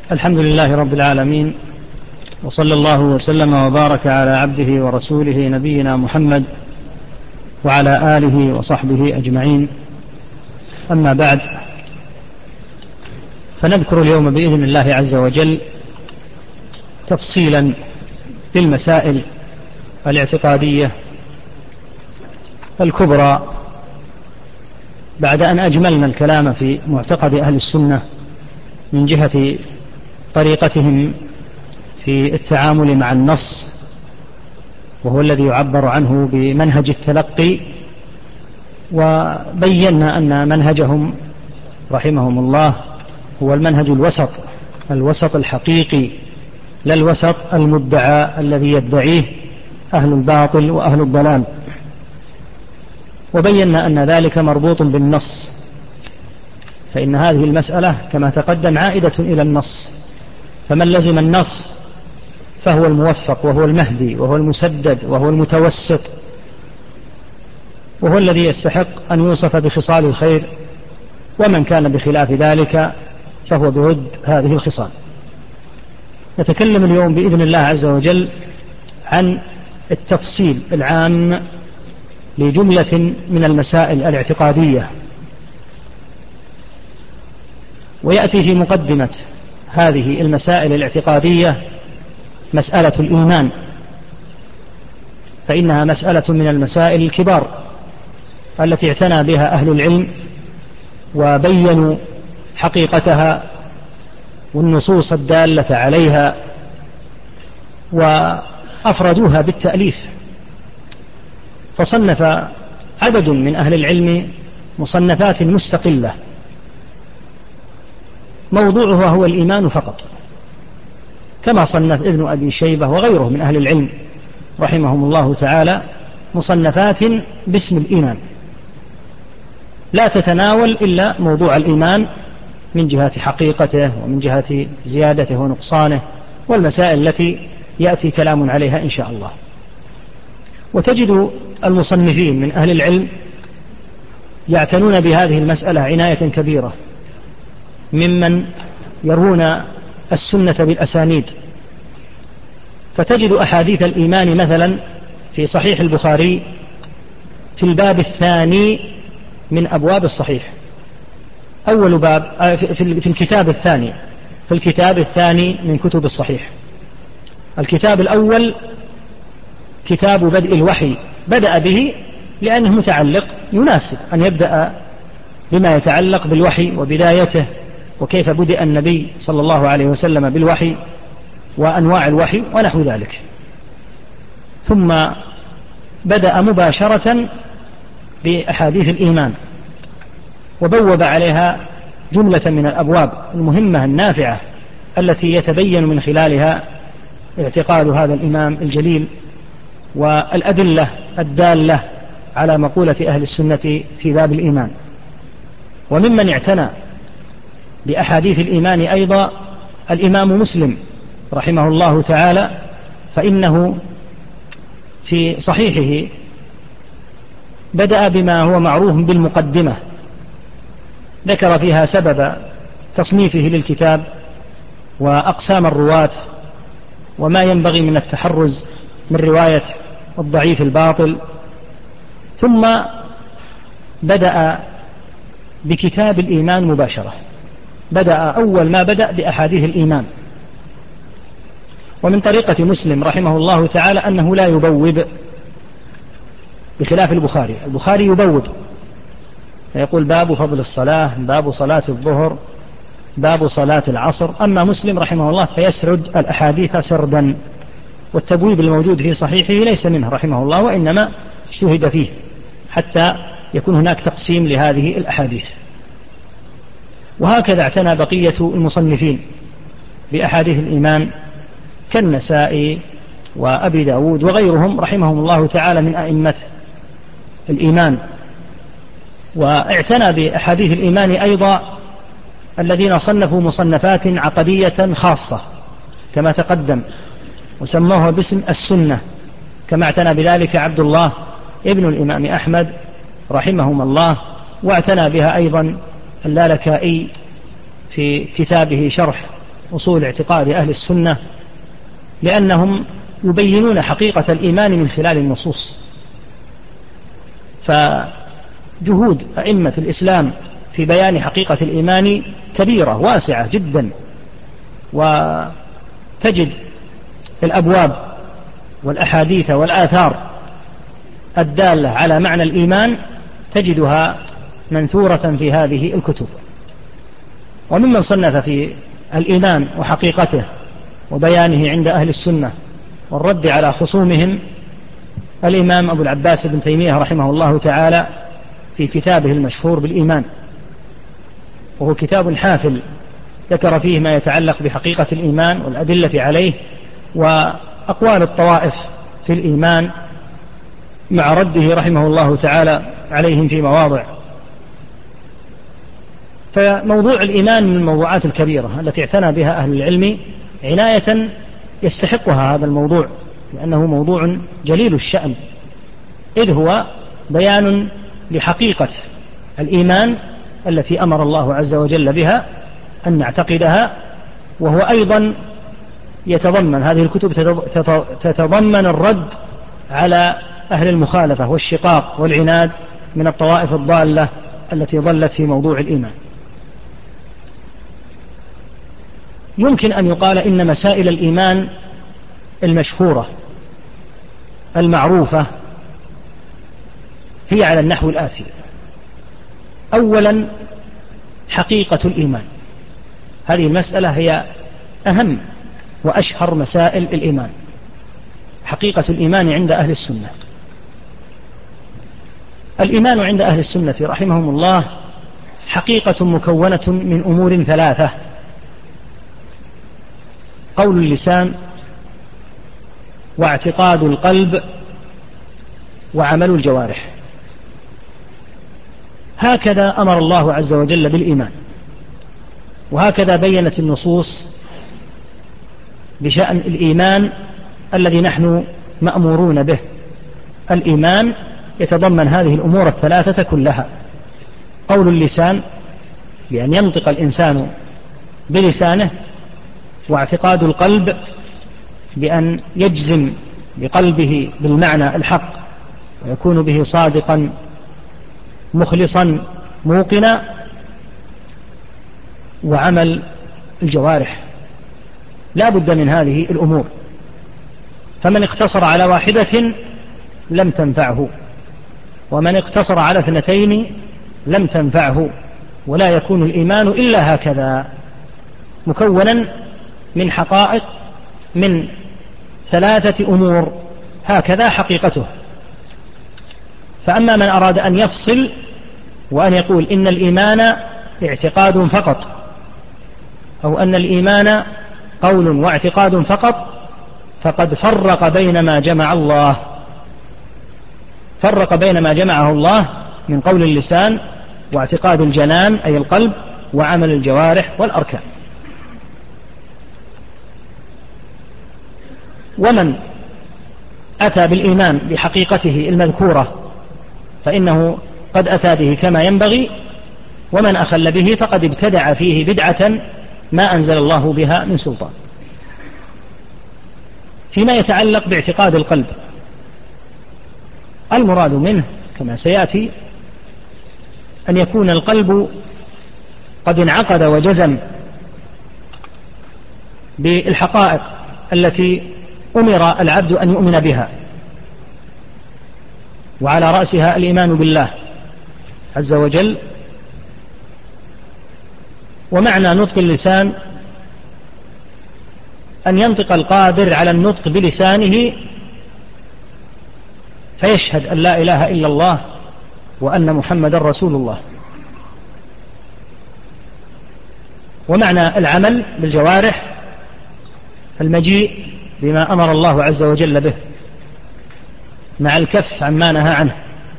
الحمد لله رب العالمين، وصلى الله وسلم وبارك على عبده ورسوله نبينا محمد وعلى آله وصحبه أجمعين. أما بعد، فنذكر اليوم بإذن الله عز وجل تفصيلا للمسائل الاعتقادية الكبرى، بعد أن أجملنا الكلام في معتقد أهل السنة من جهة طريقتهم في التعامل مع النص، وهو الذي يعبر عنه بمنهج التلقي، وبينا أن منهجهم رحمهم الله هو المنهج الوسط الحقيقي، لا الوسط المدعى الذي يدعيه أهل الباطل وأهل الضلال. وبينا أن ذلك مربوط بالنص، فإن هذه المسألة كما تقدم عائدة إلى النص، فمن لزم النص فهو الموفق، وهو المهدي، وهو المسدد، وهو المتوسط، وهو الذي يستحق أن يوصف بخصال الخير، ومن كان بخلاف ذلك فهو برد هذه الخصال. نتكلم اليوم بإذن الله عز وجل عن التفصيل العام لجملة من المسائل الاعتقادية، ويأتي في مقدمة هذه المسائل الاعتقادية مسألة الإيمان، فإنها مسألة من المسائل الكبار التي اعتنى بها أهل العلم وبينوا حقيقتها والنصوص الدالة عليها، وأفردوها بالتأليف. فصنف عدد من أهل العلم مصنفات مستقلة موضوعها هو الإيمان فقط، كما صنف ابن أبي شيبة وغيره من أهل العلم رحمهم الله تعالى مصنفات باسم الإيمان، لا تتناول إلا موضوع الإيمان من جهة حقيقته ومن جهة زيادته ونقصانه والمسائل التي يأتي كلام عليها إن شاء الله. وتجد المصنفين من أهل العلم يعتنون بهذه المسألة عناية كبيرة، ممن يرون السنة بالأسانيد، فتجد أحاديث الإيمان مثلا في صحيح البخاري في الباب الثاني من أبواب الصحيح، أول باب في الكتاب الثاني من كتب الصحيح. الكتاب الأول كتاب بدء الوحي، بدأ به لأنه متعلق، يناسب أن يبدأ بما يتعلق بالوحي وبدايته، وكيف بدأ النبي صلى الله عليه وسلم بالوحي وأنواع الوحي ونحو ذلك. ثم بدأ مباشرة بأحاديث الإيمان، وبوب عليها جملة من الأبواب المهمة النافعة التي يتبين من خلالها اعتقاد هذا الإمام الجليل والأدلة الدالة على مقولة أهل السنة في باب الإيمان. وممن اعتنى بأحاديث الإيمان أيضا الإمام مسلم رحمه الله تعالى، فإنه في صحيحه بدأ بما هو معروف بالمقدمة، ذكر فيها سبب تصنيفه للكتاب وأقسام الرواة وما ينبغي من التحرز من رواية الضعيف الباطل، ثم بدأ بكتاب الإيمان مباشرة، بدأ أول ما بدأ بأحاديث الإيمان. ومن طريقة مسلم رحمه الله تعالى أنه لا يبوب بخلاف البخاري. البخاري يبوب، فيقول باب فضل الصلاة، باب صلاة الظهر، باب صلاة العصر. أما مسلم رحمه الله فيسرد الأحاديث سردا، والتبويب الموجود في صحيحه ليس منه رحمه الله، وإنما اجتهد فيه حتى يكون هناك تقسيم لهذه الأحاديث. وهكذا اعتنى بقية المصنفين بأحاديث الإيمان كالنسائي وأبي داود وغيرهم رحمهم الله تعالى من أئمة الإيمان. واعتنى بأحاديث الإيمان أيضا الذين صنفوا مصنفات عقدية خاصة كما تقدم، وسموها باسم السنة، كما اعتنى بذلك عبد الله ابن الإمام أحمد رحمهم الله، واعتنى بها أيضا اللالكائي في كتابه شرح أصول اعتقاد أهل السنة، لأنهم يبينون حقيقة الإيمان من خلال النصوص. فجهود أئمة الإسلام في بيان حقيقة الإيمان كبيرة واسعة جدا، وتجد الأبواب والأحاديث والآثار الدالة على معنى الإيمان تجدها منثورة في هذه الكتب. وممن صنف في الإيمان وحقيقته وبيانه عند أهل السنة والرد على خصومهم الإمام أبو العباس بن تيمية رحمه الله تعالى في كتابه المشهور بالإيمان، وهو كتاب حافل ذكر فيه ما يتعلق بحقيقة الإيمان والأدلة عليه وأقوال الطوائف في الإيمان، مع رده رحمه الله تعالى عليهم في مواضع. فموضوع الإيمان من الموضوعات الكبيرة التي اعتنى بها أهل العلم عناية يستحقها هذا الموضوع، لأنه موضوع جليل الشأن، إذ هو بيان لحقيقة الإيمان التي أمر الله عز وجل بها أن نعتقدها. وهو أيضا يتضمن، هذه الكتب تتضمن الرد على أهل المخالفة والشقاق والعناد من الطوائف الضالة التي ضلت في موضوع الإيمان. يمكن أن يقال إن مسائل الإيمان المشهورة المعروفة هي على النحو الآتي: أولا، حقيقة الإيمان. هذه المسألة هي أهم وأشهر مسائل الإيمان، حقيقة الإيمان عند أهل السنة. الإيمان عند أهل السنة رحمهم الله حقيقة مكونة من أمور ثلاثة: قول اللسان، واعتقاد القلب، وعمل الجوارح. هكذا أمر الله عز وجل بالإيمان، وهكذا بيّنت النصوص بشأن الإيمان الذي نحن مأمورون به. الإيمان يتضمن هذه الأمور الثلاثة كلها: قول اللسان بأن ينطق الإنسان بلسانه، واعتقاد القلب بأن يجزم بقلبه بالمعنى الحق ويكون به صادقا مخلصا موقنا، وعمل الجوارح. لا بد من هذه الأمور، فمن اقتصر على واحدة لم تنفعه، ومن اقتصر على اثنتين لم تنفعه. ولا يكون الإيمان إلا هكذا، مكونا من حقائق، من ثلاثة أمور، هكذا حقيقته. فأما من أراد أن يفصل وأن يقول إن الإيمان اعتقاد فقط، أو أن الإيمان قول واعتقاد فقط، فقد فرق بين ما جمع الله، فرق بين ما جمعه الله من قول اللسان واعتقاد الجنان أي القلب وعمل الجوارح والأركان. ومن أتى بالإيمان بحقيقته المذكورة فإنه قد أتى به كما ينبغي، ومن أخل به فقد ابتدع فيه بدعة ما أنزل الله بها من سلطان. فيما يتعلق باعتقاد القلب، المراد منه كما سيأتي أن يكون القلب قد انعقد وجزم بالحقائق التي أمر العبد أن يؤمن بها، وعلى رأسها الإيمان بالله عز وجل. ومعنى نطق اللسان أن ينطق القادر على النطق بلسانه فيشهد أن لا إله إلا الله وأن محمد رسول الله. ومعنى العمل بالجوارح المجيء بما أمر الله عز وجل به مع الكف عما نهى عنه.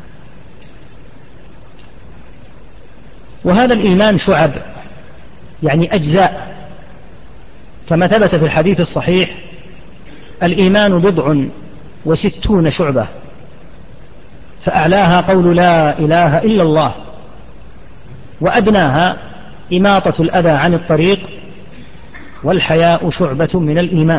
وهذا الإيمان شعب، يعني أجزاء، كما ثبت في الحديث الصحيح: الإيمان 69 شعبة، فأعلاها قول لا إله إلا الله، وأدناها إماطة الأذى عن الطريق، والحياء شعبة من الإيمان.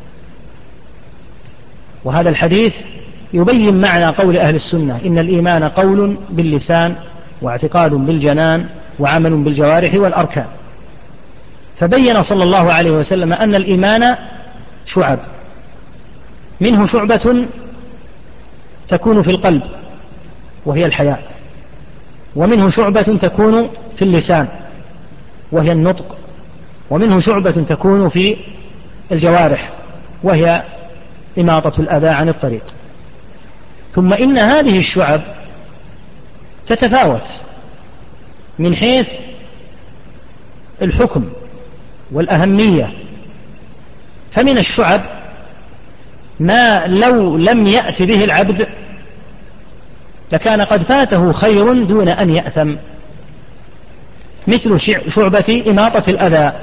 وهذا الحديث يبين معنى قول أهل السنة إن الإيمان قول باللسان واعتقاد بالجنان وعمل بالجوارح والأركان. فبين صلى الله عليه وسلم أن الإيمان شعب، منه شعبة تكون في القلب وهي الحياء، ومنه شعبة تكون في اللسان وهي النطق، ومنه شعبة تكون في الجوارح وهي إماطة الأذى عن الطريق. ثم إن هذه الشعب تتفاوت من حيث الحكم والأهمية. فمن الشعب ما لو لم يأت به العبد لكان قد فاته خير دون أن يأثم، مثل شعبة إماطة الأذى.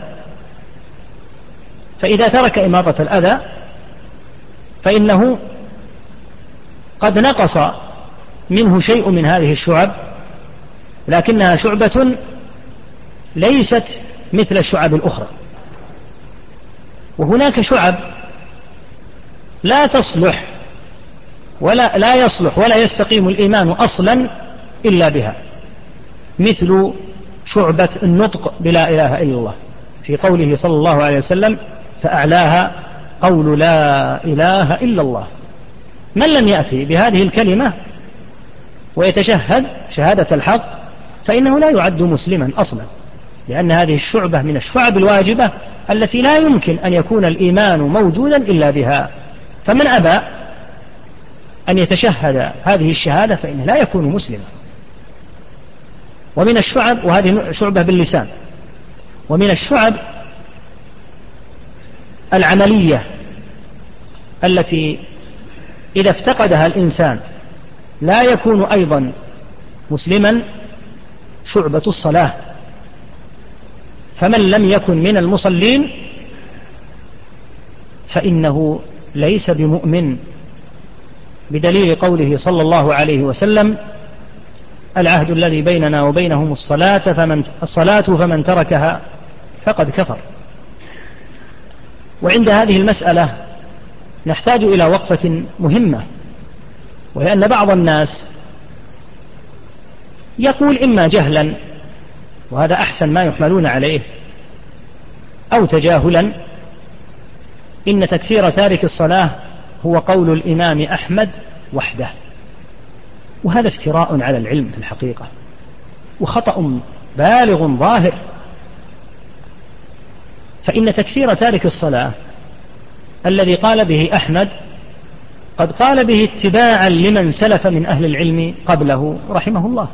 فإذا ترك إماطة الأذى فإنه قد نقص منه شيء من هذه الشعب، لكنها شعبة ليست مثل الشعب الأخرى. وهناك شعب لا تصلح لا يصلح ولا يستقيم الإيمان أصلا إلا بها، مثل شعبة النطق بلا إله إلا الله، في قوله صلى الله عليه وسلم فأعلاها قول لا إله إلا الله. من لم يأتي بهذه الكلمة ويتشهد شهادة الحق فإنه لا يعد مسلما أصلا، لأن هذه الشعبة من الشعب الواجبة التي لا يمكن أن يكون الإيمان موجودا إلا بها. فمن أبى أن يتشهد هذه الشهادة فإنه لا يكون مسلما. ومن الشعب، وهذه شعبة باللسان، ومن الشعب العملية التي إذا افتقدها الإنسان لا يكون أيضا مسلما، شعبة الصلاة. فمن لم يكن من المصلين فإنه ليس بمؤمن، بدليل قوله صلى الله عليه وسلم العهد الذي بيننا وبينهم الصلاة فمن تركها فقد كفر. وعند هذه المسألة نحتاج إلى وقفة مهمة، وهي أن بعض الناس يقول إما جهلا، وهذا أحسن ما يحملون عليه، أو تجاهلا، إن تكفير تارك الصلاة هو قول الإمام أحمد وحده. وهذا افتراء على العلم في الحقيقة، وخطأ بالغ ظاهر. فإن تكفير تارك الصلاة الذي قال به أحمد قد قال به اتباعا لمن سلف من أهل العلم قبله رحمه الله.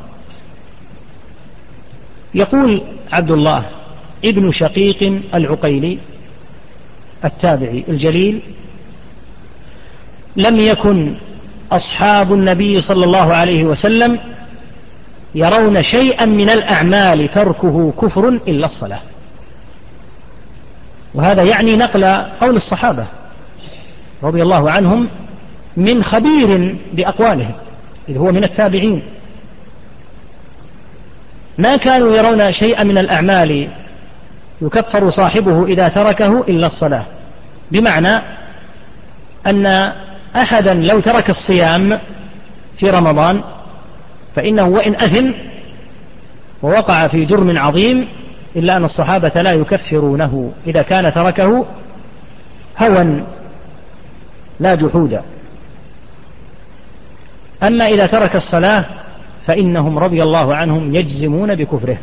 يقول عبد الله ابن شقيق العقيلي التابعي الجليل: لم يكن أصحاب النبي صلى الله عليه وسلم يرون شيئا من الأعمال تركه كفر إلا الصلاة. وهذا يعني نقل قول الصحابة رضي الله عنهم من خبير بأقوالهم، إذ هو من التابعين. ما كانوا يرون شيئا من الأعمال يكفر صاحبه إذا تركه إلا الصلاة، بمعنى أن أحدا لو ترك الصيام في رمضان فإنه وإن أثم ووقع في جرم عظيم إلا أن الصحابة لا يكفرونه إذا كان تركه هوى لا جحودا. أما إذا ترك الصلاة فإنهم رضي الله عنهم يجزمون بكفره.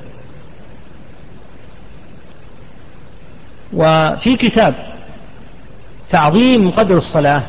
وفي كتاب تعظيم قدر الصلاة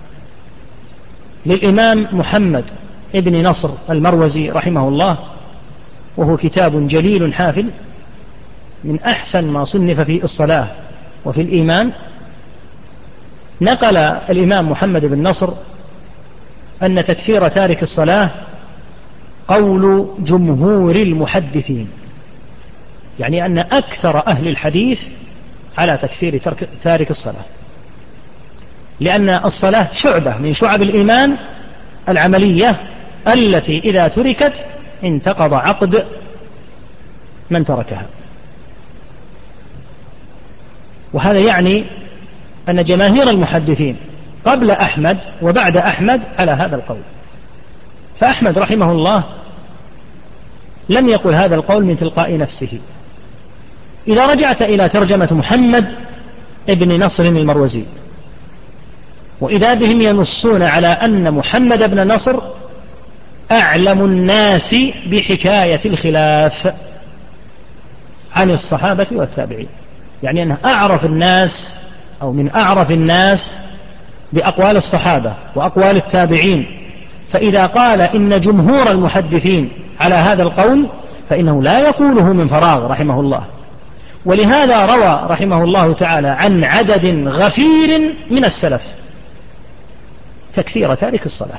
للإمام محمد ابن نصر المروزي رحمه الله، وهو كتاب جليل حافل من أحسن ما صنف في الصلاة وفي الإيمان، نقل الإمام محمد بن نصر أن تكفير تارك الصلاة قول جمهور المحدثين، يعني أن أكثر أهل الحديث على تكفير تارك الصلاة، لأن الصلاة شعبة من شعب الإيمان العملية التي إذا تركت انتقض عقد من تركها. وهذا يعني أن جماهير المحدثين قبل أحمد وبعد أحمد على هذا القول. فأحمد رحمه الله لم يقل هذا القول من تلقاء نفسه. إذا رجعت إلى ترجمة محمد ابن نصر المروزي، وإذا بهم ينصون على أن محمد بن نصر أعلم الناس بحكاية الخلاف عن الصحابة والتابعين، يعني أنه أعرف الناس أو من أعرف الناس بأقوال الصحابة وأقوال التابعين. فإذا قال إن جمهور المحدثين على هذا القول فإنه لا يقوله من فراغ رحمه الله. ولهذا روى رحمه الله تعالى عن عدد غفير من السلف تكثير تارك الصلاة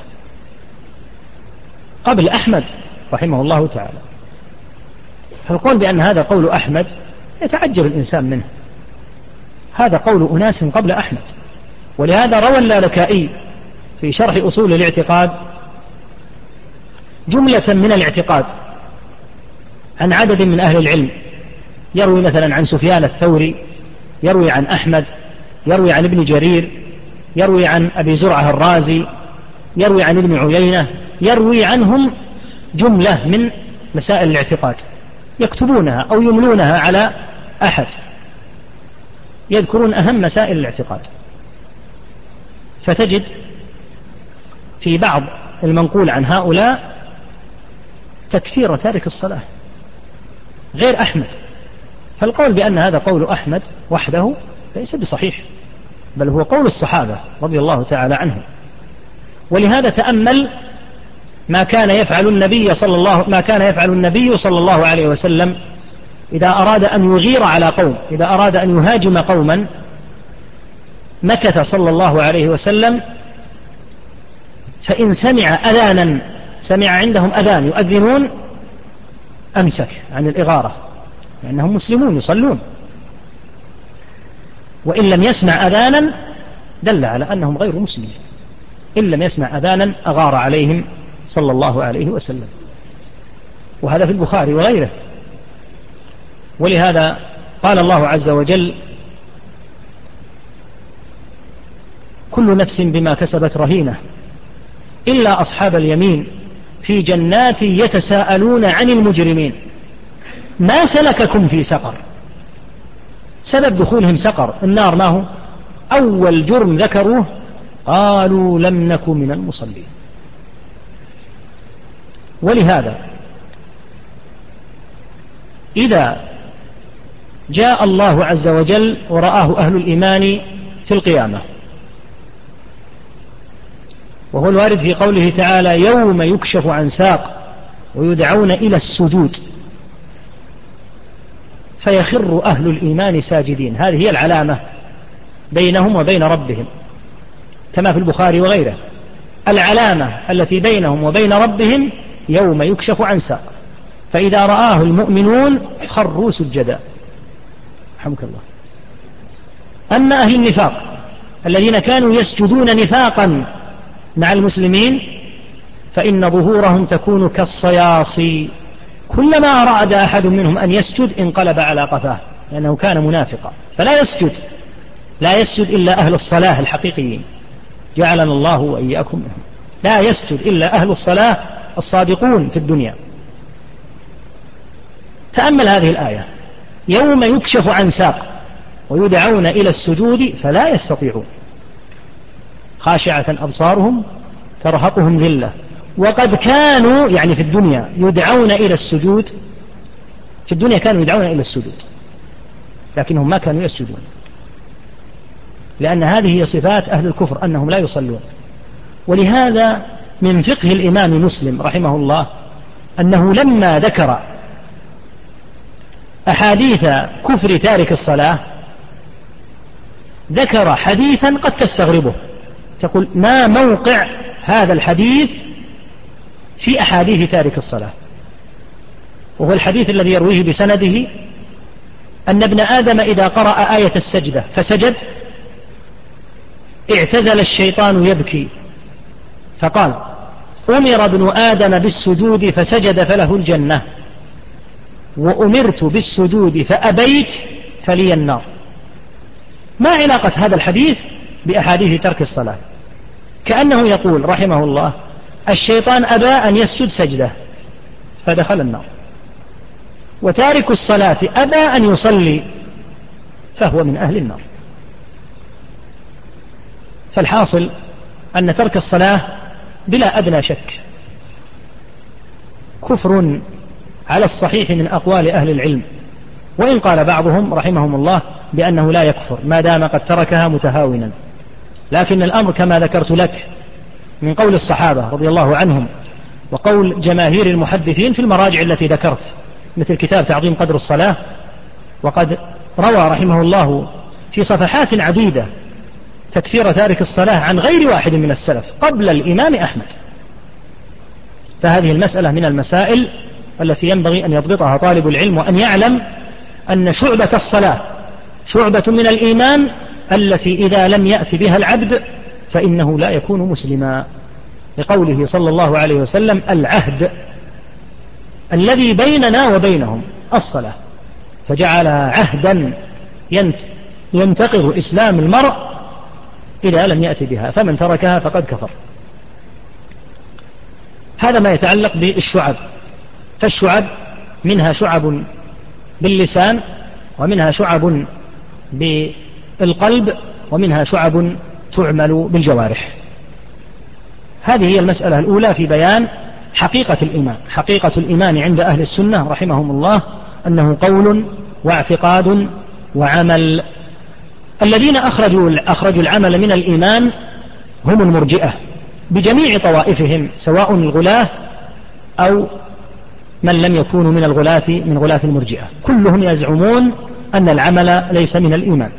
قبل أحمد رحمه الله تعالى. فالقول بأن هذا قول أحمد يتعجب الإنسان منه، هذا قول أناس قبل أحمد. ولهذا روى اللالكائي في شرح أصول الاعتقاد جملة من الاعتقاد عن عدد من أهل العلم، يروي مثلا عن سفيان الثوري، يروي عن أحمد، يروي عن ابن جرير، يروي عن أبي زرعة الرازي، يروي عن ابن عيينة، يروي عنهم جملة من مسائل الاعتقاد يكتبونها أو يملونها على أحد، يذكرون أهم مسائل الاعتقاد. فتجد في بعض المنقول عن هؤلاء تكفير تارك الصلاة غير أحمد. فالقول بأن هذا قول أحمد وحده ليس بصحيح، بل هو قول الصحابة رضي الله تعالى عنهم. ولهذا تأمل ما كان يفعل النبي صلى الله عليه وسلم إذا أراد أن يغير على قوم، إذا أراد أن يهاجم قوما، مكث صلى الله عليه وسلم فإن سمع عندهم أذان يؤذنون أمسك عن الإغارة، لأنهم مسلمون يصلون. وإن لم يسمع أذانا دل على أنهم غير مسلمين، إن لم يسمع أذانا أغار عليهم صلى الله عليه وسلم. وهذا في البخاري وغيره. ولهذا قال الله عز وجل: كل نفس بما كسبت رهينة إلا أصحاب اليمين في جنات يتساءلون عن المجرمين ما سلككم في سقر. سبب دخولهم سقر النار ما هو؟ أول جرم ذكروه قالوا لم نك من المصلين. ولهذا إذا جاء الله عز وجل ورآه أهل الإيمان في القيامة، وهو الوارد في قوله تعالى: يوم يكشف عن ساق ويدعون إلى السجود فيخر أهل الإيمان ساجدين. هذه هي العلامة بينهم وبين ربهم، كما في البخاري وغيره. العلامة التي بينهم وبين ربهم يوم يكشف عن ساق، فإذا رآه المؤمنون خروا سجدا. رحمك الله. أما أهل النفاق الذين كانوا يسجدون نفاقا مع المسلمين فإن ظهورهم تكون كالصياصي، كلما أراد أحد منهم أن يسجد انقلب على قفاه، لأنه كان منافقا. فلا يسجد إلا أهل الصلاة الحقيقيين، جعلنا الله وإياكم منهم. لا يسجد إلا أهل الصلاة الصادقون في الدنيا. تأمل هذه الآية: يوم يكشف عن ساق ويدعون إلى السجود فلا يستطيعون، خاشعة أبصارهم ترهقهم ذلة وقد كانوا، يعني في الدنيا، يدعون إلى السجود. في الدنيا كانوا يدعون إلى السجود لكنهم ما كانوا يسجدون، لأن هذه هي صفات أهل الكفر أنهم لا يصلون. ولهذا من فقه الإمام مسلم رحمه الله أنه لما ذكر أحاديث كفر تارك الصلاة ذكر حديثا قد تستغربه، تقول ما موقع هذا الحديث في أحاديث تارك الصلاة؟ وهو الحديث الذي يرويه بسنده أن ابن آدم إذا قرأ آية السجدة فسجد اعتزل الشيطان يبكي فقال: أمر ابن آدم بالسجود فسجد فله الجنة، وأمرت بالسجود فأبيت فلي النار. ما علاقة هذا الحديث بأحاديث ترك الصلاة؟ كأنه يقول رحمه الله الشيطان أبى أن يسجد سجدة فدخل النار، وتارك الصلاة أبى أن يصلي فهو من أهل النار. فالحاصل أن ترك الصلاة بلا أدنى شك كفر على الصحيح من أقوال أهل العلم، وإن قال بعضهم رحمهم الله بأنه لا يكفر ما دام قد تركها متهاونا، لكن الأمر كما ذكرت لك من قول الصحابة رضي الله عنهم وقول جماهير المحدثين في المراجع التي ذكرت مثل كتاب تعظيم قدر الصلاة، وقد روى رحمه الله في صفحات عديدة تكفير تارك الصلاة عن غير واحد من السلف قبل الإمام أحمد. فهذه المسألة من المسائل التي ينبغي أن يضبطها طالب العلم، وأن يعلم أن شعبة الصلاة شعبة من الإيمان التي إذا لم يأتي بها العبد فإنه لا يكون مسلما، لقوله صلى الله عليه وسلم العهد الذي بيننا وبينهم الصلاة، فجعلها عهدا ينتقض إسلام المرء إذا لم يأتي بها، فمن تركها فقد كفر. هذا ما يتعلق بالشعب. فالشعب منها شعب باللسان، ومنها شعب بالقلب، ومنها شعب تعمل بالجوارح. هذه هي المسألة الأولى في بيان حقيقة الإيمان. حقيقة الإيمان عند أهل السنة رحمهم الله أنه قول واعتقاد وعمل. الذين أخرجوا العمل من الإيمان هم المرجئة بجميع طوائفهم، سواء الغلاة أو من لم يكونوا من غلاة المرجئة، كلهم يزعمون أن العمل ليس من الإيمان.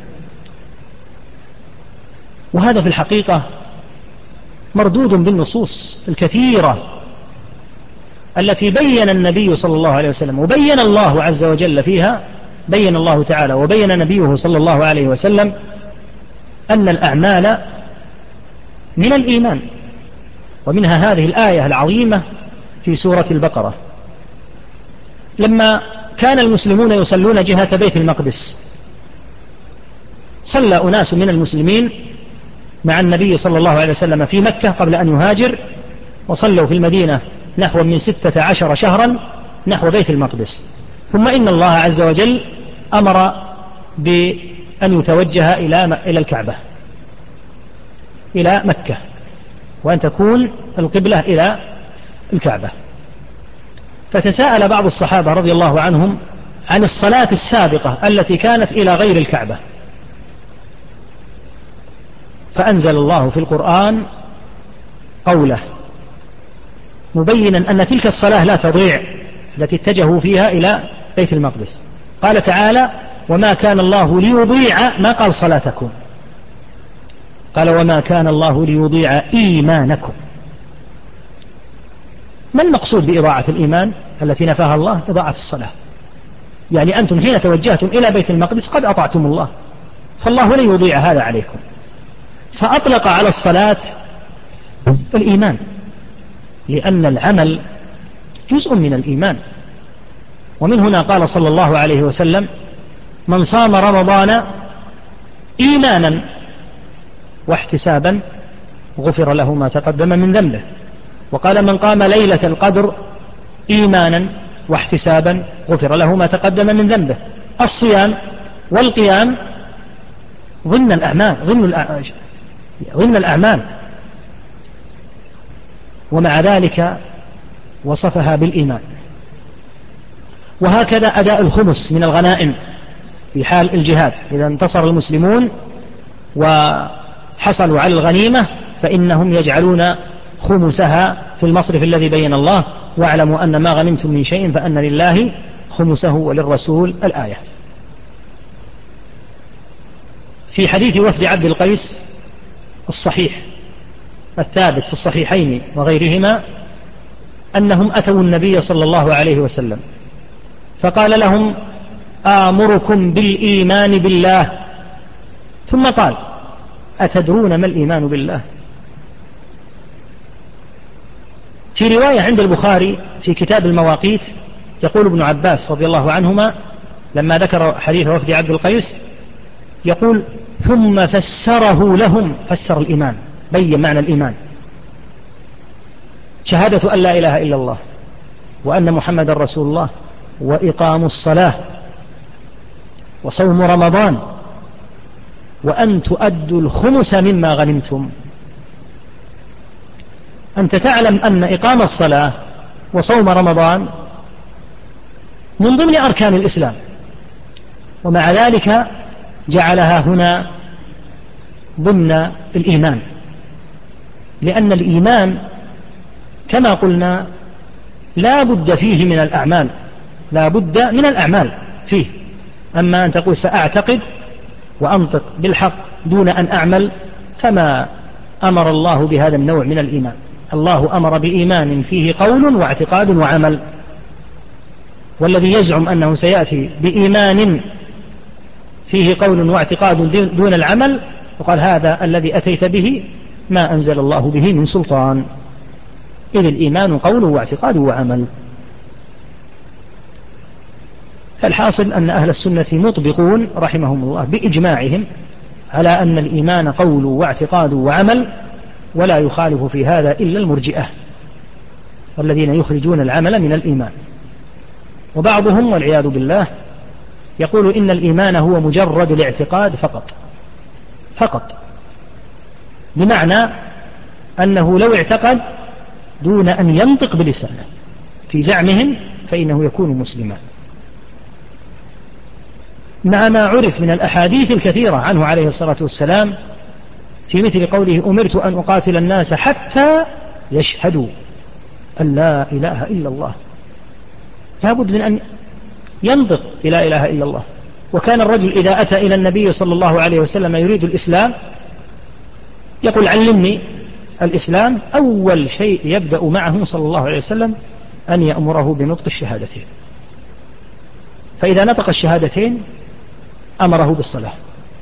وهذا في الحقيقة مردود بالنصوص الكثيرة التي بين النبي صلى الله عليه وسلم وبين الله عز وجل فيها، بين الله تعالى وبين نبيه صلى الله عليه وسلم أن الأعمال من الإيمان. ومنها هذه الآية العظيمة في سورة البقرة لما كان المسلمون يصلون جهة بيت المقدس، صلى أناس من المسلمين مع النبي صلى الله عليه وسلم في مكة قبل أن يهاجر، وصلوا في المدينة نحو من 16 شهرا نحو بيت المقدس. ثم إن الله عز وجل أمر بأن يتوجه إلى الكعبة، إلى مكة، وأن تكون القبلة إلى الكعبة. فتساءل بعض الصحابة رضي الله عنهم عن الصلاة السابقة التي كانت إلى غير الكعبة، فأنزل الله في القرآن قوله مبينا أن تلك الصلاة لا تضيع التي اتجهوا فيها إلى بيت المقدس. قال تعالى وما كان الله ليضيع، ما قال صلاتكم، قال وما كان الله ليضيع إيمانكم. ما المقصود بإضاعة الإيمان التي نفاها الله؟ إضاعة الصلاة، يعني أنتم حين توجهتم إلى بيت المقدس قد أطعتم الله، فالله لن يضيع هذا عليكم. فأطلق على الصلاة الإيمان، لأن العمل جزء من الإيمان. ومن هنا قال صلى الله عليه وسلم من صام رمضان إيمانا واحتسابا غفر له ما تقدم من ذنبه. وقال من قام ليلة القدر إيمانا واحتسابا غفر له ما تقدم من ذنبه. الصيام والقيام ضمن الأعمال، ومع ذلك وصفها بالإيمان. وهكذا أداء الخمس من الغنائم في حال الجهاد، إذا انتصر المسلمون وحصلوا على الغنيمة فإنهم يجعلون خمسها في المصرف الذي بين الله، واعلموا أن ما غنمتم من شيء فأن لله خمسه وللرسول الآية. في حديث وفد عبد القيس الصحيح الثابت في الصحيحين وغيرهما أنهم أتوا النبي صلى الله عليه وسلم فقال لهم آمركم بالإيمان بالله، ثم قال أتدرون ما الإيمان بالله؟ في رواية عند البخاري في كتاب المواقيت يقول ابن عباس رضي الله عنهما لما ذكر حديث وفد عبد القيس يقول ثم فسره لهم، فسر الإيمان، بين معنى الإيمان: شهادة أن لا إله إلا الله وأن محمد رسول الله وإقام الصلاة وصوم رمضان وأن تؤدوا الخمس مما غنمتم. أنت تعلم أن إقام الصلاة وصوم رمضان من ضمن أركان الإسلام، ومع ذلك جعلها هنا ضمن الإيمان، لأن الإيمان كما قلنا لا بد فيه من الأعمال، لا بد من الأعمال فيه. أما أن تقول سأعتقد وأنطق بالحق دون أن أعمل فما أمر الله بهذا النوع من الإيمان. الله أمر بإيمان فيه قول واعتقاد وعمل، والذي يزعم أنه سيأتي بإيمان فيه قول واعتقاد دون العمل وقال هذا الذي أتيت به ما أنزل الله به من سلطان، إذ الإيمان قول واعتقاد وعمل. فالحاصل أن أهل السنة مطبقون رحمهم الله بإجماعهم على أن الإيمان قول واعتقاد وعمل، ولا يخالف في هذا إلا المرجئة والذين يخرجون العمل من الإيمان. وبعضهم والعياذ بالله يقول إن الإيمان هو مجرد الاعتقاد فقط، بمعنى أنه لو اعتقد دون أن ينطق بلسانه في زعمهم فإنه يكون مسلما، مع ما عرف من الأحاديث الكثيرة عنه عليه الصلاة والسلام في مثل قوله أمرت أن أقاتل الناس حتى يشهدوا أن لا إله إلا الله. لابد من أن ينطق بلا إله إلا الله. وكان الرجل إذا أتى إلى النبي صلى الله عليه وسلم يريد الإسلام يقول علمني الإسلام، أول شيء يبدأ معه صلى الله عليه وسلم أن يأمره بنطق الشهادتين، فإذا نطق الشهادتين أمره بالصلاة.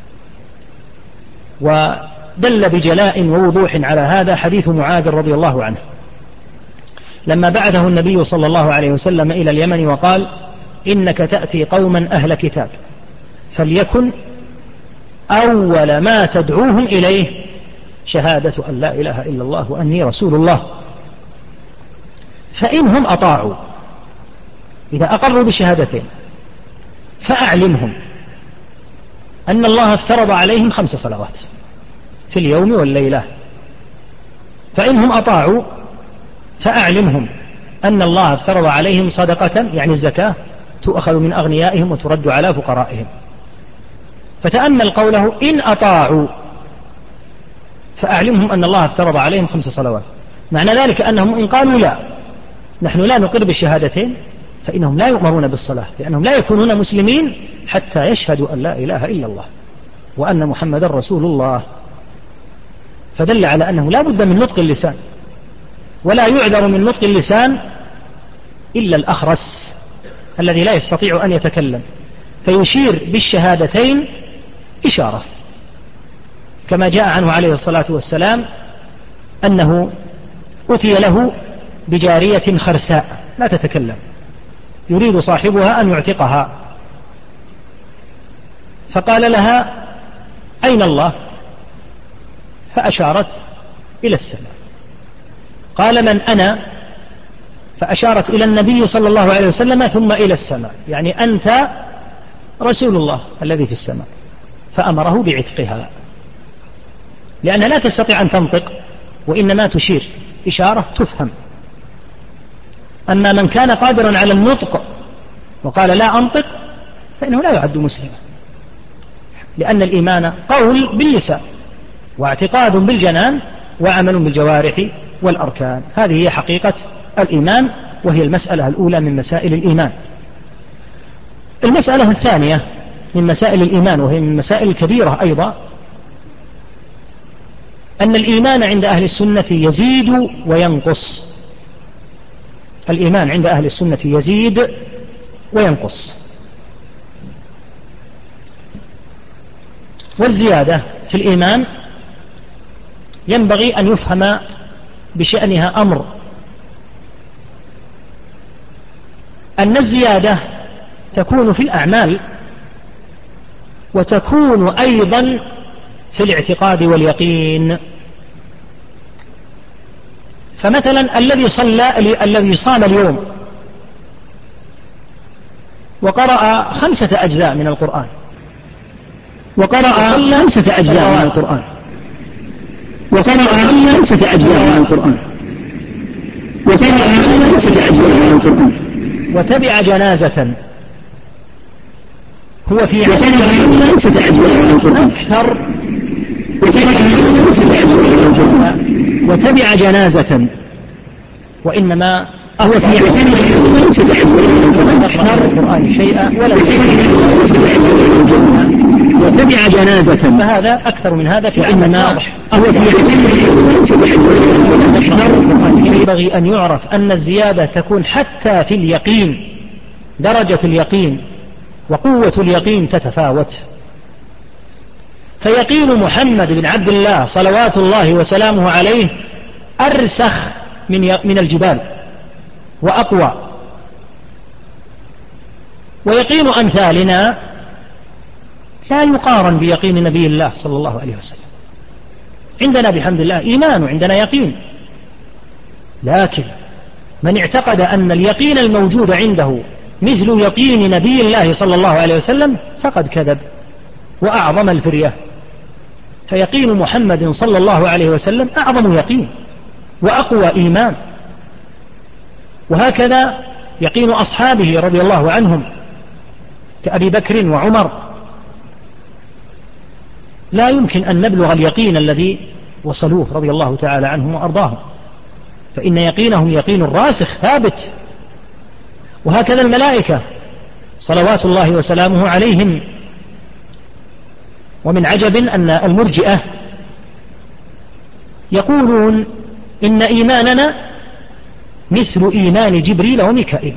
ودل بجلاء ووضوح على هذا حديث معاذ رضي الله عنه لما بعثه النبي صلى الله عليه وسلم إلى اليمن وقال إنك تأتي قوما أهل كتاب فليكن أول ما تدعوهم إليه شهادة أن لا إله إلا الله وأني رسول الله، فإنهم أطاعوا إذا أقروا بالشهادتين فأعلمهم أن الله افترض عليهم 5 صلوات في اليوم والليلة، فإنهم أطاعوا فأعلمهم أن الله افترض عليهم صدقة يعني الزكاة تؤخذ من أغنيائهم وترد على فقرائهم. فتأمل قوله إن أطاعوا فأعلمهم أن الله افترض عليهم 5 صلوات، معنى ذلك أنهم إن قالوا لا نحن لا نقر بالشهادتين فإنهم لا يؤمرون بالصلاة، لأنهم لا يكونون مسلمين حتى يشهدوا أن لا إله إلا الله وأن محمد رسول الله. فدل على أنه لا بد من نطق اللسان، ولا يعذر من نطق اللسان إلا الأخرس الذي لا يستطيع أن يتكلم، فيشير بالشهادتين إشارة، كما جاء عنه عليه الصلاة والسلام أنه أتي له بجارية خرساء لا تتكلم يريد صاحبها أن يعتقها، فقال لها أين الله؟ فأشارت إلى السماء. قال من أنا؟ فأشارت إلى النبي صلى الله عليه وسلم ثم إلى السماء، يعني أنت رسول الله الذي في السماء، فأمره بعتقها لأنها لا تستطيع أن تنطق وإنما تشير إشارة تفهم. أما من كان قادرا على النطق وقال لا أنطق فإنه لا يعد مسلما، لأن الإيمان قول باللسان واعتقاد بالجنان وعمل بالجوارح والأركان. هذه هي حقيقة الإيمان، وهي المسألة الأولى من مسائل الإيمان. المسألة الثانية من مسائل الإيمان وهي من المسائل الكبيرة أيضا أن الإيمان عند أهل السنة يزيد وينقص. الإيمان عند أهل السنة يزيد وينقص، والزيادة في الإيمان ينبغي أن يفهم بشأنها أمر، أن الزيادة تكون في الأعمال وتكون أيضا في الاعتقاد واليقين. فمثلا الذي صام اليوم وقرأ 5 أجزاء من القرآن، وقرأ 5 أجزاء من القرآن، وقرأ 5 أجزاء من القرآن، وقرأ 5 أجزاء من القرآن، وتبع جنازة هو في 5 أجزاء من القرآن أكثر، وتبع جنازة، وإنما هو في 5 أجزاء من القرآن أكثر القرآن شيئا ولا وتبع جنازة، فهذا أكثر من هذا في إنما هو في 5 أكثر القرآن. ينبغي أن يعرف أن الزيادة تكون حتى في اليقين، درجة اليقين وقوة اليقين تتفاوت. فيقين محمد بن عبد الله صلوات الله وسلامه عليه أرسخ من الجبال وأقوى، ويقين أمثالنا لا يقارن بيقين نبي الله صلى الله عليه وسلم. عندنا بحمد الله إيمان وعندنا يقين، لكن من اعتقد أن اليقين الموجود عنده مثل يقين نبي الله صلى الله عليه وسلم فقد كذب وأعظم الفرية. فيقين محمد صلى الله عليه وسلم أعظم يقين وأقوى إيمان، وهكذا يقين أصحابه رضي الله عنهم كأبي بكر وعمر. لا يمكن أن نبلغ اليقين الذي وصلوه رضي الله تعالى عنهم وأرضاهم، فإن يقينهم يقين راسخ ثابت. وهكذا الملائكة صلوات الله وسلامه عليهم. ومن عجب أن المرجئة يقولون إن إيماننا مثل إيمان جبريل وميكائيل.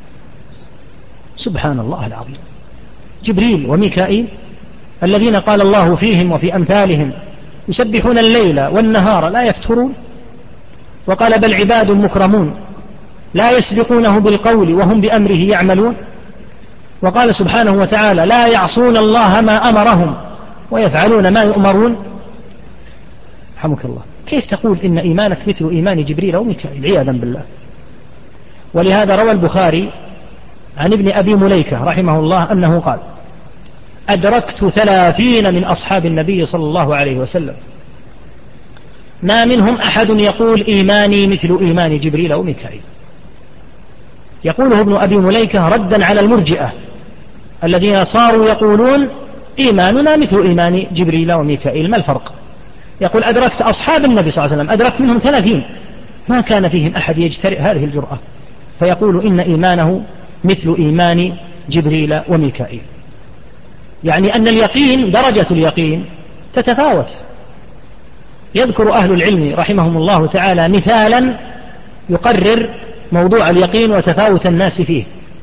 سبحان الله العظيم، جبريل وميكائيل الذين قال الله فيهم وفي أمثالهم يسبحون الليل والنهار لا يفترون، وقال بل عباد مكرمون لا يسبقونه بالقول وهم بأمره يعملون، وقال سبحانه وتعالى لا يعصون الله ما أمرهم ويفعلون ما يؤمرون. رحمك الله، كيف تقول إن إيمانك مثل إيمان جبريل وميكائيل؟ عياذا بالله. ولهذا روى البخاري عن ابن أبي مليكة رحمه الله أنه قال أدركت 30 من أصحاب النبي صلى الله عليه وسلم ما منهم أحد يقول إيماني مثل إيمان جبريل وميكائيل. يقوله ابن أبي مليكة ردا على المرجئة الذين صاروا يقولون إيماننا مثل إيمان جبريل وميكائيل. ما الفرق؟ يقول أدركت أصحاب النبي صلى الله عليه وسلم، أدركت منهم 30 ما كان فيهم أحد يجترئ هذه الجرأة فيقول إن إيمانه مثل إيمان جبريل وميكائيل. يعني أن اليقين درجة اليقين تتفاوت. يذكر أهل العلم رحمهم الله تعالى مثالا يقرر موضوع اليقين وتفاوت الناس فيه.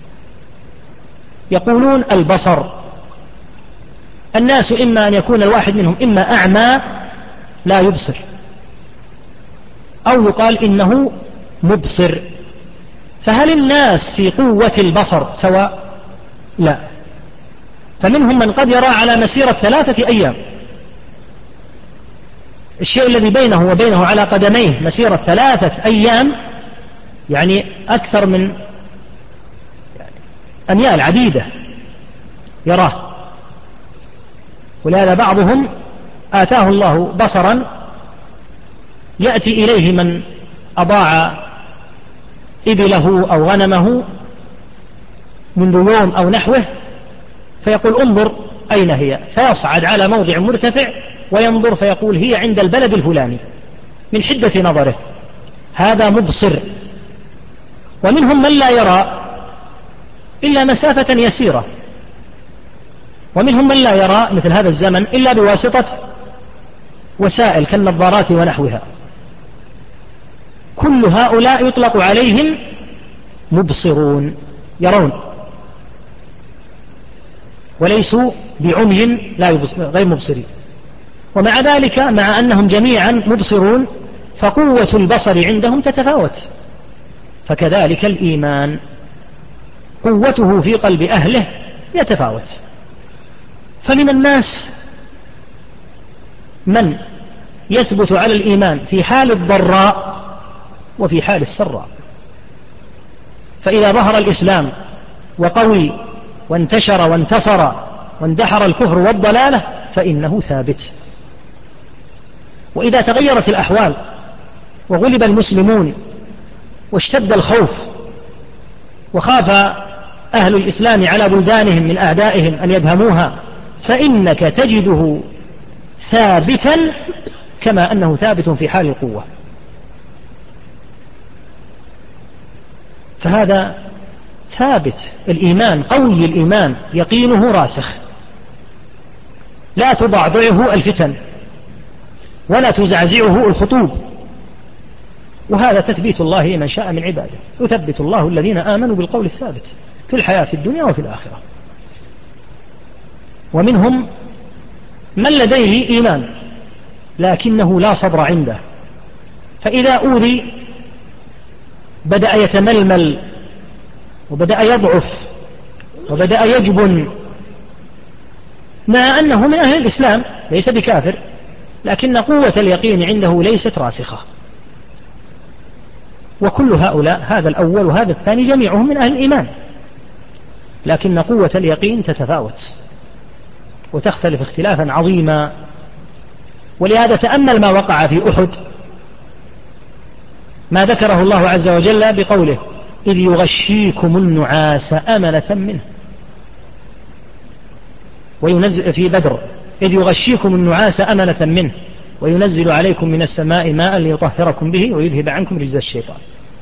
يقولون البصر، الناس إما أن يكون الواحد منهم إما أعمى لا يبصر، أو يقال إنه مبصر. فهل الناس في قوة البصر سواء؟ لا. فمنهم من قد يرى على مسيرة 3 أيام، الشيء الذي بينه وبينه على قدميه مسيرة 3 أيام، يعني أكثر من أميال عديدة يراه. ولهذا بعضهم آتاه الله بصرا يأتي إليه من أضاع إبله أو غنمه منذ يوم أو نحوه فيقول انظر أين هي، فيصعد على موضع مرتفع وينظر فيقول هي عند البلد الفلاني من حدة نظره. هذا مبصر. ومنهم من لا يرى إلا مسافة يسيرة، ومنهم من لا يرى مثل هذا الزمن إلا بواسطة وسائل كالنظارات ونحوها. كل هؤلاء يطلق عليهم مبصرون، يرون وليسوا بعمي غير مبصرين. ومع ذلك مع أنهم جميعا مبصرون فقوة البصر عندهم تتفاوت. فكذلك الإيمان قوته في قلب أهله يتفاوت. فمن الناس من يثبت على الإيمان في حال الضراء وفي حال السراء، فإذا ظهر الإسلام وقوي وانتشر وانتصر واندحر الكفر والضلالة فإنه ثابت. وإذا تغيرت الأحوال وغلب المسلمون واشتد الخوف وخاف أهل الإسلام على بلدانهم من أعدائهم أن يدهموها فإنك تجده ثابتا كما أنه ثابت في حال القوة. فهذا ثابت الإيمان، قوي الإيمان، يقينه راسخ، لا تضعضعه الفتن ولا تزعزعه الخطوب. وهذا تثبيت الله لمن شاء من عباده، يثبت الله الذين آمنوا بالقول الثابت في الحياة الدنيا وفي الآخرة. ومنهم من لديه إيمان لكنه لا صبر عنده، فإذا أوذي بدأ يتململ وبدأ يضعف وبدأ يجبن، مع أنه من أهل الإسلام ليس بكافر، لكن قوة اليقين عنده ليست راسخة. وكل هؤلاء، هذا الأول وهذا الثاني، جميعهم من أهل الإيمان، لكن قوة اليقين تتفاوت وتختلف اختلافا عظيما. ولهذا تأمل ما وقع في أحد، ما ذكره الله عز وجل بقوله إذ يغشيكم النعاس أمنة منه، وينزل في بدر إذ يغشيكم النعاس أمنة منه وينزل عليكم من السماء ماء ليطهركم به ويذهب عنكم رجز الشيطان.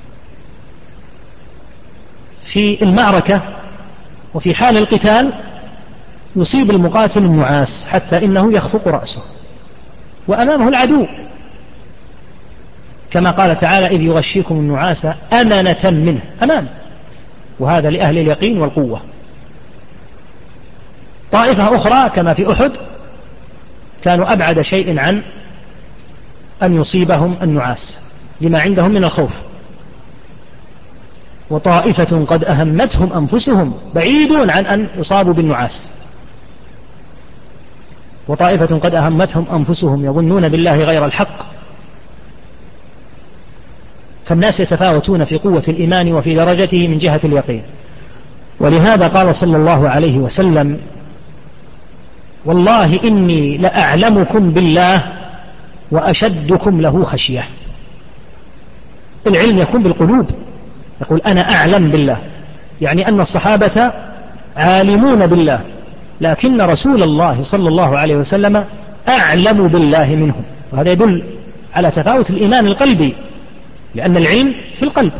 في المعركة وفي حال القتال يصيب المقاتل النعاس حتى إنه يخفق رأسه وأمامه العدو، كما قال تعالى إذ يغشيكم النعاس أمنة منه، أمان، وهذا لأهل اليقين والقوة. طائفة أخرى كما في أحد كانوا أبعد شيء عن أن يصيبهم النعاس لما عندهم من الخوف. وطائفة قد أهمتهم أنفسهم بعيدون عن أن يصابوا بالنعاس، وطائفة قد أهمتهم أنفسهم يظنون بالله غير الحق. فالناس يتفاوتون في قوة الإيمان وفي درجته من جهة اليقين. ولهذا قال صلى الله عليه وسلم والله إني لأعلمكم بالله وأشدكم له خشية. العلم يكون بالقلوب، يقول أنا أعلم بالله، يعني أن الصحابة عالمون بالله، لكن رسول الله صلى الله عليه وسلم أعلم بالله منهم. وهذا يدل على تفاوت الإيمان القلبي، لأن العلم في القلب.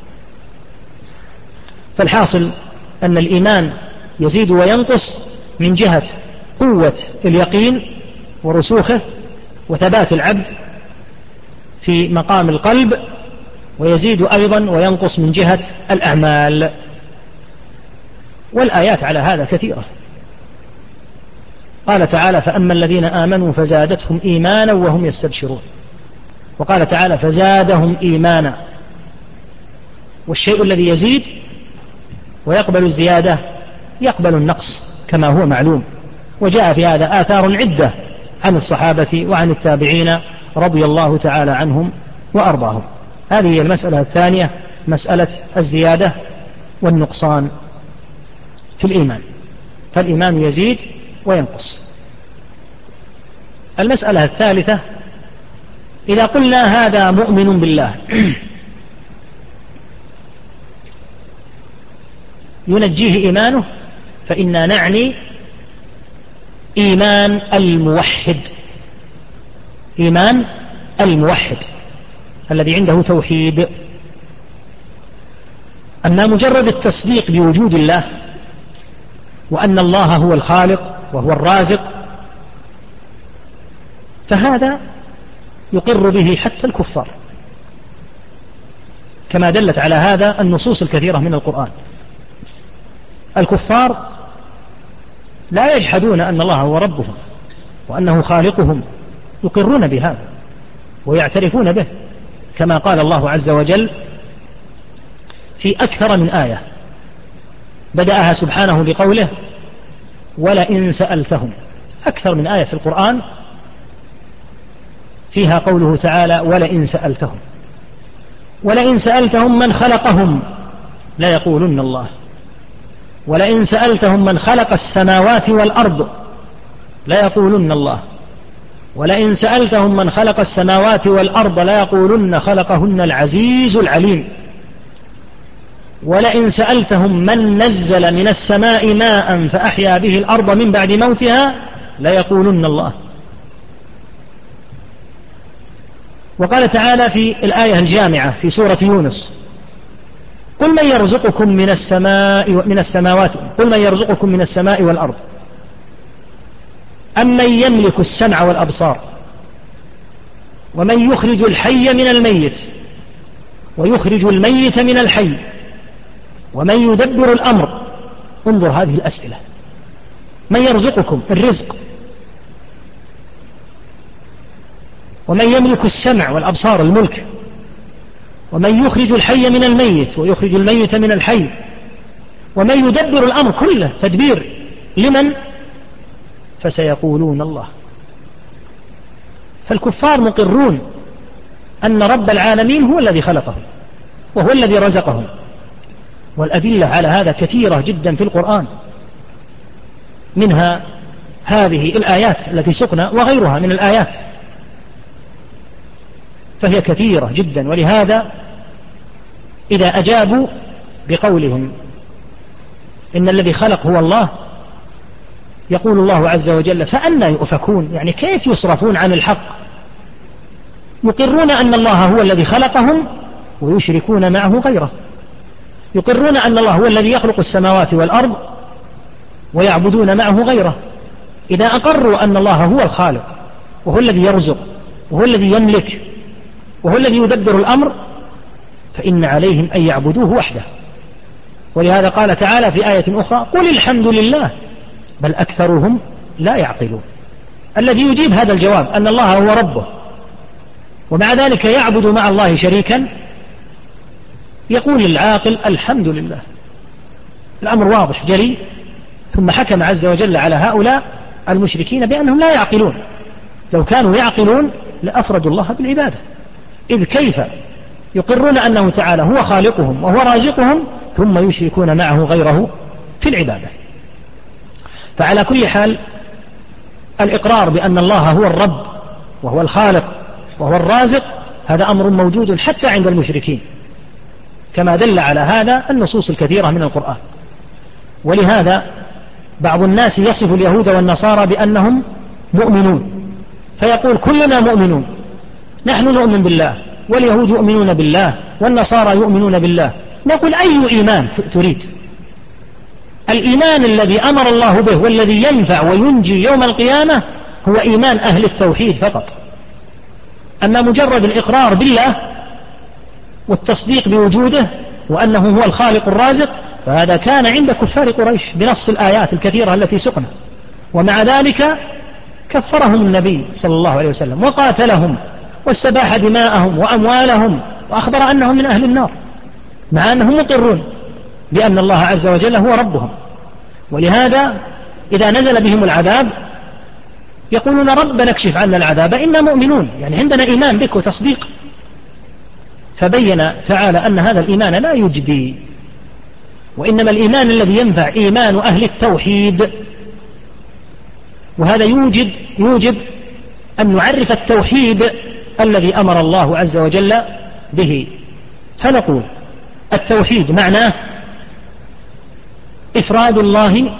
فالحاصل أن الإيمان يزيد وينقص من جهة قوة اليقين ورسوخه وثبات العبد في مقام القلب، ويزيد أيضا وينقص من جهة الأعمال. والآيات على هذا كثيرة. قال تعالى فأما الذين آمنوا فزادتهم إيمانا وهم يستبشرون، وقال تعالى فزادهم إيمانا. والشيء الذي يزيد ويقبل الزيادة يقبل النقص كما هو معلوم، وجاء في هذا آثار عدة عن الصحابة وعن التابعين رضي الله تعالى عنهم وأرضاهم. هذه هي المسألة الثانية، مسألة الزيادة والنقصان في الإيمان، فالإيمان يزيد وينقص. المسألة الثالثة، إذا قلنا هذا مؤمن بالله ينجيه إيمانه، فإنا نعني إيمان الموحد، إيمان الموحد الذي عنده توحيد. أما مجرد التصديق بوجود الله وأن الله هو الخالق وهو الرازق فهذا يقر به حتى الكفار، كما دلت على هذا النصوص الكثيرة من القرآن. الكفار لا يجحدون أن الله هو ربهم وأنه خالقهم، يقرون بهذا ويعترفون به، كما قال الله عز وجل في أكثر من آية، بدأها سبحانه بقوله ولئن سألتهم. أكثر من آية في القرآن فيها قوله تعالى ولئن سألتهم. ولئن سألتهم من خلقهم لا يقولن الله. ولئن سألتهم من خلق السماوات والأرض لا يقولن الله. ولئن سألتهم من خلق السماوات والأرض لا يقولن خلقهن العزيز العليم. ولئن سألتهم من نزل من السماء ماء فأحيا به الأرض من بعد موتها لا يقولن الله. وقال تعالى في الآية الجامعة في سورة يونس قل من يرزقكم من السماوات قل من يرزقكم من السماء والأرض أمن يملك السمع والأبصار ومن يخرج الحي من الميت ويخرج الميت من الحي ومن يدبر الأمر. انظر هذه الأسئلة. من يرزقكم الرزق، ومن يملك السمع والأبصار الملك، ومن يخرج الحي من الميت ويخرج الميت من الحي، ومن يدبر الأمر كله تدبير لمن؟ فسيقولون الله. فالكفار مقرون أن رب العالمين هو الذي خلقهم وهو الذي رزقهم، والأدلة على هذا كثيرة جدا في القرآن، منها هذه الآيات التي سقنا وغيرها من الآيات، فهي كثيرة جدا. ولهذا إذا أجابوا بقولهم إن الذي خلق هو الله يقول الله عز وجل فأنى يؤفكون، يعني كيف يصرفون عن الحق؟ يقرون أن الله هو الذي خلقهم ويشركون معه غيره، يقرون أن الله هو الذي يخلق السماوات والأرض ويعبدون معه غيره. إذا أقروا أن الله هو الخالق وهو الذي يرزق وهو الذي يملك وهو الذي يدبر الأمر فإن عليهم أن يعبدوه وحده. ولهذا قال تعالى في آية أخرى قل الحمد لله بل أكثرهم لا يعقلون. الذي يجيب هذا الجواب أن الله هو ربه ومع ذلك يعبد مع الله شريكا يقول العاقل الحمد لله. الأمر واضح جلي. ثم حكم عز وجل على هؤلاء المشركين بأنهم لا يعقلون. لو كانوا يعقلون لأفردوا الله بالعبادة، إذ كيف يقرون أنه تعالى هو خالقهم وهو رازقهم ثم يشركون معه غيره في العبادة. فعلى كل حال الإقرار بأن الله هو الرب وهو الخالق وهو الرازق هذا أمر موجود حتى عند المشركين، كما دل على هذا النصوص الكثيرة من القرآن. ولهذا بعض الناس يصف اليهود والنصارى بأنهم مؤمنون، فيقول كلنا مؤمنون، نحن نؤمن بالله واليهود يؤمنون بالله والنصارى يؤمنون بالله. نقول أي إيمان تريد؟ الإيمان الذي أمر الله به والذي ينفع وينجي يوم القيامة هو إيمان أهل التوحيد فقط. أما مجرد الإقرار بالله والتصديق بوجوده وأنه هو الخالق الرازق فهذا كان عند كفار قريش بنص الآيات الكثيرة التي سقنا، ومع ذلك كفرهم النبي صلى الله عليه وسلم وقاتلهم واستباح دماءهم وأموالهم وأخبر أنهم من أهل النار، مع أنهم مقرون بأن الله عز وجل هو ربهم. ولهذا إذا نزل بهم العذاب يقولون ربنا اكشف عنا العذاب إنا مؤمنون، يعني عندنا إيمان بك وتصديق. فبين تعالى أن هذا الإيمان لا يجدي، وإنما الإيمان الذي ينفع إيمان أهل التوحيد. وهذا يوجب أن نعرف التوحيد الذي أمر الله عز وجل به. فنقول التوحيد معناه إفراد الله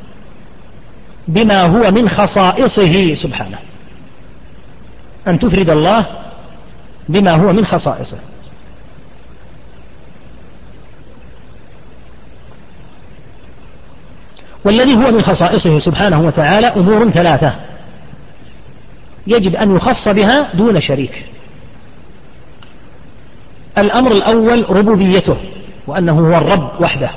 بما هو من خصائصه سبحانه، أن تفرد الله بما هو من خصائصه. والذي هو من خصائصه سبحانه وتعالى أمور ثلاثة يجب أن يخص بها دون شريك. الأمر الأول ربوبيته وأنه هو الرب وحده.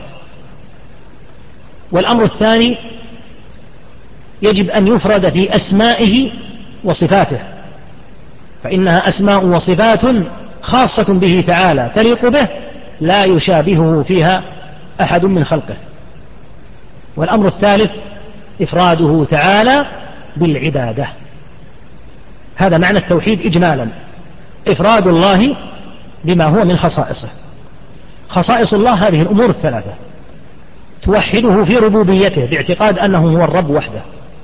والأمر الثاني يجب أن يفرد في أسمائه وصفاته، فإنها أسماء وصفات خاصة به تعالى تليق به لا يشابهه فيها أحد من خلقه. والأمر الثالث إفراده تعالى بالعبادة. هذا معنى التوحيد إجمالا، إفراد الله بما هو من خصائصه. خصائص الله هذه الأمور الثلاثة: توحده في ربوبيته باعتقاد أنه هو الرب وحده،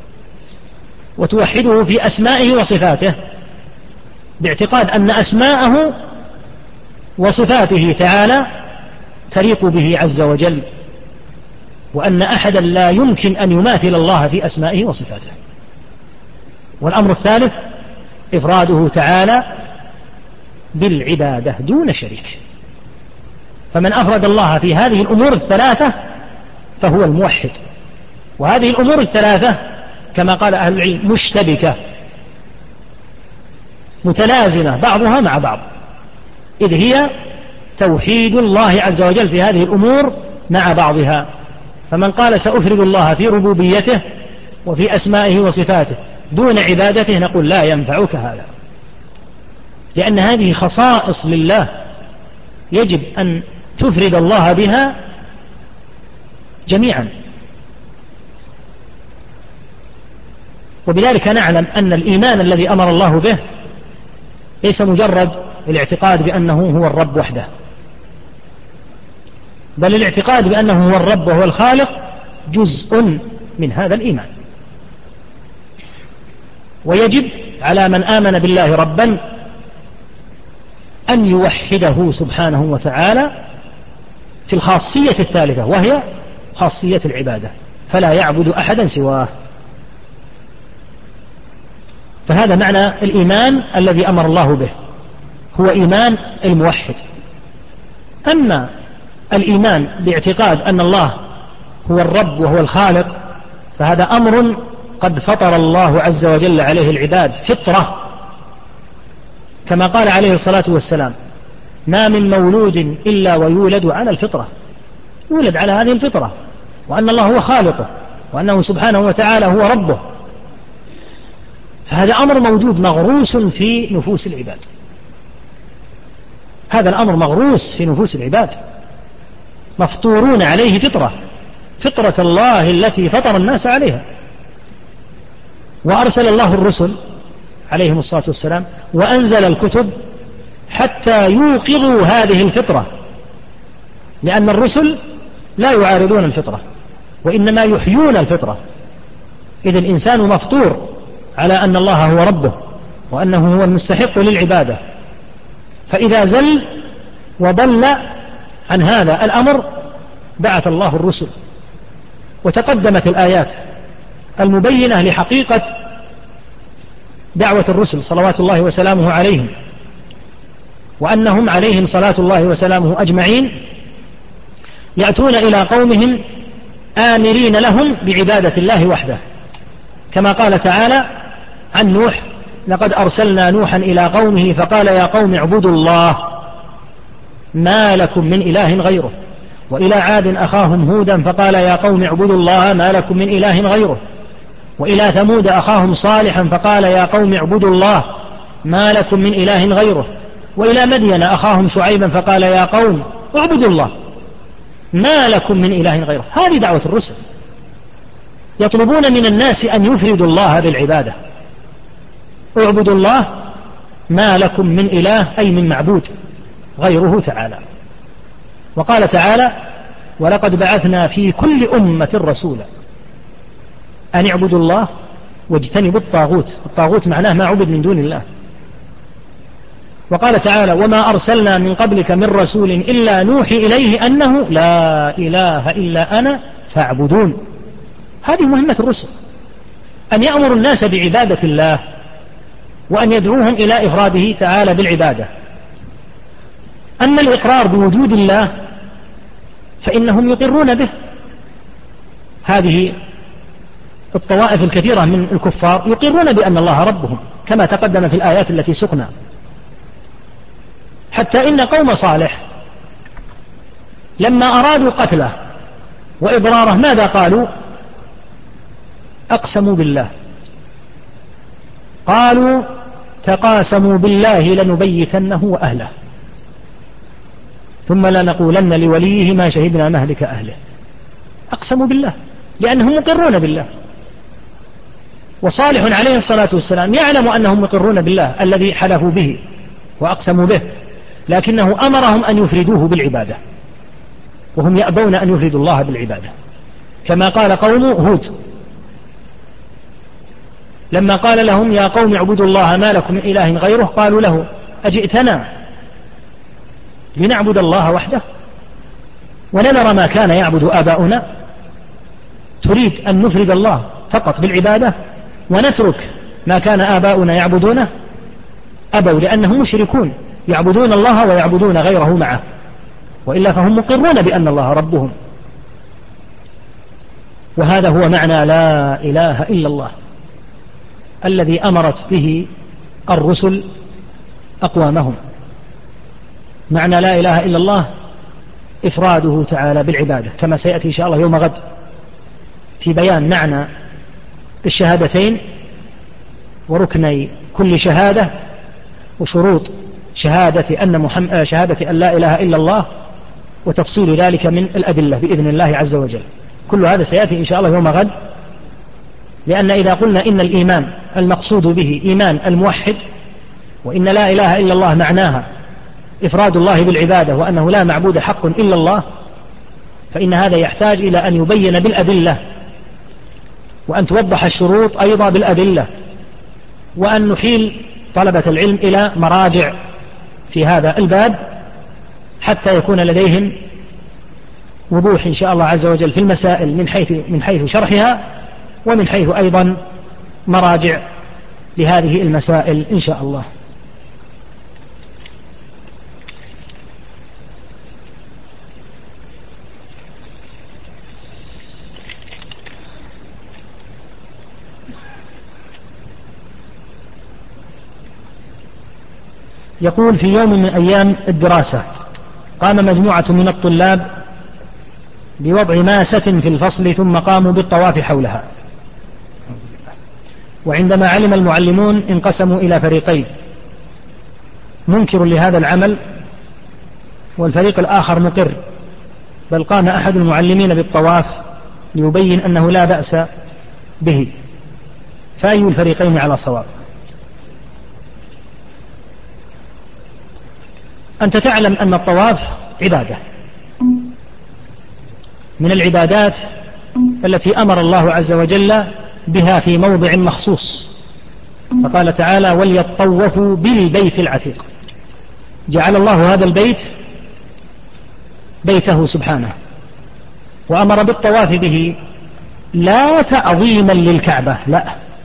وتوحده في أسمائه وصفاته باعتقاد أن أسماءه وصفاته تعالى تليق به عز وجل، وأن أحدا لا يمكن أن يماثل الله في أسمائه وصفاته. والأمر الثالث إفراده تعالى بالعبادة دون شريك. فمن أفرد الله في هذه الأمور الثلاثة فهو الموحد. وهذه الأمور الثلاثة كما قال أهل العلم مشتبكة متلازمة بعضها مع بعض، إذ هي توحيد الله عز وجل في هذه الأمور مع بعضها. فمن قال سأفرد الله في ربوبيته وفي أسمائه وصفاته دون عبادته نقول لا ينفعك هذا، لأن هذه خصائص لله يجب أن تفرد الله بها جميعا. وبذلك نعلم أن الإيمان الذي أمر الله به ليس مجرد الاعتقاد بأنه هو الرب وحده، بل الاعتقاد بأنه هو الرب وهو الخالق جزء من هذا الإيمان. ويجب على من آمن بالله ربا أن يوحده سبحانه وتعالى في الخاصية الثالثة، وهي خاصية العبادة، فلا يعبد أحدا سواه. فهذا معنى الإيمان الذي أمر الله به، هو إيمان الموحد. أما الإيمان باعتقاد أن الله هو الرب وهو الخالق فهذا أمر قد فطر الله عز وجل عليه العباد فطرة، كما قال عليه الصلاة والسلام: ما من مولود إلا ويولد على الفطرة، يولد على هذه الفطرة، وأن الله هو خالقه، وأنه سبحانه وتعالى هو ربه. فهذا أمر موجود مغروس في نفوس العباد، هذا الأمر مغروس في نفوس العباد، مفطورون عليه فطرة الله التي فطر الناس عليها. وأرسل الله الرسل عليهم الصلاة والسلام وأنزل الكتب حتى يوقظوا هذه الفطرة، لأن الرسل لا يعارضون الفطرة وإنما يحيون الفطرة. إذ الإنسان مفطور على أن الله هو ربه وأنه هو المستحق للعبادة، فإذا زل وضل عن هذا الأمر بعث الله الرسل، وتقدمت الآيات المبينة لحقيقة دعوة الرسل صلوات الله وسلامه عليهم، وأنهم عليهم صلاة الله وسلامه أجمعين يأتون إلى قومهم آمرين لهم بعبادة الله وحده، كما قال تعالى عن نوح: لقد أرسلنا نوحا إلى قومه فقال يا قوم اعبدوا الله ما لكم من إله غيره. وإلى عاد أخاهم هودا فقال يا قوم اعبدوا الله ما لكم من إله غيره. وإلى ثمود أخاهم صالحا فقال يا قوم اعبدوا الله ما لكم من إله غيره. وإلى مدين أخاهم شعيبا فقال يا قوم اعبدوا الله ما لكم من إله غيره. هذه دعوة الرسل، يطلبون من الناس أن يفردوا الله بالعبادة. اعبدوا الله ما لكم من إله أي من معبود غيره تعالى. وقال تعالى: ولقد بعثنا في كل أمة رسولا أن اعبدوا الله واجتنبوا الطاغوت. الطاغوت معناه ما عبد من دون الله. وقال تعالى: وما أرسلنا من قبلك من رسول إلا نوحي إليه أنه لا إله إلا أنا فاعبدون. هذه مهمة الرسل، أن يأمر الناس بعبادة الله وأن يدعوهم إلى إفراده تعالى بالعبادة. أما الإقرار بوجود الله فإنهم يقرون به. هذه الطوائف الكثيرة من الكفار يقرون بأن الله ربهم كما تقدم في الآيات التي سقنا، حتى إن قوم صالح لما أرادوا قتله وإضراره ماذا قالوا؟ أقسموا بالله، قالوا تقاسموا بالله لنبيتنه وأهله ثم لنقولن لوليه ما شهدنا مهلك أهله. أقسموا بالله لأنهم مقرون بالله، وصالح عليه الصلاة والسلام يعلم أنهم مقرون بالله الذي حلفوا به وأقسموا به، لكنه أمرهم أن يفردوه بالعبادة، وهم يأبون أن يفردوا الله بالعبادة، كما قال قوم هود لما قال لهم يا قوم اعبدوا الله ما لكم من إله غيره، قالوا له أجئتنا لنعبد الله وحده ونذر ما كان يعبد آباؤنا، تريد أن نفرد الله فقط بالعبادة ونترك ما كان آباؤنا يعبدونه؟ أبوا، لأنهم مشركون يعبدون الله ويعبدون غيره معه، وإلا فهم مقرون بأن الله ربهم. وهذا هو معنى لا إله إلا الله الذي أمرت به الرسل أقوامهم. معنى لا إله إلا الله إفراده تعالى بالعبادة، كما سيأتي إن شاء الله يوم غد في بيان معنى الشهادتين وركني كل شهادة وشروط شهادة أن لا إله إلا الله، وتفصيل ذلك من الأدلة بإذن الله عز وجل. كل هذا سيأتي إن شاء الله يوم غد، لأن إذا قلنا إن الإيمان المقصود به إيمان الموحد، وإن لا إله إلا الله معناها إفراد الله بالعبادة وأنه لا معبود حق إلا الله، فإن هذا يحتاج إلى أن يبين بالأدلة، وأن توضح الشروط أيضا بالأدلة، وأن نحيل طلبة العلم إلى مراجع في هذا الباب حتى يكون لديهم وضوح إن شاء الله عز وجل في المسائل من حيث شرحها، ومن حيث أيضا مراجع لهذه المسائل إن شاء الله. يقول في يوم من أيام الدراسة قام مجموعة من الطلاب بوضع ماسة في الفصل ثم قاموا بالطواف حولها، وعندما علم المعلمون انقسموا إلى فريقين، منكر لهذا العمل والفريق الآخر مقر، بل قام أحد المعلمين بالطواف ليبين أنه لا بأس به، فأي الفريقين على صواب؟ أنت تعلم أن الطواف عبادة من العبادات التي أمر الله عز وجل بها في موضع مخصوص، فقال تعالى وليطوفوا بالبيت العتيق، جعل الله هذا البيت بيته سبحانه، وأمر بالطواف به لا تعظيما للكعبة، لا،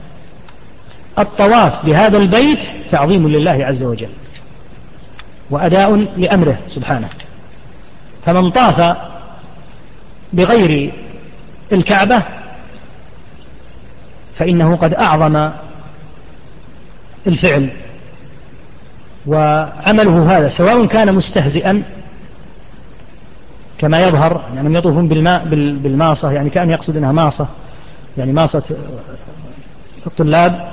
الطواف بهذا البيت تعظيم لله عز وجل وأداء لأمره سبحانه. فمن طاف بغير الكعبة فإنه قد أعظم الفعل، وعمله هذا سواء كان مستهزئا كما يظهر، يعني يطوفون بالماصة، يعني كأن يقصد أنها ماصة، يعني ماصة الطلاب،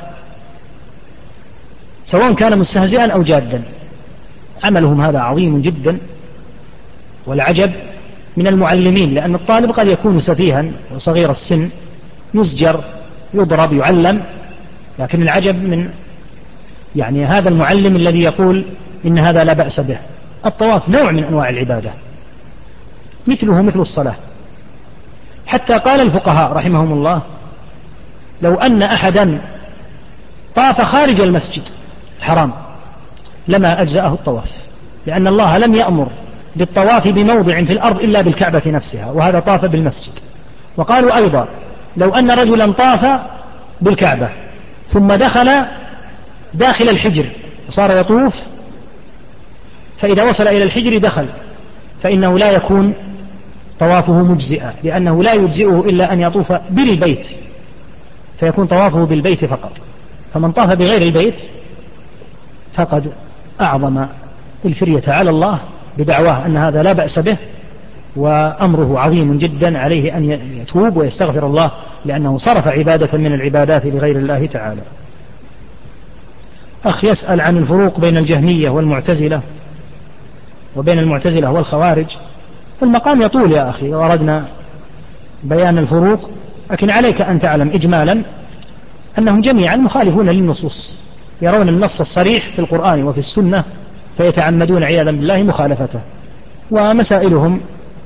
سواء كان مستهزئا أو جادا، عملهم هذا عظيم جدا. والعجب من المعلمين، لأن الطالب قد يكون سفيها وصغير السن يزجر يضرب يعلم، لكن العجب من يعني هذا المعلم الذي يقول إن هذا لا بأس به. الطواف نوع من أنواع العبادة مثله مثل الصلاة، حتى قال الفقهاء رحمهم الله لو أن أحدا طاف خارج المسجد الحرام لما أجزأه الطواف، لأن الله لم يأمر بالطواف بموضع في الأرض إلا بالكعبة نفسها، وهذا طاف بالمسجد. وقالوا أيضا لو أن رجلا طاف بالكعبة ثم دخل داخل الحجر صار يطوف، فإذا وصل إلى الحجر دخل، فإنه لا يكون طوافه مجزئا، لأنه لا يجزئه إلا أن يطوف بالبيت، فيكون طوافه بالبيت فقط. فمن طاف بغير البيت فقد أعظم الفرية على الله بدعواه أن هذا لا بأس به، وأمره عظيم جدا، عليه أن يتوب ويستغفر الله، لأنه صرف عبادة من العبادات لغير الله تعالى. أخ يسأل عن الفروق بين الجهمية والمعتزلة وبين المعتزلة والخوارج. المقام يطول يا أخي، وأردنا بيان الفروق، لكن عليك أن تعلم إجمالا أنهم جميعا مخالفون للنصوص، يرون النص الصريح في القرآن وفي السنة فيتعمدون عياذا بالله مخالفته. ومسائلهم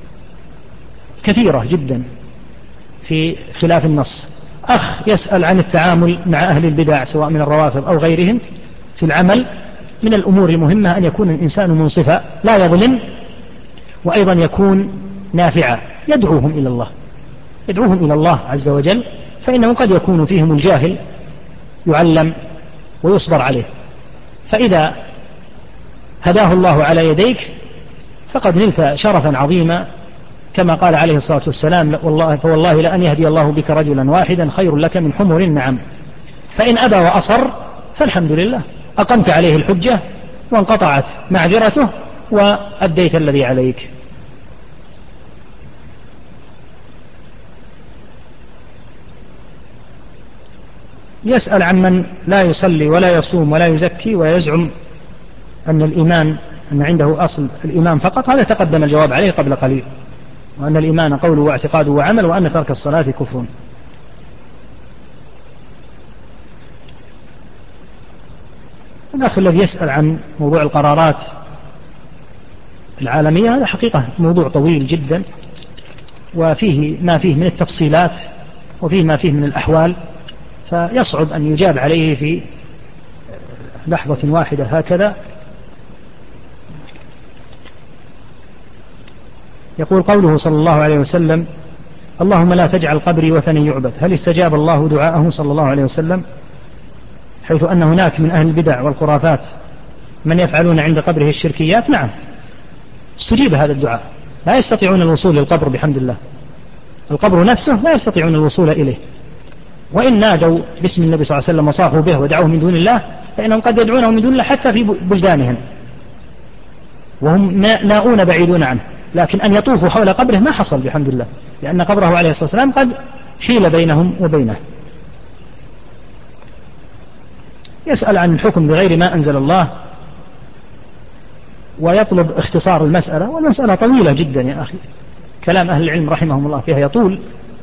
كثيرة جدا في خلاف النص. أخ يسأل عن التعامل مع أهل البدع سواء من الروافض أو غيرهم في العمل. من الأمور المهمة أن يكون الإنسان منصفا لا يظلم، وأيضا يكون نافعا، يدعوهم إلى الله عز وجل، فإنه قد يكون فيهم الجاهل يعلم ويصبر عليه، فإذا هداه الله على يديك فقد نلت شرفا عظيما، كما قال عليه الصلاة والسلام: فوالله لأن يهدي الله بك رجلا واحدا خير لك من حمر النعم. فإن أبى وأصر فالحمد لله، أقمت عليه الحجة وانقطعت معذرته وأديت الذي عليك. يسأل عن من لا يصلي ولا يصوم ولا يزكي ويزعم أن الإيمان أن عنده أصل الإيمان فقط. هذا تقدم الجواب عليه قبل قليل، وأن الإيمان قول واعتقاد وعمل، وأن ترك الصلاة كفر. الأخ الذي يسأل عن موضوع القرارات العالمية، هذا حقيقة موضوع طويل جدا، وفيه ما فيه من التفصيلات وفيه ما فيه من الأحوال، فيصعب أن يجاب عليه في لحظة واحدة هكذا. يقول قوله صلى الله عليه وسلم: اللهم لا تجعل قبري وثني يعبد، هل استجاب الله دعاءه صلى الله عليه وسلم، حيث أن هناك من أهل البدع والخرافات من يفعلون عند قبره الشركيات؟ نعم، استجيب هذا الدعاء، لا يستطيعون الوصول للقبر بحمد الله، القبر نفسه لا يستطيعون الوصول إليه، وإن نادوا باسم النبي صلى الله عليه وسلم وصاحوا به ودعوه من دون الله فإنهم قد يدعونه من دون الله حتى في بلدانهم وهم ناؤون بعيدون عنه، لكن أن يطوفوا حول قبره ما حصل بحمد الله، لأن قبره عليه الصلاة والسلام قد حيل بينهم وبينه. يسأل عن الحكم بغير ما أنزل الله ويطلب اختصار المسألة، والمسألة طويلة جدا يا أخي، كلام أهل العلم رحمهم الله فيها يطول،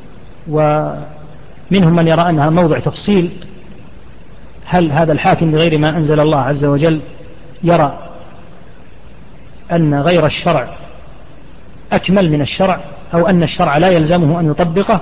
ومنهم من يرى أنها موضع تفصيل. هل هذا الحاكم بغير ما أنزل الله عز وجل يرى أن غير الشرع أكمل من الشرع، أو أن الشرع لا يلزمه أن يطبقه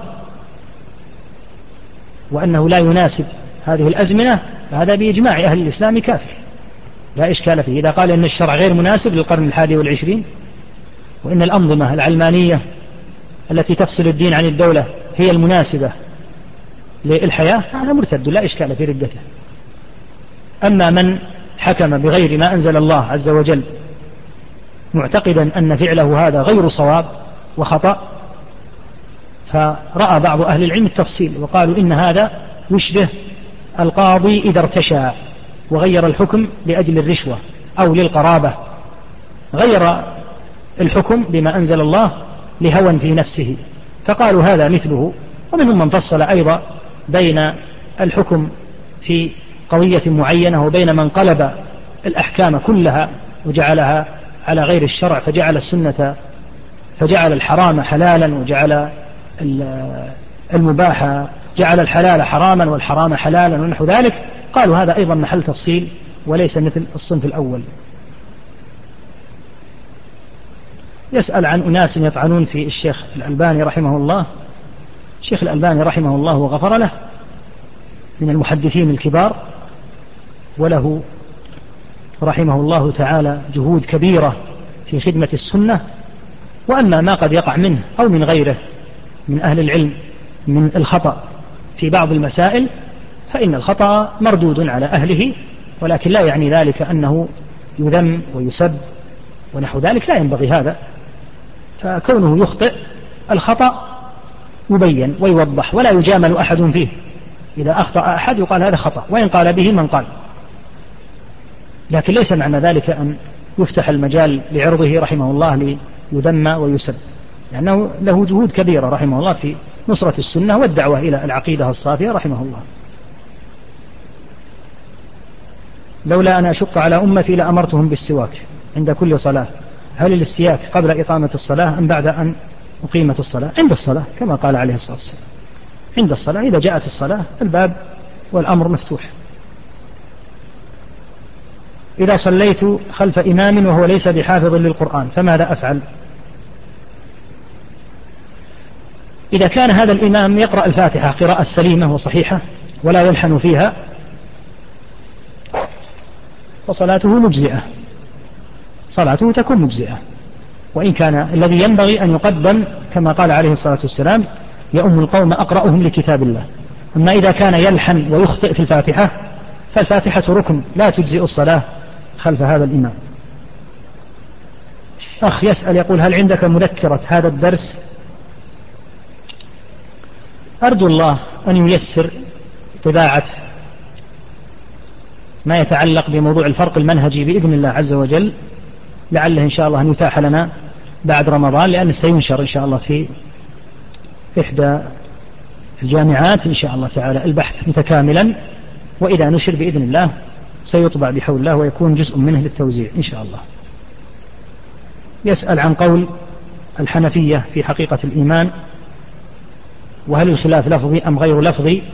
وأنه لا يناسب هذه الأزمنة؟ فهذا بإجماع أهل الإسلام كافر لا إشكال فيه. إذا قال إن الشرع غير مناسب للقرن 21 وإن الأنظمة العلمانية التي تفصل الدين عن الدولة هي المناسبة للحياة، هذا مرتد لا إشكال في ردته. أما من حكم بغير ما أنزل الله عز وجل معتقدا أن فعله هذا غير صواب وخطأ، فرأى بعض أهل العلم التفصيل وقالوا إن هذا يشبه القاضي إذا ارتشى وغير الحكم لأجل الرشوة أو للقرابة، غير الحكم بما أنزل الله لهوى في نفسه، فقالوا هذا مثله. ومنهم من فصل أيضا بين الحكم في قضية معينة وبين من قلب الأحكام كلها وجعلها على غير الشرع، فجعل الحرام حلالا وجعل المباح، جعل الحلال حراما والحرام حلالا ونحو ذلك. قالوا هذا أيضا محل تفصيل وليس مثل الصنف الأول. يسأل عن أناس يطعنون في الشيخ الألباني رحمه الله. الشيخ الألباني رحمه الله وغفر له من المحدثين الكبار، وله رحمه الله تعالى جهود كبيرة في خدمة السنة. وأما ما قد يقع منه أو من غيره من أهل العلم من الخطأ في بعض المسائل فإن الخطأ مردود على أهله، ولكن لا يعني ذلك أنه يذم ويسب ونحو ذلك، لا ينبغي هذا. فكونه يخطئ الخطأ يبين ويوضح ولا يجامل أحد فيه. إذا أخطأ أحد يقال هذا خطأ وإن قال به من قال، لكن ليس معنى ذلك أن يفتح المجال لعرضه رحمه الله ليذم ويسب، لأنه له جهود كبيرة رحمه الله في نصرة السنة والدعوة إلى العقيدة الصافية رحمه الله. لولا أن أشق على أمتي لأمرتهم بالسواك عند كل صلاة، هل الاستياك قبل إقامة الصلاة أم بعد أن أقيمت الصلاة؟ عند الصلاة كما قال عليه الصلاة والسلام، عند الصلاة إذا جاءت الصلاة الباب والأمر مفتوح. إذا صليت خلف إمام وهو ليس بحافظ للقرآن فماذا أفعل؟ إذا كان هذا الإمام يقرأ الفاتحة قراءة سليمة وصحيحة ولا يلحن فيها فصلاته مجزئة، صلاته تكون مجزئة، وإن كان الذي ينبغي أن يقدم كما قال عليه الصلاة والسلام يؤم القوم أقرأهم لكتاب الله. أما إذا كان يلحن ويخطئ في الفاتحة فالفاتحة ركن لا تجزئ الصلاة خلف هذا الإمام. أخ يسأل يقول هل عندك مذكرة هذا الدرس؟ أرجو الله أن ييسر طباعة ما يتعلق بموضوع الفرق المنهجي بإذن الله عز وجل، لعله إن شاء الله أن يتاح لنا بعد رمضان، لأنه سينشر إن شاء الله في إحدى الجامعات إن شاء الله تعالى البحث متكاملا، وإذا نشر بإذن الله سيطبع بحول الله ويكون جزء منه للتوزيع إن شاء الله. يسأل عن قول الحنفية في حقيقة الإيمان، وهل الخلاف لفظي أم غير لفظي؟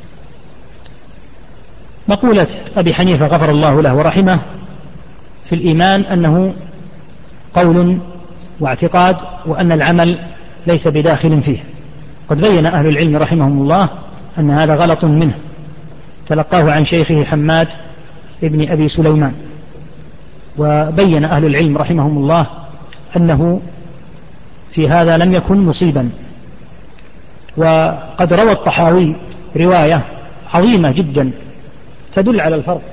مقولة أبي حنيفة غفر الله له ورحمه في الإيمان أنه قول واعتقاد، وأن العمل ليس بداخل فيه. قد بين أهل العلم رحمهم الله أن هذا غلط منه، تلقاه عن شيخه حماد ابن أبي سليمان، وبين أهل العلم رحمهم الله أنه في هذا لم يكن مصيبا. وقد روى الطحاوي رواية عظيمة جدا تدل على الفرق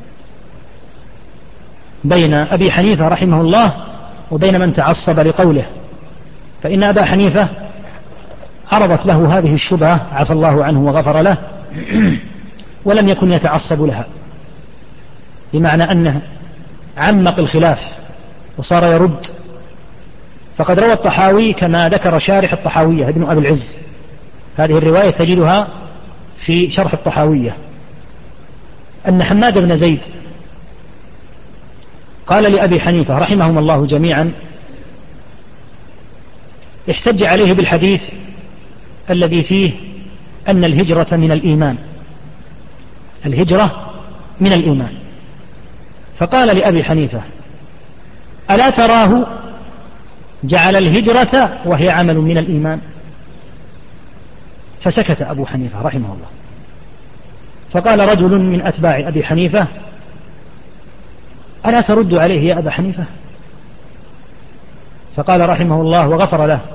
بين أبي حنيفة رحمه الله وبين من تعصب لقوله، فإن أبا حنيفة عرضت له هذه الشبهة عفى الله عنه وغفر له ولم يكن يتعصب لها، بمعنى أنه عمق الخلاف وصار يرد. فقد روى الطحاوي كما ذكر شارح الطحاوية ابن أبي العز، هذه الرواية تجدها في شرح الطحاوية، أن حماد بن زيد قال لأبي حنيفة رحمهم الله جميعا، احتج عليه بالحديث الذي فيه أن الهجرة من الإيمان، الهجرة من الإيمان، فقال لأبي حنيفة ألا تراه جعل الهجرة وهي عمل من الإيمان؟ فسكت أبو حنيفة رحمه الله. فقال رجل من أتباع أبي حنيفة ألا ترد عليه يا أبا حنيفة؟ فقال رحمه الله وغفر له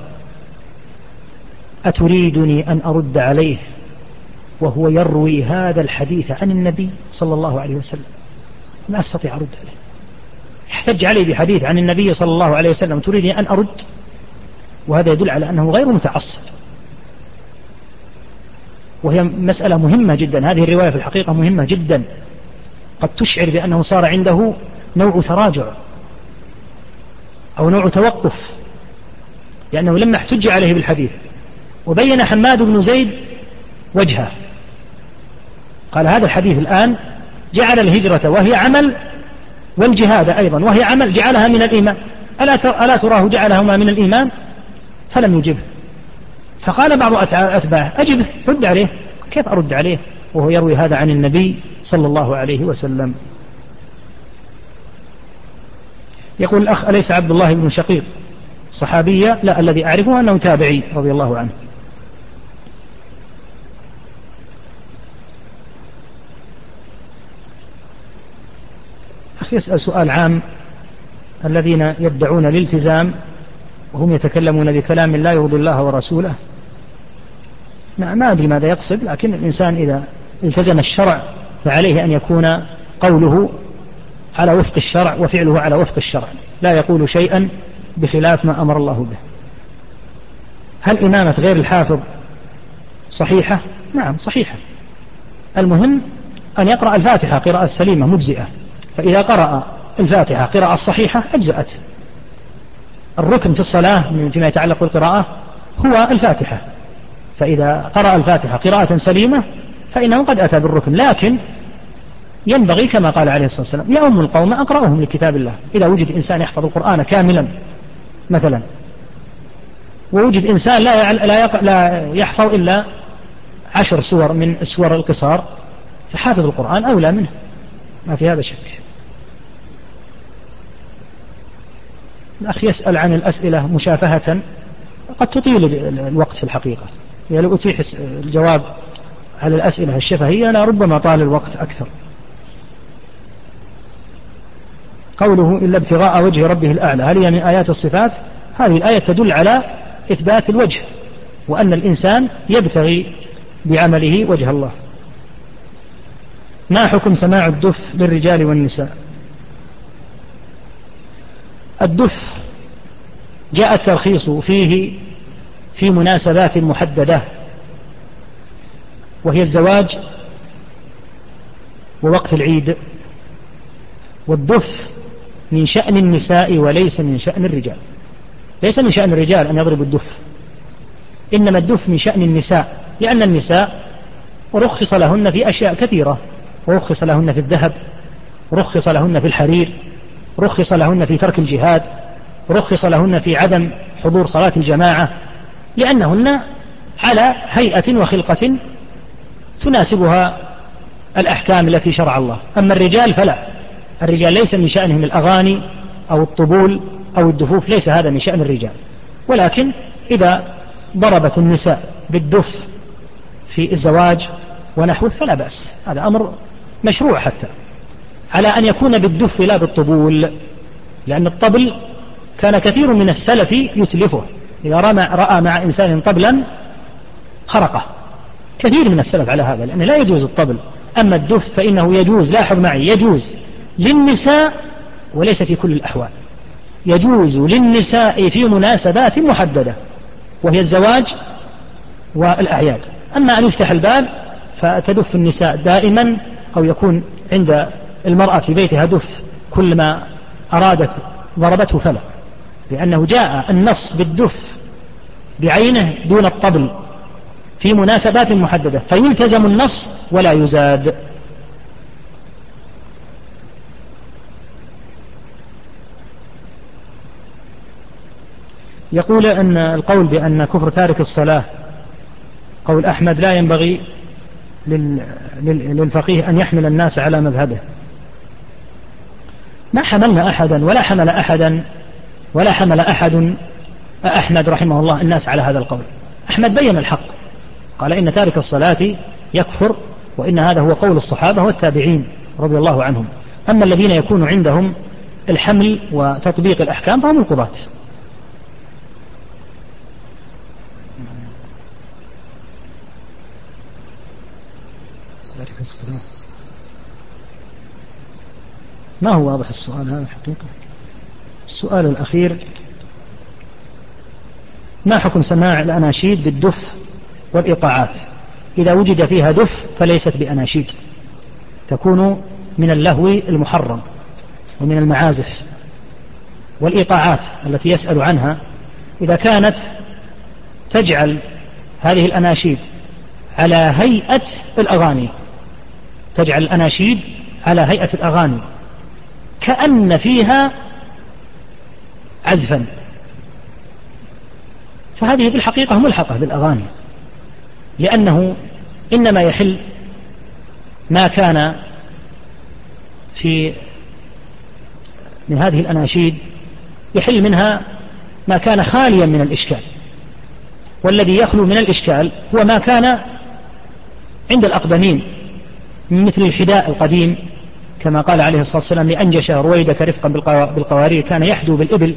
أتريدني أن أرد عليه وهو يروي هذا الحديث عن النبي صلى الله عليه وسلم؟ ما أستطيع أرد عليه، احتج عليه بحديث عن النبي صلى الله عليه وسلم تريدني أن أرد؟ وهذا يدل على أنه غير متعصب، وهي مسألة مهمة جدا. هذه الرواية في الحقيقة مهمة جدا، قد تشعر بأنه صار عنده نوع تراجع أو نوع توقف، لأنه لما احتج عليه بالحديث وبين حماد بن زيد وجهه قال هذا الحديث الآن جعل الهجرة وهي عمل والجهاد أيضا وهي عمل جعلها من الإيمان، ألا تراه جعلهما من الإيمان؟ فلم يجبه. فقال بعض أتباعه أجبه، رد عليه. كيف أرد عليه وهو يروي هذا عن النبي صلى الله عليه وسلم؟ يقول الأخ أليس عبد الله بن شقيق صحابية؟ لا، الذي أعرفه أنه تابعي رضي الله عنه. أخي يسأل سؤال عام، الذين يدعون الالتزام وهم يتكلمون بكلام لا يرضي الله ورسوله، ما أدري ماذا يقصد، لكن الإنسان إذا التزم الشرع فعليه أن يكون قوله على وفق الشرع وفعله على وفق الشرع، لا يقول شيئا بخلاف ما أمر الله به. هل إمامة غير الحافظ صحيحة؟ نعم صحيحة، المهم أن يقرأ الفاتحة قراءة سليمة مجزئة، فإذا قرأ الفاتحة قراءة صحيحة أجزأت. الركن في الصلاة فيما يتعلق بالقراءة هو الفاتحة، فإذا قرأ الفاتحة قراءة سليمة فإنه قد أتى بالركن، لكن ينبغي كما قال عليه الصلاة والسلام يؤم القوم أقرأهم لكتاب الله. إذا وجد إنسان يحفظ القرآن كاملا مثلا، ووجد إنسان لا يحفظ إلا 10 سور من السور القصار، فحافظ القرآن أولى منه، ما في هذا شك. الأخ يسأل عن الأسئلة مشافهة، قد تطيل الوقت في الحقيقة، يعني لو أتيح الجواب على الأسئلة الشفهية لربما طال الوقت أكثر. قوله إلا ابتغاء وجه ربه الأعلى، هل هي من آيات الصفات؟ هذه الآية تدل على إثبات الوجه، وأن الإنسان يبتغي بعمله وجه الله. ما حكم سماع الدف للرجال والنساء؟ الدف جاء الترخيص فيه في مناسبات محددة، وهي الزواج ووقت العيد. والدف من شأن النساء وليس من شأن الرجال. ليس من شأن الرجال أن يضربوا الدف، إنما الدف من شأن النساء، لأن النساء رخص لهن في أشياء كثيرة، ورخص لهن في الذهب، رخص لهن في الحرير، رخص لهن في ترك الجهاد، رخص لهن في عدم حضور صلاة الجماعة، لأنهن على هيئة وخلقة تناسبها الأحكام التي شرع الله. أما الرجال فلا، الرجال ليس من شأنهم الأغاني أو الطبول أو الدفوف، ليس هذا من شأن الرجال. ولكن إذا ضربت النساء بالدف في الزواج ونحوه فلا بأس، هذا أمر مشروع، حتى على أن يكون بالدف لا بالطبول، لأن الطبل كان كثير من السلف يتلفه، إذا رأى مع إنسان طبلا خرقه، كثير من السلف على هذا، لأنه لا يجوز الطبل. أما الدف فإنه يجوز، لاحظ معي، يجوز للنساء وليس في كل الأحوال، يجوز للنساء في مناسبات محددة وهي الزواج والأعياد. أما أن يفتح الباب فتدف النساء دائما، أو يكون عند المرأة في بيتها دف كلما أرادت ضربته فلا، لأنه جاء النص بالدف بعينه دون الطبل في مناسبات محددة، فيلتزم النص ولا يزاد. يقول أن القول بأن كفر تارك الصلاة قول أحمد لا ينبغي للفقيه أن يحمل الناس على مذهبه. ما حملنا أحدا ولا حمل أحد أحمد رحمه الله الناس على هذا القول. أحمد بين الحق، قال إن تارك الصلاة يكفر، وإن هذا هو قول الصحابة والتابعين رضي الله عنهم. أما الذين يكون عندهم الحمل وتطبيق الأحكام فهم القضاة. ما هو واضح السؤال هذا حقيقة؟ السؤال الأخير: ما حكم سماع الأناشيد بالدف والإيقاعات؟ إذا وجد فيها دف فليست بأناشيد، تكون من اللهو المحرم ومن المعازف. والإيقاعات التي يسأل عنها إذا كانت تجعل هذه الأناشيد على هيئة الأغاني، تجعل الأناشيد على هيئة الأغاني كأن فيها عزفا، فهذه في الحقيقة ملحقة بالأغاني، لأنه إنما يحل ما كان من هذه الأناشيد، يحل منها ما كان خاليا من الإشكال، والذي يخلو من الإشكال هو ما كان عند الأقدمين من مثل الحداء القديم، كما قال عليه الصلاة والسلام: لأنجش رويدك رفقا بالقوارير، كان يحدو بالإبل.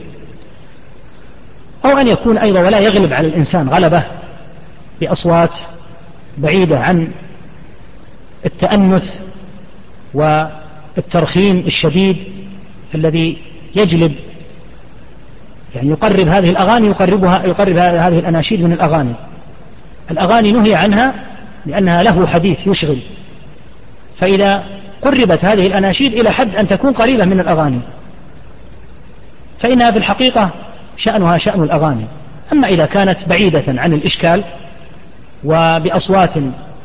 أو أن يكون أيضا ولا يغلب على الإنسان غلبة بأصوات بعيدة عن التأنث والترخيم الشديد الذي يجلب، يعني يقرب هذه الأغاني، يقرب هذه الأناشيد من الأغاني. الأغاني نهي عنها لأنها له حديث يشغل، فإذا قربت هذه الأناشيد إلى حد أن تكون قريبة من الأغاني فإنها في الحقيقة شأنها شأن الأغاني. أما إذا كانت بعيدة عن الإشكال وبأصوات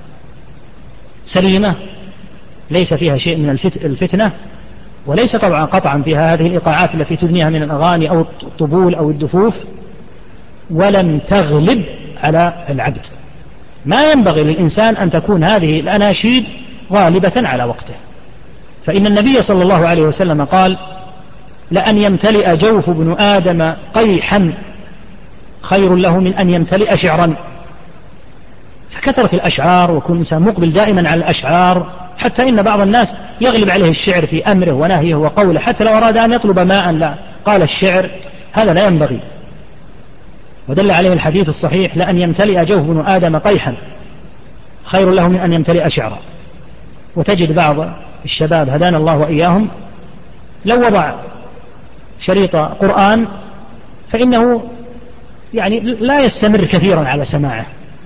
سليمة ليس فيها شيء من الفتنة، وليس طبعا قطعا فيها هذه الإيقاعات التي تدنيها من الأغاني أو الطبول أو الدفوف، ولم تغلب على العبد، ما ينبغي للإنسان أن تكون هذه الأناشيد غالبة على وقته. فإن النبي صلى الله عليه وسلم قال: لأن يمتلئ جوف ابن آدم قيحا خير له من أن يمتلئ شعرا. فكثرة الأشعار وكل إنسان مقبل دائما على الأشعار، حتى إن بعض الناس يغلب عليه الشعر في أمره ونهيه وقوله، حتى لو أراد أن يطلب ماء لا قال الشعر، هذا لا ينبغي. ودل عليه الحديث الصحيح: لأن يمتلئ جوف ابن آدم قيحا خير له من أن يمتلئ شعرا. وتجد بعض الشباب هدانا الله وإياهم لو وضع شريط قرآن فإنه يعني لا يستمر كثيرا على سماعه،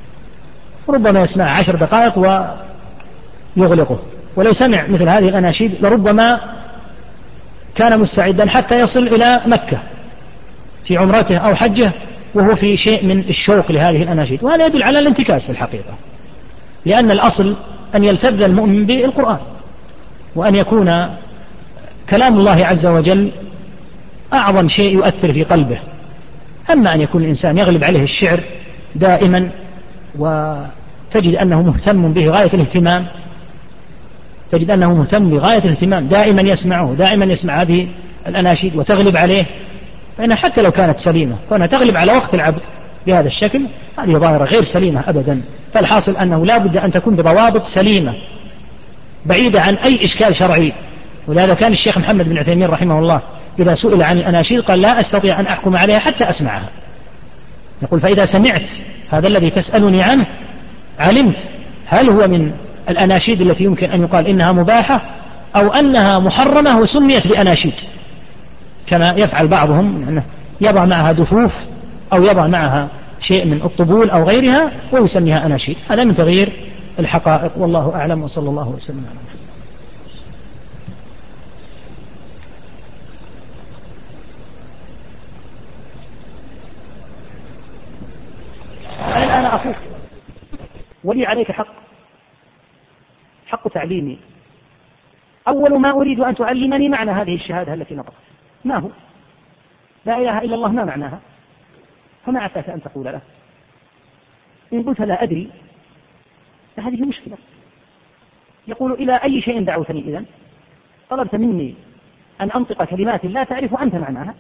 ربما يسمع 10 دقائق ويغلقه. ولو سمع مثل هذه الأناشيد لربما كان مستعدا حتى يصل إلى مكة في عمرته أو حجه وهو في شيء من الشوق لهذه الأناشيد. وهذا يدل على الانتكاس في الحقيقة، لأن الأصل أن يلتذ المؤمن بالقرآن، وأن يكون كلام الله عز وجل أعظم شيء يؤثر في قلبه. أما أن يكون الإنسان يغلب عليه الشعر دائما وتجد أنه مهتم به غاية الاهتمام، تجد أنه مهتم بغاية الاهتمام، دائما يسمعه، دائما يسمع هذه الأناشيد وتغلب عليه، فإنها حتى لو كانت سليمة كونها تغلب على وقت العبد بهذا الشكل، هذه ظاهرة غير سليمة أبدا. فالحاصل أنه لا بد أن تكون بضوابط سليمة بعيدة عن أي إشكال شرعي. ولهذا كان الشيخ محمد بن عثيمين رحمه الله إذا سئل عن الأناشيد قال: لا أستطيع أن أحكم عليها حتى أسمعها. يقول: فإذا سمعت هذا الذي تسألني عنه علمت هل هو من الأناشيد التي يمكن أن يقال إنها مباحة أو أنها محرمة وسميت بأناشيد، كما يفعل بعضهم أنه يضع معها دفوف أو يضع معها شيء من الطبول أو غيرها ويسميها أناشيد. هذا من تغيير الحقائق، والله أعلم، وصلى الله وسلم على محمد. أنا الآن أخوك ولي عليك حق تعليمي. أول ما أريد أن تعلمني معنى هذه الشهادة التي نطقت، ما هو؟ لا إله إلا الله ما معناها؟ فما عساك أن تقول له؟ إن قلت لا أدري فهذه مشكلة. يقول: إلى أي شيء دعوتني إذن؟ طلبت مني أن أنطق كلمات لا تعرف أنت معناها.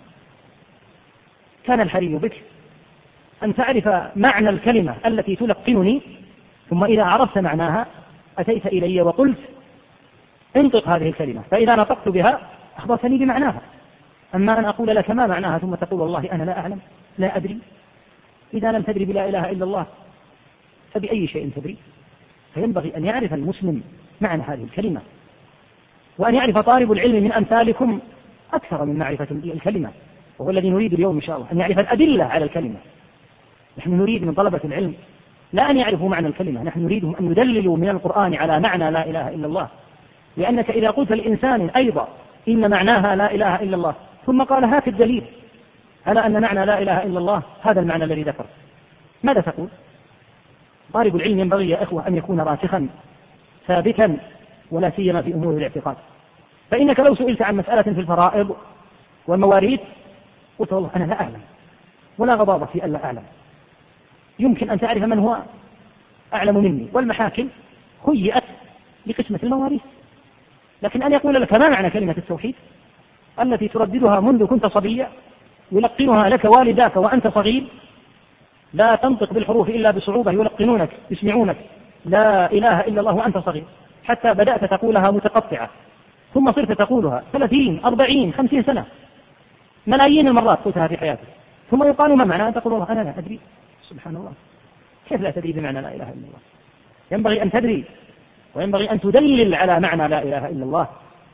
كان الحري بك أن تعرف معنى الكلمة التي تلقنني، ثم إذا عرفت معناها أتيت إلي وقلت: انطق هذه الكلمة، فإذا نطقت بها أخبرتني بمعناها. أما أن أقول لك ما معناها ثم تقول والله أنا لا أعلم، لا أدري. إذا لم تدري بلا إله إلا الله فبأي شيء تدري؟ فينبغي أن يعرف المسلم معنى هذه الكلمة، وأن يعرف طالب العلم من أمثالكم أكثر من معرفة الكلمة، وهو الذي نريد اليوم إن شاء الله، أن يعرف الأدلة على الكلمة. نحن نريد من طلبة العلم لا أن يعرفوا معنى الكلمة، نحن نريدهم أن يدللوا من القرآن على معنى لا إله إلا الله. لأنك إذا قلت لإنسان أيضا إن معناها لا إله إلا الله ثم قال هات الدليل على أن معنى لا إله إلا الله هذا المعنى الذي ذكر، ماذا تقول؟ طالب العلم ينبغي يا إخوة أن يكون راسخا ثابتا، ولا سيما في أمور الاعتقاد. فإنك لو سئلت عن مسألة في الفرائض والمواريث قلت والله أنا لا أعلم، ولا غضاضة في ألا أعلم، يمكن أن تعرف من هو أعلم مني. والمحاكم خيئت لقسمة المواريث، لكن أن يقول لك ما معنى كلمة التوحيد التي ترددها منذ كنت صبيا، يلقنها لك والداك وأنت صغير، لا تنطق بالحروف إلا بصعوبة، يلقنونك يسمعونك لا إله إلا الله وأنت صغير، حتى بدأت تقولها متقطعة، ثم صرت تقولها 30 40 50 سنة، ملايين المرات قلتها في حياتك، ثم يقال ما معنى أن تقول الله أنا لا أدري. سبحان الله، كيف لا تدري بمعنى لا إله إلا الله؟ ينبغي أن تدري، وينبغي أن تدلل على معنى لا إله إلا الله.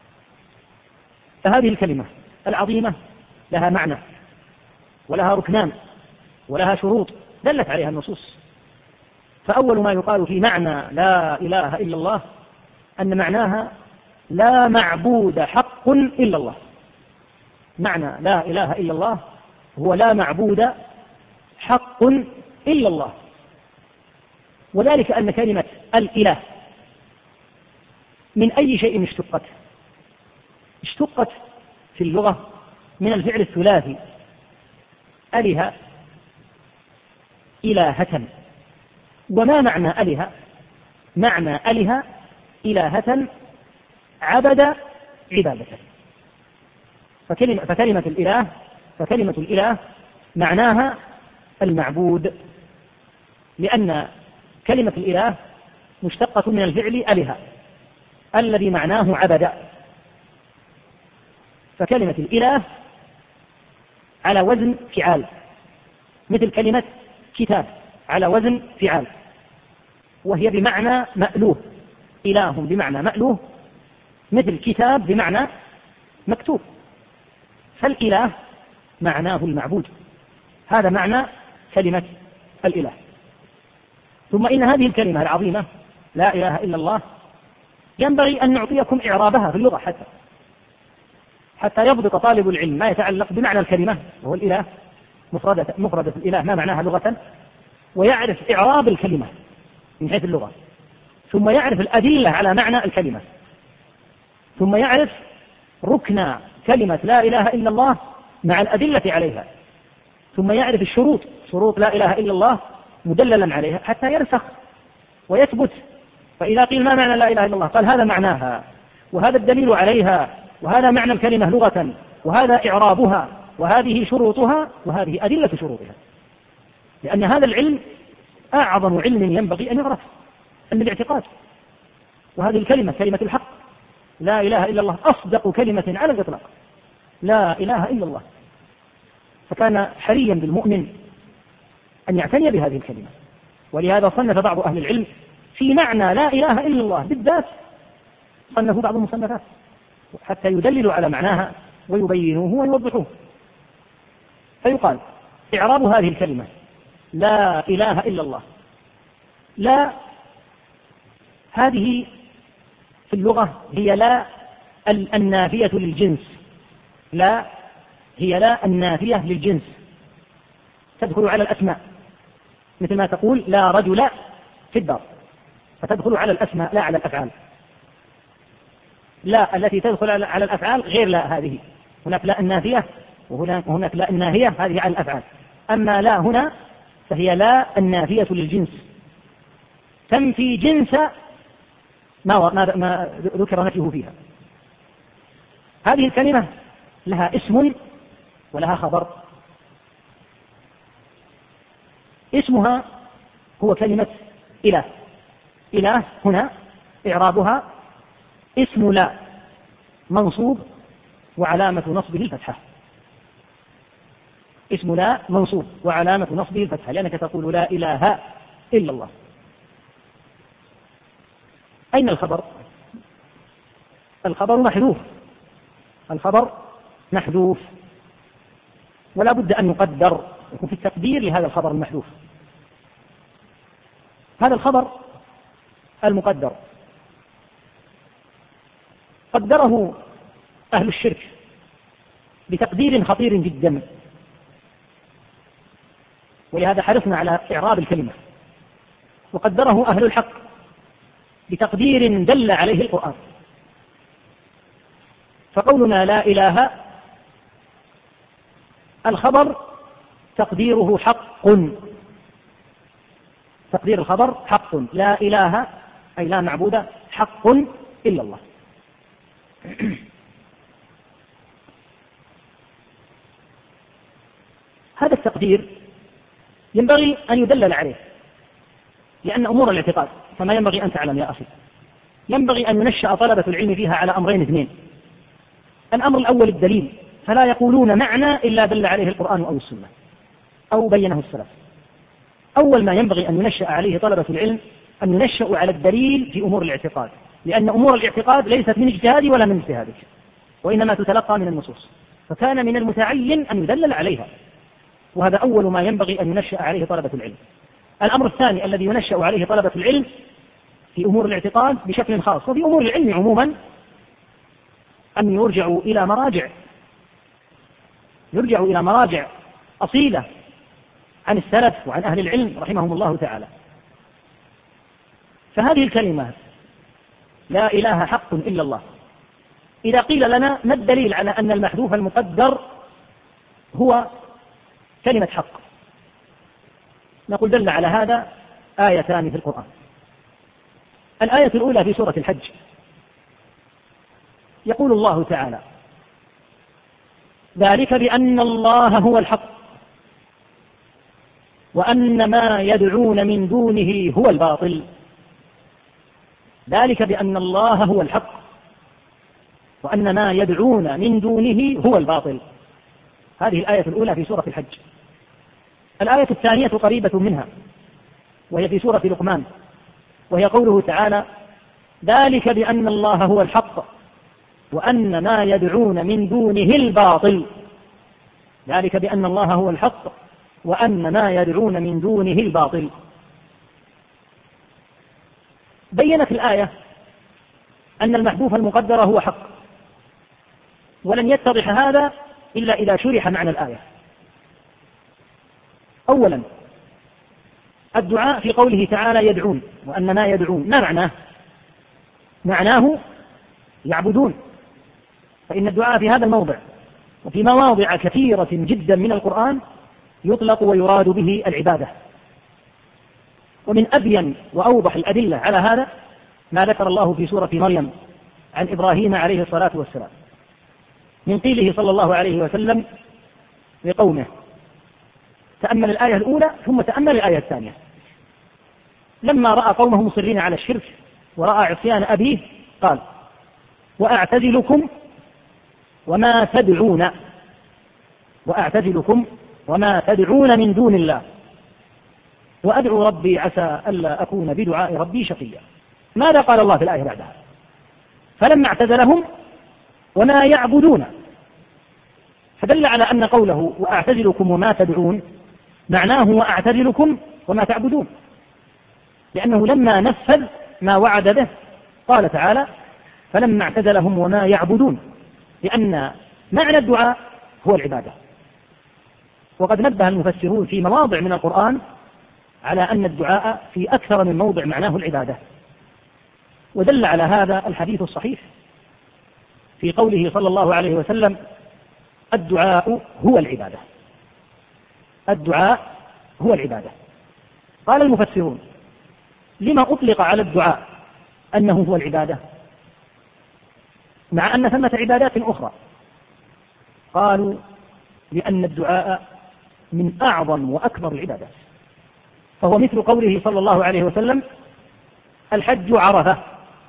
فهذه الكلمة العظيمة لها معنى ولها ركنان ولها شروط دلت عليها النصوص. فأول ما يقال في معنى لا إله إلا الله أن معناها لا معبود حق إلا الله. معنى لا إله إلا الله هو لا معبود حق إلا الله، وذلك أن كلمة الإله من أي شيء اشتقت في اللغة من الفعل الثلاثي أله إلهة. وما معنى أله؟ معنى أله إلهة عبد عبادة. فكلمة الإله معناها المعبود، لأن كلمة الإله مشتقة من الفعل أله الذي معناه عبد. فكلمة الإله على وزن فعال، مثل كلمة كتاب على وزن فعال، وهي بمعنى مألوه. إله بمعنى مألوه، مثل كتاب بمعنى مكتوب. فالإله معناه المعبود، هذا معنى كلمة الإله. ثم إن هذه الكلمة العظيمة لا إله إلا الله ينبغي أن نعطيكم إعرابها في اللغة حتى يضبط طالب العلم ما يتعلق بمعنى الكلمة وهو الإله، مفردة الإله ما معناها لغة، ويعرف إعراب الكلمة من حيث اللغة، ثم يعرف الأدلة على معنى الكلمة، ثم يعرف ركن كلمة لا إله إلا الله مع الأدلة عليها، ثم يعرف شروط لا إله إلا الله مدللا عليها حتى يرسخ ويثبت. فإذا قيل ما معنى لا إله إلا الله؟ قال هذا معناها، وهذا الدليل عليها، وهذا معنى الكلمة لغة، وهذا إعرابها، وهذه شروطها، وهذه أدلة شروطها. لأن هذا العلم أعظم علم ينبغي أن يعرف، علم الاعتقاد. وهذه الكلمة كلمة الحق، لا إله إلا الله، أصدق كلمة على الإطلاق، لا إله إلا الله. فكان حريا بالمؤمن أن يعتني بهذه الكلمة. ولهذا صنف بعض أهل العلم في معنى لا إله إلا الله بالذات، صنفوا بعض المصنفات حتى يدللوا على معناها ويبينوه ويوضحوه. فيقال إعراب هذه الكلمة لا إله إلا الله، لا هذه في اللغة هي لا النافية للجنس، لا هي لا النافية للجنس، تدخل على الأسماء، مثل ما تقول لا رجل في الدار، فتدخل على الأسماء لا على الأفعال. لا التي تدخل على الأفعال غير لا هذه، هناك لا النافية وهناك لا الناهية، هذه على الأفعال. أما لا هنا فهي لا النافية للجنس، تنفي جنس ما ذكر نفيه فيها. هذه الكلمة لها اسم ولها خبر. اسمها هو كلمة إله. إله هنا إعرابها اسم لا منصوب وعلامة نصبه الفتحة. اسم لا منصوب وعلامة نصبه الفتحة، لأنك تقول لا إله إلا الله. أين الخبر؟ الخبر محذوف، الخبر محذوف، ولا بد أن يقدر، يكون في التقدير لهذا الخبر المحذوف. هذا الخبر المقدر قدره أهل الشرك بتقدير خطير جدا، ولهذا حرصنا على إعراب الكلمة. وقدره أهل الحق بتقدير دل عليه القرآن. فقولنا لا إله، الخبر تقديره حق، تقدير الخبر حق، لا إله أي لا معبود حق إلا الله. هذا التقدير ينبغي أن يدلل عليه، لأن أمور الاعتقاد كما ينبغي أن تعلم يا أخي ينبغي أن ينشأ طلبة العلم فيها على أمرين اثنين. الأمر الأول الدليل، فلا يقولون معنى إلا دل عليه القرآن أو السنة أو بينه السلف. أول ما ينبغي أن ينشأ عليه طلبة العلم أن ينشأوا على الدليل في أمور الاعتقاد، لأن أمور الاعتقاد ليست من اجتهادي ولا من اجتهادك، وإنما تتلقى من النصوص، فكان من المتعين أن يدلل عليها، وهذا أول ما ينبغي أن ينشأ عليه طلبة العلم. الأمر الثاني الذي ينشأ عليه طلبة العلم في أمور الاعتقاد بشكل خاص وفي أمور العلم عموما أن يرجعوا إلى مراجع أصيلة عن السلف وعن أهل العلم رحمهم الله تعالى. فهذه الكلمة لا إله حق إلا الله، إذا قيل لنا ما الدليل على أن المحذوف المقدر هو كلمة حق، نقول دل على هذا آيتان في القرآن. الآية الأولى في سورة الحج يقول الله تعالى: ذلك بأن الله هو الحق وأن ما يدعون من دونه هو الباطل. ذلك بأن الله هو الحق وأن ما يدعون من دونه هو الباطل. هذه الآية الأولى في سورة الحج. الآية الثانية قريبة منها وهي في سورة لقمان، وهي قوله تعالى: ذلك بأن الله هو الحق وأن ما يدعون من دونه الباطل. ذلك بأن الله هو الحق وأن ما يدعون من دونه الباطل. بينت الآية أن المحذوف المقدر هو حق، ولن يتضح هذا إلا إذا شرح معنى الآية. أولا، الدعاء في قوله تعالى يدعون وأن ما يدعون، ما معناه؟ معناه يعبدون، فإن الدعاء في هذا الموضع وفي مواضع كثيرة جدا من القرآن يطلق ويراد به العبادة. ومن أبين وأوضح الأدلة على هذا ما ذكر الله في سورة مريم عن إبراهيم عليه الصلاة والسلام من قيله صلى الله عليه وسلم لقومه. تأمل الآية الأولى ثم تأمل الآية الثانية. لما رأى قومه مصرين على الشرك ورأى عصيان أبيه قال: وأعتزلكم وما تدعون، وأعتزلكم وما تدعون من دون الله وأدعو ربي عسى ألا أكون بدعاء ربي شقيا. ماذا قال الله في الآية بعدها؟ فلما اعتزلهم وما يعبدون، فدل على أن قوله وأعتزلكم وما تدعون معناه وأعتزلكم وما تعبدون، لأنه لما نفذ ما وعد به قال تعالى: فلما اعتزلهم وما يعبدون، لأن معنى الدعاء هو العبادة. وقد نبه المفسرون في مواضع من القرآن على أن الدعاء في أكثر من موضع معناه العبادة، ودل على هذا الحديث الصحيح في قوله صلى الله عليه وسلم: الدعاء هو العبادة. الدعاء هو العبادة. قال المفسرون: لما أطلق على الدعاء أنه هو العبادة مع أن ثمة عبادات أخرى؟ قالوا: لأن الدعاء من أعظم وأكبر العبادات، فهو مثل قوله صلى الله عليه وسلم: الحج عرفة،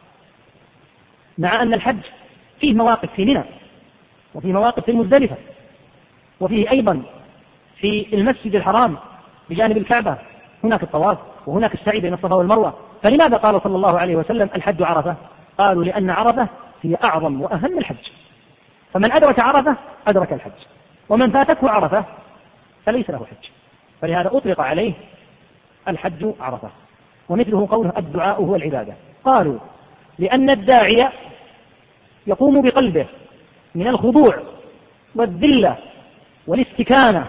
مع أن الحج فيه مواقف في منى وفي مواقف في المزدلفة وفيه أيضا في المسجد الحرام بجانب الكعبة هناك الطواف وهناك السعي بين الصفا والمروة. فلماذا قال صلى الله عليه وسلم الحج عرفة؟ قالوا: لأن عرفة هي أعظم وأهم الحج، فمن أدرك عرفة أدرك الحج، ومن فاتته عرفة فليس له حج، فلهذا أطلق عليه الحج عرفة. ومثله قوله: الدعاء هو العبادة. قالوا: لأن الداعية يقوم بقلبه من الخضوع والذلة والاستكانة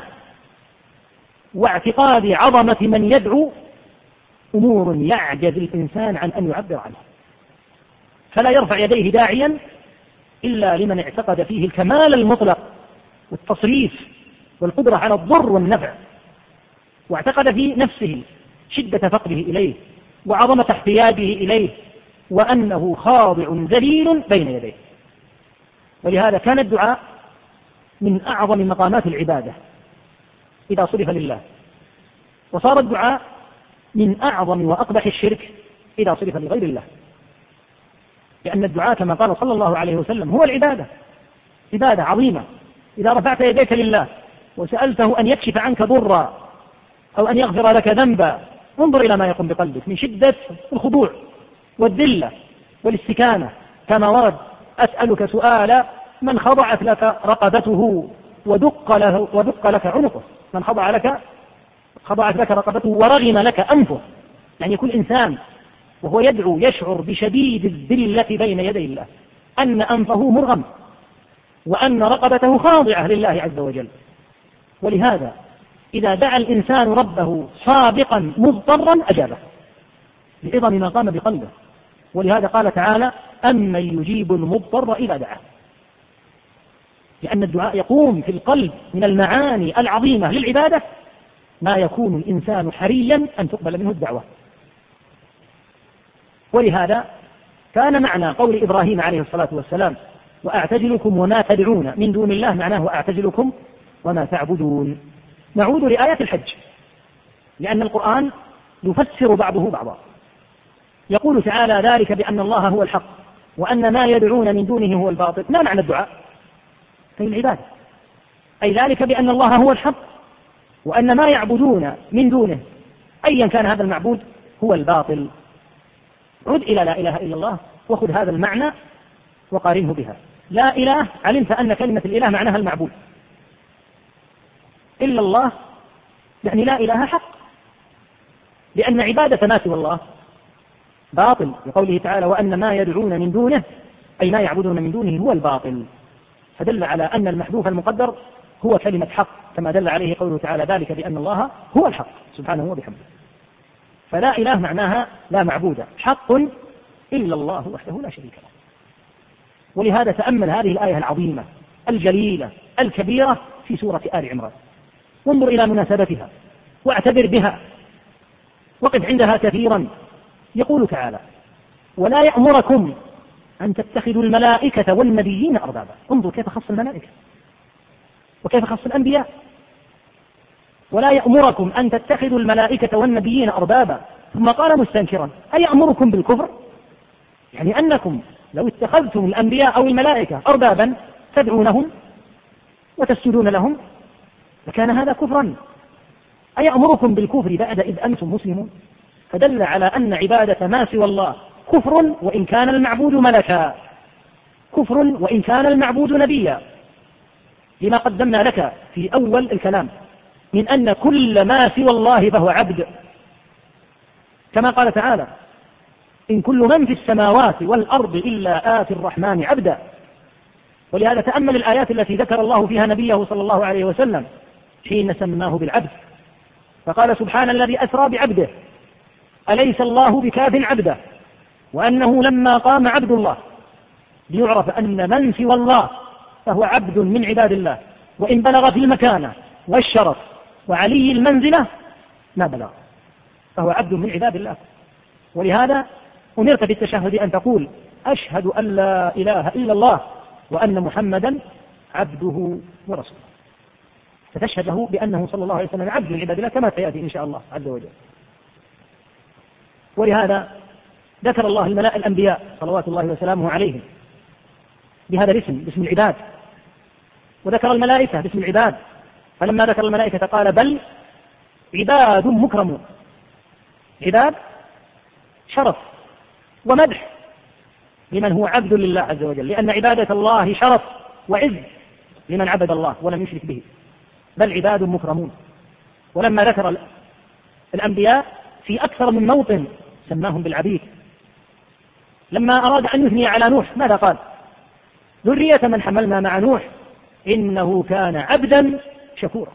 واعتقاد عظمة من يدعو أمور يعجز الإنسان عن أن يعبر عنها، فلا يرفع يديه داعيا إلا لمن اعتقد فيه الكمال المطلق والتصريف والقدرة على الضر والنفع، واعتقد في نفسه شدة فقره إليه وعظمة احتياجه إليه وأنه خاضع ذليل بين يديه. ولهذا كان الدعاء من أعظم مقامات العبادة إذا صرف لله، وصار الدعاء من أعظم وأقبح الشرك إذا صرف لغير الله، لأن الدعاء كما قال صلى الله عليه وسلم هو العبادة، عبادة عظيمة. إذا رفعت يديك لله وسألته أن يكشف عنك ضرا أو أن يغفر لك ذنبا، انظر إلى ما يقوم بقلبك من شدة الخضوع والذلة والاستكانة، كما ورد: أسألك سؤال من خضعت لك رقبته ودق لك عنقه. من خضعت لك رقبته ورغم لك أنفه، يعني كل إنسان وهو يدعو يشعر بشديد الذلة بين يدي الله، أن أنفه مرغم وأن رقبته خاضعة لله عز وجل. ولهذا إذا دعا الإنسان ربه صادقا مضطرا أجابه لعظم ما قام بقلبه. ولهذا قال تعالى: أمن يجيب المضطر إذا دعاه، لأن الدعاء يقوم في القلب من المعاني العظيمة للعبادة ما يكون الإنسان حريا أن تقبل منه الدعوة. ولهذا كان معنى قول إبراهيم عليه الصلاة والسلام وأعتزلكم وما تدعون من دون الله معناه وأعتزلكم وما تعبدون. نعود لآية الحج، لأن القرآن يفسر بعضه بعضا. يقول تعالى ذلك بأن الله هو الحق وأن ما يدعون من دونه هو الباطل. ما معنى الدعاء؟ أي العبادة، أي ذلك بأن الله هو الحق وأن ما يعبدون من دونه أيا كان هذا المعبود هو الباطل. عد إلى لا إله إلا الله وخذ هذا المعنى وقارنه بها. لا إله، علمت أن كلمة الإله معناها المعبود. إلا الله يعني لا إله حق، لأن عبادة ما سوى الله باطل، لقوله تعالى وأن ما يدعون من دونه أي ما يعبدون من دونه هو الباطل، فدل على أن المحذوف المقدر هو كلمة حق، كما دل عليه قوله تعالى ذلك بأن الله هو الحق سبحانه وبحمده. فلا إله معناها لا معبود حق إلا الله وحده لا شريك له. ولهذا تأمل هذه الآية العظيمة الجليلة الكبيرة في سورة آل عمران، وانظر إلى مناسبتها واعتبر بها، وقف عندها كثيرا. يقول تعالى ولا يأمركم أن تتخذوا الملائكة والنبيين أربابا. انظر كيف خص الملائكة وكيف خص الأنبياء. ولا يأمركم أن تتخذوا الملائكة والنبيين أربابا، ثم قال مستنكرا أيأمركم بالكفر؟ يعني أنكم لو اتخذتم الأنبياء أو الملائكة أربابا تدعونهم وتسجدون لهم لكان هذا كفرا. أيأمركم بالكفر بعد إذ أنتم مسلمون؟ فدل على أن عبادة ما سوى الله كفر وإن كان المعبود ملكا، كفر وإن كان المعبود نبيا، لما قدمنا لك في أول الكلام من أن كل ما سوى الله فهو عبد، كما قال تعالى إن كل من في السماوات والأرض إلا آتي الرحمن عبدا. ولهذا تأمل الآيات التي ذكر الله فيها نبيه صلى الله عليه وسلم حين سماه بالعبد، فقال سبحان الذي أسرى بعبده أليس الله بكاف عبده، وأنه لما قام عبد الله ليعرف أن من سوى الله فهو عبد من عباد الله، وإن بلغ في المكانة والشرف وعلي المنزلة ما بلغ فهو عبد من عباد الله. ولهذا أمرت بالتشهد أن تقول أشهد أن لا إله إلا الله وأن محمدا عبده ورسوله، فتشهد له بأنه صلى الله عليه وسلم عبد من عباد الله كما سيأتي إن شاء الله عز وجل. ولهذا ذكر الله الأنبياء صلوات الله وسلامه عليهم بهذا الاسم، باسم العباد، وذكر الملائكة باسم العباد، فلما ذكر الملائكة قال بل عباد مكرمون. عباد شرف ومدح لمن هو عبد لله عز وجل، لأن عبادة الله شرف وعز لمن عبد الله ولم يشرك به، بل عباد مكرمون. ولما ذكر الأنبياء في أكثر من موطن سماهم بالعبيد. لما أراد أن يثني على نوح ماذا قال؟ ذرية من حملنا مع نوح إنه كان عبدا شكورا.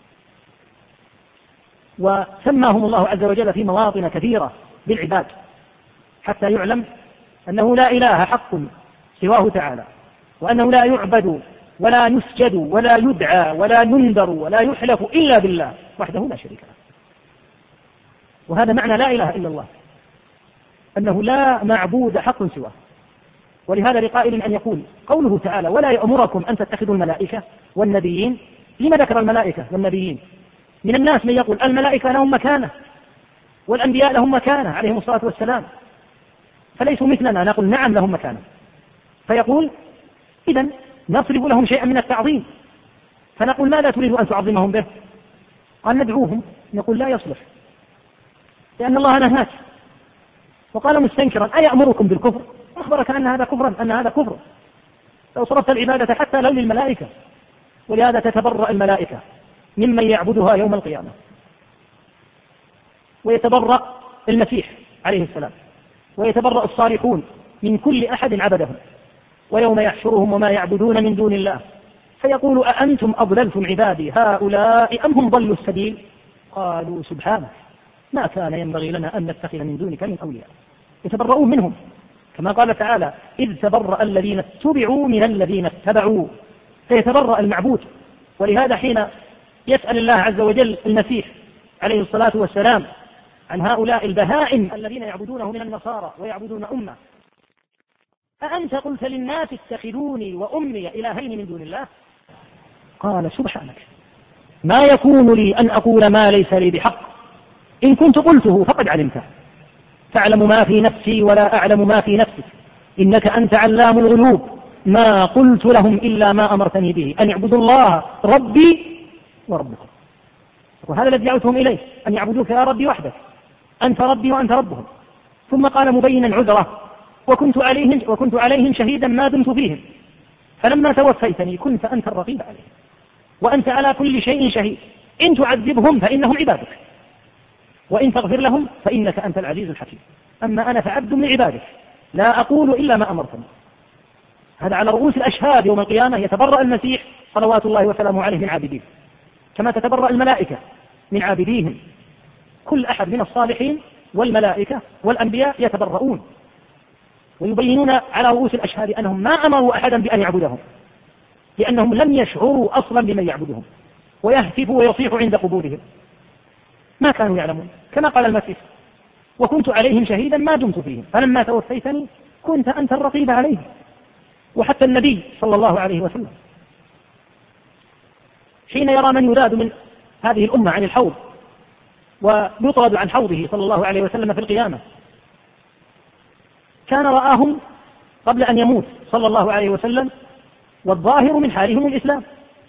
وسماهم الله عز وجل في مواطن كثيرة بالعباد، حتى يعلم أنه لا إله حق سواه تعالى، وأنه لا يعبد ولا يسجد ولا يدعى ولا ينذر ولا يحلف إلا بالله وحده لا شريك له. وهذا معنى لا إله إلا الله، أنه لا معبود حق سواه. ولهذا لقائل أن يقول قوله تعالى ولا يأمركم أن تتخذوا الملائكة والنبيين، لما ذكر الملائكة والنبيين؟ من الناس من يقول الملائكة لهم مكانة والأنبياء لهم مكانة عليهم الصلاة والسلام فليسوا مثلنا، نقول نعم لهم مكانة، فيقول إذن نصرف لهم شيئا من التعظيم، فنقول ماذا تريد أن تعظمهم به؟ قال ندعوهم، نقول لا يصلح لأن الله نهاك. وقال مستنكرا أيأمركم بالكفر؟ أخبرك أن هذا كفرا، أن هذا كفر لو صرفت العبادة حتى لو للملائكة. ولهذا تتبرأ الملائكة ممن يعبدها يوم القيامة، ويتبرأ المسيح عليه السلام، ويتبرأ الصالحون من كل أحد عبدهم. ويوم يحشرهم وما يعبدون من دون الله فيقول أأنتم أضللتم عبادي هؤلاء أم هم ضلوا السبيل؟ قالوا سبحانك ما كان ينبغي لنا أن نتخذ من دونك من أولياء. يتبرؤون منهم كما قال تعالى إذ تبرأ الذين اتبعوا من الذين اتبعوا، فيتبرأ المعبود. ولهذا حين يسأل الله عز وجل المسيح عليه الصلاة والسلام عن هؤلاء البهائم الذين يعبدونه من النصارى ويعبدون أمة: أأنت قلت للناس اتخذوني وأمي إلهين من دون الله؟ قال: سبحانك، ما يكون لي أن أقول ما ليس لي بحق، إن كنت قلته فقد علمته، تعلم ما في نفسي ولا أعلم ما في نفسك، إنك أنت علام الغيوب، ما قلت لهم إلا ما أمرتني به، أن اعبدوا الله ربي وربكم. وهذا الذي دعوتهم إليه، أن يعبدوك يا ربي وحدك، أنت ربي وأنت ربهم. ثم قال مبينا عذره: وكنت عليهم شهيدا ما دمت فيهم، فلما توفيتني كنت أنت الرقيب عليهم، وأنت على كل شيء شهيد، إن تعذبهم فإنهم عبادك، وإن تغفر لهم فإنك أنت العزيز الحكيم، أما أنا فعبد من عبادك، لا أقول إلا ما أمرتني. هذا على رؤوس الأشهاد يوم القيامة يتبرأ المسيح صلوات الله وسلامه عليه من عابديه، كما تتبرأ الملائكة من عابديهم. كل أحد من الصالحين والملائكة والأنبياء يتبرؤون ويبينون على رؤوس الأشهاد أنهم ما أمروا أحدا بأن يعبدهم، لأنهم لم يشعروا أصلا بمن يعبدهم، ويهتفوا ويصيحوا عند قبورهم، ما كانوا يعلمون. كما قال المسيح: وكنت عليهم شهيدا ما دمت فيهم، فلما توفيتني كنت أنت الرقيب عليهم. وحتى النبي صلى الله عليه وسلم حين يرى من يراد من هذه الأمة عن الحوض ويطرد عن حوضه صلى الله عليه وسلم في القيامة، كان رآهم قبل أن يموت صلى الله عليه وسلم، والظاهر من حالهم الإسلام.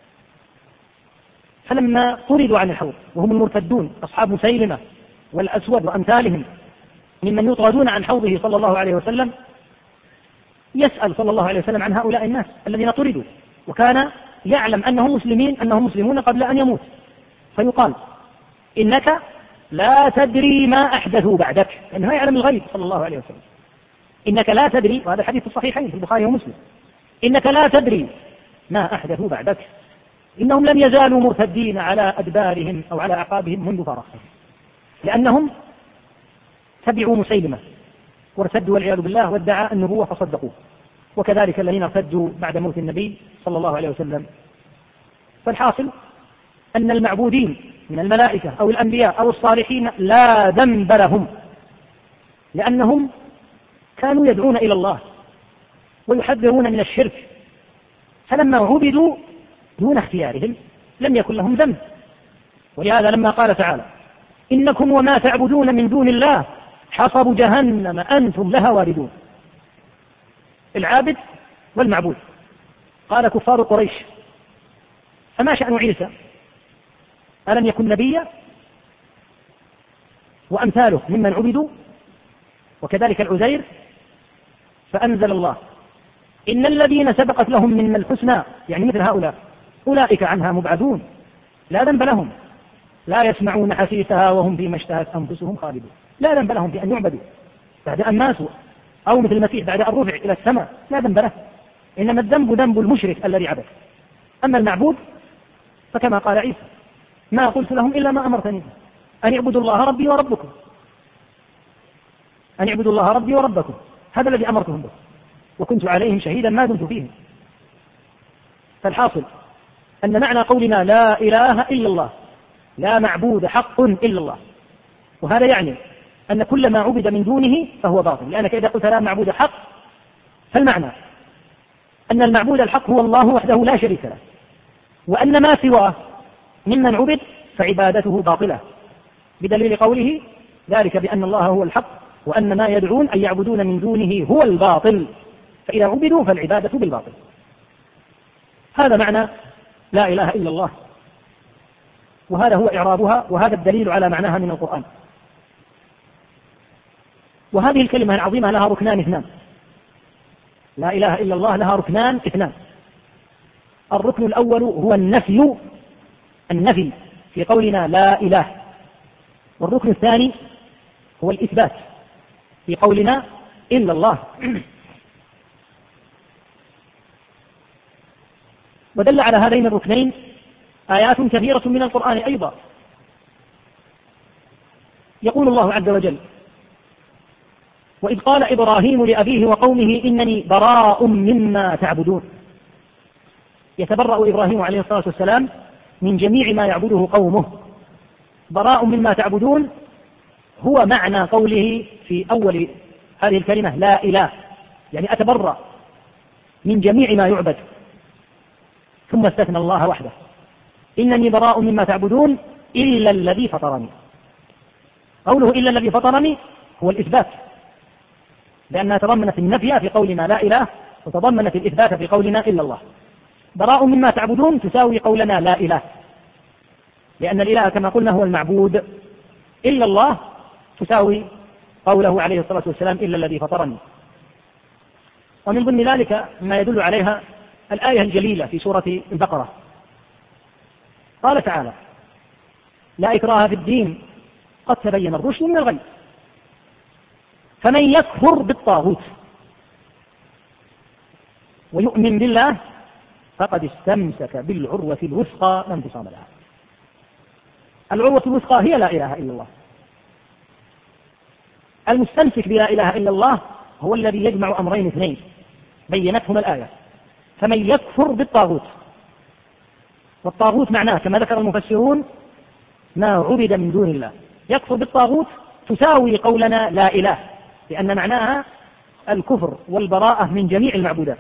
فلما طردوا عن الحوض وهم المرتدون أصحاب مسيلمة والأسود وأمثالهم ممن يطردون عن حوضه صلى الله عليه وسلم، يسأل صلى الله عليه وسلم عن هؤلاء الناس الذين طردوا، وكان يعلم أنهم مسلمون قبل أن يموت، فيقال: إنك لا تدري ما أحدثوا بعدك، لأنه يعلم الغيب صلى الله عليه وسلم. إنك لا تدري، وهذا الحديث الصحيحين في البخاري ومسلم، إنك لا تدري ما أحدثوا بعدك، إنهم لم يزالوا مرتدين على أدبارهم أو على أعقابهم منذ فرقهم، لأنهم تبعوا مسيلمة وارتدوا والعياذ بالله وادعى النبوة فصدقوه، وكذلك الذين ارتدوا بعد موت النبي صلى الله عليه وسلم. فالحاصل أن المعبودين من الملائكة أو الأنبياء أو الصالحين لا ذنب لهم، لأنهم كانوا يدعون إلى الله ويحذرون من الشرك، فلما عبدوا دون اختيارهم لم يكن لهم ذنب. ولهذا لما قال تعالى: إنكم وما تعبدون من دون الله حصب جهنم أنتم لها واردون، العابد والمعبود. قال كفار قريش: فما شأن عيسى؟ ألم يكن نبيا؟ وأمثاله ممن عبدوا، وكذلك العزير. فأنزل الله: إن الذين سبقت لهم من الحسنى، يعني مثل هؤلاء، أولئك عنها مبعدون، لا ذنب لهم، لا يسمعون حسيسها وهم فيما اشتهت أنفسهم خالدون. لا ذنب لهم بأن يعبدوا بعد أن ماتوا، أو مثل المسيح بعد أن رفع إلى السماء، لا ذنب له، إنما الذنب ذنب المشرك الذي عبد. أما المعبود فكما قال عيسى: ما قلت لهم إلا ما أمرتني، أن اعبدوا الله ربي وربكم، أن اعبدوا الله ربي وربكم، هذا الذي أمرتهم به، وكنت عليهم شهيدا ما دمت فيهم. فالحاصل أن معنى قولنا لا إله إلا الله، لا معبود حق إلا الله، وهذا يعني أن كل ما عبد من دونه فهو باطل، لأنك إذا قلت لا معبود حق فالمعنى أن المعبود الحق هو الله وحده لا شريك له، وأن ما سواه ممن عبد فعبادته باطلة، بدليل قوله: ذلك بأن الله هو الحق وأن ما يدعون أن يعبدون من دونه هو الباطل، فإذا عبدوا فالعبادة بالباطل. هذا معنى لا إله إلا الله، وهذا هو إعرابها، وهذا الدليل على معناها من القرآن. وهذه الكلمة العظيمة لها ركنان اثنان، لا إله إلا الله لها ركنان اثنان. الركن الأول هو النفي في قولنا لا إله، والركن الثاني هو الإثبات في قولنا إلا الله. ودل على هذين الركنين آيات كثيرة من القرآن أيضا. يقول الله عز وجل: وإذ قال إبراهيم لأبيه وقومه إنني براء مما تعبدون. يتبرأ إبراهيم عليه الصلاة والسلام من جميع ما يعبده قومه. براء مما تعبدون هو معنى قوله في أول هذه الكلمة لا إله، يعني أتبرأ من جميع ما يعبد، ثم استثنى الله وحده: إنني براء مما تعبدون إلا الذي فطرني. قوله إلا الذي فطرني هو الإثبات، لأنها تضمنت النفي في قولنا لا إله، وتضمنت الإثبات في قولنا إلا الله. براء مما تعبدون تساوي قولنا لا إله، لأن الإله كما قلنا هو المعبود. إلا الله تساوي قوله عليه الصلاة والسلام: إلا الذي فطرني. ومن ضمن ذلك ما يدل عليها الآية الجليلة في سورة البقرة، قال تعالى: لا إكراه في الدين قد تبين الرشد من الغي، فمن يكفر بالطاغوت ويؤمن بالله فقد استمسك بالعروة الوثقى لا انفصام لها. العروة الوثقى هي لا إله إلا الله. المستمسك بلا إله إلا الله هو الذي يجمع أمرين اثنين بينتهما الآية: فمن يكفر بالطاغوت، والطاغوت معناه كما ذكر المفسرون ما عبد من دون الله. يكفر بالطاغوت تساوي قولنا لا إله، لأن معناها الكفر والبراءة من جميع المعبودات.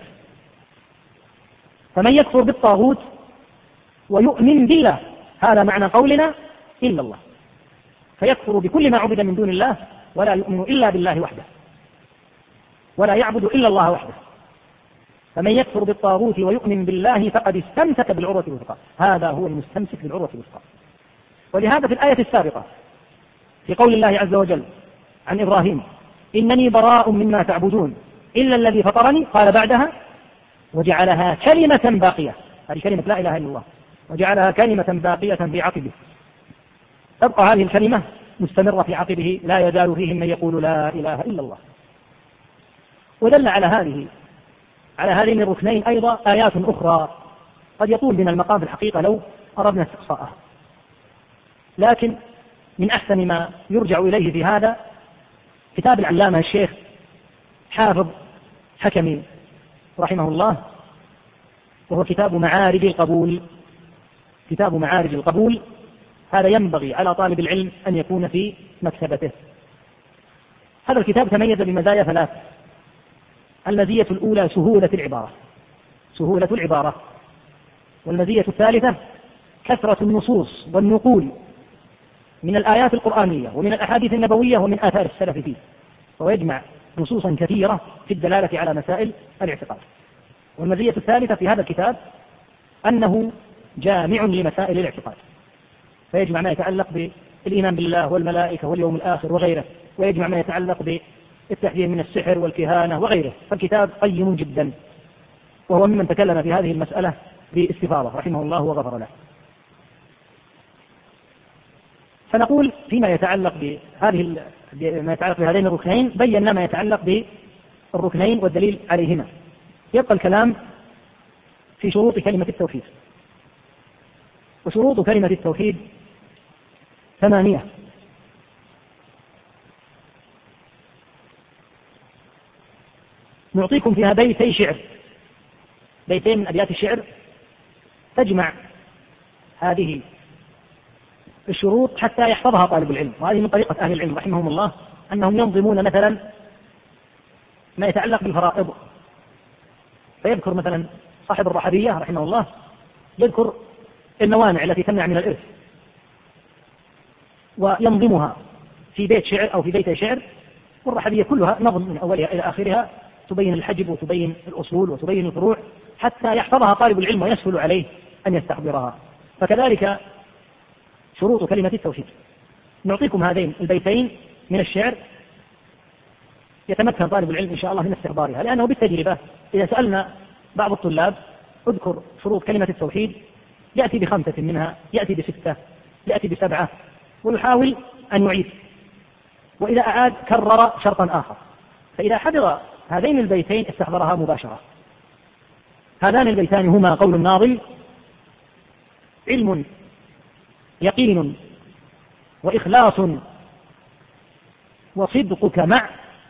فمن يكفر بالطاغوت ويؤمن بالله، هذا معنى قولنا إلا الله. فيكفر بكل ما عبد من دون الله ولا يؤمن إلا بالله وحده، ولا يعبد إلا الله وحده. فمن يكفر بالطاغوت ويؤمن بالله فقد استمسك بالعروة الوثقى، هذا هو المستمسك بالعروة الوثقى. ولهذا في الآية السابقة في قول الله عز وجل عن إبراهيم: إنني براء مما تعبدون إلا الذي فطرني، قال بعدها: وجعلها كلمة باقية، هذه كلمة لا إله إلا الله، وجعلها كلمة باقية في عقبه، تبقى هذه الكلمة مستمرة في عقبه، لا يزال فيهم من يقول لا إله إلا الله. ودل على هذين الركنين أيضا آيات أخرى قد يطول بنا المقام في الحقيقة لو أردنا استقصاءها، لكن من أحسن ما يرجع إليه في هذا كتاب العلامة الشيخ حافظ حكمي رحمه الله، وهو كتاب معارج القبول. كتاب معارج القبول هذا ينبغي على طالب العلم أن يكون في مكتبته. هذا الكتاب تميز بمزايا ثلاث: المزية الأولى سهولة العبارة، والمزية الثالثة كثرة النصوص والنقول من الآيات القرآنية ومن الأحاديث النبوية ومن آثار السلف فيه، فهو يجمع نصوصا كثيرة في الدلالة على مسائل الاعتقاد. والمزية الثالثة في هذا الكتاب أنه جامع لمسائل الاعتقاد، فيجمع ما يتعلق بالإيمان بالله والملائكة واليوم الآخر وغيره، ويجمع ما يتعلق بالتحذير من السحر والكهانة وغيره. فالكتاب قيم جدا، وهو ممن تكلم في هذه المسألة باستفاضة رحمه الله وغفر له. فنقول فيما يتعلق بهذين الركنين بينا ما يتعلق بالركنين والدليل عليهما. يبقى الكلام في شروط كلمة التوحيد. وشروط كلمة التوحيد 8. نعطيكم فيها بيتي شعر، بيتين من أبيات الشعر تجمع هذه الشروط حتى يحفظها طالب العلم. وهذه من طريقة أهل العلم رحمهم الله أنهم ينظمون مثلا ما يتعلق بالفرائض، فيذكر مثلا صاحب الرحبية رحمه الله يذكر الموانع التي تمنع من الإرث، وينظمها في بيت شعر أو في بيت شعر، والرحبية كلها نظم من أولها إلى آخرها تبين الحجب وتبين الأصول وتبين الفروع حتى يحفظها طالب العلم ويسهل عليه أن يستحضرها. فكذلك شروط كلمة التوحيد. نعطيكم هذين البيتين من الشعر يتمكن طالب العلم إن شاء الله من استحضارها، لأنه بالتجربة إذا سألنا بعض الطلاب اذكر شروط كلمة التوحيد يأتي ب5 منها، يأتي ب6، يأتي ب7، ويحاول أن يعيد، وإذا أعاد كرر شرطا آخر. فإذا حضر هذين البيتين استحضرها مباشرة. هذان البيتان هما قول الناظم: علم يقين وإخلاص وصدقك مع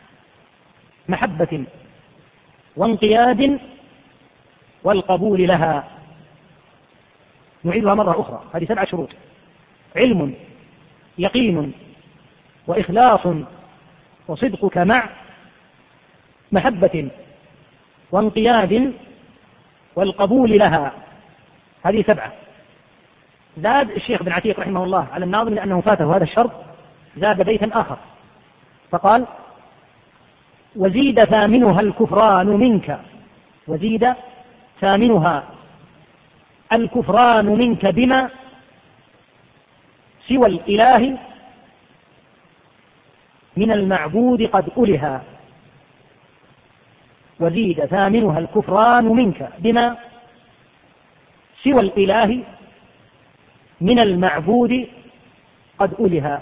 محبة وانقياد والقبول لها. نعيدها مرة أخرى، هذه 7 شروط: علم يقين وإخلاص وصدقك مع محبة وانقياد والقبول لها. هذه 7. زاد الشيخ بن عتيق رحمه الله على الناظم لأنه فاته هذا الشرط، زاد بيتا آخر فقال: وزيد ثامنها الكفران منك، وزيد ثامنها الكفران منك بما سوى الإله من المعبود قد ألها. وزيد ثامنها الكفران منك بما سوى الإله من المعبود قد ألها.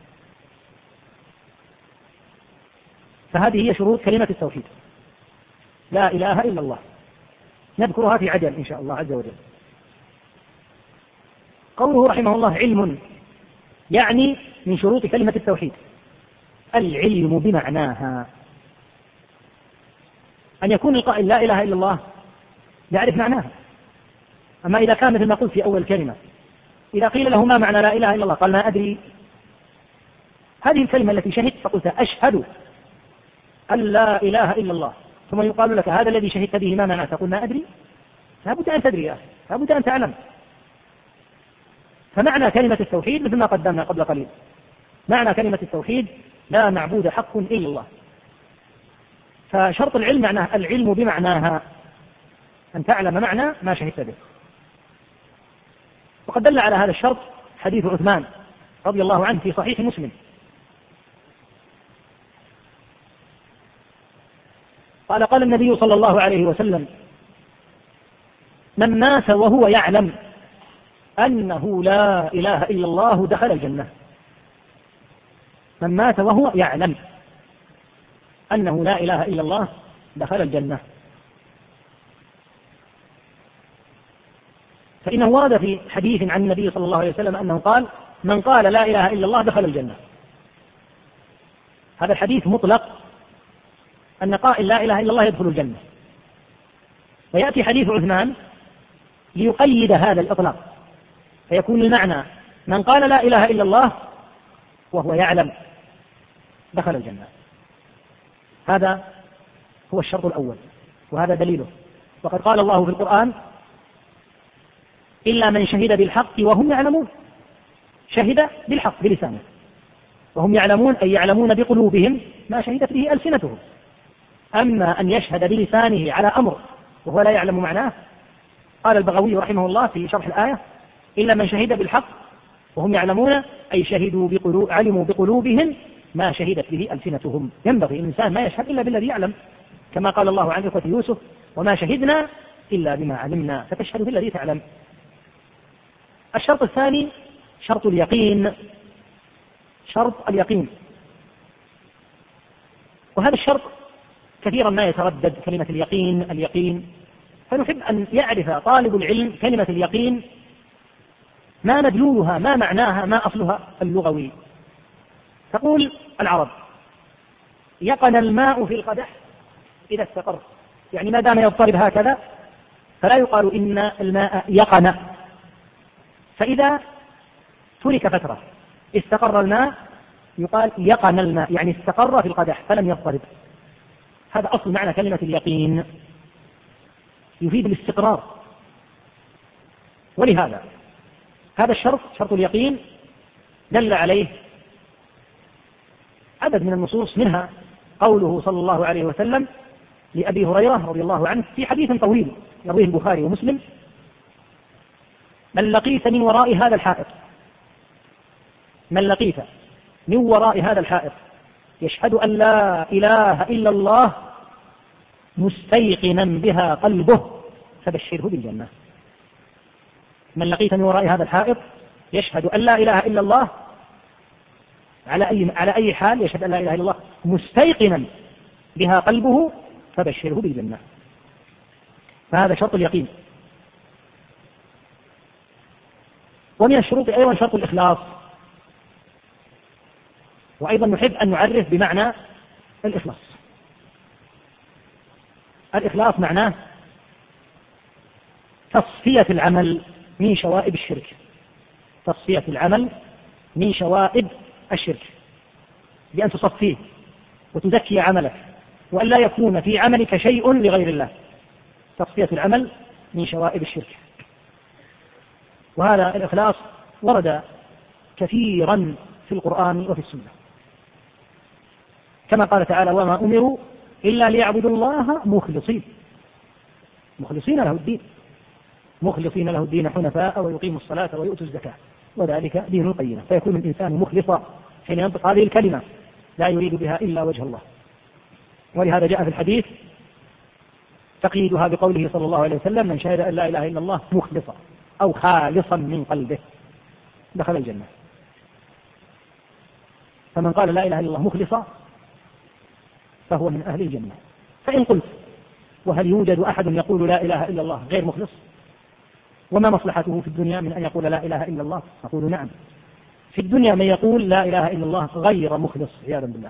فهذه هي شروط كلمة التوحيد، لا إله إلا الله، نذكرها في عجل إن شاء الله عز وجل. قوله رحمه الله علم، يعني من شروط كلمة التوحيد العلم بمعناها، أن يكون القائل لا إله إلا الله يعرف معناها. أما إذا كان مثل ما قلت في أول كلمة، إذا قيل له ما معنى لا إله إلا الله قال ما أدري، هذه الكلمة التي شهدت فقلت أشهد أن لا إله إلا الله، ثم يقال لك هذا الذي شهدت به ما معناه، تقول ما أدري. لابد أن تدري يا أخي، لابد أن تعلم. فمعنى كلمة التوحيد مثل ما قدمنا قبل قليل، معنى كلمة التوحيد لا معبود حق إلا الله. فشرط العلم معناه العلم بمعناها، أن تعلم معنى ما شهدت به. وقد دل على هذا الشرط حديث عثمان رضي الله عنه في صحيح مسلم، قال النبي صلى الله عليه وسلم: من مات وهو يعلم أنه لا إله إلا الله دخل الجنة. من مات وهو يعلم أنه لا إله إلا الله دخل الجنة. فإنه ورد في حديث عن النبي صلى الله عليه وسلم أنه قال: من قال لا إله إلا الله دخل الجنة. هذا الحديث مطلق، أن قائل لا إله إلا الله يدخل الجنة. ويأتي حديث عثمان ليقيد هذا الإطلاق، فيكون المعنى من قال لا إله إلا الله وهو يعلم دخل الجنة. هذا هو الشرط الأول، وهذا دليله. وقد قال الله في القرآن: إلا من شهد بالحق وهم يعلمون. شهد بالحق بلسانه، وهم يعلمون أي يعلمون بقلوبهم ما شهدت به ألسنتهم. أما أن يشهد بلسانه على أمر وهو لا يعلم معناه، قال البغوي رحمه الله في شرح الآية: إلا من شهد بالحق وهم يعلمون أي علموا بقلوبهم ما شهدت به ألسنتهم. ينبغي الإنسان ما يشهد إلا بالذي يعلم، كما قال الله عن إخوة يوسف: وما شهدنا إلا بما علمنا، فتشهد بالذي تعلم. الشرط الثاني شرط اليقين، شرط اليقين. وهذا الشرط كثيرا ما يتردد كلمة اليقين، فنحب أن يعرف طالب العلم كلمة اليقين ما مدلولها، ما معناها، ما أصلها اللغوي. تقول العرب: يقن الماء في القدح إذا استقر، يعني ما دام يضطرب هكذا فلا يقال إن الماء يقن. فإذا ترك فترة استقر الماء يقال يقن الماء، يعني استقر في القدح فلم يضطرب. هذا أصل معنى كلمة اليقين، يفيد الاستقرار. ولهذا هذا الشرط، شرط اليقين، دل عليه عدد من النصوص، منها قوله صلى الله عليه وسلم لأبي هريرة رضي الله عنه في حديث طويل يرويه البخاري ومسلم: من لقيت من وراء هذا الحائط، من لقيت من وراء هذا الحائط يشهد أن لا إله إلا الله مستيقنا بها قلبه فبشره بالجنة. من لقيت من وراء هذا الحائط يشهد أن لا إله إلا الله، على أي حال يشهد أن لا إله إلا الله مستيقنا بها قلبه فبشره بالجنة. فهذا شرط اليقين. ومن الشروط أيضا شرط الإخلاص، وأيضا نحب أن نعرف بمعنى الإخلاص. الإخلاص معناه تصفية العمل من شوائب الشرك، تصفية العمل من شوائب الشرك. بأن تصفيه وتزكي عملك، وأن لا يكون في عملك شيء لغير الله. تصفية العمل من شوائب الشرك. وهذا الإخلاص ورد كثيرا في القرآن وفي السنة، كما قال تعالى: وما أمروا إلا ليعبدوا الله مخلصين له الدين، مخلصين له الدين حنفاء ويقيموا الصلاة ويؤتوا الزكاة وذلك دين القيمة. فيكون الإنسان مخلصا حين ينطق هذه الكلمة لا يريد بها إلا وجه الله. ولهذا جاء في الحديث تقييدها بقوله صلى الله عليه وسلم: من شهد أن لا إله إلا الله مخلصا أو خالصا من قلبه دخل الجنة. فمن قال لا إله إلا الله مخلصا فهو من أهل الجنة. فإن قلت: وهل يوجد أحد يقول لا إله إلا الله غير مخلص؟ وما مصلحته في الدنيا من أن يقول لا إله إلا الله؟ نقول: نعم، في الدنيا من يقول لا إله إلا الله غير مخلص عياذا بالله.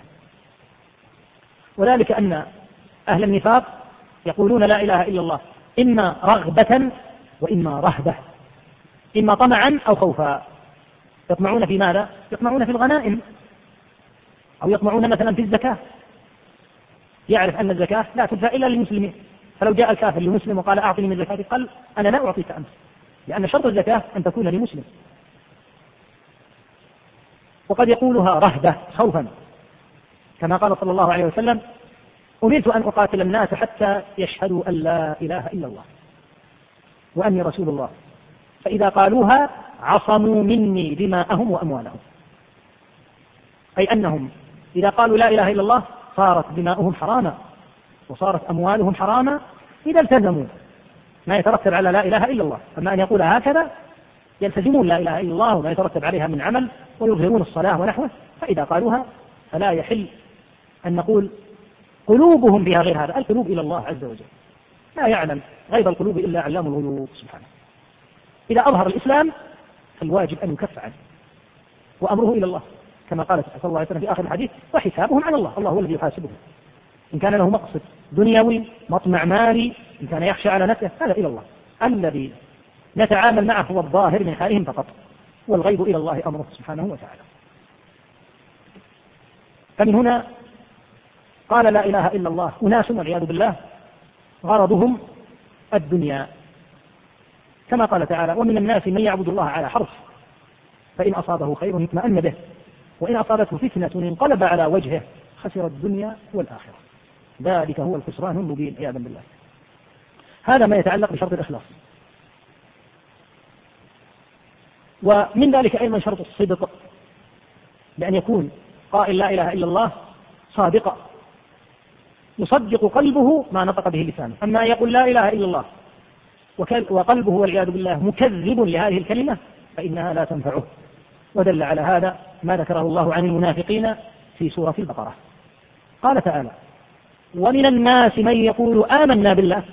وذلك أن أهل النفاق يقولون لا إله إلا الله إما رغبة وإما رهبة، إما طمعا أو خوفا. يطمعون في ماذا؟ يطمعون في الغنائم، أو يطمعون مثلا في الزكاة. يعرف أن الزكاة لا تدفع إلا للمسلمين، فلو جاء الكافر للمسلم وقال أعطني من الزكاة قال أنا لا أعطيك أنت، لأن شرط الزكاة أن تكون لمسلم. وقد يقولها رهبة خوفا، كما قال صلى الله عليه وسلم: أمرت أن أقاتل الناس حتى يشهدوا أن لا إله إلا الله وأني رسول الله، فإذا قالوها عصموا مني دماءهم وأموالهم. أي أنهم إذا قالوا لا إله إلا الله صارت دماؤهم حراما وصارت أموالهم حراما إذا التزموا ما يترتب على لا إله إلا الله. أما أن يقول هكذا يلتزمون لا إله إلا الله وما يترتب عليها من عمل ويظهرون الصلاة ونحوه، فإذا قالوها فلا يحل أن نقول قلوبهم فيها غير هذا. القلوب إلى الله عز وجل، لا يعلم غيب القلوب إلا علام الغيوب سبحانه. إذا أظهر الإسلام فالواجب أن يكف عنه وأمره إلى الله، كما قال صلى الله عليه وسلم في آخر الحديث: وحسابهم على الله، الله هو الذي يحاسبهم. إن كان له مقصد دنيوي مطمع مالي، إن كان يخشى على نفسه، هذا إلى الله. الذي نتعامل معه هو الظاهر من حالهم فقط، والغيب إلى الله أمره سبحانه وتعالى. فمن هنا قال لا إله إلا الله أناس والعياذ بالله غرضهم الدنيا، كما قال تعالى: ومن الناس من يعبد الله على حرف فإن أصابه خير اطمأن به وإن أصابته فتنة انقلب على وجهه خسر الدنيا والآخرة ذلك هو الخسران المبين عياذا بالله. هذا ما يتعلق بشرط الإخلاص. ومن ذلك أيضا شرط الصدق، بأن يكون قائل لا إله إلا الله صادقا يصدق قلبه ما نطق به لسانه. أما يقول لا إله إلا الله وقلبه والعياذ بالله مكذب لهذه الكلمة فإنها لا تنفعه. ودل على هذا ما ذكره الله عن المنافقين في سورة البقرة. قال تعالى: ومن الناس من يقول آمنا بالله.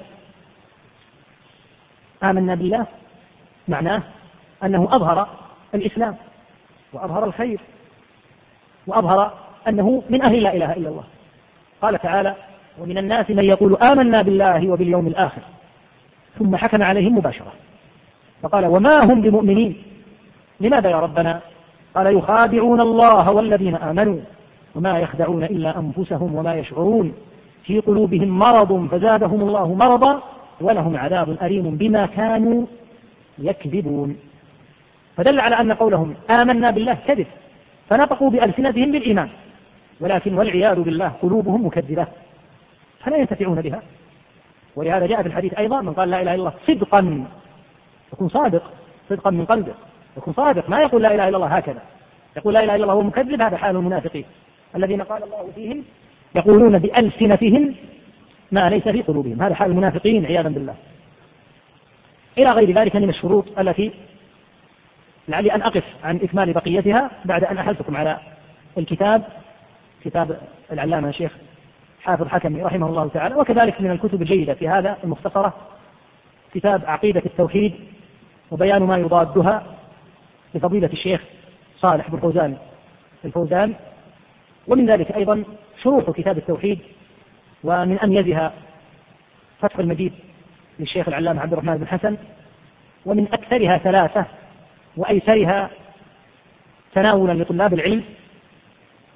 آمنا بالله معناه أنه أظهر الإسلام وأظهر الخير وأظهر أنه من أهل لا إله إلا الله. قال تعالى: ومن الناس من يقول آمنا بالله وباليوم الآخر، ثم حكم عليهم مباشرة فقال: وما هم بمؤمنين. لماذا يا ربنا؟ قال: يخادعون الله والذين آمنوا وما يخدعون إلا أنفسهم وما يشعرون في قلوبهم مرض فزادهم الله مرضا ولهم عذاب أليم بما كانوا يكذبون. فدل على أن قولهم آمنا بالله كذب، فنطقوا بألسنتهم بالإيمان ولكن والعياذ بالله قلوبهم مكذبة فلا ينتفعون بها. ولهذا جاء في الحديث أيضا: من قال لا إله إلا الله صدقا يكون صادق، صدقا من قلبه يكون صادق، ما يقول لا إله إلا الله هكذا، يقول لا إله إلا الله هو مكذب. هذا حال المنافقين الذين قال الله فيهم يقولون بألسنتهم ما ليس في قلوبهم. هذا حال المنافقين عياذا بالله. إلى غير ذلك من الشروط التي لعلي أن أقف عن إكمال بقيتها بعد أن أحلتكم على الكتاب، كتاب العلامة الشيخ حافظ حكمي رحمه الله تعالى. وكذلك من الكتب الجيدة في هذا المختصرة كتاب عقيدة التوحيد وبيان ما يضادها لفضيلة الشيخ صالح بن فوزان الفوزان. ومن ذلك أيضا شروح كتاب التوحيد، ومن أميزها فتح المجيد للشيخ العلامة عبد الرحمن بن حسن، ومن أكثرها ثلاثة وأيسرها تناولا لطلاب العلم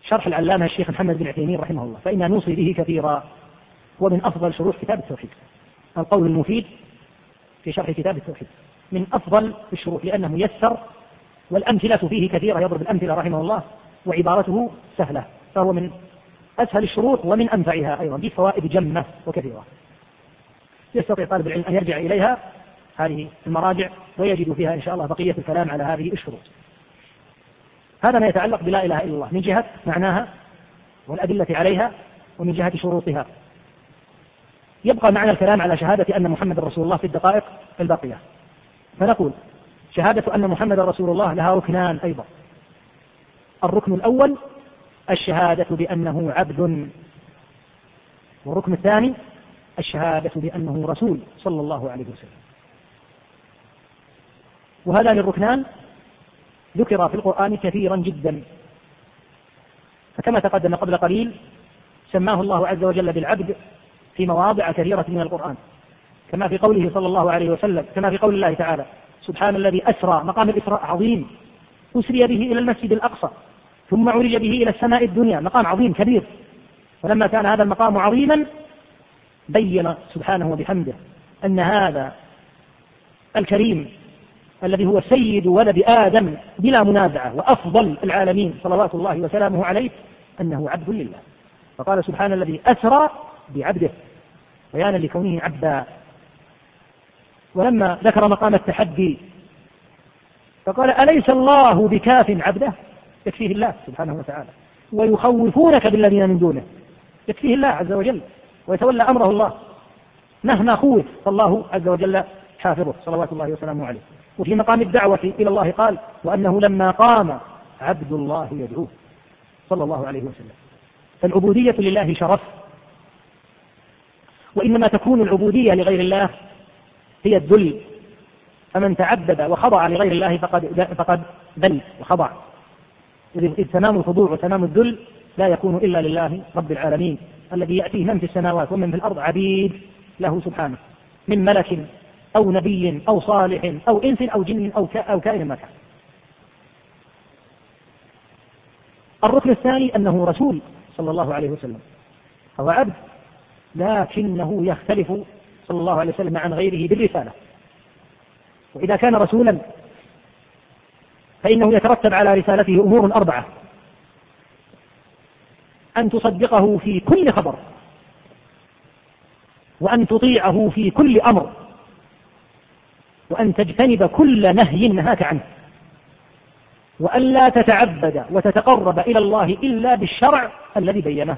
شرح العلامة الشيخ محمد بن عثيمين رحمه الله، فإنا نوصي به كثيرا، ومن أفضل شروح كتاب التوحيد. القول المفيد في شرح كتاب التوحيد من أفضل الشروح، لأنه ميسر والأمثلة فيه كثيرة، يضرب الأمثلة رحمه الله، وعبارته سهلة، فهو من أسهل الشروح ومن أنفعها أيضا، بفوائد جمة وكثيرة. يستطيع طالب العلم أن يرجع إليها هذه المراجع ويجد فيها إن شاء الله بقية الكلام على هذه الشروط. هذا ما يتعلق بلا إله إلا الله من جهة معناها والأدلة عليها، ومن جهة شروطها. يبقى معنا الكلام على شهادة أن محمد رسول الله في الدقائق الباقية. فنقول شهادة أن محمد رسول الله لها ركنان أيضا. الركن الأول الشهادة بأنه عبد، والركن الثاني الشهادة بأنه رسول صلى الله عليه وسلم. وهذان الركنان ذكر في القرآن كثيرا جدا، فكما تقدم قبل قليل سماه الله عز وجل بالعبد في مواضع كثيرة من القرآن، كما في قوله صلى الله عليه وسلم، كما في قول الله تعالى سبحان الذي أسرى. مقام الإسراء عظيم، أسري به إلى المسجد الأقصى ثم عرج به إلى السماء الدنيا، مقام عظيم كبير. فلما كان هذا المقام عظيما بين سبحانه وبحمده أن هذا الكريم الذي هو سيد ولد آدم بلا منازعة وأفضل العالمين صلوات الله وسلامه عليه أنه عبد لله، فقال سبحان الذي أسرى بعبده بيانا لكونه عبدا. ولما ذكر مقام التحدي فقال أليس الله بكاف عبده، يكفيه الله سبحانه وتعالى، ويخوفونك بالذين من دونه، يكفيه الله عز وجل ويتولى أمره الله مهما خوف، فالله عز وجل حافظه صلوات الله وسلامه عليه. وفي مقام الدعوة إلى الله قال وأنه لما قام عبد الله يدعوه صلى الله عليه وسلم. فالعبودية لله شرف، وإنما تكون العبودية لغير الله هي الذل، فمن تعبد وخضع لغير الله فقد ذل وخضع، إذ تمام الخضوع وتمام الذل لا يكون إلا لله رب العالمين، الذي يأتيه من في السماوات ومن في الأرض عبيد له سبحانه، من ملك أو نبي أو صالح أو إنس أو جن أو كائن ما كان. الركن الثاني أنه رسول صلى الله عليه وسلم، هو عبد لكنه يختلف صلى الله عليه وسلم عن غيره بالرسالة. وإذا كان رسولا فإنه يترتب على رسالته أمور 4: أن تصدقه في كل خبر، وأن تطيعه في كل أمر، وأن تجتنب كل نهي نهاك عنه، وأن لا تتعبد وتتقرب إلى الله إلا بالشرع الذي بينه.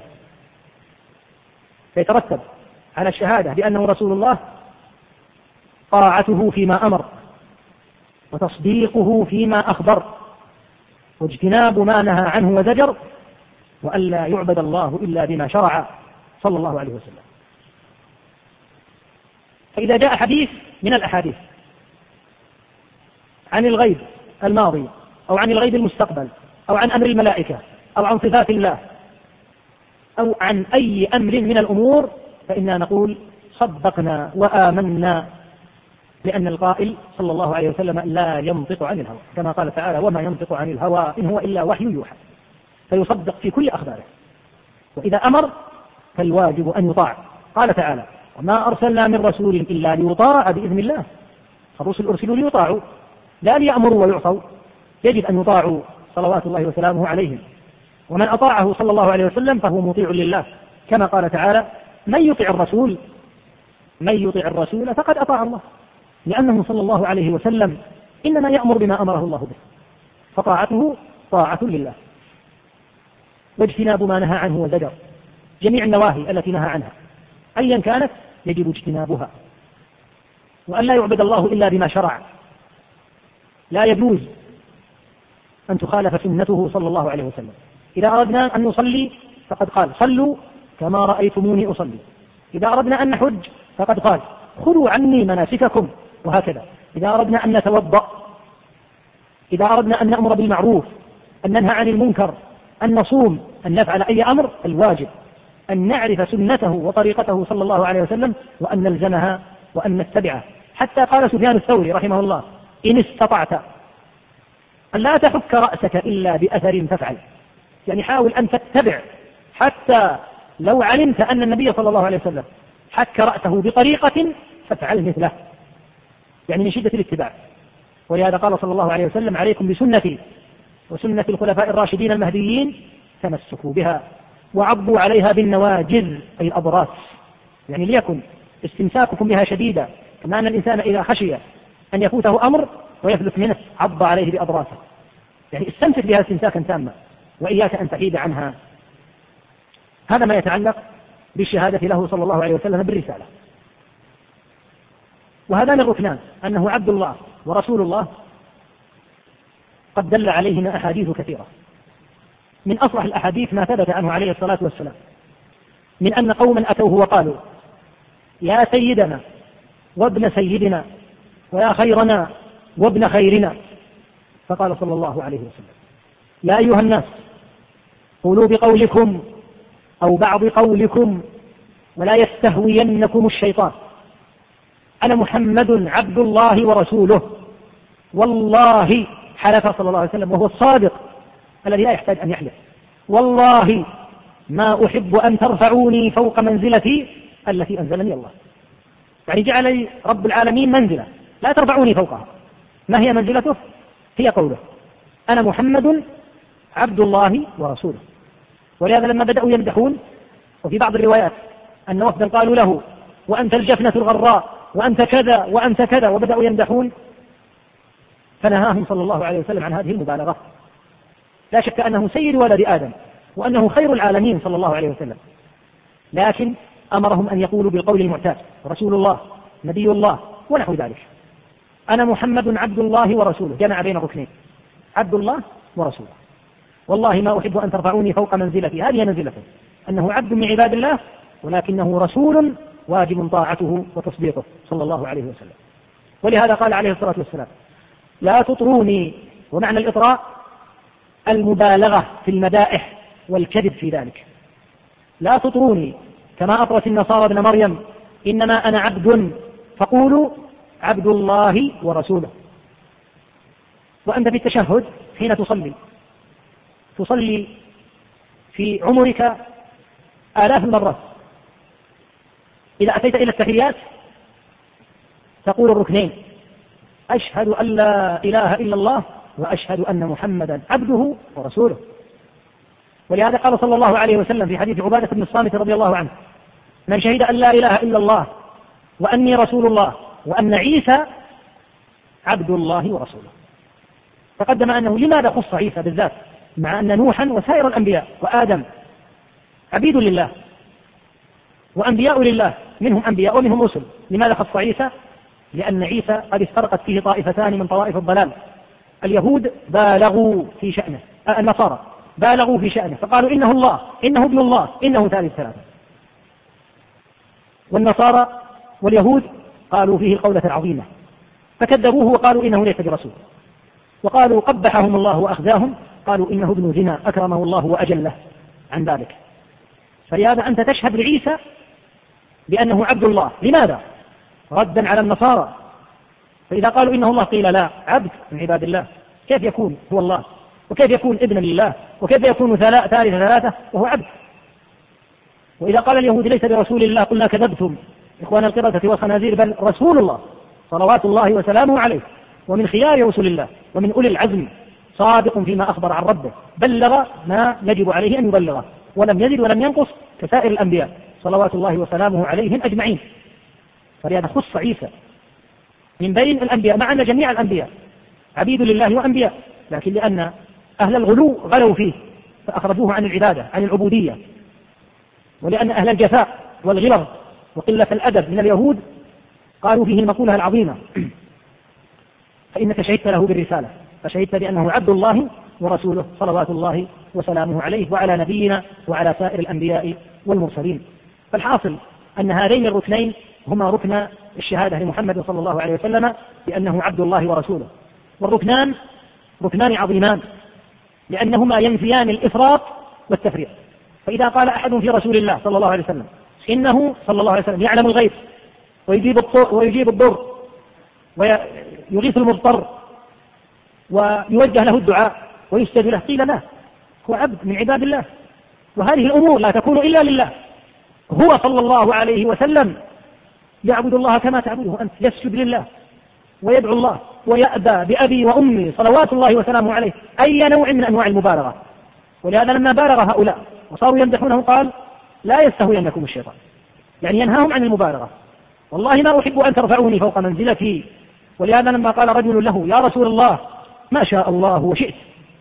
فيترتب على الشهادة بأنه رسول الله طاعته فيما أمر، وتصديقه فيما أخبر، واجتناب ما نهى عنه وزجر، وأن لا يعبد الله إلا بما شرع صلى الله عليه وسلم. فإذا جاء حديث من الأحاديث عن الغيب الماضي أو عن الغيب المستقبل أو عن أمر الملائكة أو عن صفات الله أو عن أي أمر من الأمور، فإننا نقول صدقنا وآمنا، لأن القائل صلى الله عليه وسلم لا ينطق عن الهوى، كما قال تعالى وما ينطق عن الهوى إن هو إلا وحي يوحى، فيصدق في كل أخباره. وإذا أمر فالواجب أن يطاع. قال تعالى وما أرسلنا من رسول إلا ليطاع بإذن الله، الرسل أرسلوا ليطاعوا لا ليأمروا ويعصوا، يجب أن يطاعوا صلوات الله وسلامه عليهم. ومن أطاعه صلى الله عليه وسلم فهو مطيع لله، كما قال تعالى من يطع الرسول فقد أطاع الله، لأنه صلى الله عليه وسلم إنما يأمر بما أمره الله به، فطاعته طاعة لله، واجتناب ما نهى عنه وزجر، جميع النواهي التي نهى عنها أيا كانت يجب اجتنابها، وأن لا يعبد الله إلا بما شرع. لا يجوز أن تخالف سنته صلى الله عليه وسلم. إذا أردنا أن نصلي فقد قال صلوا كما رأيتموني أصلي. إذا أردنا أن نحج فقد قال خذوا عني مناسككم، وهكذا. إذا أردنا أن نتوضأ، إذا أردنا أن نأمر بالمعروف، أن ننهى عن المنكر، أن نصوم، أن نفعل أي أمر، الواجب أن نعرف سنته وطريقته صلى الله عليه وسلم، وأن نلزمها وأن نتبعه. حتى قال سفيان الثوري رحمه الله إن استطعت أن لا تحك رأسك إلا بأثر فافعل، يعني حاول أن تتبع، حتى لو علمت أن النبي صلى الله عليه وسلم حك رأسه بطريقة فافعل مثله، يعني من شدة الاتباع. ولهذا قال صلى الله عليه وسلم: عليكم بسنتي وسنة الخلفاء الراشدين المهديين تمسكوا بها وعضوا عليها بالنواجذ أي الأضراس، يعني ليكن استمساككم بها شديدا، كما أن الإنسان إذا خشي أن يفوته أمر ويفلت منه عض عليه بأضراسه، يعني استمسك بها استمساكا تاما وإياك أن تحيد عنها. هذا ما يتعلق بالشهادة له صلى الله عليه وسلم بالرسالة. وهذان الركنان أنه عبد الله ورسول الله قد دل عليهما أحاديث كثيرة. من أصح الأحاديث ما ثبت عنه عليه الصلاة والسلام من أن قوما أتوه وقالوا: يا سيدنا وابن سيدنا ويا خيرنا وابن خيرنا، فقال صلى الله عليه وسلم: يا أيها الناس قولوا بقولكم أو بعض قولكم ولا يستهوينكم الشيطان، أنا محمد عبد الله ورسوله. والله، حلف صلى الله عليه وسلم وهو الصادق الذي لا يحتاج أن يحلف: والله ما أحب أن ترفعوني فوق منزلتي التي أنزلني الله. يعني جعل لي رب العالمين منزلة لا ترفعوني فوقها. ما هي منزلته؟ هي قوله: أنا محمد عبد الله ورسوله. ولهذا لما بدأوا يمدحون، وفي بعض الروايات أن وفدا قالوا له: وأنت الجفنة الغراء وأنت كذا وأنت كذا، وبدأوا يمدحون، فنهاهم صلى الله عليه وسلم عن هذه المبالغة. لا شك أنه سيد ولد آدم وأنه خير العالمين صلى الله عليه وسلم، لكن أمرهم أن يقولوا بالقول المعتاد: رسول الله، نبي الله، ونحو ذلك. أنا محمد عبد الله ورسوله، جمع بين الركنين: عبد الله ورسوله. والله ما أحب أن ترفعوني فوق منزلتي، هذه منزلته، أنه عبد من عباد الله ولكنه رسول واجب طاعته وتصديقه صلى الله عليه وسلم. ولهذا قال عليه الصلاة والسلام: لا تطروني. ومعنى الإطراء المبالغة في المدائح والكذب في ذلك. لا تطروني كما أطرت النصارى ابن مريم: إنما أنا عبد فقولوا عبد الله ورسوله. وأنت في التشهد حين تصلي في عمرك آلاف المرات، إذا أتيت إلى التحيات تقول الركنين: أشهد أن لا إله إلا الله وأشهد أن محمدا عبده ورسوله. ولهذا قال صلى الله عليه وسلم في حديث عبادة بن الصامت رضي الله عنه: من شهد أن لا إله إلا الله وأني رسول الله وأن عيسى عبد الله ورسوله. تقدم أنه لماذا خص عيسى بالذات، مع أن نوحا وسائر الأنبياء وآدم عبيد لله وأنبياء لله، منهم أنبياء ومنهم رسل. لماذا خص عيسى؟ لأن عيسى قد افترقت فيه طائفتان من طوائف الضلال. اليهود بالغوا في شأنه، النصارى بالغوا في شأنه فقالوا إنه الله، إنه ابن الله، إنه ثالث ثلاثة. والنصارى واليهود قالوا فيه القولة العظيمة فكذبوه وقالوا إنه ليس برسول. وقالوا قبحهم الله وأخزاهم، قالوا إنه ابن زنا أكرمه الله وأجله عن ذلك. فلهذا أنت تشهد لعيسى بأنه عبد الله. لماذا؟ ردا على النصارى. فإذا قالوا إنه الله قيل لا، عبد من عباد الله، كيف يكون هو الله؟ وكيف يكون ابن لله؟ وكيف يكون ثالث ثلاثة وهو عبد؟ وإذا قال اليهود ليس برسول الله قلنا كذبتم إخوان القردة والخنازير، بل رسول الله صلوات الله وسلامه عليه، ومن خيار رسل الله ومن أولي العزم، صادق فيما أخبر عن ربه، بلغ ما يجب عليه أن يبلغه ولم يزد ولم ينقص كسائر الأنبياء صلوات الله وسلامه عليهم أجمعين. فلهذا خص عيسى من بين الأنبياء، مع أن جميع الأنبياء عبيد لله وأنبياء، لكن لأن أهل الغلو غلوا فيه فأخرجوه عن العبادة عن العبودية، ولأن أهل الجفاء والغلظ وقلة الأدب من اليهود قالوا فيه المقولة العظيمة: فإنك شهدت له بالرسالة، فشهدت بأنه عبد الله ورسوله صلوات الله وسلامه عليه وعلى نبينا وعلى سائر الأنبياء والمرسلين. فالحاصل أن هذين الركنين هما ركن الشهادة لمحمد صلى الله عليه وسلم بأنه عبد الله ورسوله. والركنان ركنان عظيمان لأنهما ينفيان الإفراط والتفريط. فإذا قال أحد في رسول الله صلى الله عليه وسلم إنه صلى الله عليه وسلم يعلم الغيب ويجيب الضر ويغيث المضطر ويوجه له الدعاء ويستجاب له، قيل لا، هو عبد من عباد الله، وهذه الأمور لا تكون إلا لله. هو صلى الله عليه وسلم يعبد الله كما تعبده أنت، يسجد لله ويدعو الله ويأبى بأبي وأمي صلوات الله وسلامه عليه أي نوع من أنواع المبالغة. ولهذا لما بالغ هؤلاء وصاروا يمدحونه قال لا يستهوينكم الشيطان، يعني ينهاهم عن المبالغة. والله ما أحب أن ترفعوني فوق منزلتي. ولهذا لما قال رجل له يا رسول الله ما شاء الله وشئت،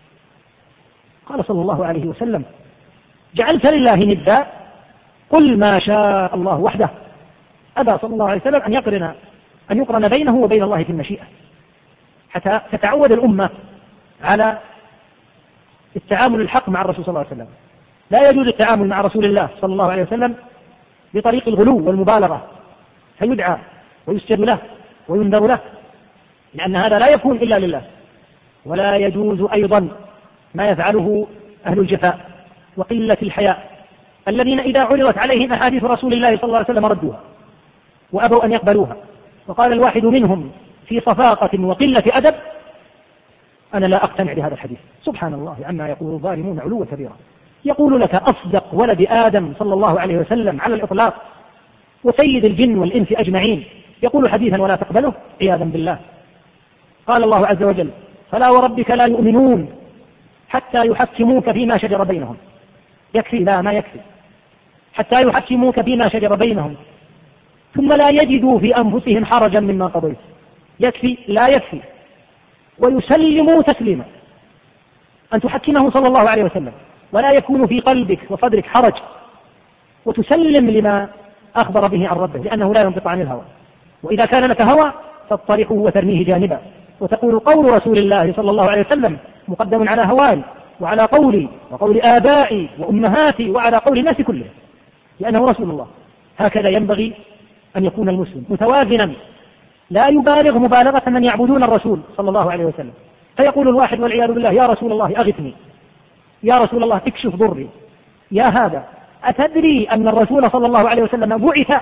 قال صلى الله عليه وسلم جعلت لله ندا، قل ما شاء الله وحده. أبى صلى الله عليه وسلم أن يقرن بينه وبين الله في المشيئة، حتى تتعود الأمة على التعامل الحق مع الرسول صلى الله عليه وسلم. لا يجوز التعامل مع رسول الله صلى الله عليه وسلم بطريق الغلو والمبالغة، فيدعى ويسجد له وينذر له، لأن هذا لا يكون إلا لله. ولا يجوز أيضا ما يفعله أهل الجفاء وقلة الحياء، الذين إذا عرضت عليهم أحاديث رسول الله صلى الله عليه وسلم ردوها وأبوا أن يقبلوها. وقال الواحد منهم في صفاقة وقلة أدب أنا لا أقتنع بهذا الحديث. سبحان الله عما يقول الظالمون علوا كبيرا. يقول لك أصدق ولد آدم صلى الله عليه وسلم على الإطلاق وسيد الجن والإنس أجمعين يقول حديثا ولا تقبله عياذا بالله. قال الله عز وجل فلا وربك لا يؤمنون حتى يحكموك فيما شجر بينهم. يكفي؟ لا، ما يكفي. حتى يحكموك فيما شجر بينهم ثم لا يجدوا في أنفسهم حرجا مما قضيت. يكفي؟ لا يكفي. ويسلموا تسليما، أن تحكمه صلى الله عليه وسلم ولا يكون في قلبك وصدرك حرج، وتسلم لما أخبر به عن ربه، لأنه لا ينطق عن الهوى. وإذا كان لك هوى تطرحه وترميه جانبا، وتقول قول رسول الله صلى الله عليه وسلم مقدم على هواي وعلى قولي وقول آبائي وأمهاتي وعلى قول الناس كلهم، لأنه رسول الله. هكذا ينبغي أن يكون المسلم متوازنا، لا يبالغ مبالغة من يعبدون الرسول صلى الله عليه وسلم. فيقول الواحد والعياذ بالله يا رسول الله أغثني، يا رسول الله اكشف ضري. يا هذا أتدري أن الرسول صلى الله عليه وسلم بعث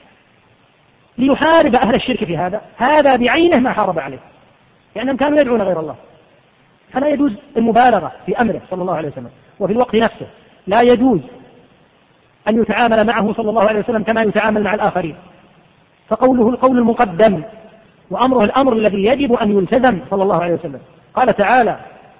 ليحارب أهل الشرك في هذا بعينه ما حارب عليه، لأنهم كانوا يدعون غير الله. فلا يجوز المبالغة في أمره صلى الله عليه وسلم. وفي الوقت نفسه لا يجوز أن يتعامل معه صلى الله عليه وسلم كما يتعامل مع الآخرين، فقوله القول المقدم وأمره الأمر الذي يجب أن يلتزم صلى الله عليه وسلم. قال تعالى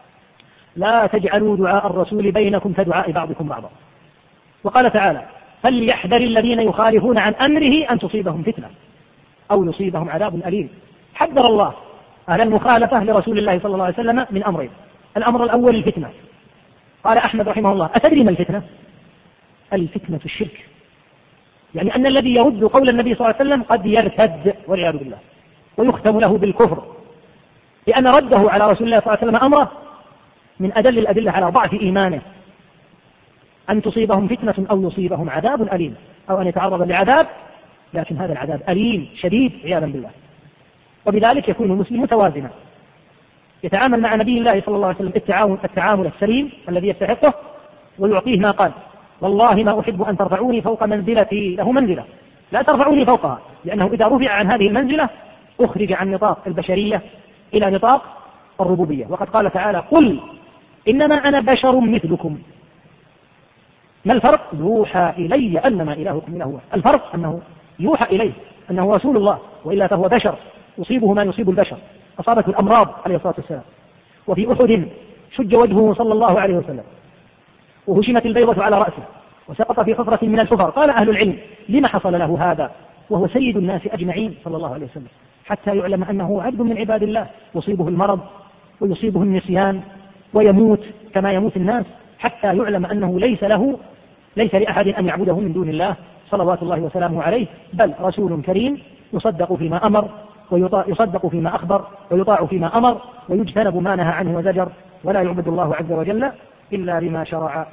لا تجعلوا دعاء الرسول بينكم كدعاء بعضكم بعضا. وقال تعالى فليحذر الذين يخالفون عن أمره أن تصيبهم فتنة أو يصيبهم عذاب أليم. حذر الله أهل المخالفة لرسول الله صلى الله عليه وسلم من أمرين. الأمر الأول الفتنة. قال أحمد رحمه الله أتدري ما الفتنة؟ الفتنة الشرك، يعني أن الذي يرد قول النبي صلى الله عليه وسلم قد يرتد والعياذ بالله ويختم له بالكفر، لأن رده على رسول الله صلى الله عليه وسلم أمره من أدل الأدلة على ضعف إيمانه. أن تصيبهم فتنة أو يصيبهم عذاب أليم، أو أن يتعرض لعذاب لكن هذا العذاب أليم شديد عياذا بالله. وبذلك يكون المسلم متوازنا، يتعامل مع نبي الله صلى الله عليه وسلم التعامل السليم الذي يستحقه، ويعطيه ما قال والله ما أحب أن ترفعوني فوق منزلتي. له منزلة لا ترفعوني فوقها، لأنه إذا رفع عن هذه المنزلة أخرج عن نطاق البشرية إلى نطاق الربوبية. وقد قال تعالى قل إنما أنا بشر مثلكم. ما الفرق؟ يوحى إلي أنما إلهكم إله واحد. الفرق أنه يوحى إليه أنه رسول الله، وإلا فهو بشر يصيبه ما يصيب البشر، أصابته الأمراض عليه الصلاة والسلام. وفي أحد شج وجهه صلى الله عليه وسلم وهشمت البيضة على رأسه وسقط في حفرة من الحفر. قال أهل العلم لما حصل له هذا وهو سيد الناس أجمعين صلى الله عليه وسلم؟ حتى يعلم أنه عبد من عباد الله يصيبه المرض ويصيبه النسيان ويموت كما يموت الناس، حتى يعلم أنه ليس لأحد أن يعبده من دون الله صلوات الله وسلامه عليه، بل رسول كريم يصدق فيما أمر ويصدق فيما أخبر ويطاع فيما أمر ويجتنب ما نهى عنه وزجر، ولا يعبد الله عز وجل إلا بما شرع.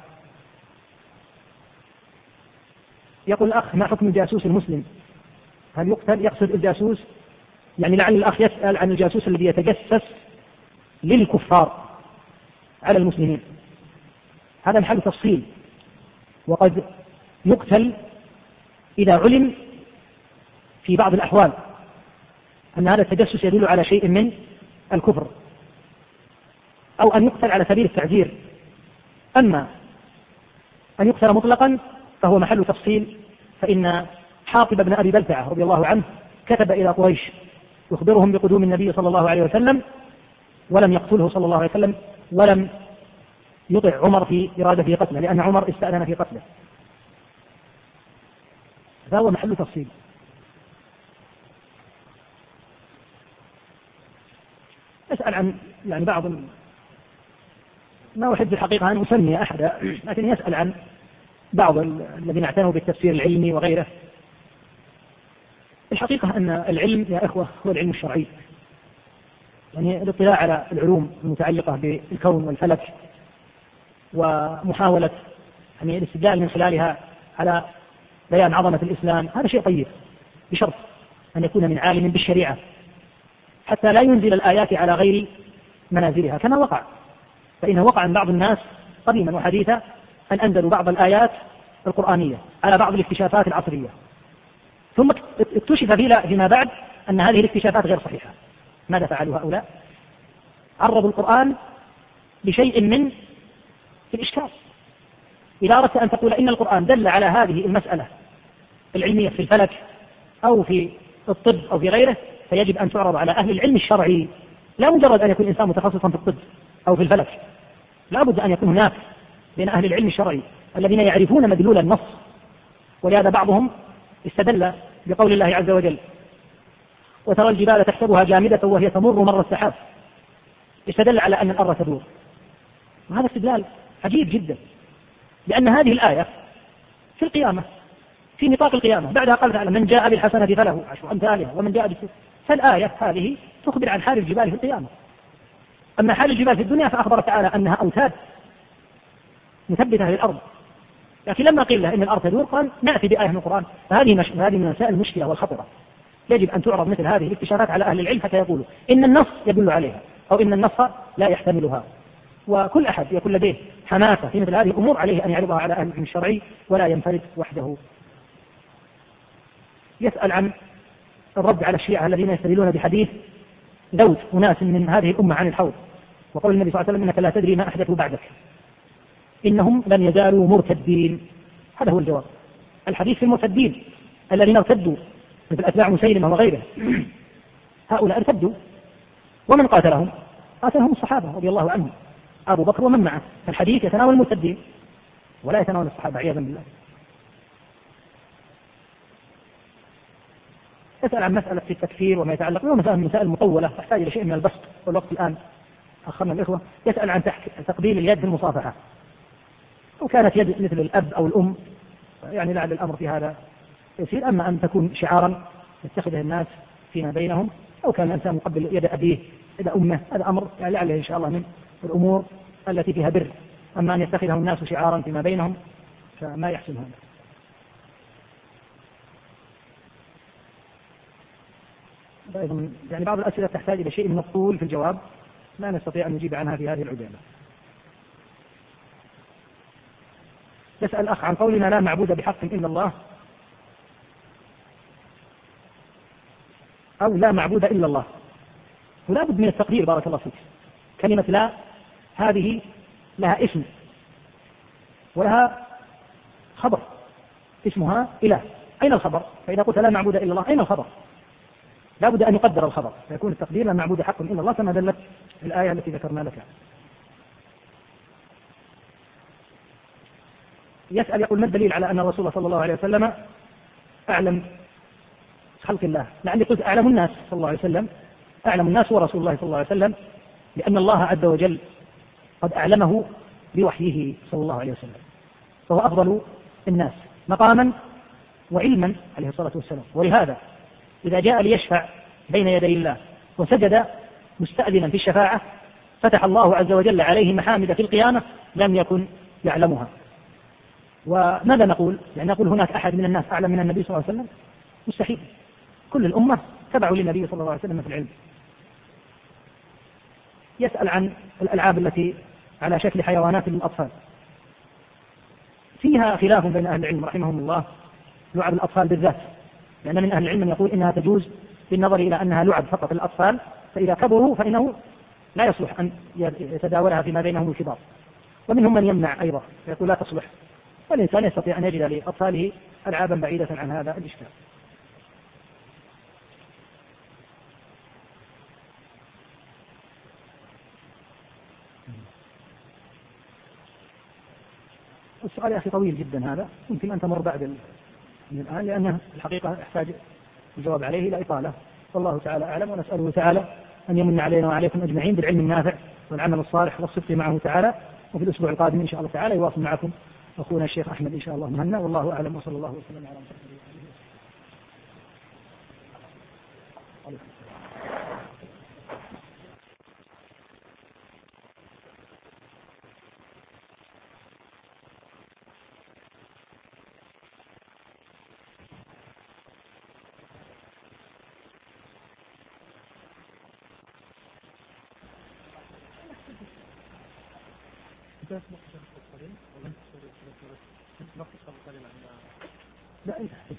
يقول الأخ ما حكم الجاسوس المسلم؟ هل يقتل؟ يقصد الجاسوس يعني لعل الأخ يسأل عن الجاسوس الذي يتجسس للكفار على المسلمين. هذا محل تفصيل، وقد يقتل إذا علم في بعض الأحوال أن هذا التجسس يدل على شيء من الكفر، أو أن يقتل على سبيل التعذير أما أن يقتل مطلقا فهو محل تفصيل، فإن حاطب بن أبي بلتعة رضي الله عنه كتب إلى قريش يخبرهم بقدوم النبي صلى الله عليه وسلم، ولم يقتله صلى الله عليه وسلم، ولم يطع عمر في إرادة قتله، لأن عمر استأذن في قتله، فهو محل تفصيل. يسأل عن بعض، ما أحب في الحقيقة أن أسمي أحدا، لكن يسأل عن بعض الذين اعتنوا بالتفسير العلمي وغيره. الحقيقة أن العلم يا إخوة هو العلم الشرعي، يعني الاطلاع على العلوم المتعلقة بالكون والفلك ومحاولة يعني الاستدلال من خلالها على بيان عظمة الإسلام، هذا شيء طيب، بشرط أن يكون من عالم بالشريعة حتى لا ينزل الآيات على غير منازلها، كما وقع، فإنه وقع عن بعض الناس قديما وحديثا أن أنزلوا بعض الآيات القرآنية على بعض الاكتشافات العصرية، ثم اكتشف فيما بعد أن هذه الاكتشافات غير صحيحة. ماذا فعلوا هؤلاء؟ عرضوا القرآن بشيء من الإشكال. إذا أردت أن تقول إن القرآن دل على هذه المسألة العلمية في الفلك أو في الطب أو في غيره، فيجب أن تعرض على أهل العلم الشرعي، لا مجرد أن يكون الإنسان متخصصا في الطب أو في الفلك، لا بد أن يكون هناك بين أهل العلم الشرعي الذين يعرفون مدلول النص. ولهذا بعضهم استدل بقول الله عز وجل: وترى الجبال تحسبها جامدة وهي تمر مر السحاب، استدل على أن الأرض تدور، وهذا استدلال عجيب جدا، لأن هذه الآية في القيامة، في نطاق القيامة، بعدها قال تعالى: من جاء بالحسنة فله عشر أمثالها ومن جاء بالسيئة. فالآية هذه تخبر عن حال الجبال في القيامة. أما حال الجبال في الدنيا فأخبر تعالى أنها أوتاد مثبتة للأرض، لكن لما قيل له إن الأرض تدور قال نأتي بآية من القرآن. فهذه من مسائل المشكلة والخطرة، يجب أن تعرض مثل هذه الاكتشافات على أهل العلم حتى يقولوا إن النص يدل عليها أو إن النص لا يحتملها. وكل أحد يكون لديه حماسة في مثل هذه الأمور عليه أن يعرضها على أهل العلم الشرعي ولا ينفرد وحده. يسأل عن الرد على الشيعة الذين يستدلون بحديث ذود أناس من هذه الأمة عن الحوض، وقول النبي صلى الله عليه وسلم: إنك لا تدري ما أحدثوا بعدك، إنهم لن يزالوا مرتدين. هذا هو الجواب. الحديث في المرتدين الذين ارتدوا مثل أتباع مسيلمة وغيره، هؤلاء ارتدوا، ومن قاتلهم؟ قاتلهم الصحابة رضي الله عنهم، أبو بكر ومن معه. فالحديث يتناول المرتدين ولا يتناول الصحابة عياذا بالله. يسأل عن مسألة في التكفير وما يتعلق به، مسائل من مسائل مطولة تحتاج إلى شيء من البسط، والوقت الآن أخرنا الإخوة. يسأل عن تقبيل اليد في المصافحة، وكانت يد مثل الأب أو الأم، يعني لعل الأمر في هذا يسير. أما أن تكون شعارا يتخذه الناس فيما بينهم، أو كان الإنسان يقبل يد أبيه يد أمه، هذا أمر يعني لعله إن شاء الله من الأمور التي فيها بر. أما أن يتخذه الناس شعارا فيما بينهم فما يحسن هذا. أيضا يعني بعض الأسئلة تحتاج إلى شيء من الطول في الجواب، لا نستطيع أن نجيب عنها في هذه العجالة. يسأل أخ عن قولنا لا معبود بحق إلا الله، أو لا معبود إلا الله. ولا بد من التقدير بارك الله فيك. كلمة لا هذه لها اسم ولها خبر، اسمها إله. أين الخبر؟ فإذا قلت لا معبود إلا الله أين الخبر؟ لا بد أن يقدر الخبر، فيكون التقدير لا معبود حق إلا الله كما دلت الآية التي ذكرنا لك. يسأل يقول: ما الدليل على أن الرسول صلى الله عليه وسلم أعلم خلق الله؟ لعلي قلت أعلم الناس صلى الله عليه وسلم، أعلم الناس هو رسول الله صلى الله عليه وسلم، لأن الله عز وجل قد أعلمه بوحيه صلى الله عليه وسلم، فهو أفضل الناس مقاما وعلما عليه الصلاة والسلام. ولهذا إذا جاء ليشفع بين يدي الله وسجد مستأذنا في الشفاعة فتح الله عز وجل عليه محامد في القيامة لم يكن يعلمها. وماذا نقول؟ يعني نقول هناك أحد من الناس أعلم من النبي صلى الله عليه وسلم؟ مستحيل، كل الأمة تبعوا للنبي صلى الله عليه وسلم في العلم. يسأل عن الألعاب التي على شكل حيوانات للأطفال، فيها خلاف بين أهل العلم رحمهم الله، لعب الأطفال بالذات، لأن من أهل العلم من يقول إنها تجوز بالنظر إلى أنها لعب فقط للأطفال، فإذا كبروا فإنه لا يصلح أن يتداولها فيما بينهم الكبار. ومنهم من يمنع أيضا يقول لا تصلح، والإنسان يستطيع أن يجد لأطفاله ألعابا بعيدة عن هذا الإشكال. السؤال يا أخي طويل جدا هذا، يمكن أن تمر بعد من الآن، لأنه الحقيقة يحتاج الجواب عليه إلى إطالة، والله تعالى أعلم، ونسأله تعالى أن يمن علينا وعليكم أجمعين بالعلم النافع والعمل الصالح والصدق معه تعالى. وفي الأسبوع القادم إن شاء الله تعالى يواصل معكم أخونا الشيخ أحمد إن شاء الله مهنا، والله أعلم، وصلى الله وسلم على محمد. لا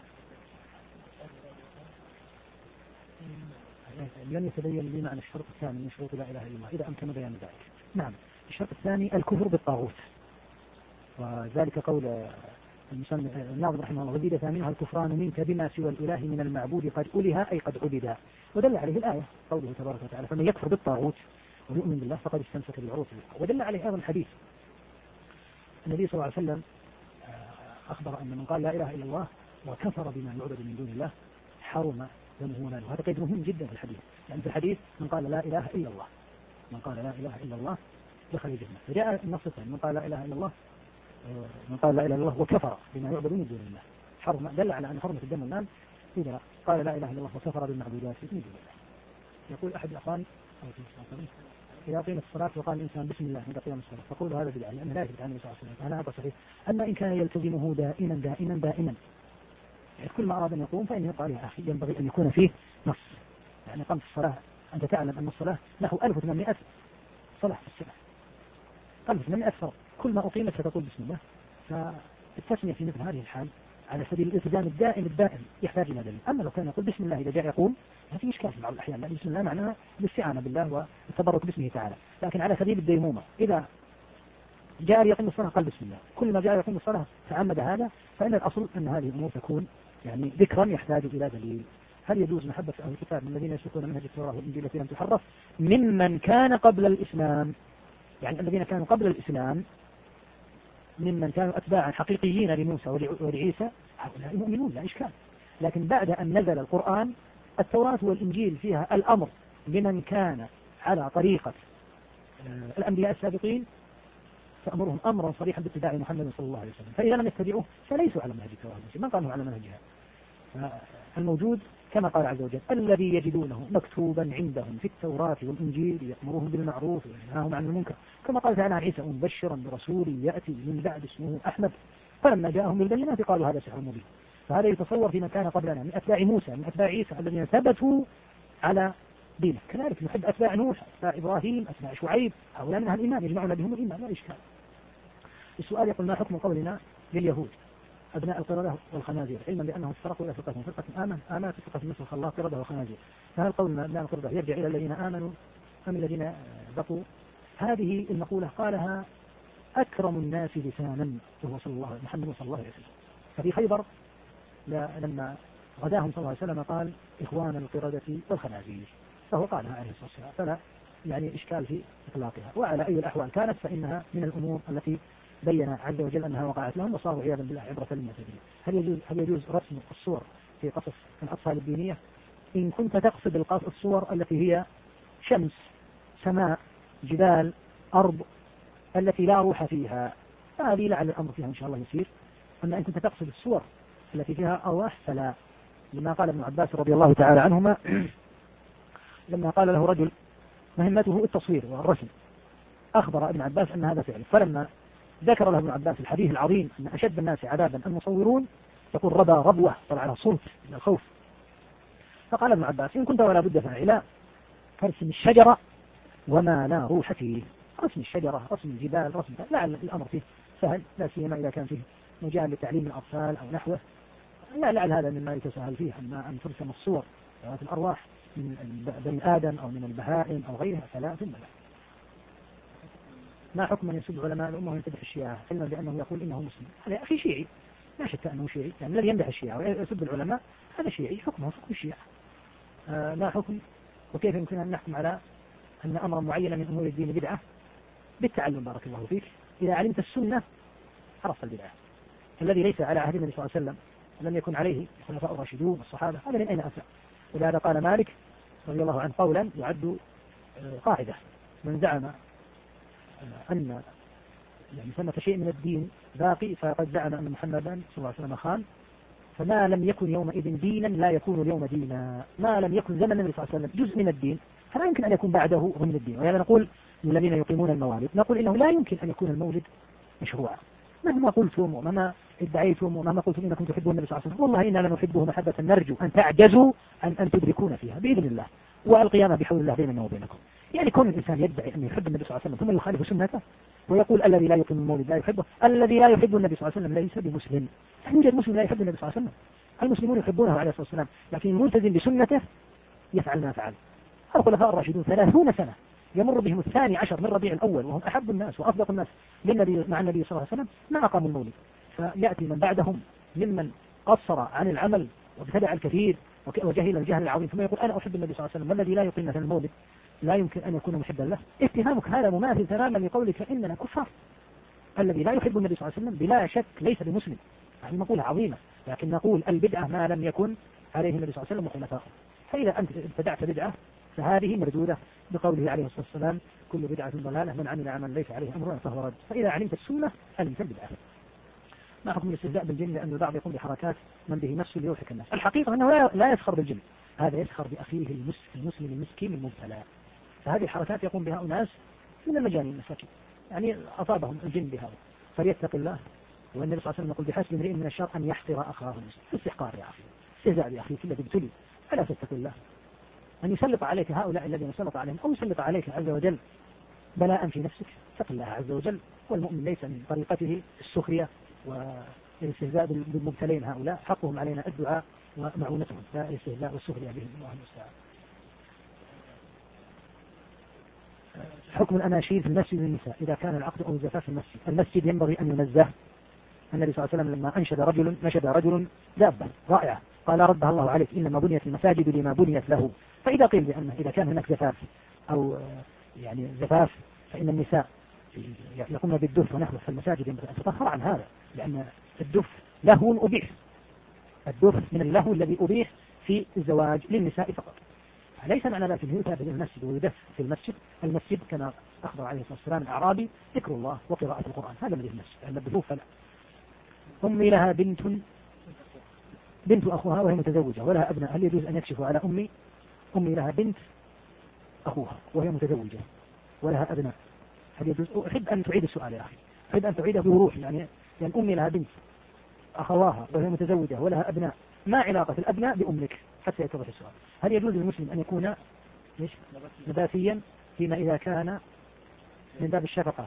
لن يتبين لي معنى الشرط الثاني من شروط لا إله إلا الله إذا أمكن بيان ذلك. نعم، الشرط الثاني الكفر بالطاغوت، وذلك قول الناظم رحمه الله: وزيد ثامنها الكفران منك بما سوى الإله من المعبود قد ألها أي قد عبدا. ودل عليه الآية قوله تبارك وتعالى: فمن يكفر بالطاغوت ويؤمن بالله فقد استمسك بالعروة الوثقى. ودل عليه أيضا حديث النبي صلى الله عليه وسلم أخبر أن من قال لا إله إلا الله وكفر بما يعبد من دون الله حرم دمه وماله. هذا قيد مهم جدا في الحديث، يعني في الحديث من قال لا إله إلا الله، من قال لا إله إلا الله دخل الجنة. فجاء النص الثاني: من قال لا إله إلا الله، من قال لا إله إلا الله وكفر بما يعبد من دون الله حرم. دل على أن حرمة الدم والمال إذا قال لا إله إلا الله وكفر بالمعبودات من دون الله. يقول أحد الأخوان: إذا قيمت الصلاة وقال الإنسان بسم الله عند قيام الصلاة فقول هذا بدعة، لأنه لا يثبت عن النبي صلى الله عليه وسلم. فهذا هذا صحيح. أما إن كان يلتزمه دائما دائما دائما، يعني كل ما أراد أن يقوم فإن يقال يا أخي ينبغي أن يكون فيه نص. يعني قمت الصلاة، أنت تعلم أن الصلاة نحو 1800 صلاة في السنة، 1800 صلاة، كل ما أقيمت فتقول بسم الله. فالتسمية في مثل هذه الحال على سبيل الالتزام الدائم يحتاج إلى دليل. أما لو كان يقول بسم الله إذا جاء يقوم في إشكال في بعض الأحيان، لأن بسم الله معناها الاستعانة بالله والتبرك باسمه تعالى. لكن على سبيل الديمومة إذا جاء يقيم الصلاة قال بسم الله، كل ما جاء يقيم الصلاة تعمد هذا، فإن الأصل أن هذه الأمور تكون يعني ذكرا يحتاج إلى دليل. هل يجوز محبة أهل الكتاب من الذين يسلكون منهج التوراة والإنجيل التي لم تحرف ممن كان قبل الإسلام؟ يعني الذين كانوا قبل الإسلام ممن كانوا أتباعا حقيقيين لموسى ولعيسى، هؤلاء مؤمنون لا إشكال. لكن بعد أن نزل القرآن التوراة والإنجيل فيها الأمر لمن كان على طريقة الأنبياء السابقين، فأمرهم أمرا صريحا باتباع محمد صلى الله عليه وسلم. فإذا لم يتبعوه فليسوا على منهج التوراة والإنجيل، من قالوا على منهجها؟ الموجود كما قال عز وجل: الذي يجدونه مكتوبا عندهم في التوراة والإنجيل يأمرهم بالمعروف وينهاهم عن المنكر، كما قال تعالى عن عيسى: مبشرا برسول يأتي من بعد اسمه أحمد فلما جاءهم بالبينات قالوا هذا سحر مبين. فهذا يتصور فيما كان قبلنا من أتباع موسى من أتباع عيسى الذين ثبتوا على دينه. كذلك نحب أتباع نوح، أتباع إبراهيم، أتباع شعيب، هؤلاء من أهل الإيمان يجمعون بهم الإيمان لا إشكال. السؤال يقول: ما حكم قولنا لليهود أبناء القردة والخنازير، علما بأنهم افترقوا إلى فرقتين: فرقة آمنت فرقة مثل الخلاق قردة وخنازير، فهل قولنا أبناء القردة يرجع إلى الذين آمنوا أم الذين بقوا؟ هذه المقولة قالها أكرم الناس لسانا وهو محمد صلى الله عليه وسلم. ففي خيبر لما غداهم صلى الله عليه وسلم قال: إخوان القردة والخنازير، فهو قالها عليه الصلاة والسلام، فلا يعني إشكال في إطلاقها. وعلى أي الأحوال كانت فإنها من الأمور التي بين عز وجل أنها وقعت لهم وصاروا عياذا بالله عبرة للمعتدين. هل يجوز رسم الصور في قصص الأطفال الدينية؟ إن كنت تقصد الصور التي هي شمس، سماء، جبال، أرض التي لا روح فيها، فهذه لعل الأمر فيها إن شاء الله يسير. أما إن كنت تقصد الصور التي فيها أرواح فلا، لما قال ابن عباس رضي الله تعالى عنهما لما قال له رجل مهمته التصوير والرسم، أخبر ابن عباس أن هذا فعل، فلما ذكر له ابن عباس الحديث العظيم أن أشد الناس عذابا المصورون، يقول: ربى ربوة، طلع على صوت من الخوف. فقال ابن عباس: إن كنت ولا بد فاعلا فرسم الشجرة وما لا روح فيه. رسم الشجرة، رسم الجبال، رسم لعل الأمر فيه سهل، لا سيما إذا كان فيه مجال لتعليم الأطفال أو نحوه، لا لعل هذا مما يتساهل فيه. أما أن ترسم الصور ذوات الأرواح من بني آدم أو من البهائم أو غيرها فلا ثم لا. ما حكم من يسب علماء الأمة ويمتدح الشيعة علما بأنه يقول إنه مسلم؟ هذا أخي شيعي لا شك أنه شيعي، يعني الذي يمدح الشيعة ويسب العلماء هذا شيعي، حكمه حكم الشيعة. لا حكم. وكيف يمكن أن نحكم على أن أمر معين من أمور الدين بدعة؟ بالتعلم بارك الله فيك. إذا علمت السنة عرفت البدعة. الذي ليس على عهد النبي صلى الله عليه وسلم ولم يكن عليه الخلفاء الراشدون والصحابة هذا من أين أتى؟ ولهذا قال مالك رضي الله عنه قولا يعد قاعدة: من زعم أن يعني ثمة شيء من الدين باقي فقد زعم أن محمدا صلى الله عليه وسلم خان، فما لم يكن يومئذ دينا لا يكون اليوم دينا. ما لم يكن زمن النبي صلى الله عليه وسلم جزء من الدين فلا يمكن أن يكون بعده هو من الدين. ولهذا نقول للذين يقيمون الموالد نقول إنه لا يمكن أن يكون المولد مشروعا مهما قلتم ومهما ادعيتم ومهما قلتم إنكم تحبون النبي صلى الله عليه وسلم. والله إننا لنحبه محبة نرجو أن تعجزوا أن تدركون فيها بإذن الله، والقيامة بحول الله بيننا وبينكم. يعني كون الإنسان يدعي أن يحب النبي صلى الله عليه وسلم ثم يخالف سنته ويقول الذي لا يقيم المولد لا يحبه، الذي لا يحب النبي صلى الله عليه وسلم ليس بمسلم. يوجد مسلم لا يحب النبي صلى الله عليه وسلم، المسلمون يحبونه عليه الصلاة والسلام، لكن الملتزم بسنته يفعل ما فعل. الخلفاء الراشدون 30 سنة يمر بهم 12 من ربيع الأول وهم أحب الناس وأصدق الناس للنبي مع النبي صلى الله عليه وسلم ما أقاموا المولد. فيأتي من بعدهم ممن قصر عن العمل وابتدع الكثير وجهل الجهل العظيم ثم يقول أنا أحب النبي صلى الله عليه وسلم، والذي لا يقيم مثلا المولد لا يمكن أن يكون محبا له. اتهامك هذا مماثل تماما لقولك إننا كفار. الذي لا يحب النبي صلى الله عليه وسلم بلا شك ليس بمسلم، يعني مقولة عظيمة، لكن نقول البدعة ما لم يكن عليه النبي صلى الله عليه وسلم وخلفائه. فإذا أنت ابتدعت بدعة فهذه مردودة بقوله عليه الصلاة والسلام كل بدعة ضلالة من عمل عمل ليس عليه أمرنا فهو رد. فإذا علمت السنة علمت البدعة. ما حكم الاستهزاء بالجن لأن البعض يقوم بحركات من به نفسه ليضحك الناس؟ الحقيقة أنه لا يسخر بالجن، هذا يسخر بأخيه المسلم المسكين المبتلى. فهذه الحركات يقوم بها أناس من المجانين المساكين، يعني أصابهم الجن بهذا فليتق الله. والنبي صلى الله عليه وسلم يقول بحسب امرئ من الشر أن يحقر أخاه المسلم. استحقار يا أخي، استهزاء بأخيك الذي ابتلي، فلا تتق الله أن يسلط عليك هؤلاء الذين سلط عليهم أو يسلط عليك عز وجل بلاء في نفسك. اتق الله عز وجل. والمؤمن ليس من طريقته السخرية والاستهزاء بالمبتلين هؤلاء، حقهم علينا الدعاء ومعونتهم لا الاستهزاء والسخرية بهم. الله المستعان. حكم الأناشيد في المسجد للنساء إذا كان العقد أو الزفاف في المسجد. المسجد ينبغي أن ينزه. النبي صلى الله عليه وسلم لما نشد رجل دابة رائعة قال ردها الله عليك إنما بنيت المساجد لما بنيت له. فإذا قيل بأنه إذا كان هناك زفاف أو يعني زفاف فإن النساء يقومن بالدف ونحوه فالمساجد ينبغي أن تطهر عن هذا، لأن الدف لهو أبيح. الدف من اللهو الذي أبيح في الزواج للنساء فقط. ليس معنى ذلك أنه يتابع المسجد ويدف في المسجد. المسجد كما أخبر عليه الصلاة والسلام الأعرابي ذكر الله وقراءة القرآن، هذا الذي في المسجد. أما الدفوف فلا. أمي لها بنت أخوها وهي متزوجة ولها أبناء، هل يجوز أن يكشفوا على أمي؟ أمي لها بنت أخوها وهي متزوجة ولها أبناء، هل يجوز؟ أحب أن تعيد السؤال يا أخي، أحب أن تعيده بوضوح. يعني أمي لها بنت أخواها وهي متزوجة ولها أبناء، ما علاقة الأبناء بأمك حتى يتضح السؤال. هل يجوز للمسلم أن يكون نباتيا فيما إذا كان من باب الشفقة؟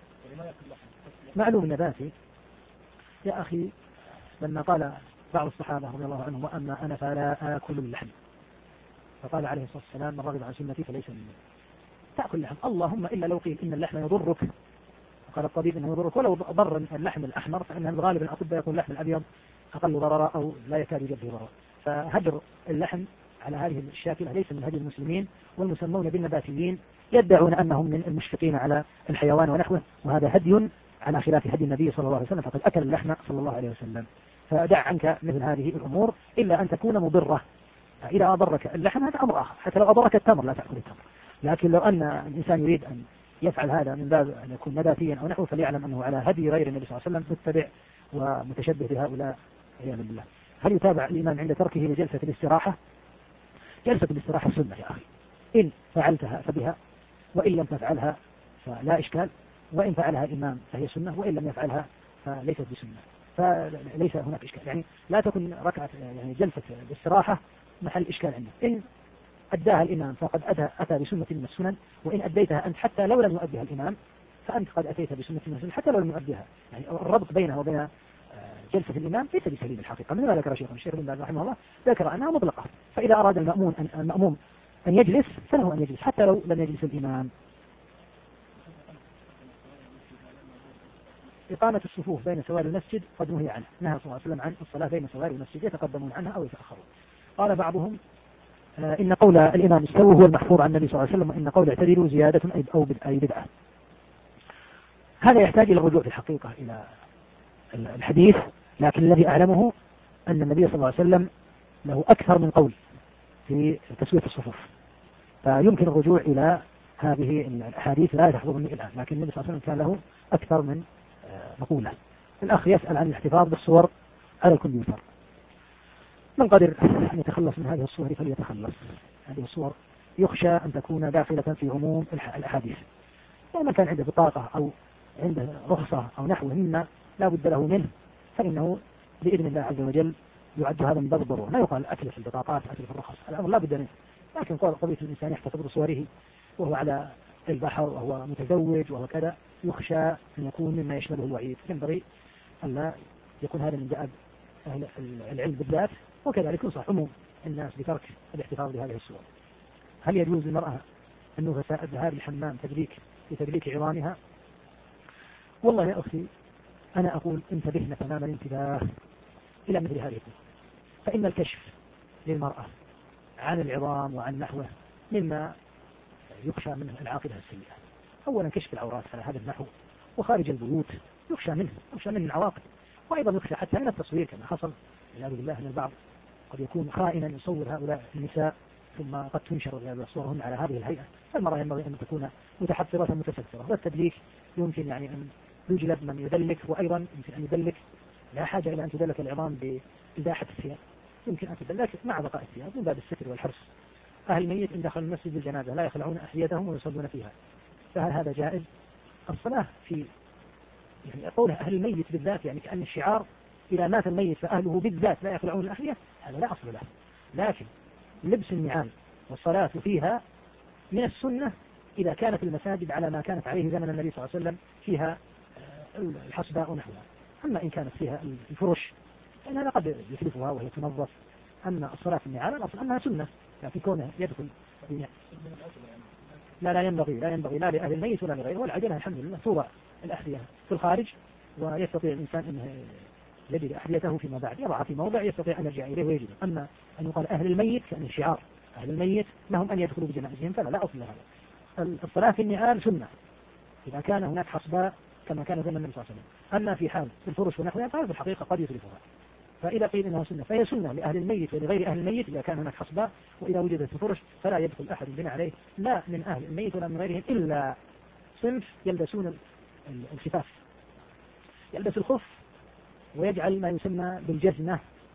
معلوم النباتي يا أخي لما قال بعض الصحابة رضي الله عنهم وأما أنا فلا آكل اللحم، فقال عليه الصلاة والسلام من رغب عن سنتي فليس مني. تأكل اللحم اللهم إلا لو قيل إن اللحم يضرك، قال الطبيب إنه يضرك ولو ضر اللحم الأحمر فإن الغالب الأطباء يقول اللحم الأبيض أقل ضررا أو لا يكاد يجد ضررا. فهجر اللحم على هذه الشاكلة ليس من هدي المسلمين، والمسمون بالنباتيين يدعون أنهم من المشفقين على الحيوان ونحوه، وهذا هدي على خلاف هدي النبي صلى الله عليه وسلم، فقد أكل اللحم صلى الله عليه وسلم. فدع عنك مثل هذه الأمور إلا أن تكون مضرة. إذا أضرك اللحم هذا أمر آخر، حتى لو أضرك التمر لا تأكل التمر. لكن لو أن الإنسان يريد أن يفعل هذا من باب أن يكون نباتيا أو نحوه فليعلم أنه على هدي غير النبي صلى الله عليه وسلم متبع ومتشبه بهؤلاء عياذا بالله. هل يتابع الإمام عند تركه لجلسة الاستراحة؟ جلسة الاستراحة سنة يا أخي، إن فعلتها فبها وإن لم تفعلها فلا إشكال، وإن فعلها الإمام فهي سنة وإن لم يفعلها فليست بسنة، فليس هناك إشكال. يعني لا تكن ركعة يعني جلسة الاستراحة محل إشكال عندك. إن أداها الإمام فقد أتى بسنة من السنن، وإن أديتها أنت حتى لو لم يؤديها الإمام فأنت قد أتيت بسنة من السنن حتى لو لم يؤديها. يعني الربط بينها وبين جلسة الإمام ليس بسليم الحقيقة. من ما ذكر الشيخ بن باز رحمه الله ذكر أنها مطلقة، فإذا أراد المأموم أن يجلس فله أن يجلس حتى لو لم يجلس الإمام. إقامة الصفوف بين سواري المسجد قد نهي عنه، نهى صلى الله عليه وسلم عن الصلاة بين سواري المسجد يتقدمون عنها أو يتأخرون. قال بعضهم إن قول الإمام استووا هو المحفوظ عن النبي صلى الله عليه وسلم، وإن قول اعتدلوا زيادة أي بدعة. هذا يحتاج إلى الرجوع في الحقيقة إلى الحديث، لكن الذي أعلمه أن النبي صلى الله عليه وسلم له أكثر من قول في تسوية الصفوف، فيمكن الرجوع إلى هذه الأحاديث لا تحضرني الآن، لكن النبي صلى الله عليه وسلم كان له أكثر من مقولة. الأخ يسأل عن الاحتفاظ بالصور على الكمبيوتر، من قدر أن يتخلص من هذه الصور فليتخلص. هذه الصور يخشى أن تكون داخلة في عموم الأحاديث، ومن كان عنده بطاقة أو عنده رخصة أو نحو مما لا بد له منه فإنه بإذن الله عز وجل يعد هذا من باب الضرورة. لا يقال أتلف البطاقات أتلف الرخص، الأمر لا بد منه، لكن قضية الإنسان يحتفظ بصوره وهو على البحر وهو متزوج وهو كذا يخشى أن يكون مما يشمله الوعيد. ينبغي أن لا يكون هذا من دأب أهل العلم بالذات، وكذلك ينصح عموم الناس بترك الاحتفاظ بهذه الصور. هل يجوز للمرأة النفساء الذهاب للحمام لتدليك عظامها؟ والله يا أختي أنا أقول انتبهنا تمام الانتباه إلى مثل هذه الأمور، فإن الكشف للمرأة عن العظام وعن نحوه مما يخشى منه العاقبة السيئة. أولا كشف العورات على هذا النحو وخارج البيوت يخشى منه من العواقب، وأيضا يخشى حتى من التصوير كما حصل والعياذ بالله أن البعض قد يكون خائنا يصور هؤلاء النساء ثم قد تنشر صورهن على هذه الهيئة. فالمرأة ينبغي أن تكون متحفظة متسترة، والتدليك يمكن يعني أن يجلب من يدلك، وأيضا يمكن أن يدلك لا حاجة إلى أن تدلك العظام بإزاحة الثياب، يمكن أن تدلك مع بقاء الثياب من باب الستر والحرص. أهل الميت إن دخلوا المسجد بالجنازة لا يخلعون أحذيتهم ويصلون فيها، فهل هذا جائز؟ الصلاة في يعني قوله أهل الميت بالذات يعني كأن الشعار إذا مات الميت فأهله بالذات لا يخلعون الأحذية، هذا لا أصل له. لكن لبس النعال والصلاة فيها من السنة إذا كانت المساجد على ما كانت عليه زمن النبي صلى الله عليه وسلم فيها الحصباء ونحوها. أما إن كانت فيها الفرش فإن هذا قد يتلفها وهي تنظف. أما الصلاة في النعال الأصل أنها سنة، لكن كونه يدخل لا ينبغي لا لأهل الميت ولا لغيره. والعجلة الحمد لله توضع الأحذية في الخارج، ويستطيع الإنسان أن يجد أحذيته فيما بعد، يضع في موضع يستطيع أن يرجع إليه ويجده. أما أن يقال أهل الميت كأن الشعار أهل الميت لهم أن يدخلوا بجنائزهم فلا أصل لهذا. الصلاة في النعال سنة إذا كان هناك حصباء كما كان زمن النبي صلى الله عليه وسلم. أما في حال الفرش ونحوها فهذا في الحقيقة قد يتلفها، فإذا قيل إنها سنة فهي سنة لأهل الميت ولغير أهل الميت إذا كان هناك حصباء. وإذا وجدت الفرش فلا يدخل أحد بنا عليه لا من أهل الميت ولا من غيرهم إلا صنف يلبسون الخفاف، يلبس الخف ويجعل ما يسمى بالجزمة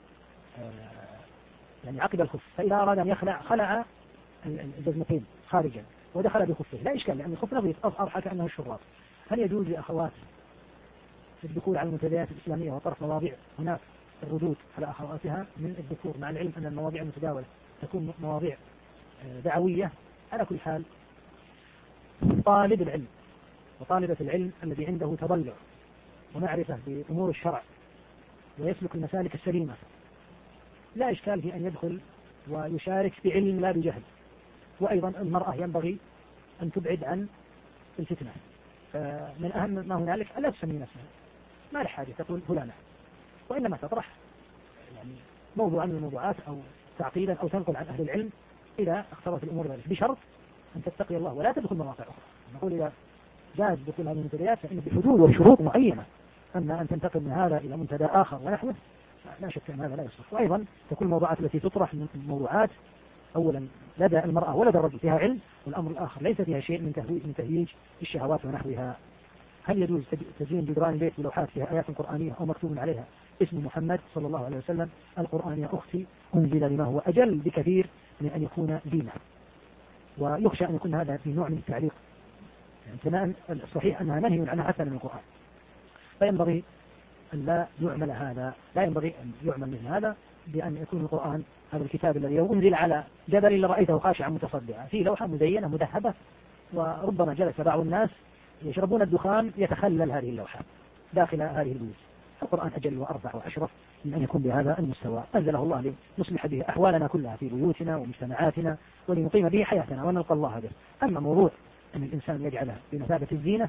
يعني عقب الخف، فإذا أراد أن يخلع خلع الجزمتين خارجا ودخل بخفه لا إشكال، لأن الخف نظيف أضحى كأنه الشراب. هل يجوز لأخوات في الدخول على المنتديات الإسلامية وطرح مواضيع هناك الردود على أخواتها من الذكور، مع العلم أن المواضيع المتداولة تكون مواضيع دعوية؟ على كل حال طالب العلم وطالبة العلم الذي عنده تضلع ومعرفة بأمور الشرع ويسلك المسالك السليمة لا إشكال في أن يدخل ويشارك بعلم لا بجهل. وأيضا المرأة ينبغي أن تبعد عن الفتنة، فمن أهم ما هنالك ألا تسمي نفسها، ما لحاجة تقول فلانة، وإنما تطرح يعني موضوع من الموضوعات أو تعقيدا أو تنقل عن أهل العلم إذا اختارت الأمور ذلك، بشرط أن تتقي الله ولا تدخل مواقع أخرى. نقول إذا جاز دخول هذه المنتديات فإن بحدود وشروط معينة، أما أن تنتقل من هذا إلى منتدى آخر ونحوه لا شك أن هذا لا يصلح. وأيضا تكون الموضوعات التي تطرح من الموضوعات أولا لدى المرأة ولدى الرجل فيها علم، والأمر الآخر ليس فيها شيء من تهييج الشهوات ونحوها. هل يجوز تزيين جدران البيت بلوحات فيها آيات قرآنية أو مكتوب عليها اسم محمد صلى الله عليه وسلم؟ القرآن يا أختي أنزل لما هو أجل بكثير من أن يكون دينا، ويخشى أن يكون هذا في نوع من التعليق، يعني الصحيح أنها منهي عنها حتى من القرآن، فينبغي أن لا يعمل هذا، لا ينبغي أن يعمل من هذا بأن يكون القرآن هذا الكتاب الذي لو أنزل على جبل لرأيته خاشعا متصدعا في لوحة مزينة مذهبة، وربما جلس بعض الناس يشربون الدخان يتخلل هذه اللوحة داخل هذه البيوت. القرآن أجل وأرفع وأشرف من أن يكون بهذا المستوى، أنزله الله لنصلح به أحوالنا كلها في بيوتنا ومجتمعاتنا ولنقيم به حياتنا ونلقى الله به. أما موضوع أن الإنسان يجعله بمثابة الزينة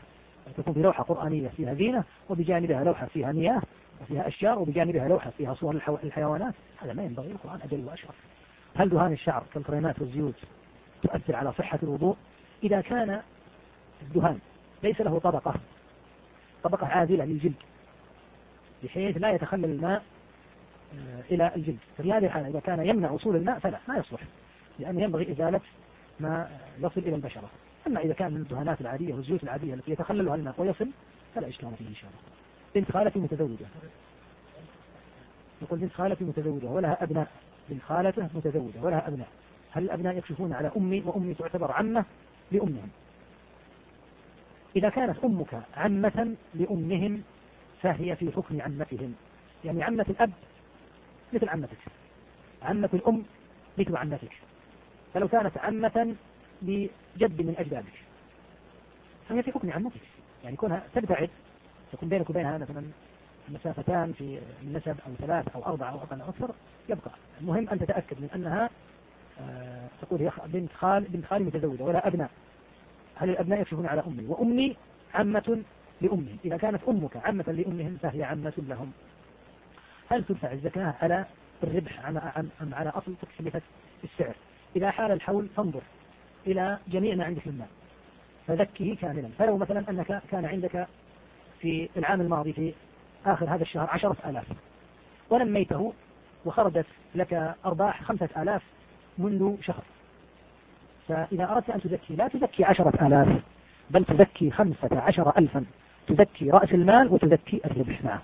تكون في لوحة قرآنية فيها زينة وبجانبها لوحة فيها مياه وفيها أشجار وبجانبها لوحة فيها صور الحيوانات، هذا ما ينبغي. القرآن أجل وأشرف. هل دهان الشعر كالكريمات والزيوت تؤثر على صحة الوضوء؟ إذا كان الدهان ليس له طبقة عازلة للجلد بحيث لا يتخلل الماء إلى الجلد، ففي هذه الحالة إذا كان يمنع وصول الماء فلا، ما يصلح، لأنه ينبغي إزالة ما يصل إلى البشرة. أما إذا كان من الدهانات العادية والزيوت العادية التي يتخللها الماء ويصل فلا إشكال فيه إن شاء الله. بنت خالتي متزوجة، يقول بنت خالتي متزوجة ولها أبناء، بنت خالته متزوجة ولها أبناء، هل الأبناء يكشفون على أمي وأمي تعتبر عمة لأمهم؟ إذا كانت أمك عمة لأمهم فهي في حكم عمتهم، يعني عمة الأب مثل عمتك، عمة الأم مثل عمتك. فلو كانت عمة لجد من أجدادك فهي في حكم عمتك، يعني كونها تبتعد تكون بينك وبينها مثلا مسافتان في النسب أو 3 أو 4 أو أقل أو أكثر يبقى. المهم أن تتأكد من أنها تقول هي بنت خالي متزوجة ولا أبناء، هل الأبناء يكشفون على أمي وأمي عمة لأمهم؟ إذا كانت أمك عمة لأمهم فهي عمة لهم. هل تدفع الزكاة على الربح أم على أصل تكلفة السعر؟ إذا حال الحول فانظر إلى جميع ما عندك من مال فذكيه كاملا. فلو مثلا أنك كان عندك في العام الماضي في آخر هذا الشهر 10,000 ونميته وخرجت لك أرباح 5,000 منذ شهر، فإذا أردت أن تزكي لا تزكي 10,000 بل تزكي 15,000، تزكي رأس المال وتزكي الربح معه.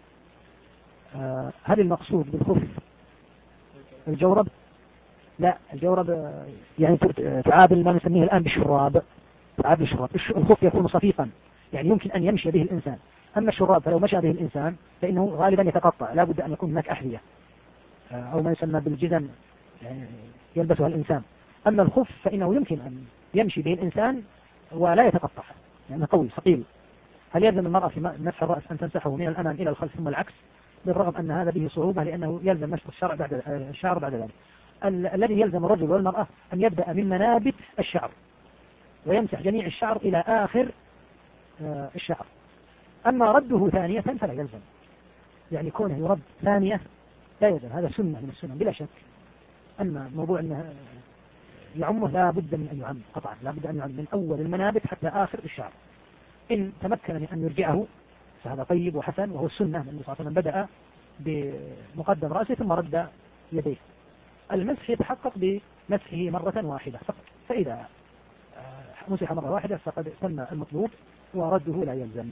هل المقصود بالخف الجورب؟ لا، الجورب يعني تعادل ما نسميه الآن بالشراب، تعادل الشراب. الخف يكون صفيقا يعني يمكن أن يمشي به الإنسان، أما الشراب فلو مشى به الإنسان فإنه غالبا يتقطع، لا بد أن يكون هناك أحذية أو ما يسمى بالجزم يلبسها الإنسان. أما الخف فإنه يمكن أن يمشي به الإنسان ولا يتقطع لأنه قوي ثقيل. هل يلزم المرأة في مسح الرأس أن تمسحه من الأمام إلى الخلف ثم العكس؟ بالرغم أن هذا به صعوبة لأنه يلزم مسح الشعر بعد ذلك. الذي يلزم الرجل والمرأة أن يبدأ من منابت الشعر ويمسح جميع الشعر إلى آخر الشعر. أما رده ثانية فلا يلزم، يعني كونه يرد ثانية لا يلزم، هذا سنة من السنة بلا شك. أما موضوع أنه يعمه لا بد من أن يعم قطعا، لا بد أن يعم من أول المنابت حتى آخر الشعر. إن تمكن من أن يرجعه فهذا طيب وحسن، وهو السنة. النبي صلى الله عليه وسلم بدأ بمقدم رأسه ثم رد يديه. المسح يتحقق بمسحه مرة واحدة فقط، فإذا مسح مرة واحدة فقد تم المطلوب ورده لا يلزم.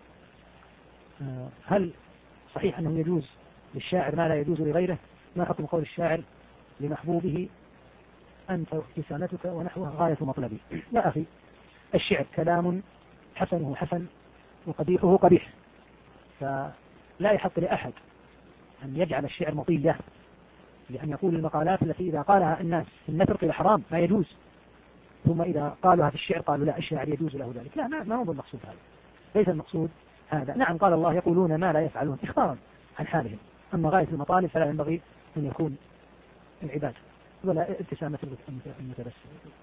هل صحيح أنه يجوز للشاعر ما لا يجوز لغيره؟ ما حكم قول الشاعر لمحبوبه أنت ابتسامتك ونحوها غاية مطلبي؟ يا أخي، الشعر كلام حسنه حسن وقبيحه قبيح، فلا يحق لأحد أن يجعل الشعر مطية لأن يقول المقالات التي إذا قالها الناس في النثر قيل حرام ما يجوز، ثم إذا قالها في الشعر قالوا لا الشاعر يجوز له ذلك. لا، ما هو المقصود هذا، ليس المقصود هذا. نعم قال الله يقولون ما لا يفعلون إخبارا عن حالهم، أما غاية المطالب فلا ينبغي أن يكون العباد ولا ابتسامة المتبسم.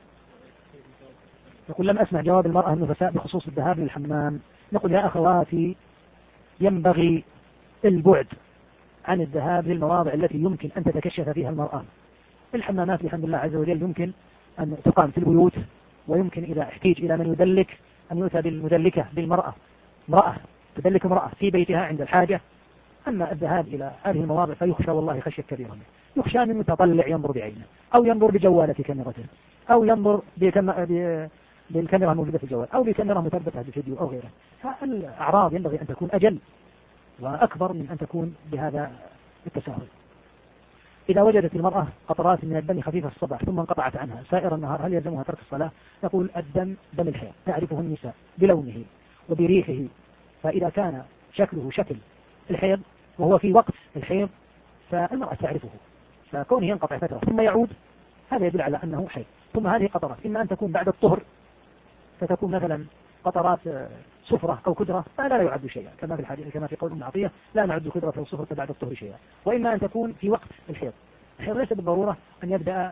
يقول لم أسمع جواب المرأة النفساء بخصوص الذهاب للحمام. نقول يا أخواتي ينبغي البعد عن الذهاب للمواضع التي يمكن أن تتكشف فيها المرأة. الحمامات بحمد الله عز وجل يمكن أن تقام في البيوت، ويمكن إذا احتيج إلى من يدلك أن يؤتى بالمدلكة بالمرأة، امرأة تدلك امرأة في بيتها عند الحاجة. أما الذهاب إلى هذه المواضع فيخشى والله خشية كبيرة، يخشى من متطلع ينظر بعينه أو ينظر بجوالة كاميرته أو ينظر بالكاميرا الموجودة في الجوال أو بكاميرا مثبتة بالفيديو أو غيره. فالأعراض ينبغي أن تكون أجل وأكبر من أن تكون بهذا التساهل. إذا وجدت المرأة قطرات من الدم خفيفة في الصباح ثم انقطعت عنها سائر النهار هل يلزمها ترك الصلاة؟ نقول الدم دم الحيض تعرفه النساء بلونه وبريحه، فإذا كان شكله شكل الحيض وهو في وقت الحيض فالمرأة تعرفه، فكونه ينقطع فترة ثم يعود هذا يدل على أنه حيض. ثم هذه قطرات إما أن تكون بعد الطهر فتكون مثلا قطرات صفرة أو كدرة فلا يعد شيئا كما في الحديث كما في قول ابن عطية لا نعد كدرة أو صفرة بعد الطهر شيئا. وإما أن تكون في وقت الحيض. الحيض ليس بالضرورة أن يبدأ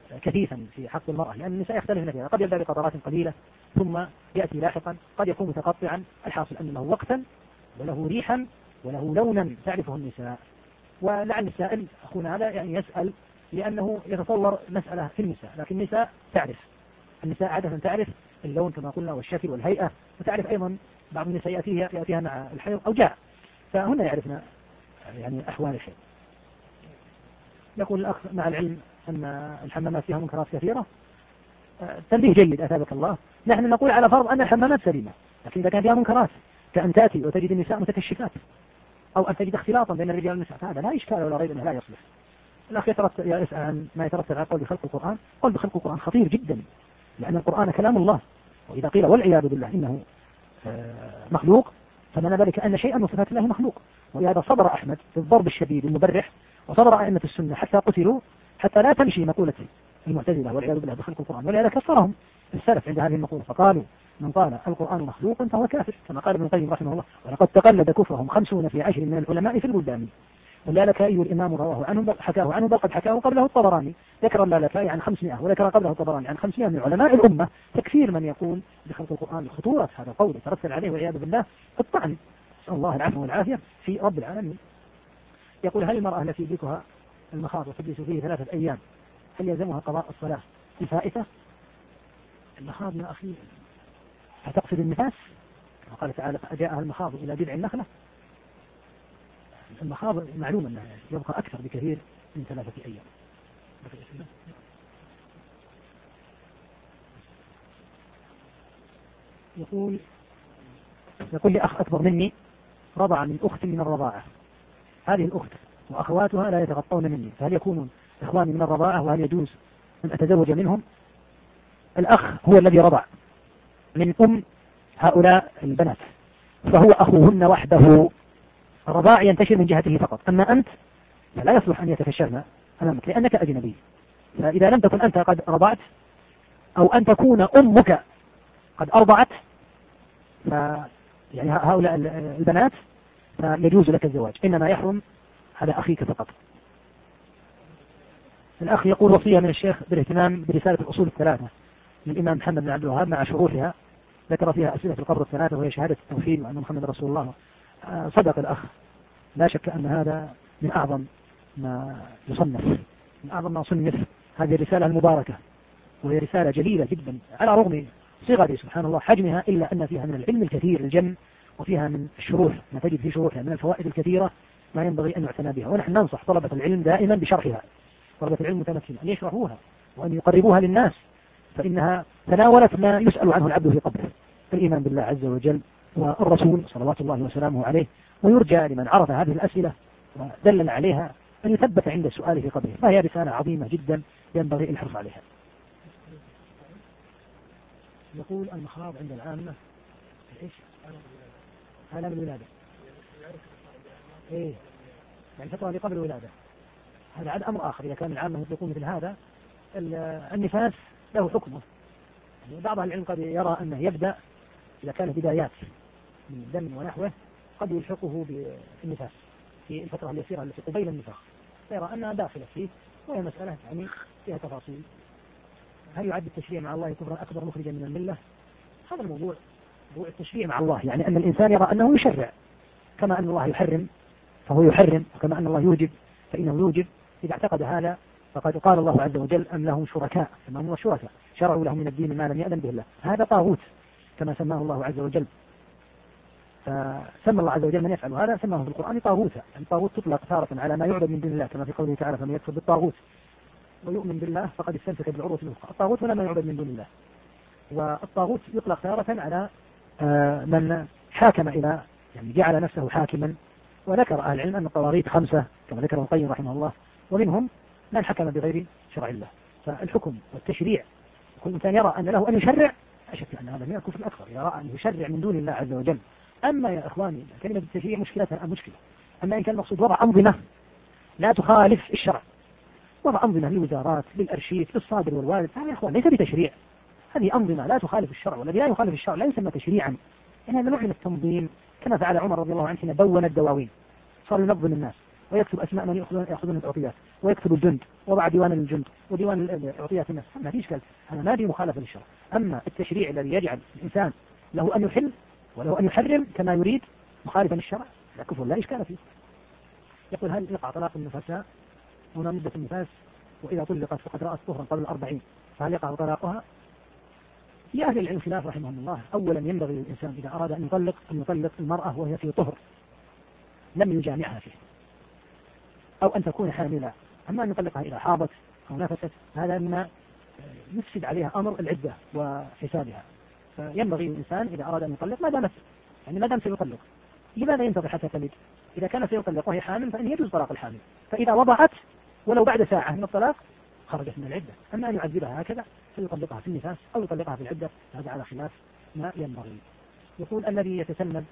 كثيفا في حق المرأة، لأن النساء يختلفن فيها، قد يبدأ بقطرات قليلة ثم يأتي لاحقا، قد يكون متقطعا. الحاصل أن له وقتا وله ريحا وله لونا تعرفه النساء. ولعل السائل أخونا هذا يعني يسأل لأنه يتصور مسألة في النساء، لكن النساء تعرف، النساء عادة تعرف اللون كما قلنا والشكل والهيئة، وتعرف أيضا بعض النساء يأتيها مع الحيض أو جاع، فهن يعرفن يعني أحوال الحيض. يقول الأخ مع العلم أن الحمامات فيها منكرات كثيرة، تنبيه جيد أثابك الله. نحن نقول على فرض أن الحمامات سليمة، لكن إذا كان فيها منكرات كأن تأتي وتجد النساء متكشفات أو أن تجد اختلاطا بين الرجال والنساء، فهذا لا إشكال ولا ريب أنه لا يصلح. الأخ يسأل عن ما يترتب على قول بخلق القرآن. قول بخلق القرآن خطير جدا، لأن القرآن كلام الله، وإذا قيل والعياذ بالله إنه مخلوق فمعنى ذلك أن شيئا من صفات الله مخلوق. ولهذا صبر أحمد بالضرب الشديد المبرح، وصبر أئمة السنة حتى قتلوا حتى لا تمشي مقولة المعتزلة والعياذ بالله بخلق القرآن. ولهذا كفرهم السلف عند هذه المقولة، فقالوا من قال القرآن مخلوق فهو كافر، كما قال ابن القيم رحمه الله، ولقد تقلد كفرهم 50 في 10 من العلماء في البلدان. واللالكائي الإمام رواه عنه بل حكاه عنه، بل قد حكاه قبله الطبراني. ذكر اللالكائي عن 500 وذكر قبله الطبراني عن 500 من علماء الأمة تكفير من يقول بخلق القرآن لخطورة هذا القول يترتب عليه والعياذ بالله الطعن، نسأل الله العفو والعافية في رب العالمين. يقول هل المرأة التي يدركها المخاض وتجلس فيه 3 أيام هل يلزمها قضاء الصلاة الفائتة؟ المخاض يا أخي هتقصد النفاس كما قال تعالى فأجاءها المخاض إلى جذع النخلة؟ المخاض معلوم أنه يبقى أكثر بكثير من 3 أيام. يقول لي أخ أكبر مني رضع من أخت من الرضاعة، هذه الأخت وأخواتها لا يتغطون مني، فهل يكونون إخواني من الرضاعة وهل يجوز أن أتزوج منهم؟ الأخ هو الذي رضع من أم هؤلاء البنات فهو أخوهن وحده، الرضاع ينتشر من جهته فقط، أما أنت فلا يصلح أن يتفشرن أمامك لأنك أجنبي. فإذا لم تكن أنت قد رضعت أو أن تكون أمك قد أرضعت يعني هؤلاء البنات فيجوز لك الزواج، إنما يحرم على أخيك فقط. الأخ يقول وصية من الشيخ بالاهتمام برسالة الأصول الثلاثة للإمام محمد بن عبد الوهاب مع شروحها، ذكر فيها أسئلة القبر الثلاثة وهي شهادة التوحيد وأن محمد رسول الله. صدق الأخ، لا شك أن هذا من أعظم ما يصنف، من أعظم ما صنف هذه الرسالة المباركة، وهي رسالة جليلة جدا على رغم صغر سبحان الله حجمها، إلا أن فيها من العلم الكثير الجم، وفيها من الشروح ما تجد في شروحها من الفوائد الكثيرة ما ينبغي أن يعتنى بها. ونحن ننصح طلبة العلم دائما بشرحها، طلبة العلم متمكنين أن يشرحوها وأن يقربوها للناس، فإنها تناولت ما يسأل عنه العبد في قبره، الإيمان بالله عز وجل والرسول صلوات الله وسلامه عليه، ويرجى لمن عرف هذه الأسئلة ودلل عليها أن يثبت عند السؤال في قبره، فهي رسالة عظيمة جدا ينبغي الحرص عليها. يقول المخاض عند العامة إيش؟ آلام الولادة. إيه يعني فترة قبل الولادة، هذا عاد أمر آخر. إذا كان العامة يطلقون مثل هذا، النفاس له حكمه، يعني بعض العلم قد يرى أنه يبدأ إذا كان بدايات من دم ونحوه قد يلحقه بالنفاس في الفترة اليسيرة التي قبيل النفاخ، فيرى أنها داخلة فيه، وهي مسألة يعني فيها تفاصيل. هل يعد التشريع مع الله كفرا أكبر مخرجا من الملة؟ هذا الموضوع موضوع التشريع مع الله، يعني أن الإنسان يرى أنه يشرع، كما أن الله يحرم فهو يحرم، وكما أن الله يوجب فإنه يوجب. إذا اعتقد هذا فقد قال الله عز وجل أم لهم شركاء كما هم الشركاء شرعوا لهم من الدين ما لم يأذن به الله، هذا طاغوت كما سماه الله عز وجل. فسمى الله عز وجل من يفعل هذا سماه في القرآن طاغوتا، يعني طاغوت تطلق تارة على ما يعبد من دون الله كما في قوله تعالى فمن يكفر بالطاغوت ويؤمن بالله فقد استمسك بالعروة الوثقى. الطاغوت هنا ما يعبد من دون الله، والطاغوت يطلق تارة على من حاكم إلى يعني جعل نفسه حاكما. وذكر أهل العلم أن الطواغيت 5 كما ذكر ابن القيم رحمه الله، ومنهم من حكم بغير شرع الله. فالحكم والتشريع كل إنسان يرى أن له أن يشرع، أشك أن هذا من الكفر الأكبر، يرى أن يشرع من دون الله عز وجل. أما يا إخواني كلمة التشريع مشكلتها مشكلة، أما إن كان المقصود وضع أنظمة لا تخالف الشرع، وضع أنظمة للوزارات للأرشيف للصادر والوارد، هذا يا إخوان ليس بتشريع، هذه أنظمة لا تخالف الشرع، والذي لا يخالف الشرع لا يسمى تشريعا. يعني هذا نوع من التنظيم كما فعل عمر رضي الله عنه حين دون الدواوين، صار ينظم الناس ويكتب أسماء من يأخذون الأعطيات، ويكتب الجند وضع ديوان الجند وديوان الأعطيات الناس، ما في إشكال، هذا ما في مخالفة للشرع. أما التشريع الذي يجعل الإنسان له أن يحل وله أن يحرم كما يريد مخالفا للشرع لا كفر لا إشكال فيه. يقول هل يقع طلاق النفساء هنا مدة النفاس وإذا طلقت فقد رأت طهرا قبل 40 فهل يقع طلاقها؟ لأهل العلم خلاف رحمهم الله. أولا ينبغي للإنسان إذا أراد أن يطلق المرأة وهي في طهر لم يجامعها فيه أو أن تكون حاملة. أما أن يطلقها إذا حاضت أو نفست هذا مما يفسد عليها أمر العدة وحسابها. فينبغي للإنسان إذا أراد أن يطلق ما دام سيطلق لماذا ينتظر حتى تلد؟ إذا كان سيطلق وهي حامل فإن يجوز طلاق الحامل، فإذا وضعت ولو بعد ساعة من الطلاق خرجت من العدة. أما أن يعذبها هكذا فيطلقها في النفاس أو يطلقها في العدة هذا على خلاف ما ينبغي. يقول الذي يتسلم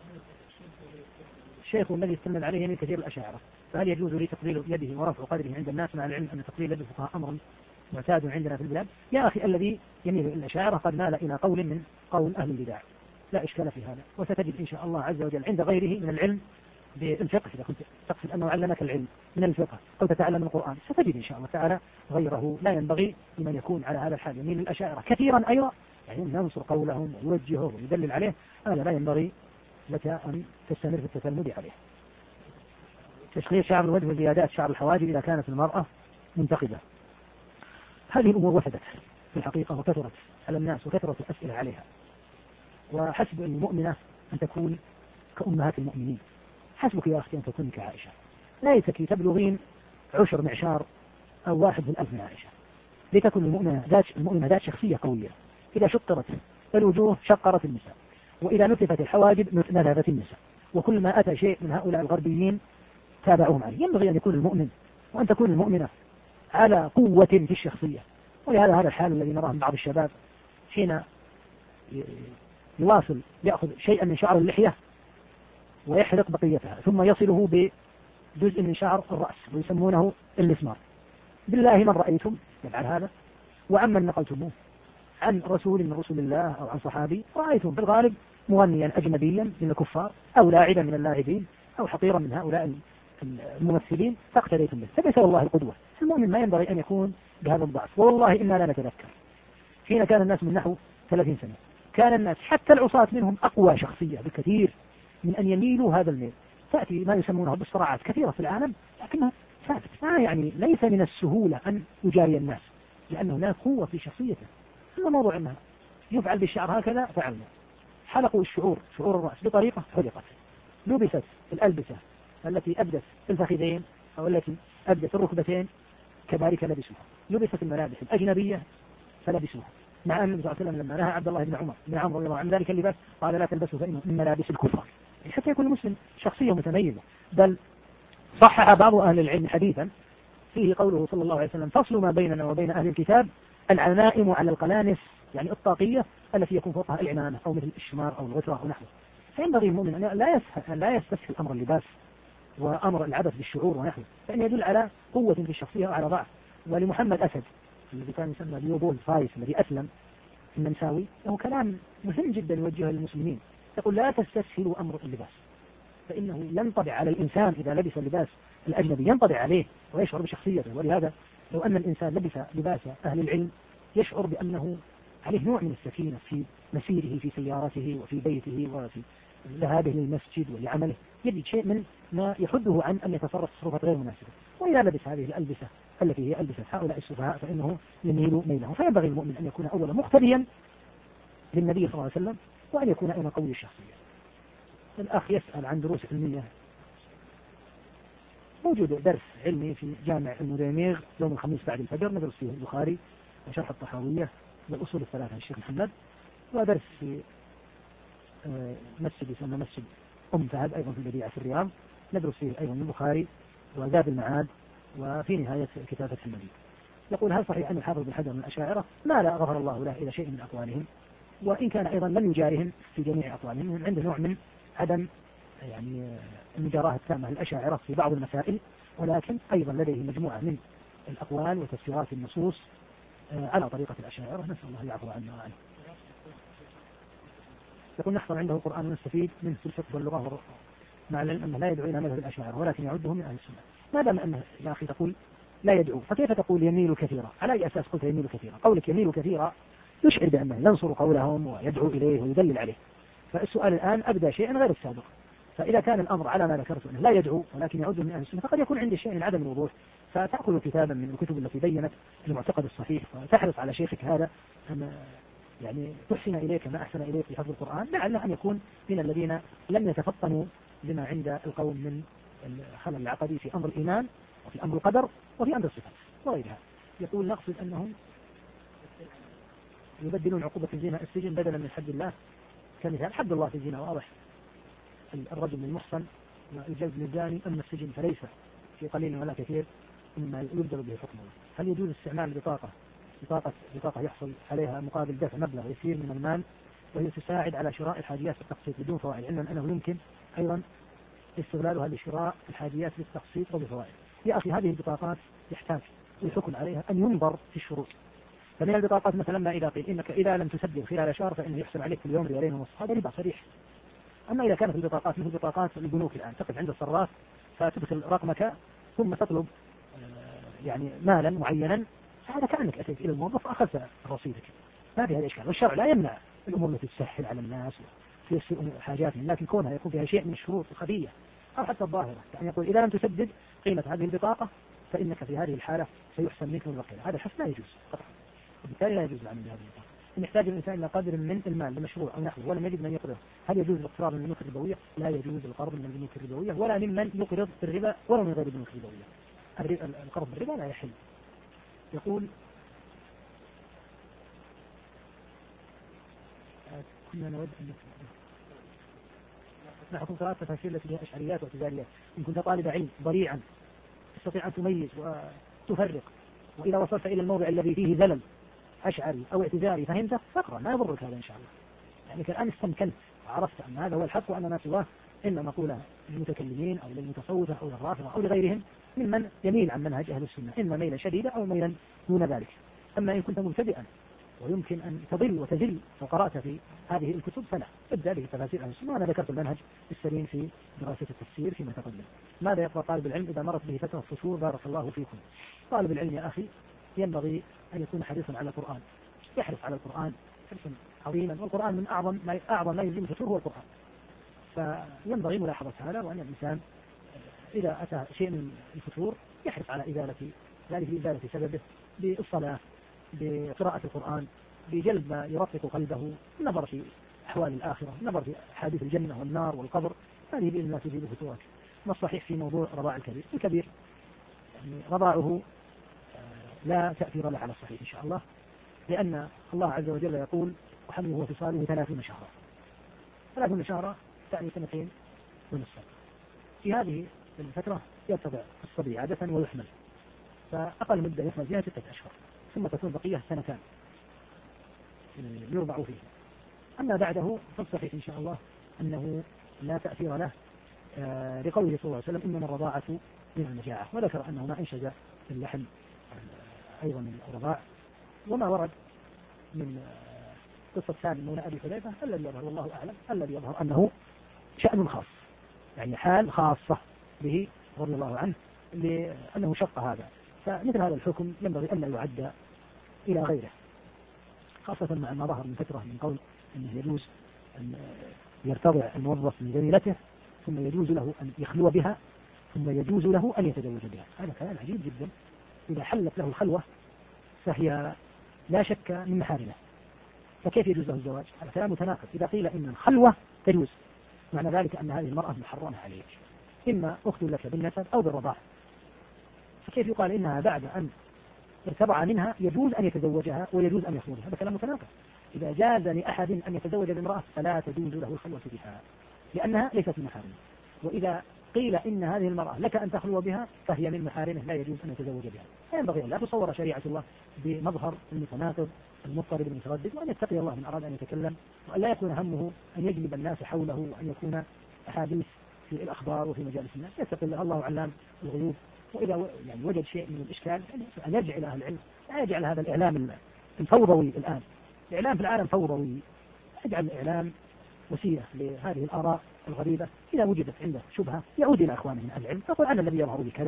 الشيخ الذي يتسلم عليه يمين كثير الأشاعرة فهل يجوز لي تقبيل يده ورفع قدره عند الناس مع العلم أن تقبيل يد الفقهاء أمر معتاد عندنا في البلاد؟ يا أخي الذي يميل إلى الأشاعرة قد مال إلى قول من قول أهل البدع لا إشكال في هذا، وستجد إن شاء الله عز وجل عند غيره من العلم بالفقه إذا كنت تقصد أنه علمك العلم من الفقه أو تتعلم القرآن ستجد إن شاء الله تعالى غيره. لا ينبغي لمن يكون على هذا الحال يميل الأشاعرة كثيرا أيضا يعني ينصر قولهم ويوجهه ويدلل عليه، هذا لا ينبغي لك أن تستمر في التتلمذ عليه. تشخيص شعر الوجه وزيادات شعر الحواجب إذا كانت المرأة منتقبة، هذه الأمور وفدت في الحقيقة وكثرت على الناس وكثرت الأسئلة عليها، وحسب المؤمنة أن تكون كأمهات المؤمنين. حسبك يا أختي أن تكون كعائشة، ليتك تبلغين 10 معشار أو 1 في 1000 من عائشة، لتكن المؤمنة ذات شخصية قوية. إذا شقرت الوجوه شقرت النساء، وإذا نتفت الحواجب نتفت النساء، وكل ما أتى شيء من هؤلاء الغربيين تابعوهم عليه. ينبغي أن يكون المؤمن وأن تكون المؤمنة على قوة في الشخصية. ولهذا هذا الحال الذي نراه من بعض الشباب حين يواصل يأخذ شيئا من شعر اللحية ويحرق بقيتها ثم يصله بجزء من شعر الرأس ويسمونه المسمار. بالله من رأيتم يفعل هذا؟ وعمن نقلتموه عن رسول من رسول الله أو عن صحابي رأيتم في الغالب مغنيا أجنبيا من الكفار أو لاعبا من اللاعبين أو حقيرا من هؤلاء الممثلين فاقتديتم به، فليس والله القدوة. المؤمن ما ينبغي أن يكون بهذا الضعف. والله إنا لا نتذكر حين كان الناس من نحو 30 سنة كان الناس حتى العصاة منهم أقوى شخصية بكثير من أن يميلوا هذا الميل. تأتي ما يسمونه بالصراعات كثيرة في العالم لكنها ثابت، ما يعني ليس من السهولة أن يجاري الناس لأنه هناك قوة في شخصيته. ثم موضوع أنها يفعل بالشعر هكذا فعلنا، حلقوا شعور الرأس بطريقة حلقت، لبست الألبسة التي أبدت الفخذين أو التي أبدت الركبتين كذلك لبسوها، لبست الملابس الأجنبية فلبسوها، مع أن النبي صلى الله عليه وسلم لما نهى عبد الله بن عمرو رضي الله عنه ذلك اللباس قال لا تلبسوا فإنه من ملابس الكفار، حتى يكون المسلم شخصية متميزة. بل صحح بعض أهل العلم حديثا فيه قوله صلى الله عليه وسلم فصل ما بيننا وبين أهل الكتاب العمائم على القلانس، يعني الطاقية التي يكون فوقها العمامة أو مثل الشمار أو الغترة أو نحوه. فينبغي المؤمن أن لا يستسهل أمر اللباس وأمر العبث بالشعور ونحوه، فإن يدل على قوة في الشخصية وعلى ضعف. ولمحمد أسد الذي كان يسمى ليوبول فايس الذي أسلم النمساوي له كلام مهم جدا يوجهه للمسلمين، يقول لا تستسهلوا أمر اللباس فإنه ينطبع على الإنسان إذا لبس اللباس الأجنبي ينطبع عليه ويشعر بشخصيته. ولهذا لو أن الإنسان لبس لباس أهل العلم يشعر بأنه عليه نوع من السكينة في مسيره في سيارته وفي بيته وفي ذهابه للمسجد ولعمله، يجد شيء من ما يحده عن أن يتصرف تصرفات غير مناسبة. وإذا لبس هذه الألبسة التي هي ألبسة هؤلاء السفهاء فإنه يميل ميله. فينبغي المؤمن أن يكون أولا مقتديا للنبي صلى الله عليه وسلم وأن يكون أيضا قوي الشخصية. الأخ يسأل عن دروس علمية. موجود درس علمي في جامع المديميغ يوم الخميس بعد الفجر ندرس فيه البخاري وشرح الطحاوية والأصول الثلاثة للشيخ محمد، ودرس في مسجد يسمى مسجد فهد أيضا في البديعة في الرياض ندرس فيه أيضا البخاري وزاد المعاد وفي نهاية كتاب فتح المجيد. يقول هل صحيح أن الحافظ بن حجر من الأشاعرة؟ ما لا غفر الله له إلى شيء من أقوالهم، وإن كان أيضا لم يجارهم في جميع أقوالهم، عنده نوع من عدم يعني المجاراة التامة للأشاعرة في بعض المسائل، ولكن أيضا لديه مجموعة من الأقوال وتفسيرات النصوص على طريقة الأشاعرة، نسأل الله يعفو عنا وعنه. يقول نحفظ عنده القرآن ونستفيد منه في الفقه واللغة والرقى، مع العلم أنه لا يدعو إلى مذهب الأشاعرة ولكن يعده من أهل السنة. ما دام أنه يا أخي تقول لا يدعو، فكيف تقول يميل كثيرا؟ على أي أساس قلت يميل كثيرا؟ قولك يميل كثيرا يشعر بأنه ينصر قولهم ويدعو إليه ويدلل عليه. فالسؤال الآن أبدأ شيئا غير السابق. فإذا كان الأمر على ما ذكرت أنه لا يدعو ولكن يعود من أهل السنة، فقد يكون عندي شيء من عدم الوضوح، فتأخذ كتابا من الكتب التي بينت المعتقد الصحيح وتحرص على شيخك هذا أن يعني تحسن إليك ما أحسن إليك في حفظ القرآن، لعله أن يكون من الذين لم يتفطنوا لما عند القوم من الخلل العقدي في أمر الإيمان وفي أمر القدر وفي أمر الصفات وغيرها. يقول نقصد أنهم يبدلون عقوبة السجن بدلا من حد الله، كمثال حد الله في الزنا واضح، الرجل المحصن والجلد للزاني، أما السجن فليس في قليل ولا كثير مما يبدل به حكمه. هل يجوز استعمال بطاقة يحصل عليها مقابل دفع مبلغ يسير من المال وهي تساعد على شراء الحاجيات بالتقسيط بدون فوائد، علما أنه يمكن أيضا استغلالها لشراء الحاجيات بالتقسيط وبفوائد؟ يا أخي هذه البطاقات يحتاج الحكم عليها أن ينظر في الشروط. فمن البطاقات مثلا ما إذا قيل إنك إذا لم تسدد خلال شهر فإنه يحسب عليك كل يوم ريالين ونصف، هذا ربا صريح. أما إذا كانت البطاقات مثل بطاقات البنوك الآن تقف عند الصراف فتدخل رقمك ثم تطلب يعني مالا معينا، فهذا كأنك أتيت إلى الموظف وأخذت رصيدك، ما في هذا إشكال. والشرع لا يمنع الأمور التي تسهل على الناس وتيسر حاجاتهم، لكن كونها يكون فيها شيء من الشروط الخفية أو حتى الظاهرة، يعني يقول إذا لم تسدد قيمة هذه البطاقة فإنك في هذه الحالة سيحسن منك الوكيل، هذا الحسن لا يجوز قطعا، وبالتالي لا يجوز العمل بهذه البطاقة. إن يحتاج الإنسان إلى قدر من المال لمشروع أو نحوه ولم يجد من يقرضه، هل يجوز الاقتراض من البنوك الربوية؟ لا يجوز القرض من البنوك الربوية ولا ممن يقرض بالربا ولا من غير البنوك الربوية. القرض بالربا لا يحل. يقول كنا نود أن نحكم قراءة تفاسير التي هي أشعريات واعتزاليات. إن كنت طالب علم ضريعا تستطيع أن تميز وتفرق، وإذا وصلت إلى الموضع الذي فيه زلل أشعري أو اعتزالي فهمته فاقرأ، ما يضرك هذا إن شاء الله. يعني الآن استمكنت وعرفت أن هذا هو الحق وأن ما سواه إما مقولة للمتكلمين أو للمتصوفة أو للرافضة أو لغيرهم ممن يميل عن منهج أهل السنة، إما ميلا شديدا أو ميلا دون ذلك. أما إن كنت مبتدئا ويمكن أن تضل وتزل وقرأت في هذه الكتب فلا، ابدأ به تفاسير أهل السنة، وأنا ذكرت المنهج السليم في دراسة التفسير فيما تقدم. ماذا يقرأ طالب العلم إذا مرت به فترة فتور؟ بارك الله فيكم. طالب العلم يا أخي ينبغي أن يكون حريصا على القرآن، يحرص على القرآن حرصا عظيما، والقرآن من أعظم ما يلزم الفتور هو القرآن، فينبغي ملاحظة هذا، وأن الإنسان إذا أتى شيء من الفتور يحرص على إزالة ذلك بإزالة سببه بالصلاة، بقراءة القرآن، بجلب ما يرقق قلبه، النظر في أحوال الآخرة، النظر في حادث الجنة والنار والقبر، هذه بإذن الله تزيل فتورك. ما الصحيح في موضوع رضاع الكبير؟ يعني رضاعه لا تأثير له على الصحيح إن شاء الله، لأن الله عز وجل يقول وحمله وفصاله 30 شهرا. 30 شهرا تعني 2 ونصف. في هذه الفترة يرتضع الصبي عادة ويحمل، فأقل مدة يحمل فيها 6 أشهر، ثم تكون بقية 2 سنتان يرضع فيه. أما بعده فالصحيح إن شاء الله أنه لا تأثير له، لقوله صلى الله عليه وسلم إنما الرضاعة من المجاعة، وذكر أنه ما أنشج اللحم أيضا من الرضاع. وما ورد من قصة سالم مولى أبي حذيفة الذي يظهر والله أعلم، الذي يظهر أنه شأن خاص، يعني حال خاصة به رضي الله عنه لأنه شق هذا، فمثل هذا الحكم ينبغي أن لا يعد إلى غيره، خاصة مع ما ظهر من فترة من قول أنه يجوز أن يرتضع الموظف من زميلته ثم يجوز له أن يخلو بها ثم يجوز له أن يتزوج بها. هذا كلام عجيب جدا. إذا حلت له الخلوة فهي لا شك من محارمه، فكيف يجوز له الزواج؟ هذا كلام متناقض. إذا قيل إن الخلوة تجوز معنى ذلك أن هذه المرأة محرمة عليك، إما أخت لك بالنسب أو بالرضاعة، فكيف يقال إنها بعد أن ارتضع منها يجوز أن يتزوجها ويجوز أن يخلو بها؟ هذا كلام متناقض. إذا جاز لأحد أن يتزوج بامرأة فلا تجوز له الخلوة بها لأنها ليست من محارمه، وإذا قيل إن هذه المرأة لك أن تخلو بها فهي من محارمه لا يجوز أن يتزوج بها. فينبغي أن لا تصور شريعة الله بمظهر المتناقض المضطرب المتردد، وأن يتقي الله من أراد أن يتكلم، وأن لا يكون همه أن يجلب الناس حوله وأن يكون أحاديث في الأخبار وفي مجالس الناس. يتقي الله علام الغيوب، وإذا يعني وجد شيء من الإشكال أن يرجع إلى أهل العلم، لا يجعل هذا الإعلام الفوضوي الآن. الإعلام في العالم فوضوي، يجعل الإعلام وسيلة لهذه الآراء الغريبة. إذا وجدت عنده شبهة يعود إلى أخوانه من أهل العلم، فقل أنا الذي يظهر لي كذا،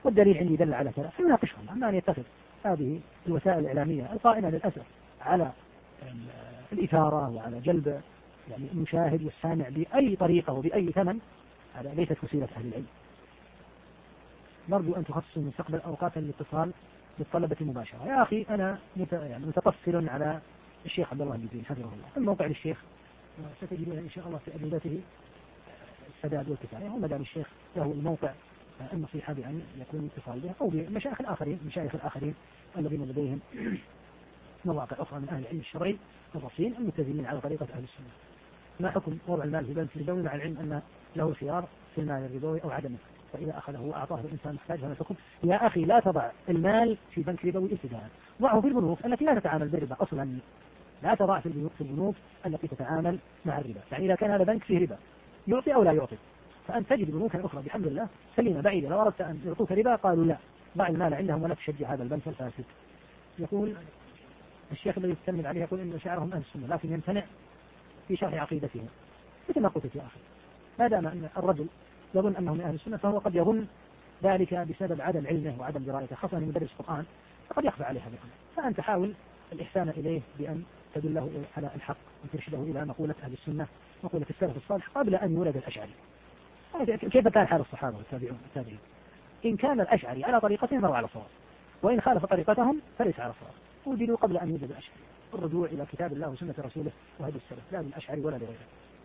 والدليل عندي دل على كذا فنناقشهم. أما أن يتخذ هذه الوسائل الإعلامية القائمة للأسف على الإثارة وعلى جلب يعني المشاهد والسامع بأي طريقة وبأي ثمن، هذا ليست وسيلة أهل العلم. نرجو أن تخصصوا المستقبل أوقاتا للاتصال بالطلبة مباشرة. يا أخي أنا متطفل على الشيخ عبد الله الجبري حفظه الله، الموقع للشيخ ستجدون إن شاء الله في أجوبته السداد والكفاية، وما دام الشيخ له الموقع النصيحة بأن يكون اتصال به أو بمشايخ الآخرين الذين لديهم مواقع أخرى من أهل العلم الشرعي الرصين المتزمين على طريقة أهل السنة. ما حكم وضع المال في بنك الربوي مع العلم أن له خيار في المال الربوي أو عدمه، فإذا أخذه وأعطاه الإنسان محتاج فما الحكم؟ يا أخي لا تضع المال في بنك ربوي ابتداء، ضعه في البنوك التي لا تتعامل بالربا أصلا، لا تضع في البنوك التي تتعامل مع الربا. يعني إذا كان هذا بنك فيه ربا يعطي أو لا يعطي، فأنت تجد بنوكا أخرى بحمد الله سليمة بعيدة، لو أردت أن يعطوك ربا قالوا لا، ضع المال عندهم ولا تشجع هذا البنك الفاسد. يقول الشيخ الذي يتكلم عليه يقول إن شعرهم أهل السنة لكن يمتنع في شرح عقيدتهم. مثل ما قلت يا أخي، ما دام أن الرجل يظن أنه من أهل السنة فهو قد يظن ذلك بسبب عدم علمه وعدم درايته، خاصة من مدرس القرآن فقد يخفى عليه هذا الأمر. فأنت حاول الإحسان إليه بأن تدله على الحق وترشده إلى مقولة أهل السنة، مقولة السلف الصالح قبل أن يولد الأشعري. كيف كان حال الصحابة والتابعين؟ إن كان الأشعري على طريقتهم فهو على صواب، وإن خالف طريقتهم فليس على صواب. وجدوا قبل أن يوجد الأشعري، الرجوع إلى كتاب الله وسنة رسوله وهدي السلف، لا للأشعري ولا لغيره.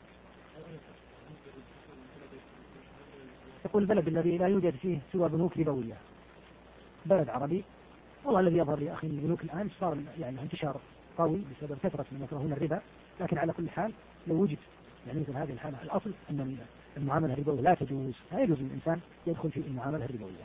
يقول البلد الذي لا يوجد فيه سوى بنوك ربوية بلد عربي، والله الذي يظهر لي أخي من البنوك الآن صار يعني انتشار قوي بسبب كثرة من يكرهون الربا، لكن على كل حال لو وجد يعني مثل هذه الحالة الأصل أن المعاملة الربوية لا يجوز للإنسان يدخل في المعاملة الربوية.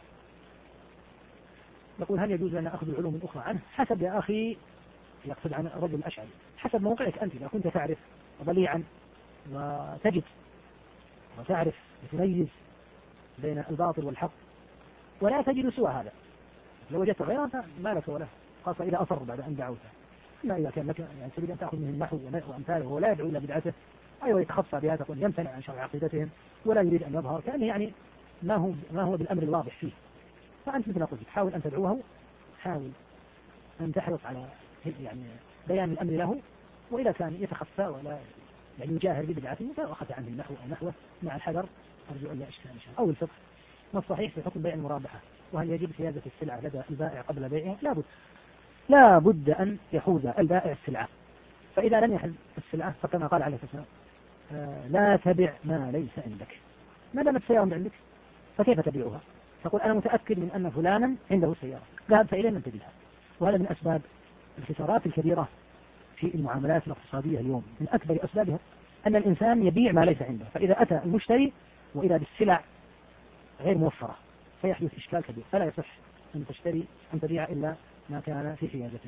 يقول هل يجوز لنا أخذ العلوم الأخرى عنه؟ حسب يا أخي، يقصد عن الرجل الأشعري، حسب موقعك أنت. إذا كنت تعرف ضليعا وتجد وتعرف وتميز بين الباطل والحق ولا تجد سوى هذا، لو وجدت غيره ما لك وله، خاصة إذا أصر بعد أن دعوته. أما إذا كان لك يعني تريد أن تأخذ منه النحو وأمثاله ولا يدعو إلى بدعته، أيوة يتخفى بها، تقول يمتنع عن شرع عقيدتهم ولا يريد أن يظهر، كأنه يعني ما هو بالأمر الواضح فيه. فأنت مثل ما قلت حاول أن تدعوه، حاول أن تحرص على يعني بيان الأمر له، وإذا كان يتخفى ولا يعني يجاهر ببدعته فأخذ عنه النحو أو نحوه مع الحذر، أرجو أن لا إشكال إن شاء الله. أو الفقه، ما الصحيح في حكم بيع المرابحة؟ وهل يجب حيازة السلعة لدى البائع قبل بيعها؟ لا بد أن يحوز البائع السلعة، فإذا لم يحل السلعة فكما قال عليه الصلاة والسلام لا تبع ما ليس عندك. ما دامت السيارة عندك فكيف تبيعها؟ تقول أنا متأكد من أن فلانا عنده سيارة، ذهب فإليه من تبيعها. وهذا من أسباب الخسارات الكبيرة في المعاملات الاقتصادية اليوم، من أكبر أسبابها أن الإنسان يبيع ما ليس عنده، فإذا أتى المشتري وإذا بالسلع غير موفرة فيحدث إشكال كبير، فلا يصح أن تبيع إلا ما كان في حيازتك.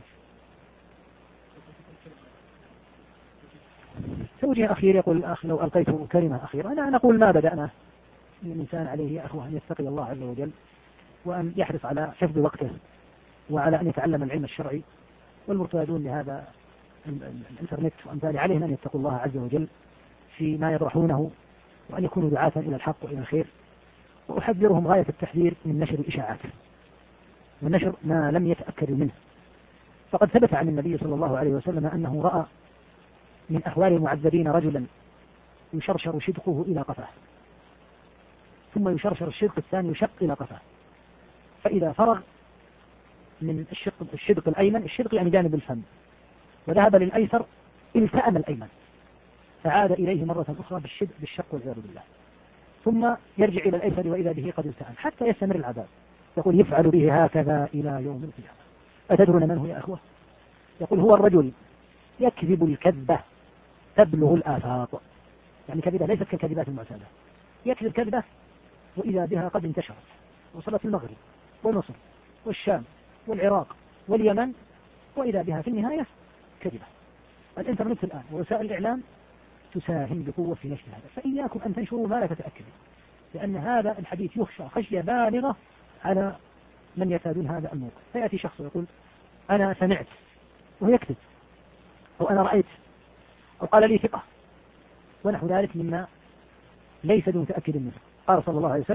توجيه أخير، يقول الأخ لو ألقيت كلمة أخيرة، أنا نقول ما بدأنا من الإنسان عليه يا أخوة أن يتقي الله عز وجل، وأن يحرص على حفظ وقته وعلى أن يتعلم العلم الشرعي، والمرتادون لهذا الإنترنت وأمثاله عليهم أن يتقوا الله عز وجل فيما يطرحونه، وأن يكونوا دعاة إلى الحق وإلى الخير. وأحذرهم غاية التحذير من نشر الإشاعات ونشر ما لم يتأكدوا منه. فقد ثبت عن النبي صلى الله عليه وسلم أنه رأى من أحوال المعذبين رجلا يشرشر شدقه إلى قفاه، ثم يشرشر الشدق الثاني يشق إلى قفاه، فإذا فرغ من الشدق الأيمن، الشدق يعني جانب الفم، وذهب للأيسر التأم الأيمن، فعاد إليه مرة أخرى بالشق والعياذ بالله، ثم يرجع إلى الأيسر وإذا به قد التأم حتى يستمر العذاب. يقول يفعل به هكذا إلى يوم القيامة. أتدرون من هو يا أخوة؟ يقول هو الرجل يكذب الكذبة تبلغ الآفاق، يعني كذبة ليست كالكذبات المعتادة، يكذب كذبة وإذا بها قد انتشرت وصلت المغرب ومصر والشام والعراق واليمن، وإذا بها في النهاية كذبة. الإنترنت الآن ووسائل الإعلام تساهم بقوة في نشر هذا، فإياكم أن تنشروا ما لا تتأكدوا، لأن هذا الحديث يخشى خشية بالغة على من يتابعون هذا الموقع. فيأتي شخص ويقول أنا سمعت وهو يكذب، أو أنا رأيت، أو قال لي ثقة، ونحو ذلك مما ليس دون متأكد منه. قال صلى الله عليه وسلم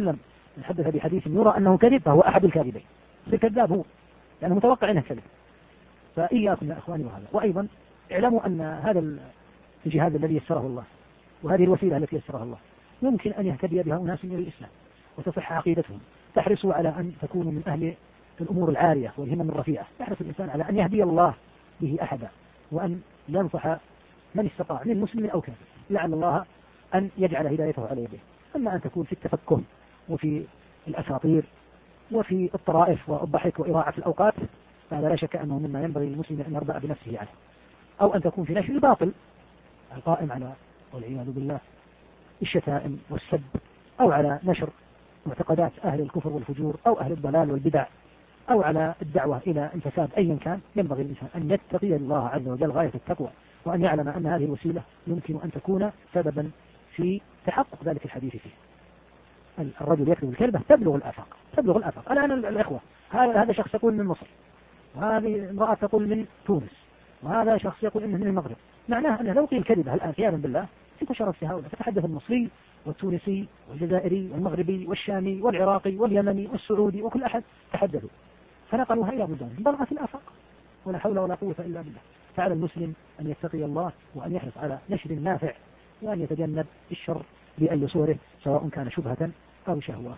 إن حدث بحديث يرى أنه كذب فهو أحد الكاذبين، الكذاب هو لأنه متوقع أنه كذب. فإياكم يا أخواني وهذا. وأيضا اعلموا أن هذا الجهاد الذي يسره الله وهذه الوسيلة التي يسرها الله يمكن أن يهتدي بها أناس إلى الإسلام وتصح عقيدتهم. تحرصوا على أن تكونوا من أهل الأمور العالية والهمم الرفيعة. يحرص الإنسان على أن يهدي الله به أحدا وأن ينصح من استطاع من مسلم أو كافر، لعل الله أن يجعل هدايته على يده. أما أن تكون في التفكه وفي الأساطير وفي الطرائف والضحك وإضاعة الأوقات، فهذا لا شك أنه مما ينبغي للمسلم أن يرضى بنفسه عنه. أو أن تكون في نشر الباطل القائم على والعياذ بالله الشتائم والسب، أو على نشر معتقدات أهل الكفر والفجور أو أهل الضلال والبدع، أو على الدعوة إلى الفساد أيا كان. ينبغي الإنسان أن يتقي الله عز وجل غاية التقوى، وأن يعلم أن هذه الوسيلة يمكن أن تكون سببا في تحقق ذلك الحديث فيه. الرجل يكتب الكلمة تبلغ الآفاق. الآن الإخوة هذا شخص يقول من مصر، وهذه امرأة تقول من تونس، وهذا شخص يقول إنه من المغرب. معناه أنه لو قيل كذبة الآن عياذا بالله انتشرت في هؤلاء، فتحدث المصري والتونسي والجزائري والمغربي والشامي والعراقي واليمني والسعودي وكل أحد تحدثوا، فنقلوها إلى بلدان بلغت الآفاق. ولا حول ولا قوة إلا بالله. فعلى المسلم أن يتقي الله وأن يحرص على نشر النافع، وأن يتجنب الشر بأي صوره سواء كان شبهة أو شهوة.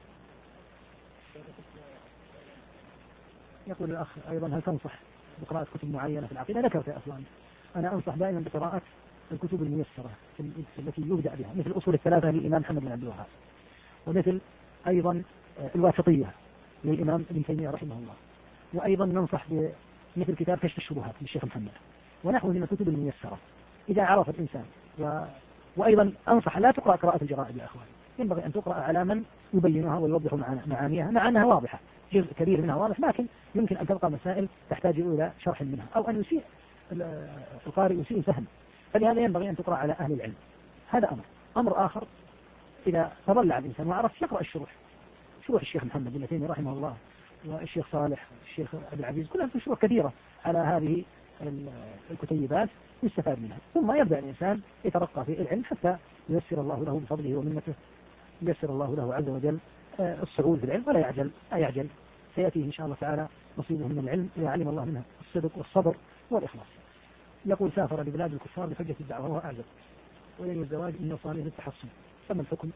يقول الأخ أيضا هل تنصح بقراءة كتب معينة في العقيدة؟ ذكرت يا أخوان أنا أنصح دائما بقراءة الكتب الميسرة التي يبدأ بها، مثل الأصول الثلاثة للإمام محمد بن عبد الوهاب، ومثل أيضا الواسطية للإمام ابن تيمية رحمه الله، وأيضا ننصح بمثل كتاب كشف الشبهات للشيخ محمد، ونحو من الكتب الميسرة إذا عرف الإنسان. وأيضا أنصح لا تقرأ قراءة الجرائد يا أخوان، ينبغي أن تقرأ على من يبينها ويوضح معانيها، مع أنها واضحة، جزء كبير منها واضح، لكن يمكن أن تبقى مسائل تحتاج إلى شرح منها، أو أن يسيء القارئ يسيء الفهم. فلهذا ينبغي أن تقرأ على أهل العلم. هذا أمر آخر. إذا تضلع الإنسان وعرف يقرأ شروح الشيخ محمد بن تيمية رحمه الله والشيخ صالح والشيخ عبد العزيز، كلها شروح كثيرة على هذه الكتيبات يستفاد منها. ثم يبدأ الإنسان يترقى في العلم حتى ييسر الله له بفضله ومنته، ييسر الله له عز وجل الصعود في العلم، ولا يعجل. سيأتيه إن شاء الله تعالى نصيبه من العلم إذا علم الله منها الصدق والصبر والإخلاص. يقول سافر لبلاد الكفار بحجة الدعوة وهو أعزب، وينوي الزواج من نصرانية للتحصن، فما الحكم؟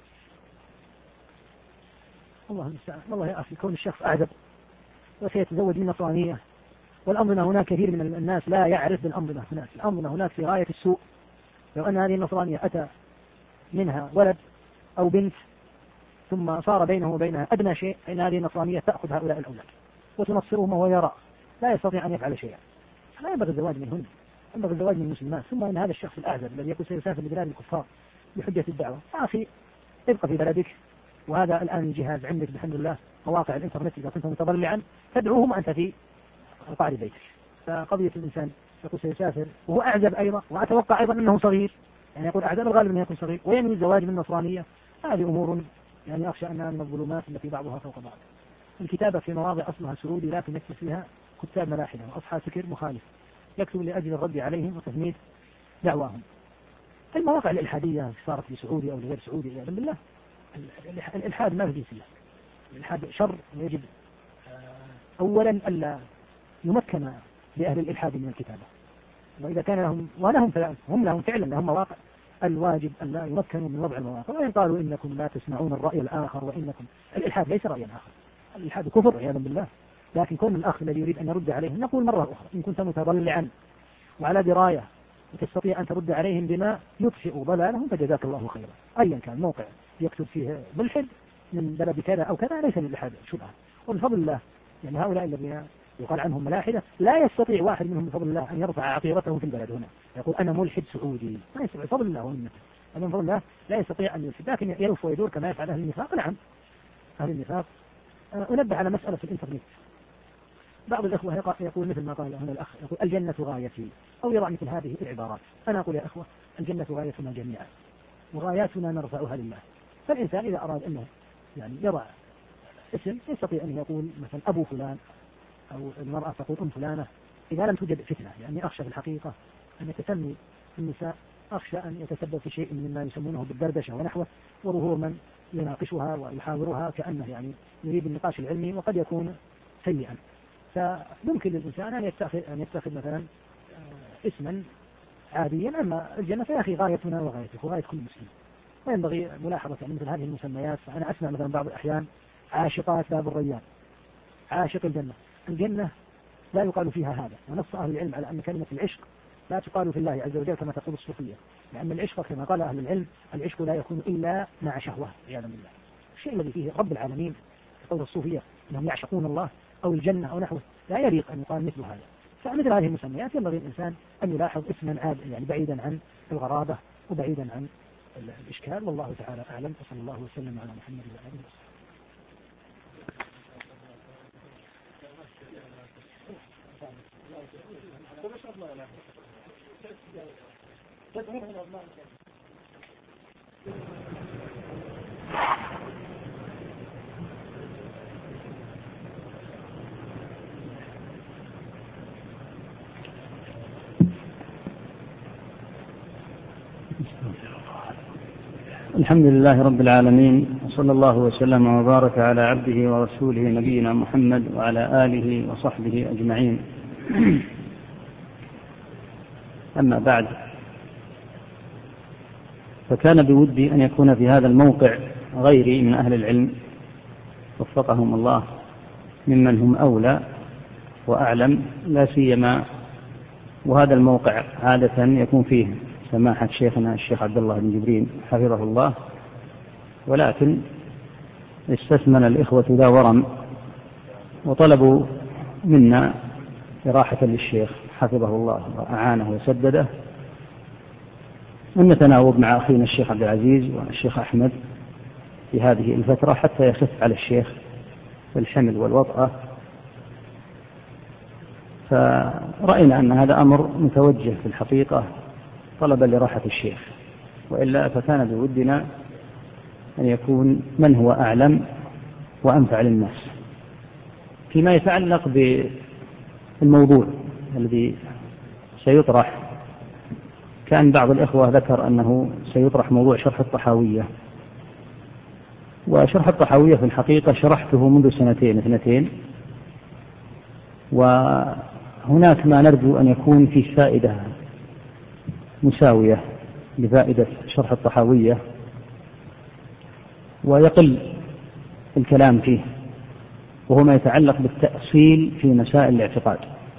الله المستعان. والله يا أخي كون الشخص أعزب وسيتزوج من نصرانية، والأنظمة هناك كثير من الناس لا يعرف بالأنظمة هناك. الأنظمة هناك في غاية السوء. لو أن هذه النصرانية أتى منها ولد أو بنت ثم صار بينه وبينها أدنى شيء، فإن هذه النصرانية تأخذ هؤلاء الأولاد وتنصرهم وهو يرى لا يستطيع أن يفعل شيئا. لا ينبغي الزواج منهن، ينبغي الزواج من المسلمات. ثم إن هذا الشخص الأعزب الذي يقول سيسافر لبلاد الكفار بحجة الدعوة، أخي ابقى في بلدك، وهذا الآن الجهاز عندك بحمد الله، مواقع الإنترنت إذا كنت متضلعا تدعوهم أنت في قعر بيتك. فقضية الإنسان يقول سيسافر وهو أعزب أيضا، وأتوقع أيضا أنه صغير، يعني يقول أعزب الغالب أنه يكون صغير، وينوي الزواج من نصرانية، هذه أمور يعني أخشى أنها من الظلمات التي بعضها فوق بعض. الكتابة في مواضع أصلها سعودي لكن يكتب فيها كتاب ملاحدة وأصحاب فكر مخالف، يكتب لأجل الرد عليهم وتثميد دعواهم. المواقع الإلحادية صارت لسعودي أو لغير سعودي عياذا بالله، الإلحاد ما في جنسية، الإلحاد شر، ويجب أولا ألا يمكن لأهل الإلحاد من الكتابة، وإذا كان لهم هم لهم فعلا لهم مواقع، الواجب أن لا يمكنوا من وضع المواقع. وإن قالوا إنكم لا تسمعون الرأي الآخر وإنكم، الإلحاد ليس رأيا آخر، الإلحاد كفر عياذا بالله. لكن كون الأخ الذي يريد أن يرد عليهم نقول مرة أخرى إن كنت متضلعا وعلى دراية وتستطيع أن ترد عليهم بما يطفئ ضلالهم فجزاك الله خيرا. أيا كان موقع يكتب فيه ملحد من بلد كذا أو كذا ليس للإلحاد شبهة. وبفضل الله يعني هؤلاء الذين يقال عنهم ملاحدة لا يستطيع واحد منهم بفضل الله أن يرفع عقيرته في البلد هنا يقول أنا ملحد سعودي، ما يستطيع بفضل الله ومنته، أنا بفضل الله لا يستطيع أن يلحد، لكن يلف ويدور كما يفعل أهل النفاق. نعم أهل النفاق. أنبه على مسألة في الإنترنت، بعض الأخوة يقول مثل ما قال هنا الأخ، يقول الجنة غايتي، أو يضع مثل هذه العبارات. أنا أقول يا أخوة الجنة غايتنا جميعا، وغاياتنا نرفعها لله. فالإنسان إذا أراد أنه يعني يضع اسم يستطيع أن يقول مثلا أبو فلان، أو المرأة تقول أم فلانة، إذا لم توجد فتنة. يعني أخشى في الحقيقة أن يتسمي النساء أخشى أن يتسبب في شيء مما يسمونه بالدردشة ونحوه، وظهور من يناقشها ويحاورها كأنه يعني يريد النقاش العلمي وقد يكون سيئا. فممكن للإنسان أن يتخذ مثلا اسما عاديا، أما الجنة فيا أخي غايتنا وغايتك وغاية كل مسلم. وينبغي ملاحظة يعني مثل هذه المسميات. فأنا أسمع مثلا بعض الأحيان عاشقات باب الريان، عاشق الجنة. الجنة لا يقال فيها هذا، ونص أهل العلم على أن كلمة العشق لا تقال في الله عز وجل كما تقول الصوفية، لأن العشق كما قال أهل العلم العشق لا يكون إلا مع شهوة عياذا بالله. الشيء الذي فيه رب العالمين قول الصوفية أنهم يعشقون الله أو الجنة أو نحوه لا يليق أن يقال مثل هذا. فمثل هذه المسميات ينبغي الإنسان أن يلاحظ اسما عاد يعني بعيدا عن الغرابة وبعيدا عن الإشكال. والله تعالى أعلم، وصلى الله وسلم على محمد وآله وصحبه. الحمد لله رب العالمين، وصلى الله وسلم وبارك على عبده ورسوله نبينا محمد وعلى آله وصحبه أجمعين. أما بعد، فكان بودي أن يكون في هذا الموقع غيري من أهل العلم وفقهم الله ممن هم أولى وأعلم، لا سيما وهذا الموقع عادة يكون فيه سماحة شيخنا الشيخ عبد الله بن جبرين حفظه الله، ولكن استثمن الإخوة ذا ورم وطلبوا منا إراحة للشيخ حفظه الله وأعانه وسدده أن نتناوب مع أخينا الشيخ عبد العزيز والشيخ أحمد في هذه الفترة حتى يخف على الشيخ الحمل والوطأة. فرأينا أن هذا أمر متوجه في الحقيقة طلبا لراحة الشيخ، وإلا فكان بودنا أن يكون من هو أعلم وأنفع للناس. فيما يتعلق بالموضوع الذي سيطرح، كان بعض الإخوة ذكر أنه سيطرح موضوع شرح الطحاوية، وشرح الطحاوية في الحقيقة شرحته منذ 2 وهناك ما نرجو أن يكون فيه فائدة مساوية لفائدة شرح الطحاوية ويقل الكلام فيه، وهو ما يتعلق بالتأصيل في مسائل الاعتقاد.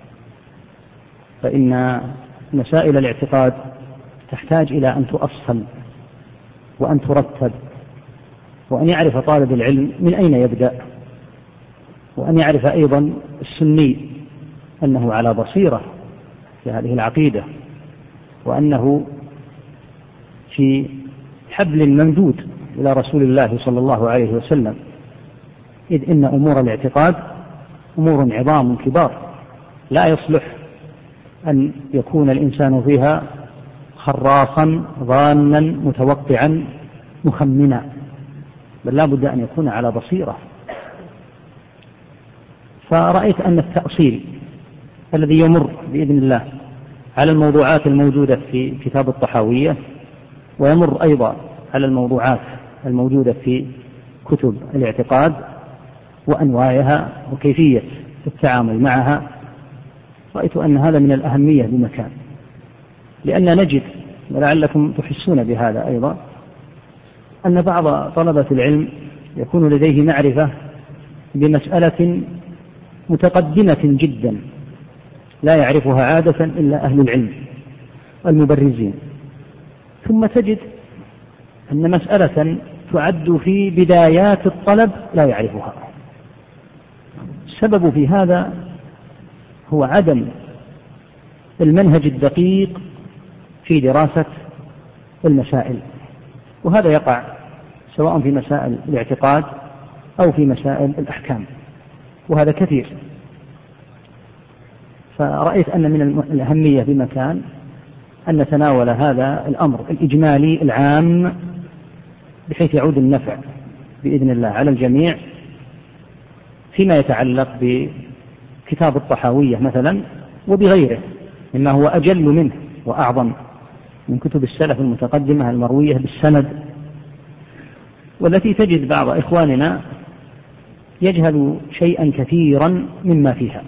فإن مسائل الاعتقاد تحتاج إلى أن تؤصل وأن ترتب، وأن يعرف طالب العلم من أين يبدأ، وأن يعرف أيضا السني أنه على بصيرة في هذه العقيدة، وأنه في حبل ممدود إلى رسول الله صلى الله عليه وسلم، إذ إن أمور الاعتقاد أمور عظام كبار لا يصلح أن يكون الإنسان فيها خراصا ظانا متوقعا مخمنا، بل لا بد أن يكون على بصيرة. فرأيت أن التأصيل الذي يمر بإذن الله على الموضوعات الموجودة في كتاب الطحاوية، ويمر أيضا على الموضوعات الموجودة في كتب الاعتقاد وأنواعها وكيفية التعامل معها، رأيت أن هذا من الأهمية بمكان، لأن نجد ولعلكم تحسون بهذا أيضا أن بعض طلبة العلم يكون لديه معرفة بمسألة متقدمة جدا لا يعرفها عادة إلا أهل العلم المبرزين، ثم تجد أن مسألة تعد في بدايات الطلب لا يعرفها. السبب في هذا هو عدم المنهج الدقيق في دراسة المسائل، وهذا يقع سواء في مسائل الاعتقاد أو في مسائل الأحكام، وهذا كثير. فرأيت أن من الأهمية بمكان أن نتناول هذا الأمر الإجمالي العام بحيث يعود النفع بإذن الله على الجميع فيما يتعلق بكتاب الطحاوية مثلا وبغيره مما هو أجل منه وأعظم من كتب السلف المتقدمة المروية بالسند، والتي تجد بعض إخواننا يجهل شيئا كثيرا مما فيها.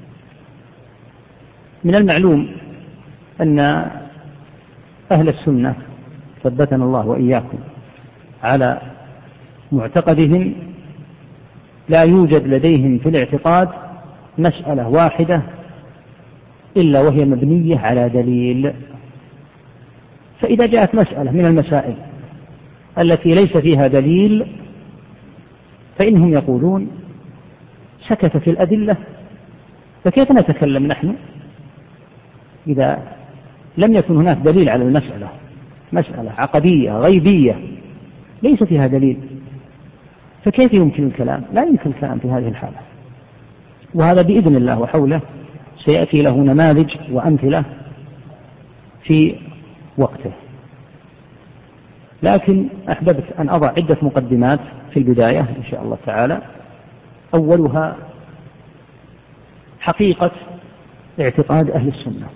من المعلوم أن أهل السنة ثبتنا الله وإياكم على معتقدهم لا يوجد لديهم في الاعتقاد مسألة واحدة إلا وهي مبنية على دليل. فإذا جاءت مسألة من المسائل التي ليس فيها دليل فإنهم يقولون سكتت الأدلة، فكيف نتكلم نحن إذا لم يكن هناك دليل على المسألة؟ مسألة عقدية غيبية ليس فيها دليل، فكيف يمكن الكلام؟ لا يمكن الكلام في هذه الحالة. وهذا بإذن الله وحوله سيأتي له نماذج وأمثلة في وقته. لكن أحببت أن أضع عدة مقدمات في البداية إن شاء الله تعالى. أولها حقيقة اعتقاد أهل السنة.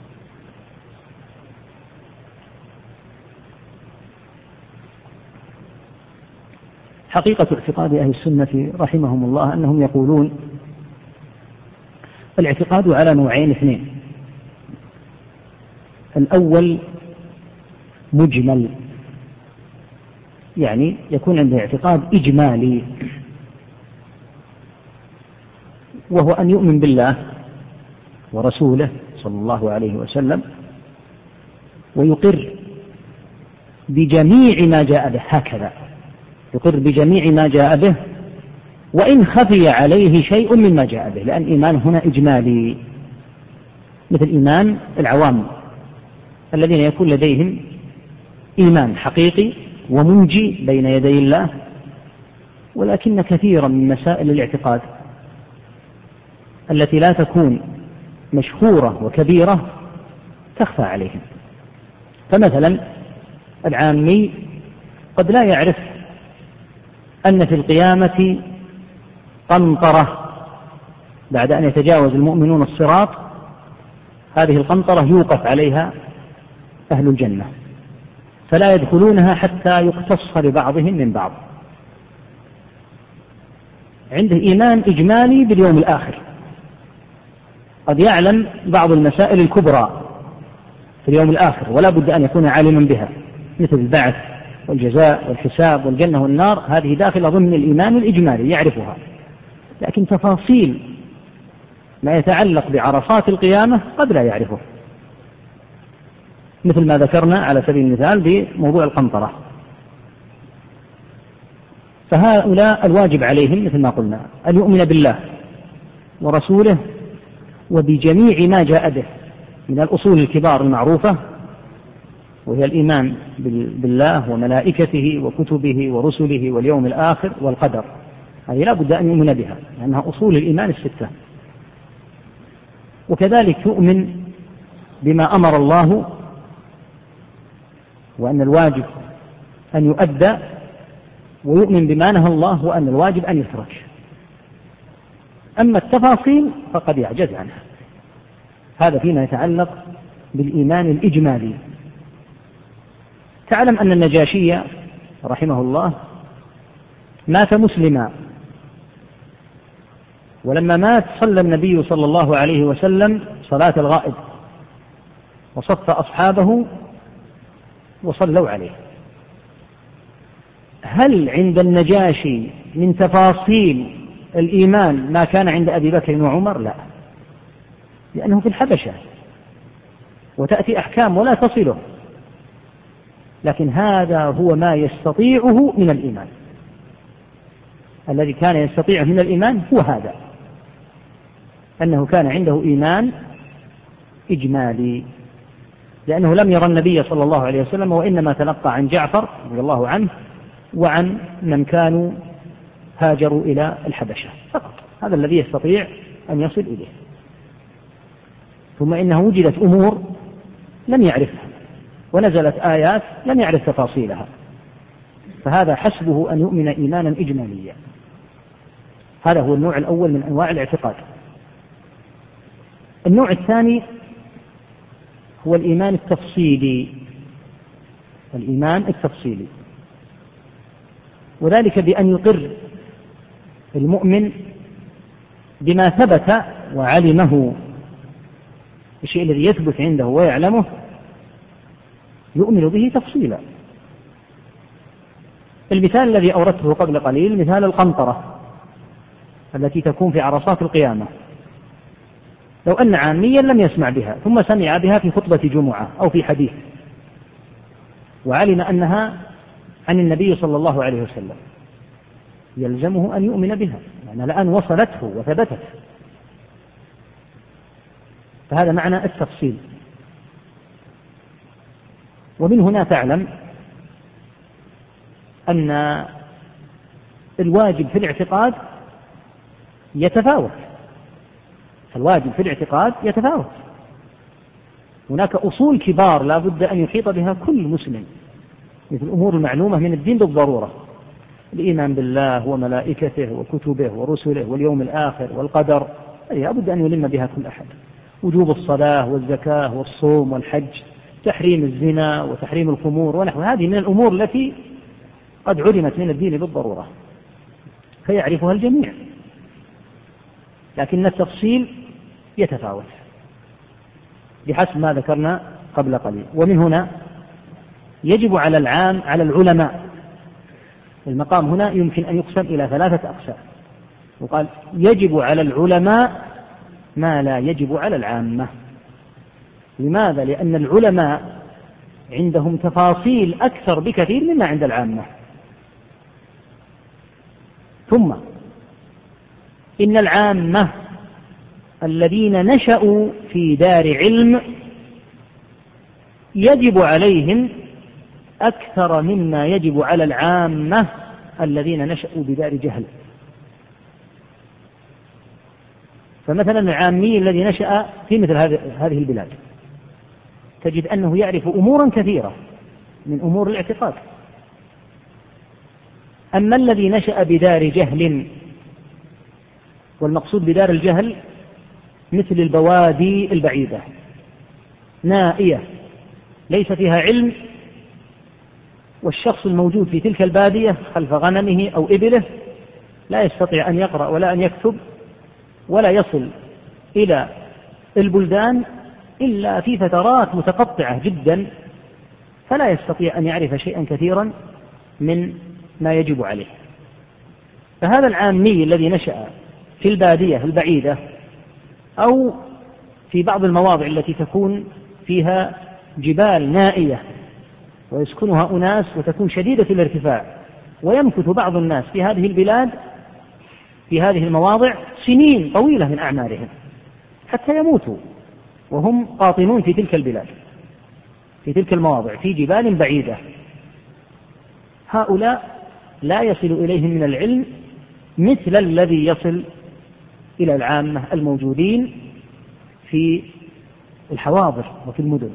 حقيقة اعتقاد أهل السنة رحمهم الله أنهم يقولون الاعتقاد على نوعين اثنين. الأول مجمل، يعني يكون عنده اعتقاد إجمالي، وهو أن يؤمن بالله ورسوله صلى الله عليه وسلم ويقر بجميع ما جاء به، هكذا يقر بجميع ما جاء به وإن خفي عليه شيء مما جاء به، لأن الإيمان هنا إجمالي، مثل إيمان العوام الذين يكون لديهم إيمان حقيقي ومنجي بين يدي الله، ولكن كثيرا من مسائل الاعتقاد التي لا تكون مشهورة وكبيرة تخفى عليهم. فمثلا العامي قد لا يعرف أن في القيامة قنطرة بعد أن يتجاوز المؤمنون الصراط، هذه القنطرة يوقف عليها أهل الجنة فلا يدخلونها حتى يقتص لبعضهم من بعض. عنده إيمان إجمالي باليوم الآخر، قد يعلم بعض المسائل الكبرى في اليوم الآخر ولا بد أن يكون عالما بها، مثل البعث والجزاء والحساب والجنة والنار، هذه داخل ضمن الإيمان الإجمالي يعرفها. لكن تفاصيل ما يتعلق بعرصات القيامة قد لا يعرفه، مثل ما ذكرنا على سبيل المثال بموضوع القنطرة. فهؤلاء الواجب عليهم مثل ما قلنا أن يؤمن بالله ورسوله وبجميع ما جاء به من الأصول الكبار المعروفة، وهي الإيمان بالله وملائكته وكتبه ورسله واليوم الآخر والقدر، هذه لا بد أن يؤمن بها لأنها أصول الإيمان الستة. وكذلك يؤمن بما أمر الله وأن الواجب أن يؤدى، ويؤمن بما نهى الله وأن الواجب أن يترك. أما التفاصيل فقد يعجز عنها. هذا فيما يتعلق بالإيمان الإجمالي. تعلم أن النجاشي رحمه الله مات مسلما، ولما مات صلى النبي صلى الله عليه وسلم صلاة الغائب وصف أصحابه وصلوا عليه. هل عند النجاشي من تفاصيل الإيمان ما كان عند أبي بكر وعمر؟ لا، لأنه في الحبشة وتأتي أحكام ولا تصله، لكن هذا هو ما يستطيعه من الإيمان. الذي كان يستطيعه من الإيمان هو هذا، أنه كان عنده إيمان إجمالي، لأنه لم يرى النبي صلى الله عليه وسلم، وإنما تلقى عن جعفر رضي الله عنه وعن من كانوا هاجروا إلى الحبشة فقط. هذا الذي يستطيع أن يصل إليه. ثم إنه وجدت أمور لم يعرفها ونزلت آيات لم يعرف تفاصيلها، فهذا حسبه أن يؤمن إيمانا إجماليا. هذا هو النوع الأول من أنواع الاعتقاد. النوع الثاني هو الإيمان التفصيلي، الإيمان التفصيلي، وذلك بأن يقر المؤمن بما ثبت وعلمه، الشيء الذي يثبت عنده ويعلمه يؤمن به تفصيلا. المثال الذي أوردته قبل قليل مثال القنطرة التي تكون في عرصات القيامة، لو أن عاميا لم يسمع بها ثم سمع بها في خطبة جمعة أو في حديث وعلم أنها عن النبي صلى الله عليه وسلم، يلزمه أن يؤمن بها، يعني الآن وصلته وثبتت. فهذا معنى التفصيل. ومن هنا تعلم أن الواجب في الاعتقاد يتفاوت، الواجب في الاعتقاد يتفاوت. هناك أصول كبار لا بد أن يحيط بها كل مسلم، مثل الأمور المعلومة من الدين بالضرورة، الإيمان بالله وملائكته وكتبه ورسله واليوم الآخر والقدر، لا بد أن يلم بها كل أحد. وجوب الصلاة والزكاة والصوم والحج، تحريم الزنا وتحريم الخمور ونحو هذه من الأمور التي قد علمت من الدين بالضرورة فيعرفها الجميع، لكن التفصيل يتفاوت بحسب ما ذكرنا قبل قليل. ومن هنا يجب على العام على العلماء، المقام هنا يمكن أن يقسم إلى 3 أقسام، وقال يجب على العلماء ما لا يجب على العامة. لماذا؟ لأن العلماء عندهم تفاصيل أكثر بكثير مما عند العامة. ثم إن العامة الذين نشأوا في دار علم يجب عليهم أكثر مما يجب على العامة الذين نشأوا بدار جهل. فمثلا العامي الذي نشأ في مثل هذه البلاد تجد أنه يعرف أمورا كثيرة من أمور الاعتقاد. أما الذي نشأ بدار جهل، والمقصود بدار الجهل مثل البوادي البعيدة نائية ليس فيها علم، والشخص الموجود في تلك البادية خلف غنمه أو إبله لا يستطيع أن يقرأ ولا أن يكتب ولا يصل إلى البلدان إلا في فترات متقطعة جدا، فلا يستطيع أن يعرف شيئا كثيرا من ما يجب عليه. فهذا العامي الذي نشأ في البادية البعيدة أو في بعض المواضع التي تكون فيها جبال نائية ويسكنها أناس وتكون شديدة الارتفاع، ويمكث بعض الناس في هذه البلاد في هذه المواضع سنين طويلة من أعمارهم حتى يموتوا وهم قاطنون في تلك البلاد في تلك المواضع في جبال بعيدة. هؤلاء لا يصل إليهم من العلم مثل الذي يصل إلى العامة الموجودين في الحواضر وفي المدن.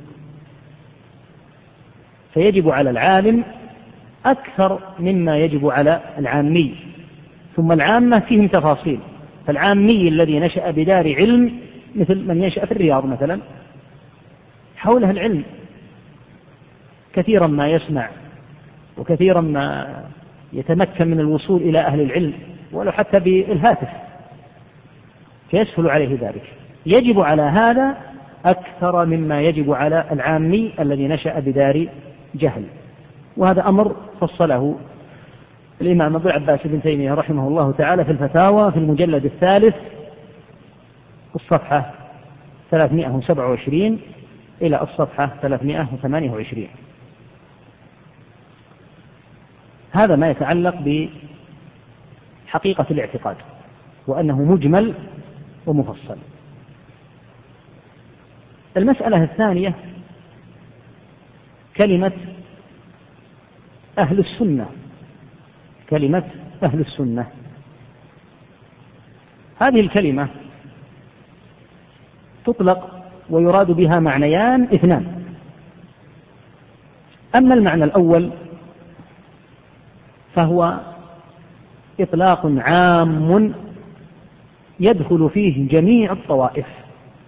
فيجب على العالم أكثر مما يجب على العامي. ثم العامة فيهم تفاصيل، فالعامي الذي نشأ بدار علم مثل من ينشأ في الرياض مثلا حوله العلم كثيرا ما يسمع وكثيرا ما يتمكن من الوصول إلى أهل العلم ولو حتى بالهاتف فيسهل عليه ذلك. يجب على هذا أكثر مما يجب على العامي الذي نشأ بدار جهل. وهذا أمر فصله الإمام أبو العباس بن تيمية رحمه الله تعالى في الفتاوى في المجلد 3 الصفحة 327 إلى الصفحة 328. هذا ما يتعلق بحقيقة الاعتقاد وأنه مجمل ومفصل. المسألة الثانية كلمة أهل السنة. كلمة أهل السنة هذه الكلمة تطلق ويراد بها معنيان اثنان. أما المعنى الأول فهو إطلاق عام يدخل فيه جميع الطوائف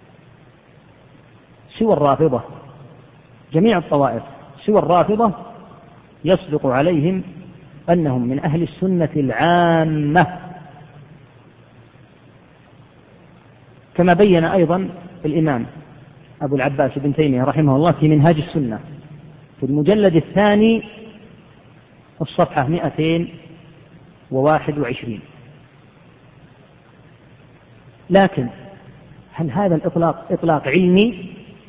سوى الرافضة. جميع الطوائف سوى الرافضة يصدق عليهم أنهم من أهل السنة العامة، كما بين أيضا الإمام أبو العباس ابن تيمية رحمه الله في منهاج السنة في المجلد الثاني الصفحة 221. لكن هل هذا الإطلاق إطلاق علمي؟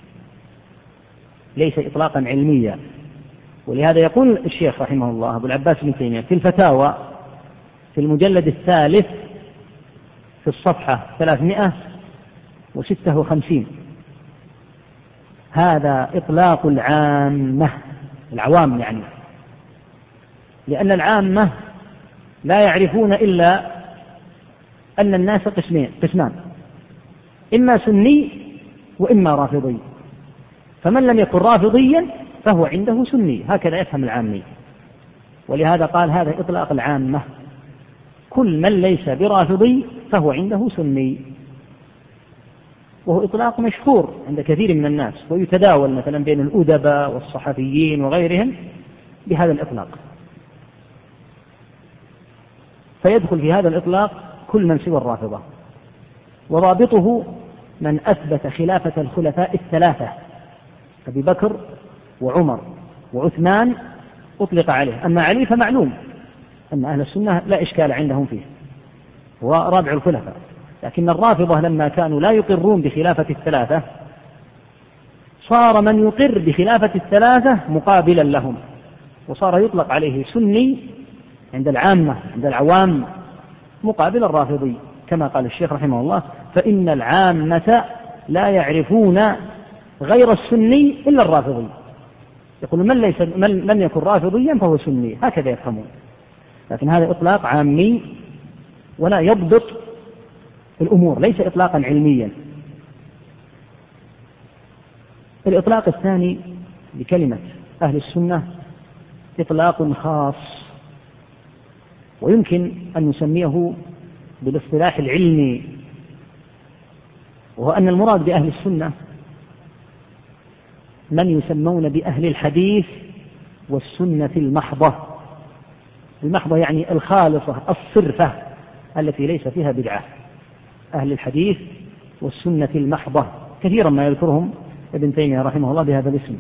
ليس إطلاقا علميا. ولهذا يقول الشيخ رحمه الله أبو العباس ابن تيمية في الفتاوى في المجلد الثالث في الصفحة 356: هذا إطلاق العامة، العوام يعني، لأن العامة لا يعرفون إلا أن الناس قسمان، إما سني وإما رافضي، فمن لم يكن رافضيا فهو عنده سني، هكذا يفهم العامي. ولهذا قال هذا إطلاق العامة، كل من ليس برافضي فهو عنده سني، وهو إطلاق مشهور عند كثير من الناس، ويتداول مثلا بين الأدباء والصحفيين وغيرهم بهذا الإطلاق. فيدخل في هذا الإطلاق كل من سوى الرافضة، وضابطه من أثبت خلافة الخلفاء الثلاثة أبي بكر وعمر وعثمان أطلق عليه. أما علي فمعلوم أن أهل السنة لا إشكال عندهم فيه، هو رابع الخلفاء. لكن الرافضة لما كانوا لا يقرون بخلافة الثلاثة صار من يقر بخلافة الثلاثة مقابلا لهم، وصار يطلق عليه سني عند العامة عند العوام مقابل الرافضي، كما قال الشيخ رحمه الله: فإن العامة لا يعرفون غير السني إلا الرافضي. يقول من لم يكن رافضيا فهو سني، هكذا يفهمون. لكن هذا إطلاق عامي ولا يضبط الأمور، ليس إطلاقا علميا. الإطلاق الثاني لكلمة أهل السنة إطلاق خاص، ويمكن أن نسميه بالاصطلاح العلمي، وهو أن المراد بأهل السنة من يسمون بأهل الحديث والسنة المحضة. المحضة يعني الخالصة الصرفة التي ليس فيها بدعة، أهل الحديث والسنة المحضة، كثيرا ما يذكرهم ابن تيمية رحمه الله بهذا الاسم.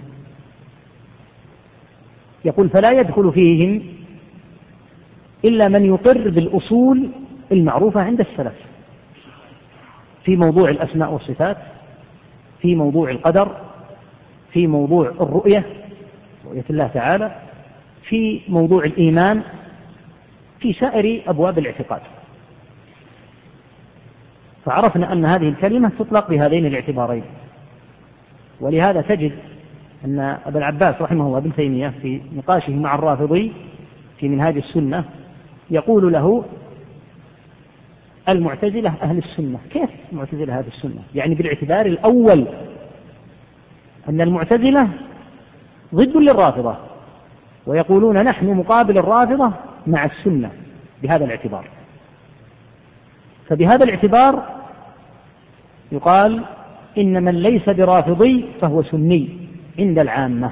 يقول: فلا يدخل فيهم إلا من يقر بالأصول المعروفة عند السلف في موضوع الأسماء والصفات، في موضوع القدر، في موضوع الرؤية، رؤية الله تعالى، في موضوع الإيمان، في سائر أبواب الاعتقاد. فعرفنا أن هذه الكلمة تطلق بهذين الاعتبارين. ولهذا تجد أن أبا العباس رحمه الله ابن تيمية في نقاشه مع الرافضي في منهاج السنة يقول له: المعتزلة أهل السنة. كيف المعتزلة أهل السنة؟ يعني بالاعتبار الأول أن المعتزلة ضد للرافضة، ويقولون نحن مقابل الرافضة مع السنة بهذا الاعتبار. فبهذا الاعتبار يقال إن من ليس برافضي فهو سني عند العامة.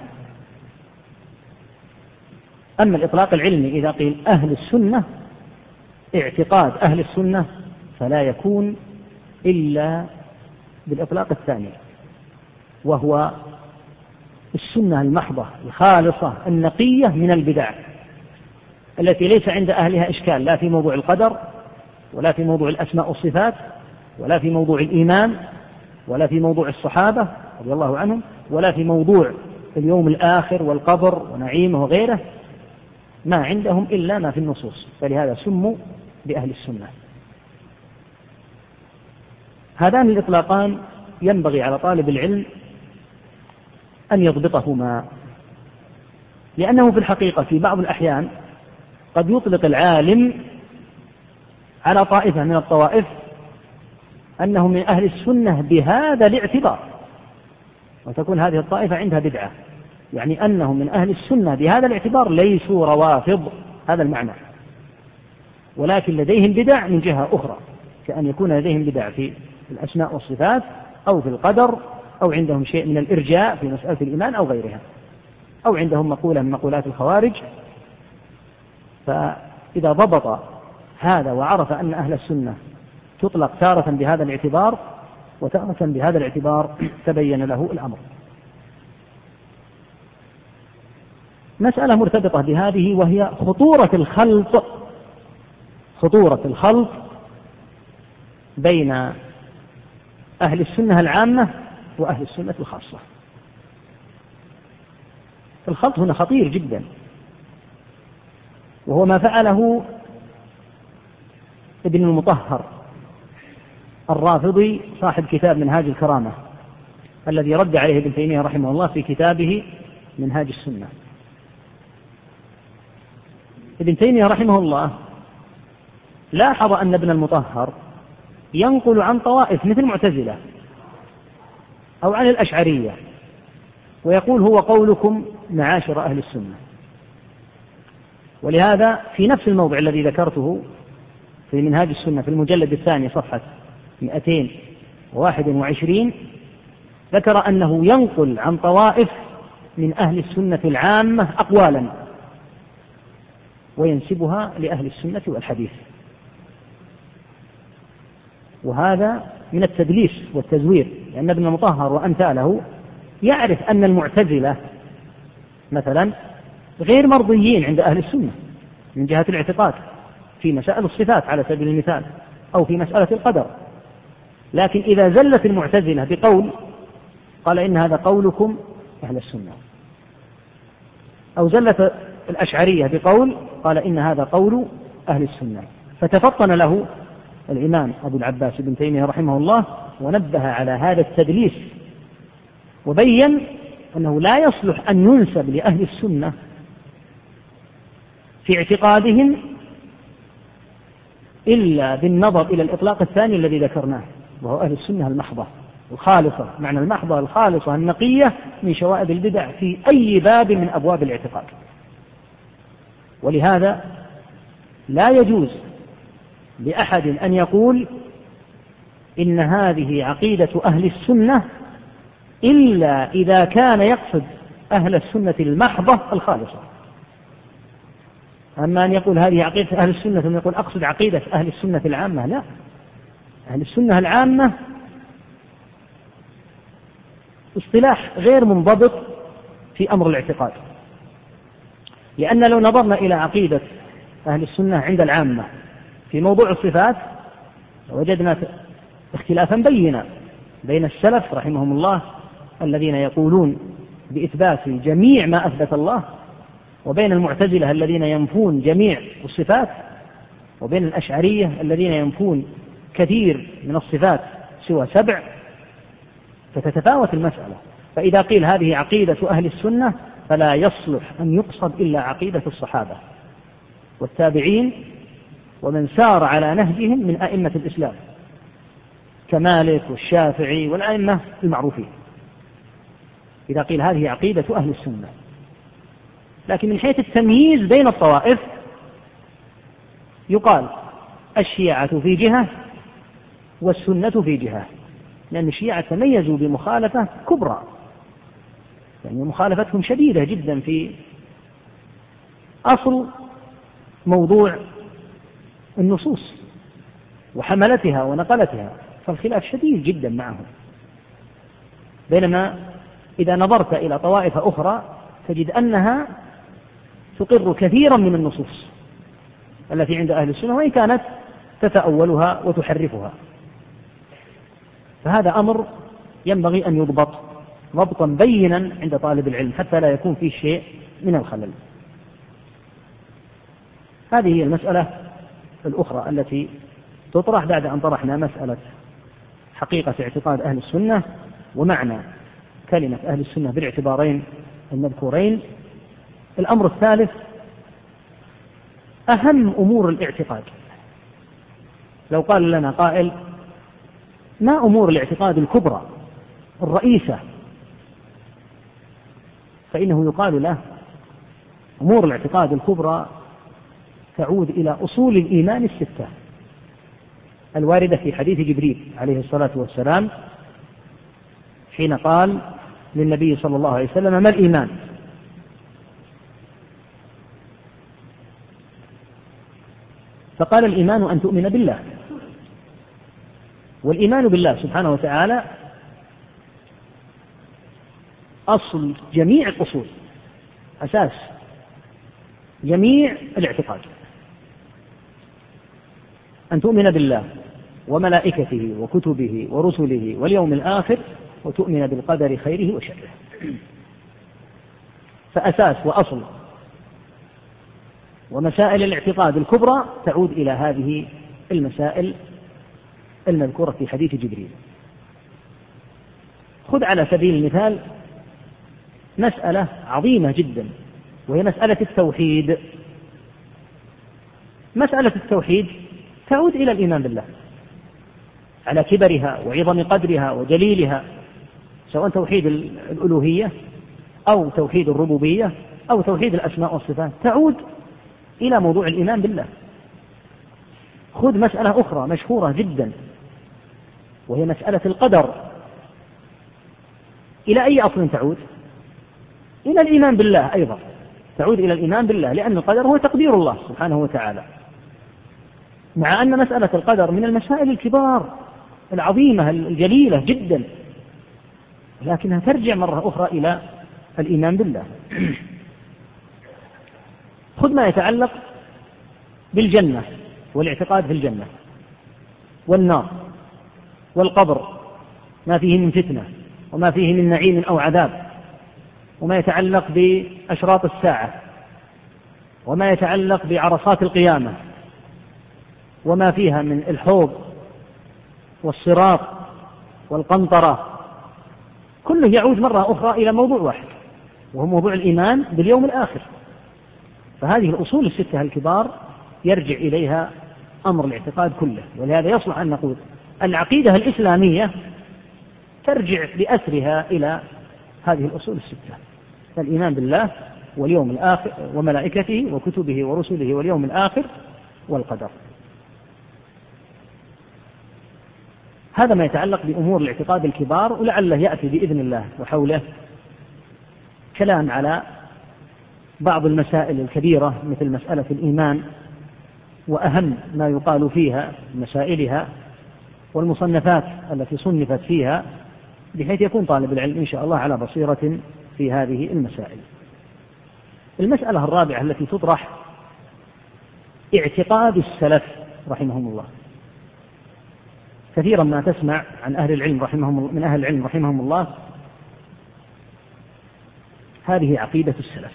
أما الإطلاق العلمي إذا قيل أهل السنة، اعتقاد أهل السنة، فلا يكون إلا بالإطلاق الثاني، وهو السنة المحضة الخالصة النقية من البدع التي ليس عند أهلها إشكال، لا في موضوع القدر، ولا في موضوع الأسماء والصفات، ولا في موضوع الإيمان، ولا في موضوع الصحابة رضي الله عنهم، ولا في موضوع اليوم الآخر والقبر ونعيمه وغيره. ما عندهم إلا ما في النصوص، فلهذا سموا بأهل السنة. هذان الإطلاقان ينبغي على طالب العلم أن يضبطهما، لأنه في الحقيقة في بعض الأحيان قد يطلق العالم على طائفة من الطوائف أنه من أهل السنة بهذا الاعتبار، وتكون هذه الطائفة عندها بدعة، يعني أنهم من أهل السنة بهذا الاعتبار ليسوا روافض، هذا المعنى، ولكن لديهم بدع من جهة أخرى، كأن يكون لديهم بدع في الأسماء والصفات أو في القدر، أو عندهم شيء من الإرجاء في مسألة الإيمان أو غيرها. أو عندهم مقولة من مقولات الخوارج. فإذا ضبط هذا وعرف أن أهل السنة تطلق تارة بهذا الاعتبار وتارة بهذا الاعتبار تبين له الأمر. مسألة مرتبطة بهذه وهي خطورة الخلط بين أهل السنة العامة وأهل السنة الخاصة. الخلط هنا خطير جدا، وهو ما فعله ابن المطهر الرافضي صاحب كتاب منهاج الكرامة، الذي رد عليه ابن تيمية رحمه الله في كتابه منهاج السنة. ابن تيمية رحمه الله لاحظ أن ابن المطهر ينقل عن طوائف مثل المعتزلة أو عن الأشعرية ويقول هو قولكم معاشر أهل السنة. ولهذا في نفس الموضع الذي ذكرته في منهاج السنة في المجلد الثاني صفحة 221 ذكر أنه ينقل عن طوائف من أهل السنة العامة أقوالا وينسبها لأهل السنة والحديث، وهذا من التدليس والتزوير، لأن ابن المطهر وأمثاله يعرف أن المعتزلة مثلا غير مرضيين عند أهل السنة من جهة الاعتقاد في مسائل الصفات على سبيل المثال أو في مسألة القدر، لكن إذا زلت المعتزلة بقول قال إن هذا قولكم أهل السنة، أو زلت الأشعرية بقول قال إن هذا قول أهل السنة، فتفطن له الإمام أبو العباس بن تيمية رحمه الله ونبه على هذا التدليس، وبين أنه لا يصلح أن ينسب لأهل السنة في اعتقادهم إلا بالنظر إلى الإطلاق الثاني الذي ذكرناه، وهو أهل السنة المحضة الخالصة، معنى المحضة الخالصة النقية من شوائب البدع في أي باب من أبواب الاعتقاد. ولهذا لا يجوز لأحد أن يقول إن هذه عقيدة أهل السنة إلا إذا كان يقصد أهل السنة المحضة الخالصة. أما أن يقول هذه عقيدة أهل السنة ثم يقول أقصد عقيدة أهل السنة العامة، لا، أهل السنة العامة اصطلاح غير منضبط في أمر الاعتقاد، لأن لو نظرنا إلى عقيدة أهل السنة عند العامة في موضوع الصفات وجدنا اختلافا بينا بين السلف رحمهم الله الذين يقولون بإثبات جميع ما أثبت الله، وبين المعتزلة الذين ينفون جميع الصفات، وبين الأشعرية الذين ينفون كثير من الصفات سوى 7، فتتفاوت المسألة. فإذا قيل هذه عقيدة أهل السنة فلا يصلح أن يقصد إلا عقيدة الصحابة والتابعين ومن سار على نهجهم من أئمة الإسلام كمالك والشافعي والأئمة المعروفين، إذا قيل هذه عقيدة أهل السنة. لكن من حيث التمييز بين الطوائف يقال الشيعة في جهة والسنة في جهة، لأن الشيعة تميزوا بمخالفة كبرى، يعني مخالفتهم شديدة جدا في أصل موضوع النصوص وحملتها ونقلتها، فالخلاف شديد جدا معهم. بينما إذا نظرت إلى طوائف أخرى تجد أنها تقر كثيرا من النصوص التي عند أهل السنة وإن كانت تتأولها وتحرفها. فهذا أمر ينبغي أن يضبط ضبطا بينا عند طالب العلم حتى لا يكون فيه شيء من الخلل. هذه هي المسألة الأخرى التي تطرح بعد أن طرحنا مسألة حقيقة اعتقاد أهل السنة ومعنى كلمة أهل السنة بالاعتبارين المذكورين. الأمر الثالث أهم أمور الاعتقاد. لو قال لنا قائل ما أمور الاعتقاد الكبرى الرئيسة، فإنه يقال له أمور الاعتقاد الكبرى تعود إلى أصول الإيمان الستة الواردة في حديث جبريل عليه الصلاة والسلام حين قال للنبي صلى الله عليه وسلم ما الإيمان؟ فقال الإيمان أن تؤمن بالله، والإيمان بالله سبحانه وتعالى أصل جميع الأصول، أساس جميع الاعتقاد، أن تؤمن بالله وملائكته وكتبه ورسله واليوم الآخر وتؤمن بالقدر خيره وشره. فأساس وأصل ومسائل الاعتقاد الكبرى تعود إلى هذه المسائل المذكورة في حديث جبريل. خذ على سبيل المثال مسألة عظيمة جدا، وهي مسألة التوحيد. مسألة التوحيد تعود إلى الإيمان بالله على كبرها وعظم قدرها وجليلها، سواء توحيد الألوهية أو توحيد الربوبية أو توحيد الأسماء والصفات، تعود إلى موضوع الإيمان بالله. خذ مسألة أخرى مشهورة جدا، وهي مسألة القدر. إلى أي أصل تعود؟ إلى الإيمان بالله أيضا، تعود إلى الإيمان بالله، لأن القدر هو تقدير الله سبحانه وتعالى، مع أن مسألة القدر من المسائل الكبار العظيمة الجليلة جدا، لكنها ترجع مرة أخرى إلى الإيمان بالله. خذ ما يتعلق بالجنة والاعتقاد في الجنة والنار والقبر، ما فيه من فتنة وما فيه من نعيم أو عذاب، وما يتعلق بأشراط الساعة، وما يتعلق بعرصات القيامة، وما فيها من الحوض والصراط والقنطرة، كله يعود مرة أخرى إلى موضوع واحد، وهو موضوع الإيمان باليوم الآخر. فهذه الأصول الستة الكبار يرجع إليها أمر الاعتقاد كله، ولهذا يصلح أن نقول العقيدة الإسلامية ترجع بأسرها إلى هذه الأصول الستة: الإيمان بالله واليوم الآخر وملائكته وكتبه ورسله واليوم الآخر والقدر. هذا ما يتعلق بأمور الاعتقاد الكبار، ولعله يأتي بإذن الله وحوله كلام على بعض المسائل الكبيرة مثل مسألة الإيمان وأهم ما يقال فيها مسائلها والمصنفات التي صنفت فيها، بحيث يكون طالب العلم إن شاء الله على بصيرة في هذه المسائل. المسألة الرابعة التي تطرح اعتقاد السلف رحمهم الله. كثيرا ما تسمع عن أهل العلم من أهل العلم رحمهم الله هذه عقيدة السلف.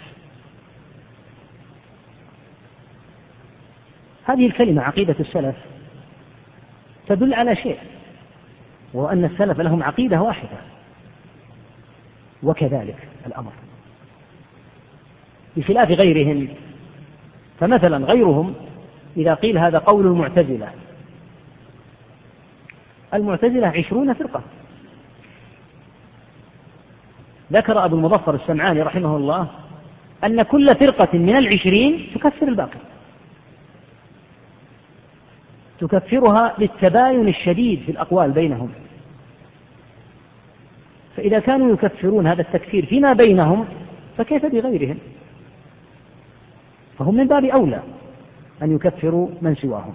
هذه الكلمة عقيدة السلف تدل على شيء، وهو أن السلف لهم عقيدة واحدة، وكذلك الأمر بخلاف غيرهم. فمثلا غيرهم إذا قيل هذا قول المعتزلة، المعتزلة 20 فرقة. ذكر أبو المظفر السمعاني رحمه الله أن كل فرقة من 20 تكفر الباقي، تكفرها للتباين الشديد في الأقوال بينهم. فإذا كانوا يكفرون هذا التكفير فيما بينهم فكيف بغيرهم؟ فهم من باب أولى أن يكفروا من سواهم.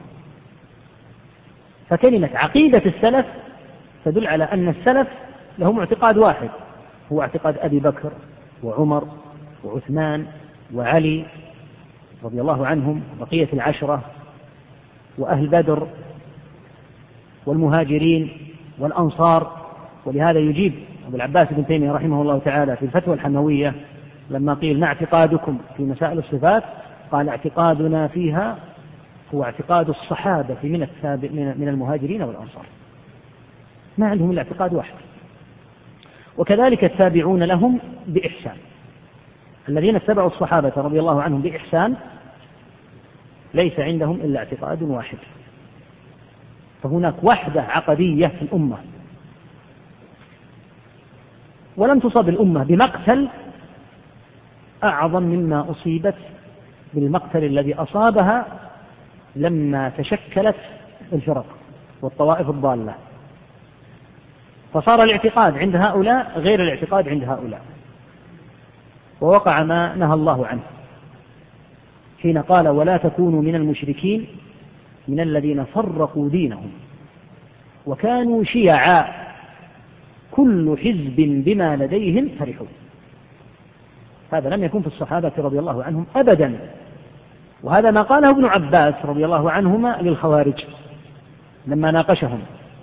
فكلمة عقيدة السلف تدل على أن السلف لهم اعتقاد واحد، هو اعتقاد أبي بكر وعمر وعثمان وعلي رضي الله عنهم، بقية العشرة وأهل بدر والمهاجرين والأنصار. ولهذا يجيب أبو العباس بن تيمية رحمه الله تعالى في الفتوى الحموية لما قيل ما اعتقادكم في مسائل الصفات، قال اعتقادنا فيها هو اعتقاد الصحابة من المهاجرين والأنصار، ما عندهم إلا اعتقاد واحد. وكذلك التابعون لهم بإحسان، الذين اتبعوا الصحابة رضي الله عنهم بإحسان ليس عندهم إلا اعتقاد واحد. فهناك وحدة عقدية في الأمة، ولم تصب الأمة بمقتل أعظم مما أصيبت بالمقتل الذي أصابها لما تشكلت الفرق والطوائف الضالة. فصار الاعتقاد عند هؤلاء غير الاعتقاد عند هؤلاء، ووقع ما نهى الله عنه حين قال ولا تكونوا من المشركين من الذين فرقوا دينهم وكانوا شيعا كل حزب بما لديهم فرحون. هذا لم يكن في الصحابة رضي الله عنهم أبدا، وهذا ما قاله ابن عباس رضي الله عنهما للخوارج لما ناقشهم،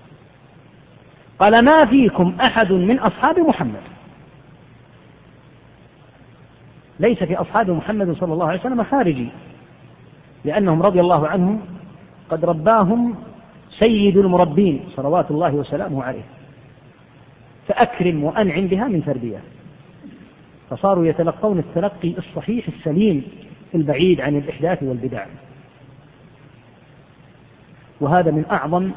قال: ما فيكم أحد من أصحاب محمد. ليس في أصحاب محمد صلى الله عليه وسلم خارجي، لأنهم رضي الله عنهم قد رباهم سيد المربين صلوات الله وسلامه عليه، فأكرم وأنعم بها من تربية، فصاروا يتلقون التلقي الصحيح السليم البعيد عن الإحداث والبدع. وهذا من أعظم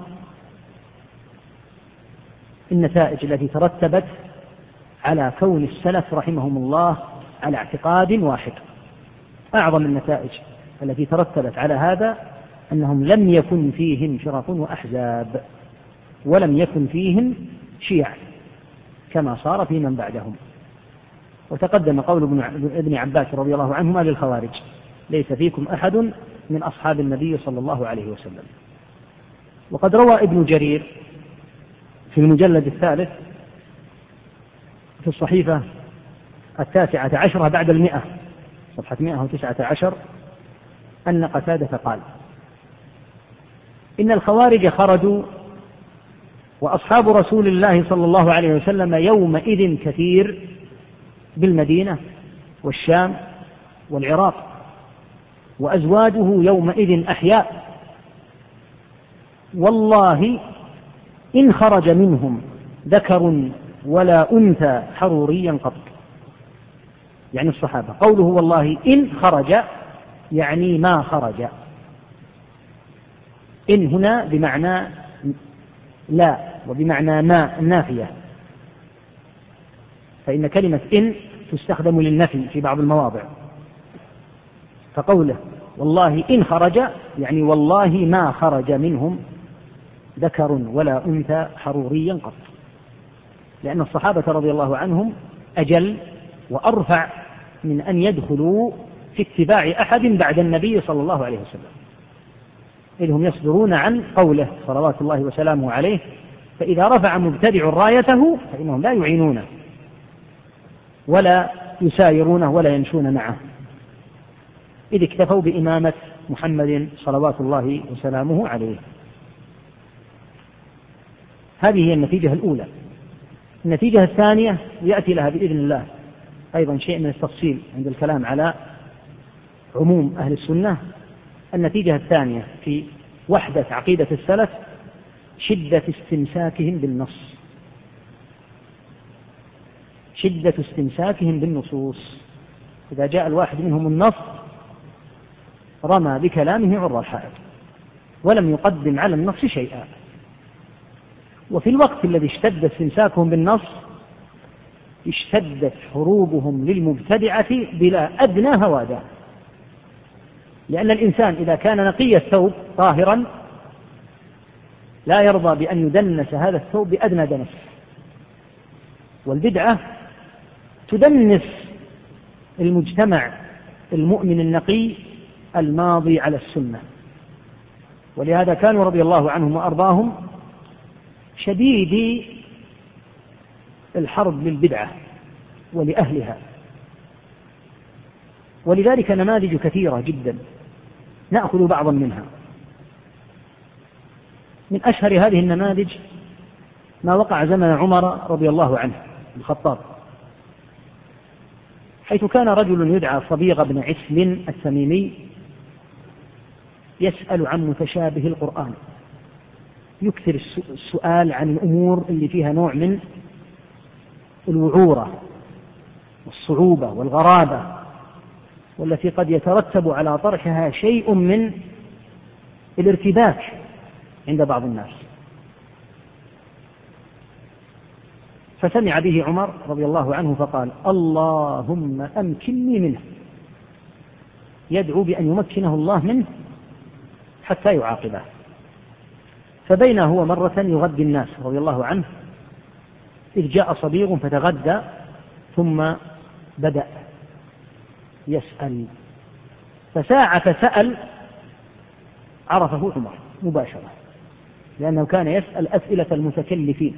النتائج التي ترتبت على كون السلف رحمهم الله على اعتقاد واحد. أعظم النتائج التي ترتبت على هذا أنهم لم يكن فيهم فرق وأحزاب، ولم يكن فيهم شيع كما صار في من بعدهم. وتقدم قول ابن عباس رضي الله عنهما للخوارج: ليس فيكم أحد من أصحاب النبي صلى الله عليه وسلم. وقد روى ابن جرير في المجلد الثالث في الصحيفة 19 بعد 100 صفحة 119 أن قتادة قال: إن الخوارج خرجوا وأصحاب رسول الله صلى الله عليه وسلم يومئذ كثير بالمدينة والشام والعراق، وأزواجه يومئذ أحياء، والله إن خرج منهم ذكر ولا أنثى حروريا قط. يعني الصحابة، قوله والله إن خرج يعني ما خرج. إن هنا بمعنى لا وبمعنى ما النافية، فإن كلمة إن تستخدم للنفي في بعض المواضع، فقوله والله إن خرج يعني والله ما خرج منهم ذكر ولا أنثى حروريا قط، لأن الصحابة رضي الله عنهم أجل وأرفع من أن يدخلوا في اتباع أحد بعد النبي صلى الله عليه وسلم، إذ هم يصدرون عن قوله صلوات الله وسلامه عليه: فإذا رفع مبتدع رايته فإنهم لا يعينونه ولا يسايرونه ولا يمشون معه، إذ اكتفوا بإمامة محمد صلوات الله وسلامه عليه. هذه هي النتيجة الأولى. النتيجة الثانية يأتي لها بإذن الله أيضا شيء من التفصيل عند الكلام على عموم أهل السنة. النتيجة الثانية في وحدة عقيدة السلف شدة استمساكهم بالنص، شدة استمساكهم بالنصوص. إذا جاء الواحد منهم النص رمى بكلامه عرى الحائط ولم يقدم على النص شيئا. وفي الوقت الذي اشتد استمساكهم بالنص اشتدت حروبهم للمبتدعة بلا أدنى هوادة، لأن الإنسان إذا كان نقي الثوب طاهرا لا يرضى بأن يدنس هذا الثوب بأدنى دنس، والبدعة تدنس المجتمع المؤمن النقي الماضي على السنة. ولهذا كانوا رضي الله عنهم وأرضاهم شديد الحرب للبدعة ولأهلها، ولذلك نماذج كثيرة جدا نأخذ بعضا منها. من أشهر هذه النماذج ما وقع زمن عمر رضي الله عنه الخطاب، حيث كان رجل يدعى صبيغ بن عسل التميمي يسأل عن متشابه القرآن، يكثر السؤال عن الأمور اللي فيها نوع من الوعورة والصعوبة والغرابة، والتي قد يترتب على طرحها شيء من الارتباك عند بعض الناس. فسمع به عمر رضي الله عنه فقال: اللهم أمكنني منه، يدعو بأن يمكنه الله منه حتى يعاقبه. فبين هو مرة يغدي الناس رضي الله عنه إذ جاء صبيغ فتغدى ثم بدأ يسأل، فساعة سأل عرفه عمر مباشرة، لأنه كان يسأل أسئلة المتكلفين،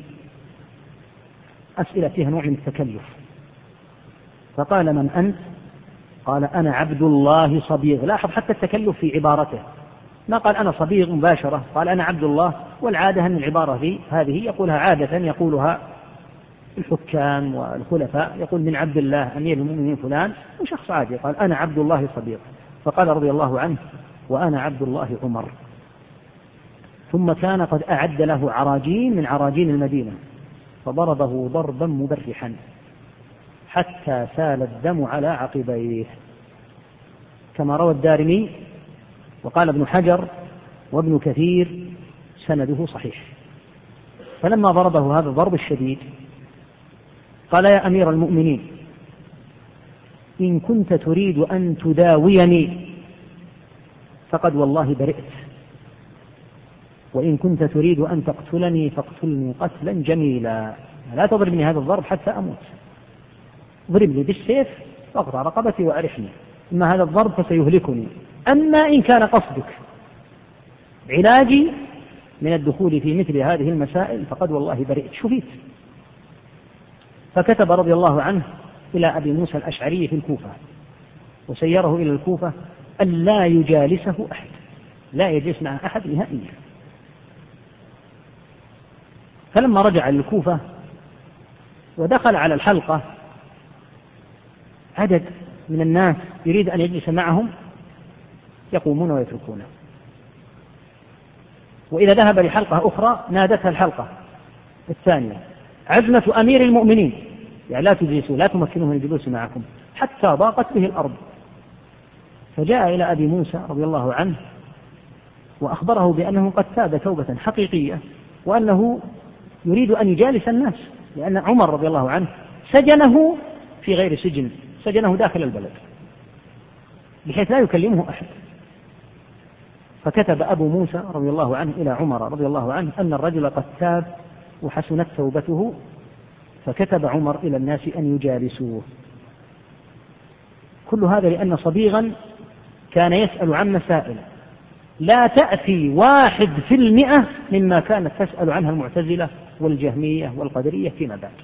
أسئلة فيها نوع من التكلف. فقال: من أنت؟ قال: أنا عبد الله صبيغ. لاحظ حتى التكلف في عبارته، ما قال أنا صبيغ مباشرة، قال أنا عبد الله. والعادة أن العبارة هذه يقولها عادة يقولها الحكام والخلفاء، يقول من عبد الله أمير المؤمنين فلان، وشخص عادي قال أنا عبد الله صبيغ. فقال رضي الله عنه: وأنا عبد الله عمر. ثم كان قد أعد له عراجين من عراجين المدينة، فضربه ضربا مبرحا حتى سال الدم على عقبيه، كما روى الدارمي. وقال ابن حجر وابن كثير: سنده صحيح. فلما ضربه هذا الضرب الشديد قال: يا أمير المؤمنين، إن كنت تريد أن تداويني فقد والله برئت، وإن كنت تريد أن تقتلني فاقتلني قتلا جميلا، لا تضربني هذا الضرب حتى أموت، اضربني بالسيف واقطع رقبتي وأرحني، أما هذا الضرب فسيهلكني. أما إن كان قصدك علاجي من الدخول في مثل هذه المسائل فقد والله برئت، شفيت. فكتب رضي الله عنه إلى أبي موسى الأشعري في الكوفة، وسيره إلى الكوفة أن لا يجالسه أحد، لا يجلس مع أحد نهائيا. فلما رجع للكوفة ودخل على الحلقة عدد من الناس يريد أن يجلس معهم، يقومون ويتركونه. وإذا ذهب لحلقة أخرى نادتها الحلقة الثانية: عزمة أمير المؤمنين، يعني لا تجلسوا، لا تمكنوه من الجلوس معكم، حتى ضاقت به الأرض. فجاء إلى أبي موسى رضي الله عنه وأخبره بأنه قد تاب توبة حقيقية، وأنه يريد أن يجالس الناس، لأن عمر رضي الله عنه سجنه في غير سجن، سجنه داخل البلد بحيث لا يكلمه أحد. فكتب أبو موسى رضي الله عنه إلى عمر رضي الله عنه أن الرجل قد تاب وحسنت توبته، فكتب عمر إلى الناس أن يجالسوه. كل هذا لأن صبيغا كان يسأل عن مسائل لا تأتي 1% مما كانت تسأل عنها المعتزلة والجهمية والقدرية فيما بعد،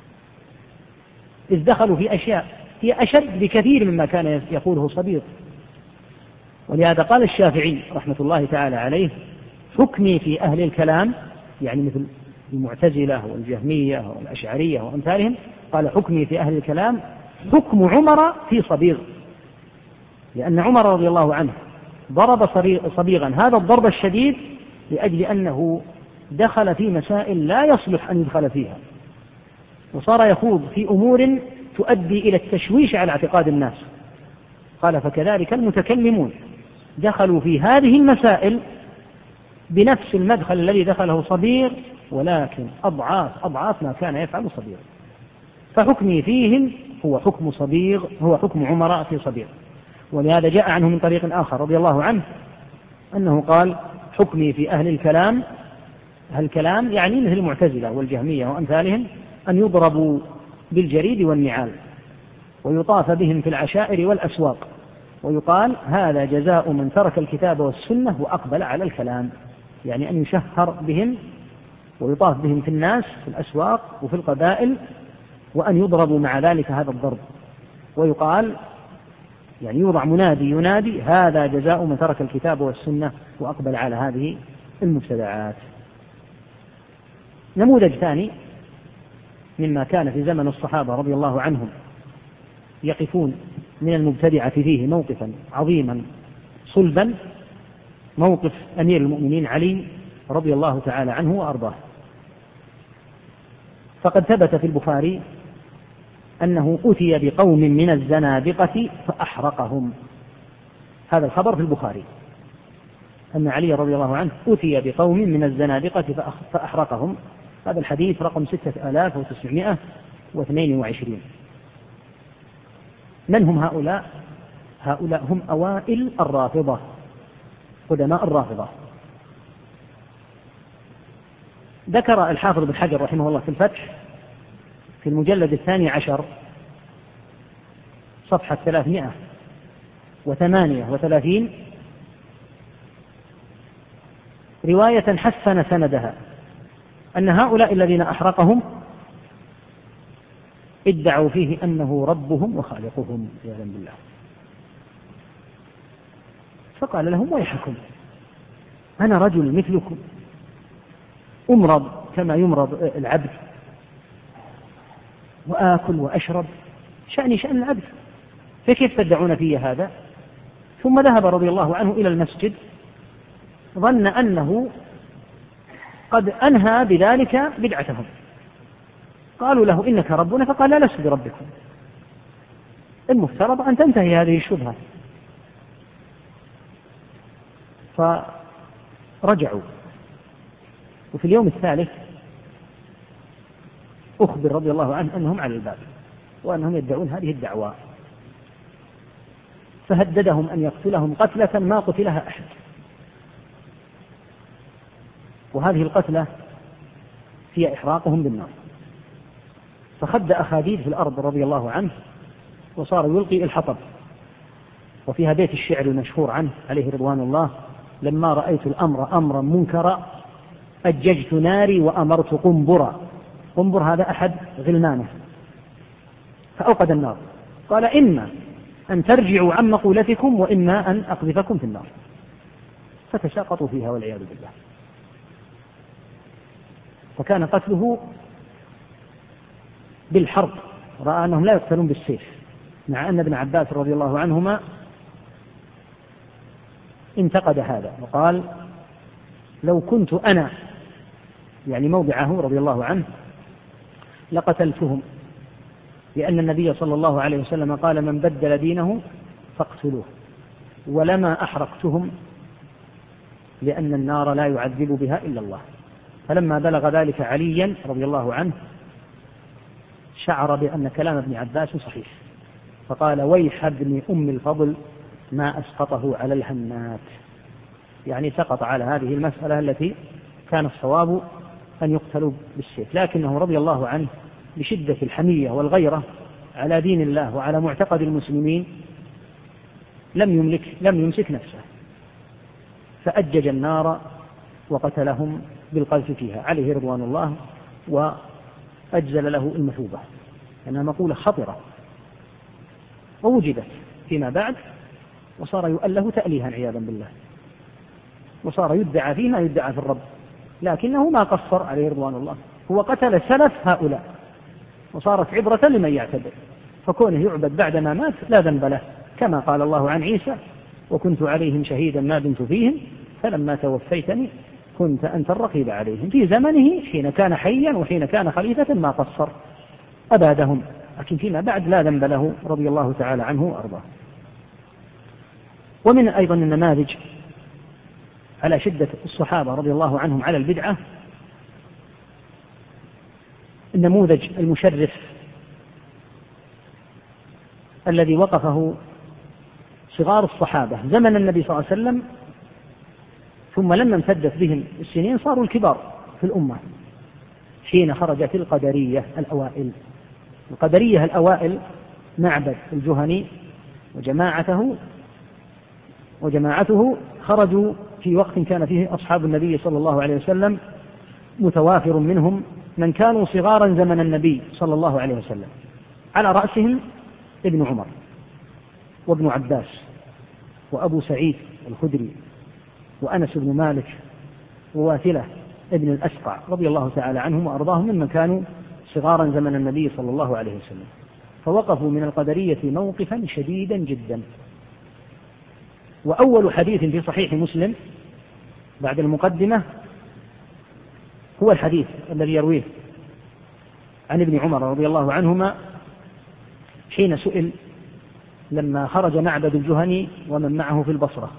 إذ دخلوا في أشياء هي أشد بكثير مما كان يقوله صبيغ. ولهذا قال الشافعي رحمة الله تعالى عليه: حكمي في أهل الكلام، يعني مثل المعتزلة والجهمية والأشعرية وأمثالهم، قال: حكمي في أهل الكلام حكم عمر في صبيغ، لأن عمر رضي الله عنه ضرب صبيغا هذا الضرب الشديد لأجل أنه دخل في مسائل لا يصلح أن يدخل فيها، وصار يخوض في أمور تؤدي إلى التشويش على اعتقاد الناس. قال: فكذلك المتكلمون دخلوا في هذه المسائل بنفس المدخل الذي دخله صبيغ، ولكن أضعاف ما كان يفعل صبيغ. فحكمي فيهم هو حكم صبيغ، هو حكم عمر في صبيغ. ولهذا جاء عنه من طريق آخر رضي الله عنه أنه قال: حكمي في أهل الكلام، أهل الكلام يعني مثل المعتزلة والجهمية وأمثالهم، أن يضربوا بالجريد والنعال ويطاف بهم في العشائر والأسواق، ويقال: هذا جزاء من ترك الكتاب والسنة وأقبل على الكلام، يعني أن يشهر بهم ويطاف بهم في الناس في الأسواق وفي القبائل، وأن يضربوا مع ذلك هذا الضرب، ويقال يعني يوضع منادي ينادي: هذا جزاء من ترك الكتاب والسنة وأقبل على هذه المبتدعات. نموذج ثاني مما كان في زمن الصحابة رضي الله عنهم يقفون من المبتدعة فيه موقفا عظيما صلبا، موقف أمير المؤمنين علي رضي الله تعالى عنه وأرضاه. فقد ثبت في البخاري أنه أتي بقوم من الزنادقة فأحرقهم، هذا الخبر في البخاري، أن علي رضي الله عنه أتي بقوم من الزنادقة فأحرقهم. هذا الحديث رقم 6922. من هم هؤلاء؟ هؤلاء هم أوائل الرافضة، قدماء الرافضة. ذكر الحافظ بن حجر رحمه الله في الفتح في المجلد 12 صفحة 338 رواية حسن سندها أن هؤلاء الذين أحرقهم ادعوا فيه أنه ربهم وخالقهم عياذا بالله، فقال لهم ويحكم، أنا رجل مثلكم أمرض كما يمرض العبد وآكل وأشرب، شأني شأن العبد، فكيف تدعون في هذا؟ ثم ذهب رضي الله عنه إلى المسجد ظن أنه قد أنهى بذلك بدعتهم. قالوا له إنك ربنا، فقال لا لست بربكم، المفترض أن تنتهي هذه الشبهة. فرجعوا، وفي اليوم الثالث أخبر رضي الله عنه أنهم على الباب وأنهم يدعون هذه الدعوة، فهددهم أن يقتلهم قتلة ما قتلها أحد، وهذه القتلة هي إحراقهم بالنار. فخد أخاديد في الأرض رضي الله عنه وصار يلقي الحطب. وفيها بيت الشعر المشهور عنه عليه رضوان الله: لما رأيت الأمر أمرا منكرا أججت ناري وأمرت قنبرا. قنبر هذا أحد غلمانه، فأوقد النار، قال إما أن ترجعوا عن مقولتكم وإما أن أقذفكم في النار. فتساقطوا فيها والعياذ بالله. فكان قتله بالحرب، رأى أنهم لا يقتلون بالسيف، مع أن ابن عباس رضي الله عنهما انتقد هذا وقال: لو كنت أنا يعني موضعه رضي الله عنه لقتلتهم، لأن النبي صلى الله عليه وسلم قال: من بدل دينه فاقتلوه، ولما أحرقتهم لأن النار لا يعذب بها إلا الله. فلما بلغ ذلك عليا رضي الله عنه شعر بأن كلام ابن عباس صحيح، فقال: ويح ابن أم الفضل ما أسقطه على الهنات، يعني سقط على هذه المسألة التي كان الصواب أن يقتلوا بالسيف. لكنه رضي الله عنه بشدة الحمية والغيرة على دين الله وعلى معتقد المسلمين لم يمسك نفسه، فأجج النار وقتلهم بالقذف فيها عليه رضوان الله، وأجزل له المثوبة، لأنها مقولة خطرة ووجدت فيما بعد، وصار يؤله تأليها عياذا بالله، وصار يدعى فيه ما يدعى في الرب، لكنه ما قصر عليه رضوان الله، هو قتل سلف هؤلاء، وصارت عبرة لمن يعتبر، فكونه يعبد بعدما مات لا ذنب له، كما قال الله عن عيسى: وكنت عليهم شهيدا ما دمت فيهم فلما توفيتني كنت أنت الرقيب عليهم. في زمنه حين كان حيا وحين كان خليفة ما قصر، أبادهم، لكن فيما بعد لا ذنب له رضي الله تعالى عنه وأرضاه. ومن أيضا النماذج على شدة الصحابة رضي الله عنهم على البدعة النموذج المشرف الذي وقفه صغار الصحابة زمن النبي صلى الله عليه وسلم، ثم لما امتدت بهم السنين صاروا الكبار في الأمة، حين خرجت القدرية الأوائل. القدرية الأوائل معبد الجهني وجماعته خرجوا في وقت كان فيه أصحاب النبي صلى الله عليه وسلم متوافر منهم من كانوا صغارا زمن النبي صلى الله عليه وسلم، على رأسهم ابن عمر وابن عباس وأبو سعيد الخدري وأنس بن مالك وواثلة ابن الأسقع رضي الله تعالى عنهم وأرضاهم، ممن كانوا صغارا زمن النبي صلى الله عليه وسلم، فوقفوا من القدرية موقفا شديدا جدا. وأول حديث في صحيح مسلم بعد المقدمة هو الحديث الذي يرويه عن ابن عمر رضي الله عنهما حين سئل لما خرج معبد الجهني ومن معه في البصرة،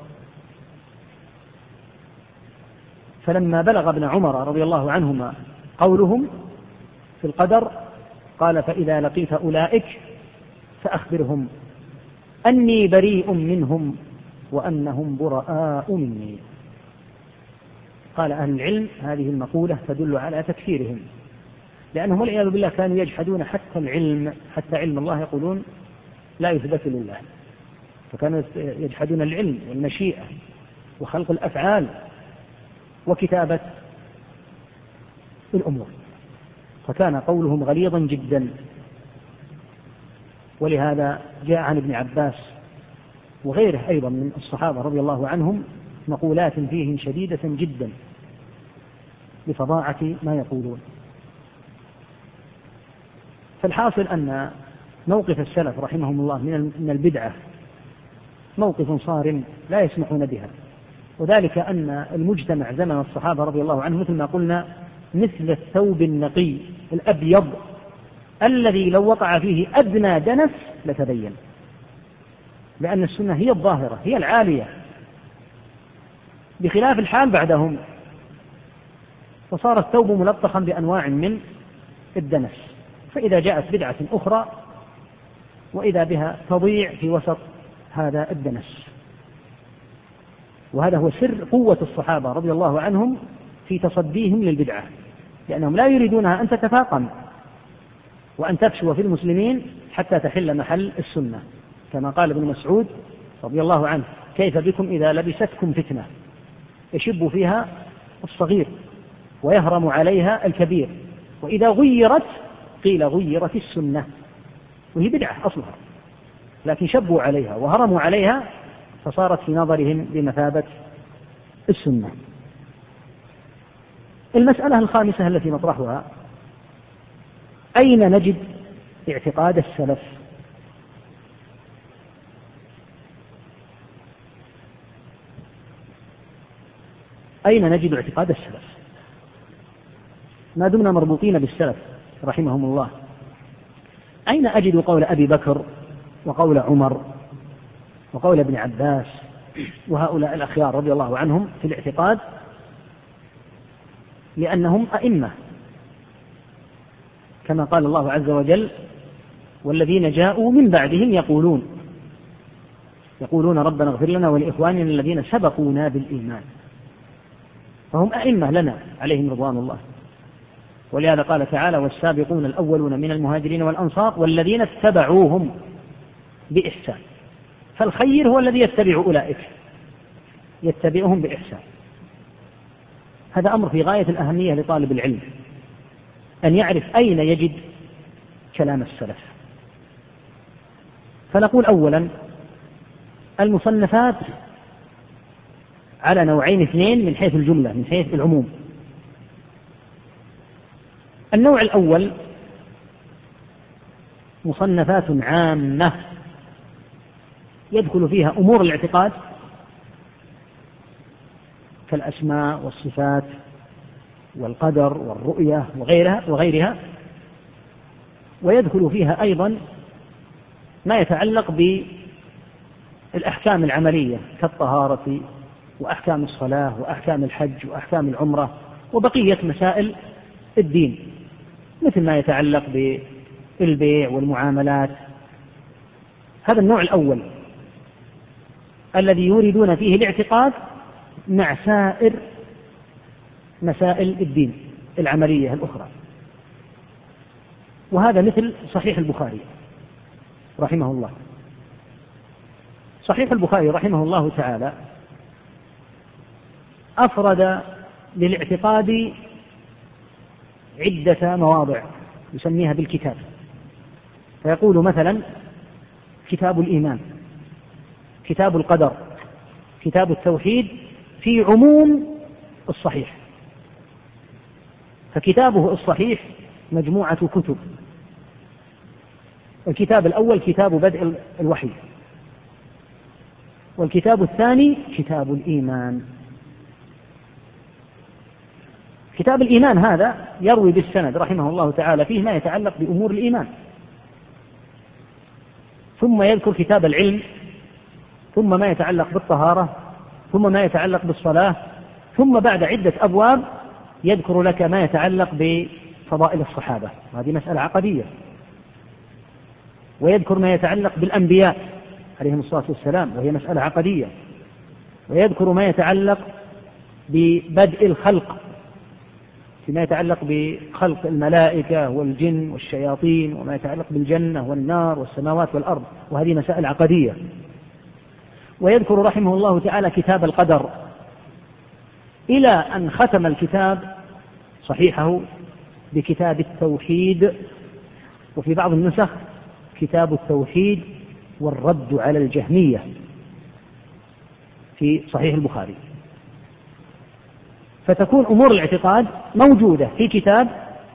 فلما بلغ ابن عمر رضي الله عنهما قولهم في القدر قال: فإذا لقيت أولئك فأخبرهم أني بريء منهم وأنهم براء مني. قال أهل العلم هذه المقولة تدل على تكفيرهم، لأنهم والعياذ بالله كانوا يجحدون حتى العلم، حتى علم الله يقولون لا يثبت لله، فكانوا يجحدون العلم والمشيئة وخلق الأفعال وكتابة الأمور، فكان قولهم غليظا جدا. ولهذا جاء عن ابن عباس وغيره أيضا من الصحابة رضي الله عنهم مقولات فيهم شديدة جدا لفظاعة ما يقولون. فالحاصل أن موقف السلف رحمهم الله من البدعة موقف صارم لا يسمحون بها، وذلك أن المجتمع زمن الصحابة رضي الله عنهم مثل ما قلنا مثل الثوب النقي الأبيض الذي لو وقع فيه أدنى دنس لتبين، لأن السنة هي الظاهرة هي العالية، بخلاف الحال بعدهم فصار الثوب ملطخا بأنواع من الدنس، فإذا جاءت بدعة أخرى وإذا بها تضيع في وسط هذا الدنس. وهذا هو سر قوة الصحابة رضي الله عنهم في تصديهم للبدعة، لأنهم لا يريدونها أن تتفاقم وأن تفشو في المسلمين حتى تحل محل السنة، كما قال ابن مسعود رضي الله عنه: كيف بكم إذا لبستكم فتنة يشب فيها الصغير ويهرم عليها الكبير، وإذا غيرت قيل غيرت السنة، وهي بدعة أصلها، لكن شبوا عليها وهرموا عليها فصارت في نظرهم بمثابة السنة. المسألة الخامسة التي نطرحها: أين نجد اعتقاد السلف؟ أين نجد اعتقاد السلف؟ ما دمنا مربوطين بالسلف رحمهم الله، أين أجد قول أبي بكر وقول عمر وقول ابن عباس وهؤلاء الأخيار رضي الله عنهم في الاعتقاد؟ لأنهم أئمة، كما قال الله عز وجل: والذين جاءوا من بعدهم يقولون ربنا اغفر لنا ولإخواننا الذين سبقونا بالإيمان، فهم أئمة لنا عليهم رضوان الله. ولهذا قال تعالى: والسابقون الأولون من المهاجرين والأنصار والذين اتبعوهم بإحسان. فالخير هو الذي يتبع أولئك، يتبعهم بإحسان. هذا أمر في غاية الأهمية لطالب العلم، أن يعرف أين يجد كلام السلف. فنقول أولا: المصنفات على نوعين اثنين من حيث الجملة، من حيث العموم. النوع الأول مصنفات عامة يدخل فيها أمور الاعتقاد كالأسماء والصفات والقدر والرؤية وغيرها، ويدخل فيها أيضا ما يتعلق بالأحكام العملية كالطهارة وأحكام الصلاة وأحكام الحج وأحكام العمرة وبقية مسائل الدين، مثل ما يتعلق بالبيع والمعاملات. هذا النوع الأول الذي يريدون فيه الاعتقاد مع سائر مسائل الدين العملية الأخرى، وهذا مثل صحيح البخاري رحمه الله. صحيح البخاري رحمه الله تعالى أفرد للاعتقاد عدة مواضع يسميها بالكتاب، فيقول مثلا: كتاب الإيمان، كتاب القدر، كتاب التوحيد، في عموم الصحيح. فكتابه الصحيح مجموعة كتب. الكتاب الأول كتاب بدء الوحي، والكتاب الثاني كتاب الإيمان. كتاب الإيمان هذا يروي بالسند رحمه الله تعالى فيه ما يتعلق بأمور الإيمان، ثم يذكر كتاب العلم، ثم ما يتعلق بالطهارة، ثم ما يتعلق بالصلاة، ثم بعد عدة أبواب يذكر لك ما يتعلق بفضائل الصحابة، وهذه مسألة عقدية، ويذكر ما يتعلق بالأنبياء عليهم الصلاة والسلام، وهي مسألة عقدية، ويذكر ما يتعلق ببدء الخلق، فيما يتعلق بخلق الملائكة والجن والشياطين، وما يتعلق بالجنة والنار والسماوات والأرض، وهذه مسائل عقدية. ويذكر رحمه الله تعالى كتاب القدر، إلى أن ختم الكتاب صحيحه بكتاب التوحيد، وفي بعض النسخ كتاب التوحيد والرد على الجهمية في صحيح البخاري. فتكون أمور الاعتقاد موجودة في كتاب،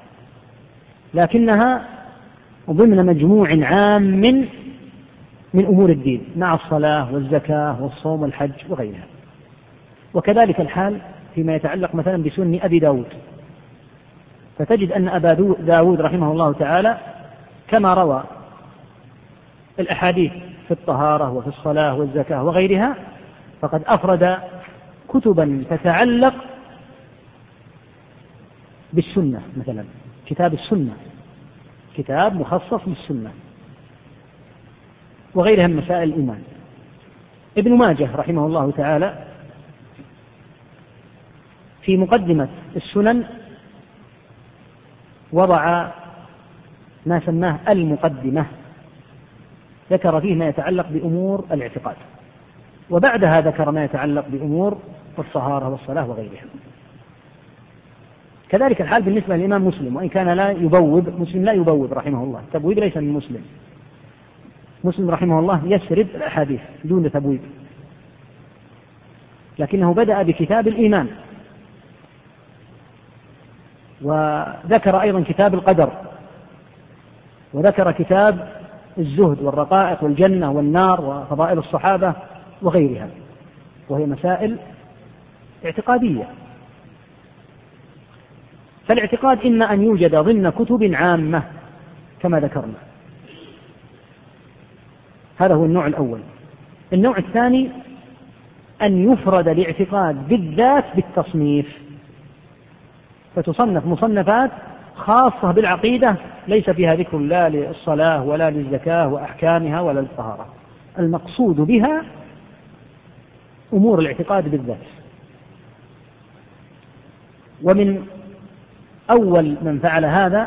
لكنها ضمن مجموع عام من أمور الدين، مع الصلاة والزكاة والصوم والحج وغيرها. وكذلك الحال فيما يتعلق مثلا بسنن أبي داود، فتجد أن أبا داود رحمه الله تعالى كما روى الأحاديث في الطهارة وفي الصلاة والزكاة وغيرها، فقد أفرد كتبا تتعلق بالسنة، مثلا كتاب السنة، كتاب مخصص بالسنة وغيرها من مسائل الإيمان. ابن ماجه رحمه الله تعالى في مقدمة السنن وضع ما سماه المقدمة، ذكر فيه ما يتعلق بأمور الاعتقاد، وبعدها ذكر ما يتعلق بأمور الطهارة والصلاة وغيرها. كذلك الحال بالنسبة للإمام مسلم، وإن كان لا يبوب، مسلم لا يبوب رحمه الله، التبويب ليس من مسلم. مسلم رحمه الله يسرد الأحاديث دون تبويب، لكنه بدأ بكتاب الإيمان، وذكر أيضا كتاب القدر، وذكر كتاب الزهد والرقائق والجنة والنار وفضائل الصحابة وغيرها، وهي مسائل اعتقادية. فالاعتقاد إما أن يوجد ضمن كتب عامة كما ذكرنا، هذا هو النوع الأول. النوع الثاني أن يفرد الاعتقاد بالذات بالتصنيف، فتصنف مصنفات خاصة بالعقيدة ليس فيها ذكر لا للصلاة ولا للزكاة وأحكامها ولا للطهارة، المقصود بها أمور الاعتقاد بالذات. ومن أول من فعل هذا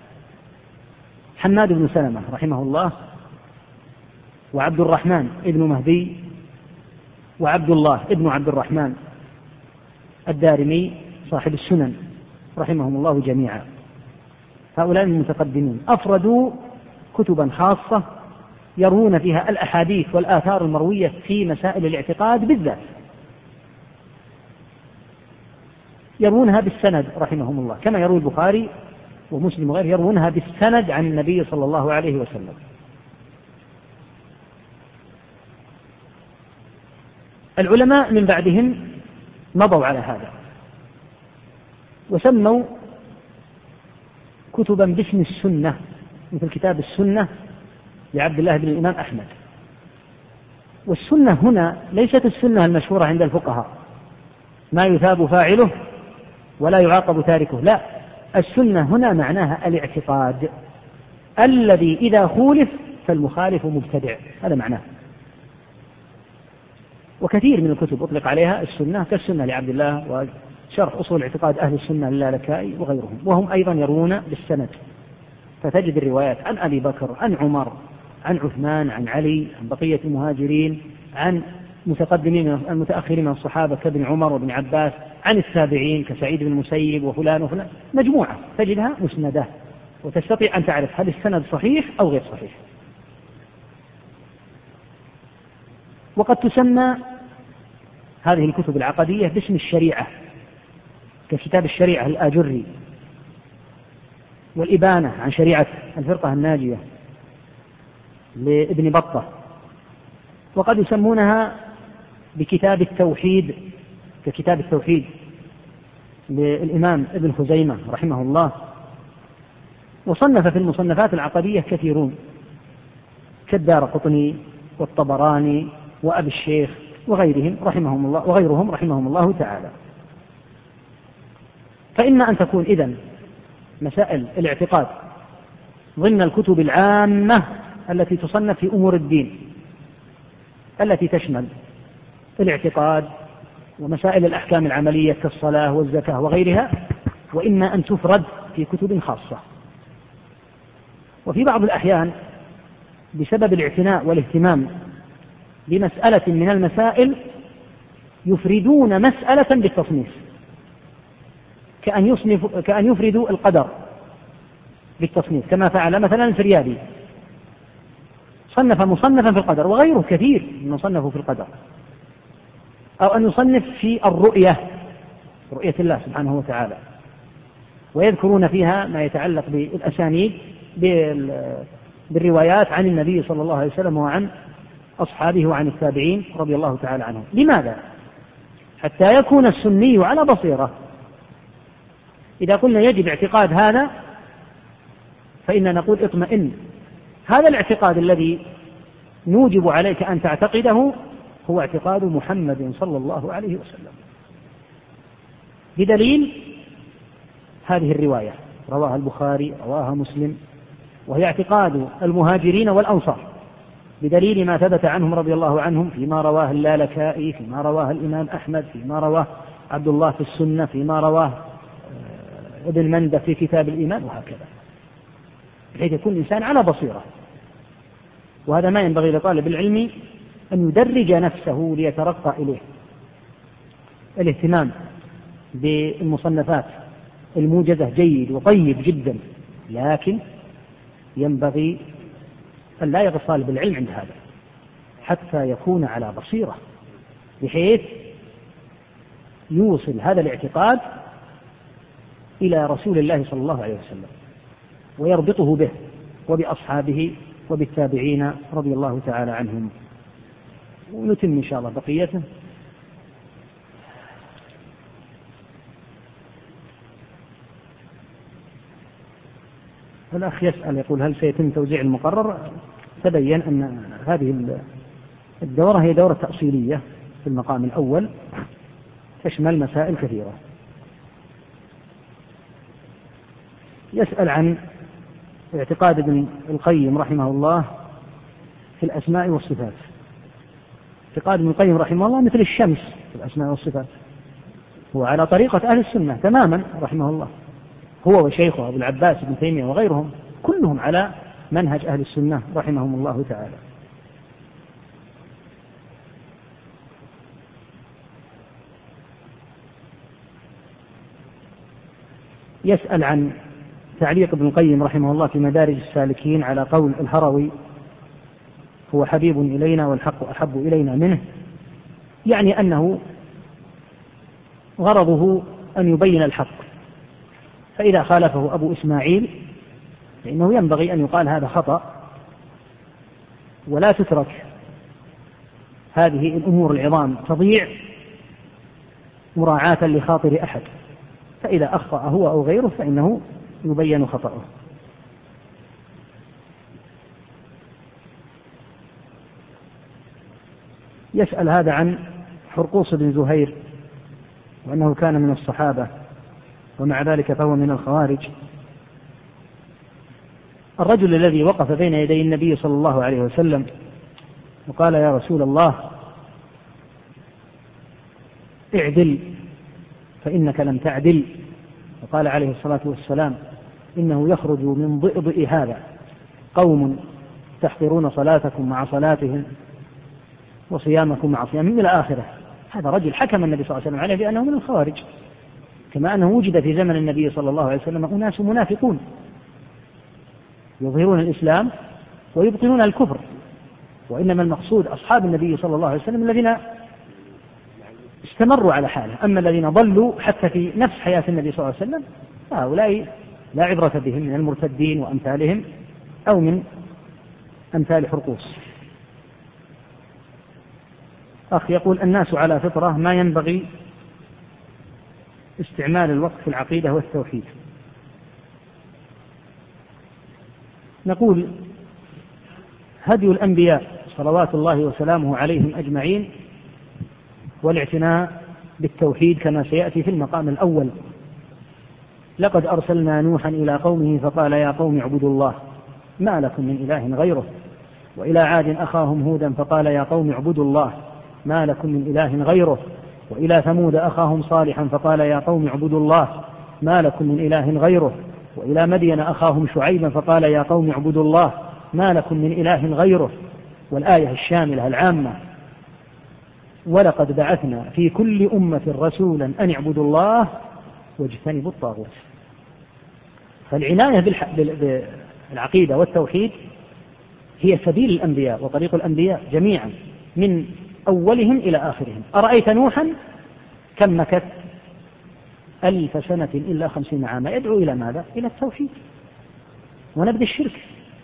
حماد بن سلمة رحمه الله، وعبد الرحمن ابن مهدي، وعبد الله ابن عبد الرحمن الدارمي صاحب السنن رحمهم الله جميعا. هؤلاء المتقدمين أفردوا كتبا خاصة يروون فيها الأحاديث والآثار المروية في مسائل الاعتقاد بالذات، يروونها بالسند رحمهم الله، كما يروي البخاري ومسلم وغيره يروونها بالسند عن النبي صلى الله عليه وسلم. العلماء من بعدهم مضوا على هذا وسموا كتبا باسم السنة، مثل كتاب السنة لعبد الله بن الإمام أحمد. والسنة هنا ليست السنة المشهورة عند الفقهاء ما يثاب فاعله ولا يعاقب تاركه، لا، السنة هنا معناها الاعتقاد الذي إذا خولف فالمخالف مبتدع، هذا معناه. وكثير من الكتب أطلق عليها السنة، كالسنة لعبد الله وشرح أصول اعتقاد أهل السنة للالكائي وغيرهم، وهم أيضا يروون بالسند، فتجد الروايات عن أبي بكر، عن عمر، عن عثمان، عن علي، عن بقية المهاجرين، عن متقدمين المتأخرين من الصحابة كابن عمر وابن عباس، عن التابعين كسعيد بن المسيب وفلان وفلان، مجموعة تجدها مسندة، وتستطيع أن تعرف هل السند صحيح أو غير صحيح. وقد تسمى هذه الكتب العقدية باسم الشريعة، ككتاب الشريعة الآجري، والإبانة عن شريعة الفرقة الناجية لابن بطة. وقد يسمونها بكتاب التوحيد، ككتاب التوحيد للإمام ابن خزيمة رحمه الله. وصنف في المصنفات العقدية كثيرون كالدارقطني والطبراني وأبي الشيخ وغيرهم رحمهم الله تعالى. فإما أن تكون إذن مسائل الاعتقاد ضمن الكتب العامة التي تصنف في أمور الدين التي تشمل الاعتقاد ومسائل الأحكام العملية كالصلاة والزكاة وغيرها، وإما أن تفرد في كتب خاصة. وفي بعض الأحيان بسبب الاعتناء والاهتمام بمسألة من المسائل يفردون مسألة بالتصنيف، كأن يفردوا القدر بالتصنيف، كما فعل مثلا الفريابي، صنف مصنفا في القدر، وغيره كثير من صنفوا في القدر. أو أن يصنف في الرؤية، رؤية الله سبحانه وتعالى، ويذكرون فيها ما يتعلق بالأسانيد بالروايات عن النبي صلى الله عليه وسلم وعن أصحابه وعن التابعين رضي الله تعالى عنهم. لماذا؟ حتى يكون السني على بصيرة. إذا قلنا يجب اعتقاد هذا فإننا نقول اطمئن، هذا الاعتقاد الذي نوجب عليك أن تعتقده هو اعتقاد محمد صلى الله عليه وسلم، بدليل هذه الرواية رواها البخاري رواها مسلم، وهي اعتقاد المهاجرين والأنصار، بدليل ما ثبت عنهم رضي الله عنهم فيما رواه اللالكائي، فيما رواه الإمام أحمد، فيما رواه عبد الله في السنة، فيما رواه ابن مندة في كتاب الإيمان، وهكذا، بحيث يكون الإنسان على بصيرة. وهذا ما ينبغي لطالب العلم أن يدرج نفسه ليترقى إليه. الاهتمام بالمصنفات الموجزة جيد وطيب جدا، لكن ينبغي أن لا يغفل طالب العلم عند هذا حتى يكون على بصيرة، بحيث يوصل هذا الاعتقاد إلى رسول الله صلى الله عليه وسلم ويربطه به وبأصحابه وبالتابعين رضي الله تعالى عنهم. ونتم إن شاء الله بقيته. الأخ يسأل يقول هل سيتم توزيع المقرر؟ تبين أن هذه الدورة هي دورة تأصيلية في المقام الأول، تشمل مسائل كثيرة. يسأل عن اعتقاد ابن القيم رحمه الله في الأسماء والصفات. اعتقاد ابن القيم رحمه الله مثل الشمس في الأسماء والصفات، هو على طريقة أهل السنة تماما رحمه الله، هو وشيخه أبو العباس ابن تيمية وغيرهم كلهم على منهج أهل السنة رحمهم الله تعالى. يسأل عن تعليق ابن القيم رحمه الله في مدارج السالكين على قول الهروي هو حبيب إلينا والحق أحب إلينا منه، يعني أنه غرضه أن يبين الحق، فإذا خالفه أبو إسماعيل فإنه ينبغي أن يقال هذا خطأ، ولا تترك هذه الأمور العظام تضيع مراعاة لخاطر أحد، فإذا أخطأ هو أو غيره فإنه يبين خطأه. يسأل هذا عن حرقوس بن زهير وأنه كان من الصحابة ومع ذلك فهو من الخوارج. الرجل الذي وقف بين يدي النبي صلى الله عليه وسلم وقال يا رسول الله اعدل فإنك لم تعدل، وقال عليه الصلاة والسلام إنه يخرج من ضئضئ هذا قوم تحقرون صلاتكم مع صلاتهم وصيامكم مع صيامهم إلى آخره. هذا رجل حكم النبي صلى الله عليه وسلم عليه بأنه من الخوارج، كما أنه وجد في زمن النبي صلى الله عليه وسلم أناس منافقون يظهرون الإسلام ويبطنون الكفر، وإنما المقصود أصحاب النبي صلى الله عليه وسلم الذين استمروا على حاله، أما الذين ضلوا حتى في نفس حياة النبي صلى الله عليه وسلم هؤلاء لا عبرة بهم من المرتدين وأمثالهم أو من أمثال حرقوس. أخ يقول الناس على فطرة ما ينبغي استعمال الوقت في العقيدة والتوحيد. نقول هدي الأنبياء صلوات الله وسلامه عليهم أجمعين والاعتناء بالتوحيد كما سيأتي في المقام الأول. لقد أرسلنا نوحا إلى قومه فقال يا قوم اعبدوا الله ما لكم من إله غيره، وإلى عاد أخاهم هودا فقال يا قوم اعبدوا الله ما لكم من إله غيره، وإلى ثمود أخاهم صالحا فقال يا قوم اعبدوا الله ما لكم من إله غيره، وإلى مدين أخاهم شعيبا فقال يا قوم اعبدوا الله ما لكم من إله غيره. والآية الشاملة العامة ولقد بعثنا في كل أمة رسولا أن اعبدوا الله واجتنبوا الطاغوت. فالعناية بالعقيدة والتوحيد هي سبيل الأنبياء وطريق الأنبياء جميعا من أولهم إلى آخرهم. أرأيت نوحا كم مكث 1000 سنة إلا 50 عاما يدعو إلى ماذا؟ إلى التوحيد ونبذ الشرك.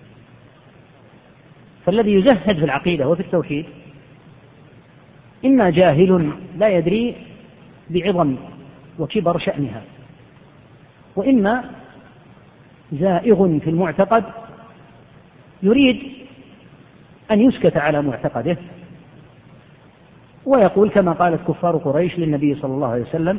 فالذي يزهد في العقيدة وفي التوحيد إما جاهل لا يدري بعظم وكبر شأنها، وإما زائغ في المعتقد يريد أن يسكت على معتقده ويقول كما قالت كفار قريش للنبي صلى الله عليه وسلم: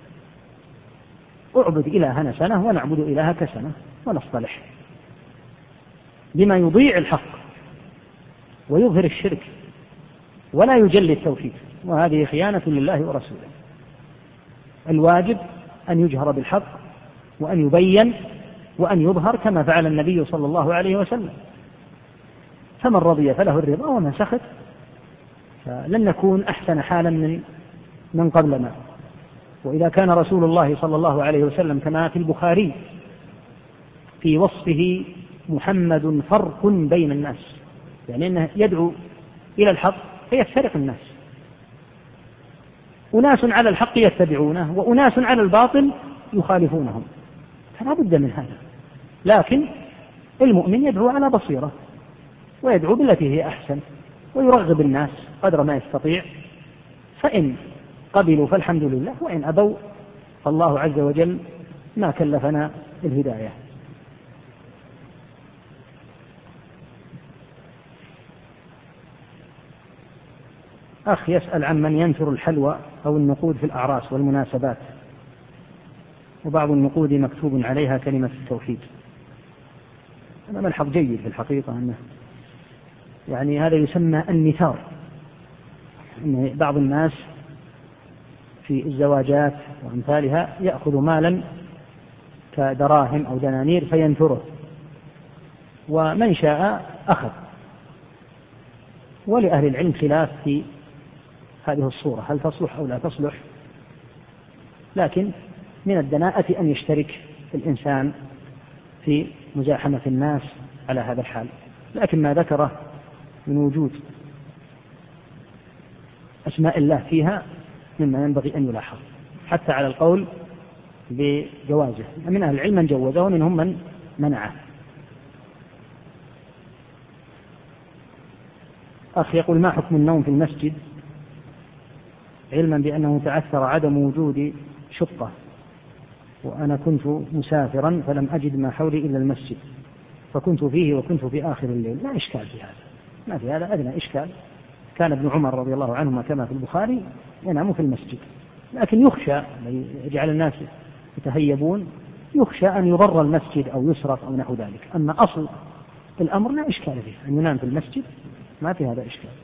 اعبد إلهنا سنة ونعبد إلهك سنة ونصطلح، بما يضيع الحق ويظهر الشرك ولا يجلي التوحيد، وهذه خيانة لله ورسوله. الواجب أن يجهر بالحق وأن يبين وأن يظهر كما فعل النبي صلى الله عليه وسلم. فمن رضي فله الرضا ومن سخط فلن نكون أحسن حالا من قبلنا. وإذا كان رسول الله صلى الله عليه وسلم كما في البخاري في وصفه محمد فرق بين الناس، يعني أنه يدعو إلى الحق فيفترق الناس، أناس على الحق يتبعونه وأناس على الباطل يخالفونهم، فلا بد من هذا. لكن المؤمن يدعو على بصيرة ويدعو بالتي هي أحسن ويرغب الناس قدر ما يستطيع، فإن قبلوا فالحمد لله، وإن أبوا فالله عز وجل ما كلفنا الهداية. أخ يسأل عن من ينثر الحلوى أو النقود في الأعراس والمناسبات، وبعض النقود مكتوب عليها كلمة التوحيد. هذا ملحظ جيد في الحقيقة، أنه يعني هذا يسمى النثار، أن بعض الناس في الزواجات وأمثالها يأخذ مالا كدراهم أو دنانير فينثره، ومن شاء أخذ. ولأهل العلم خلاف في هذه الصورة، هل تصلح أو لا تصلح، لكن من الدناءة أن يشترك الإنسان في مزاحمة الناس على هذا الحال. لكن ما ذكره من وجود أسماء الله فيها مما ينبغي أن يلاحظ، حتى على القول بجوازه. من أهل العلم من جوزه ومنهم من منعه. أخ يقول: ما حكم النوم في المسجد علما بأنه تعثر عدم وجود شقة، وأنا كنت مسافرا فلم أجد ما حولي إلا المسجد، فكنت فيه وكنت في آخر الليل. لا إشكال في هذا، ما في هذا أدنى إشكال. كان ابن عمر رضي الله عنهما كما في البخاري ينام في المسجد، لكن يخشى يجعل الناس يتهيبون، يخشى أن يضر المسجد أو يسرق أو نحو ذلك. أما أصل الأمر لا إشكال فيه، أن ينام في المسجد ما في هذا إشكال.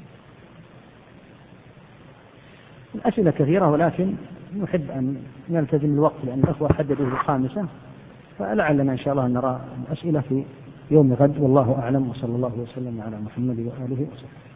الأسئلة كثيرة، ولكن نحب أن نلتزم الوقت لأن الأخوة حددوا ب5، فلعلنا إن شاء الله نرى الأسئلة في يوم غد، والله أعلم، وصلى الله وسلم على محمد وآله وسلم.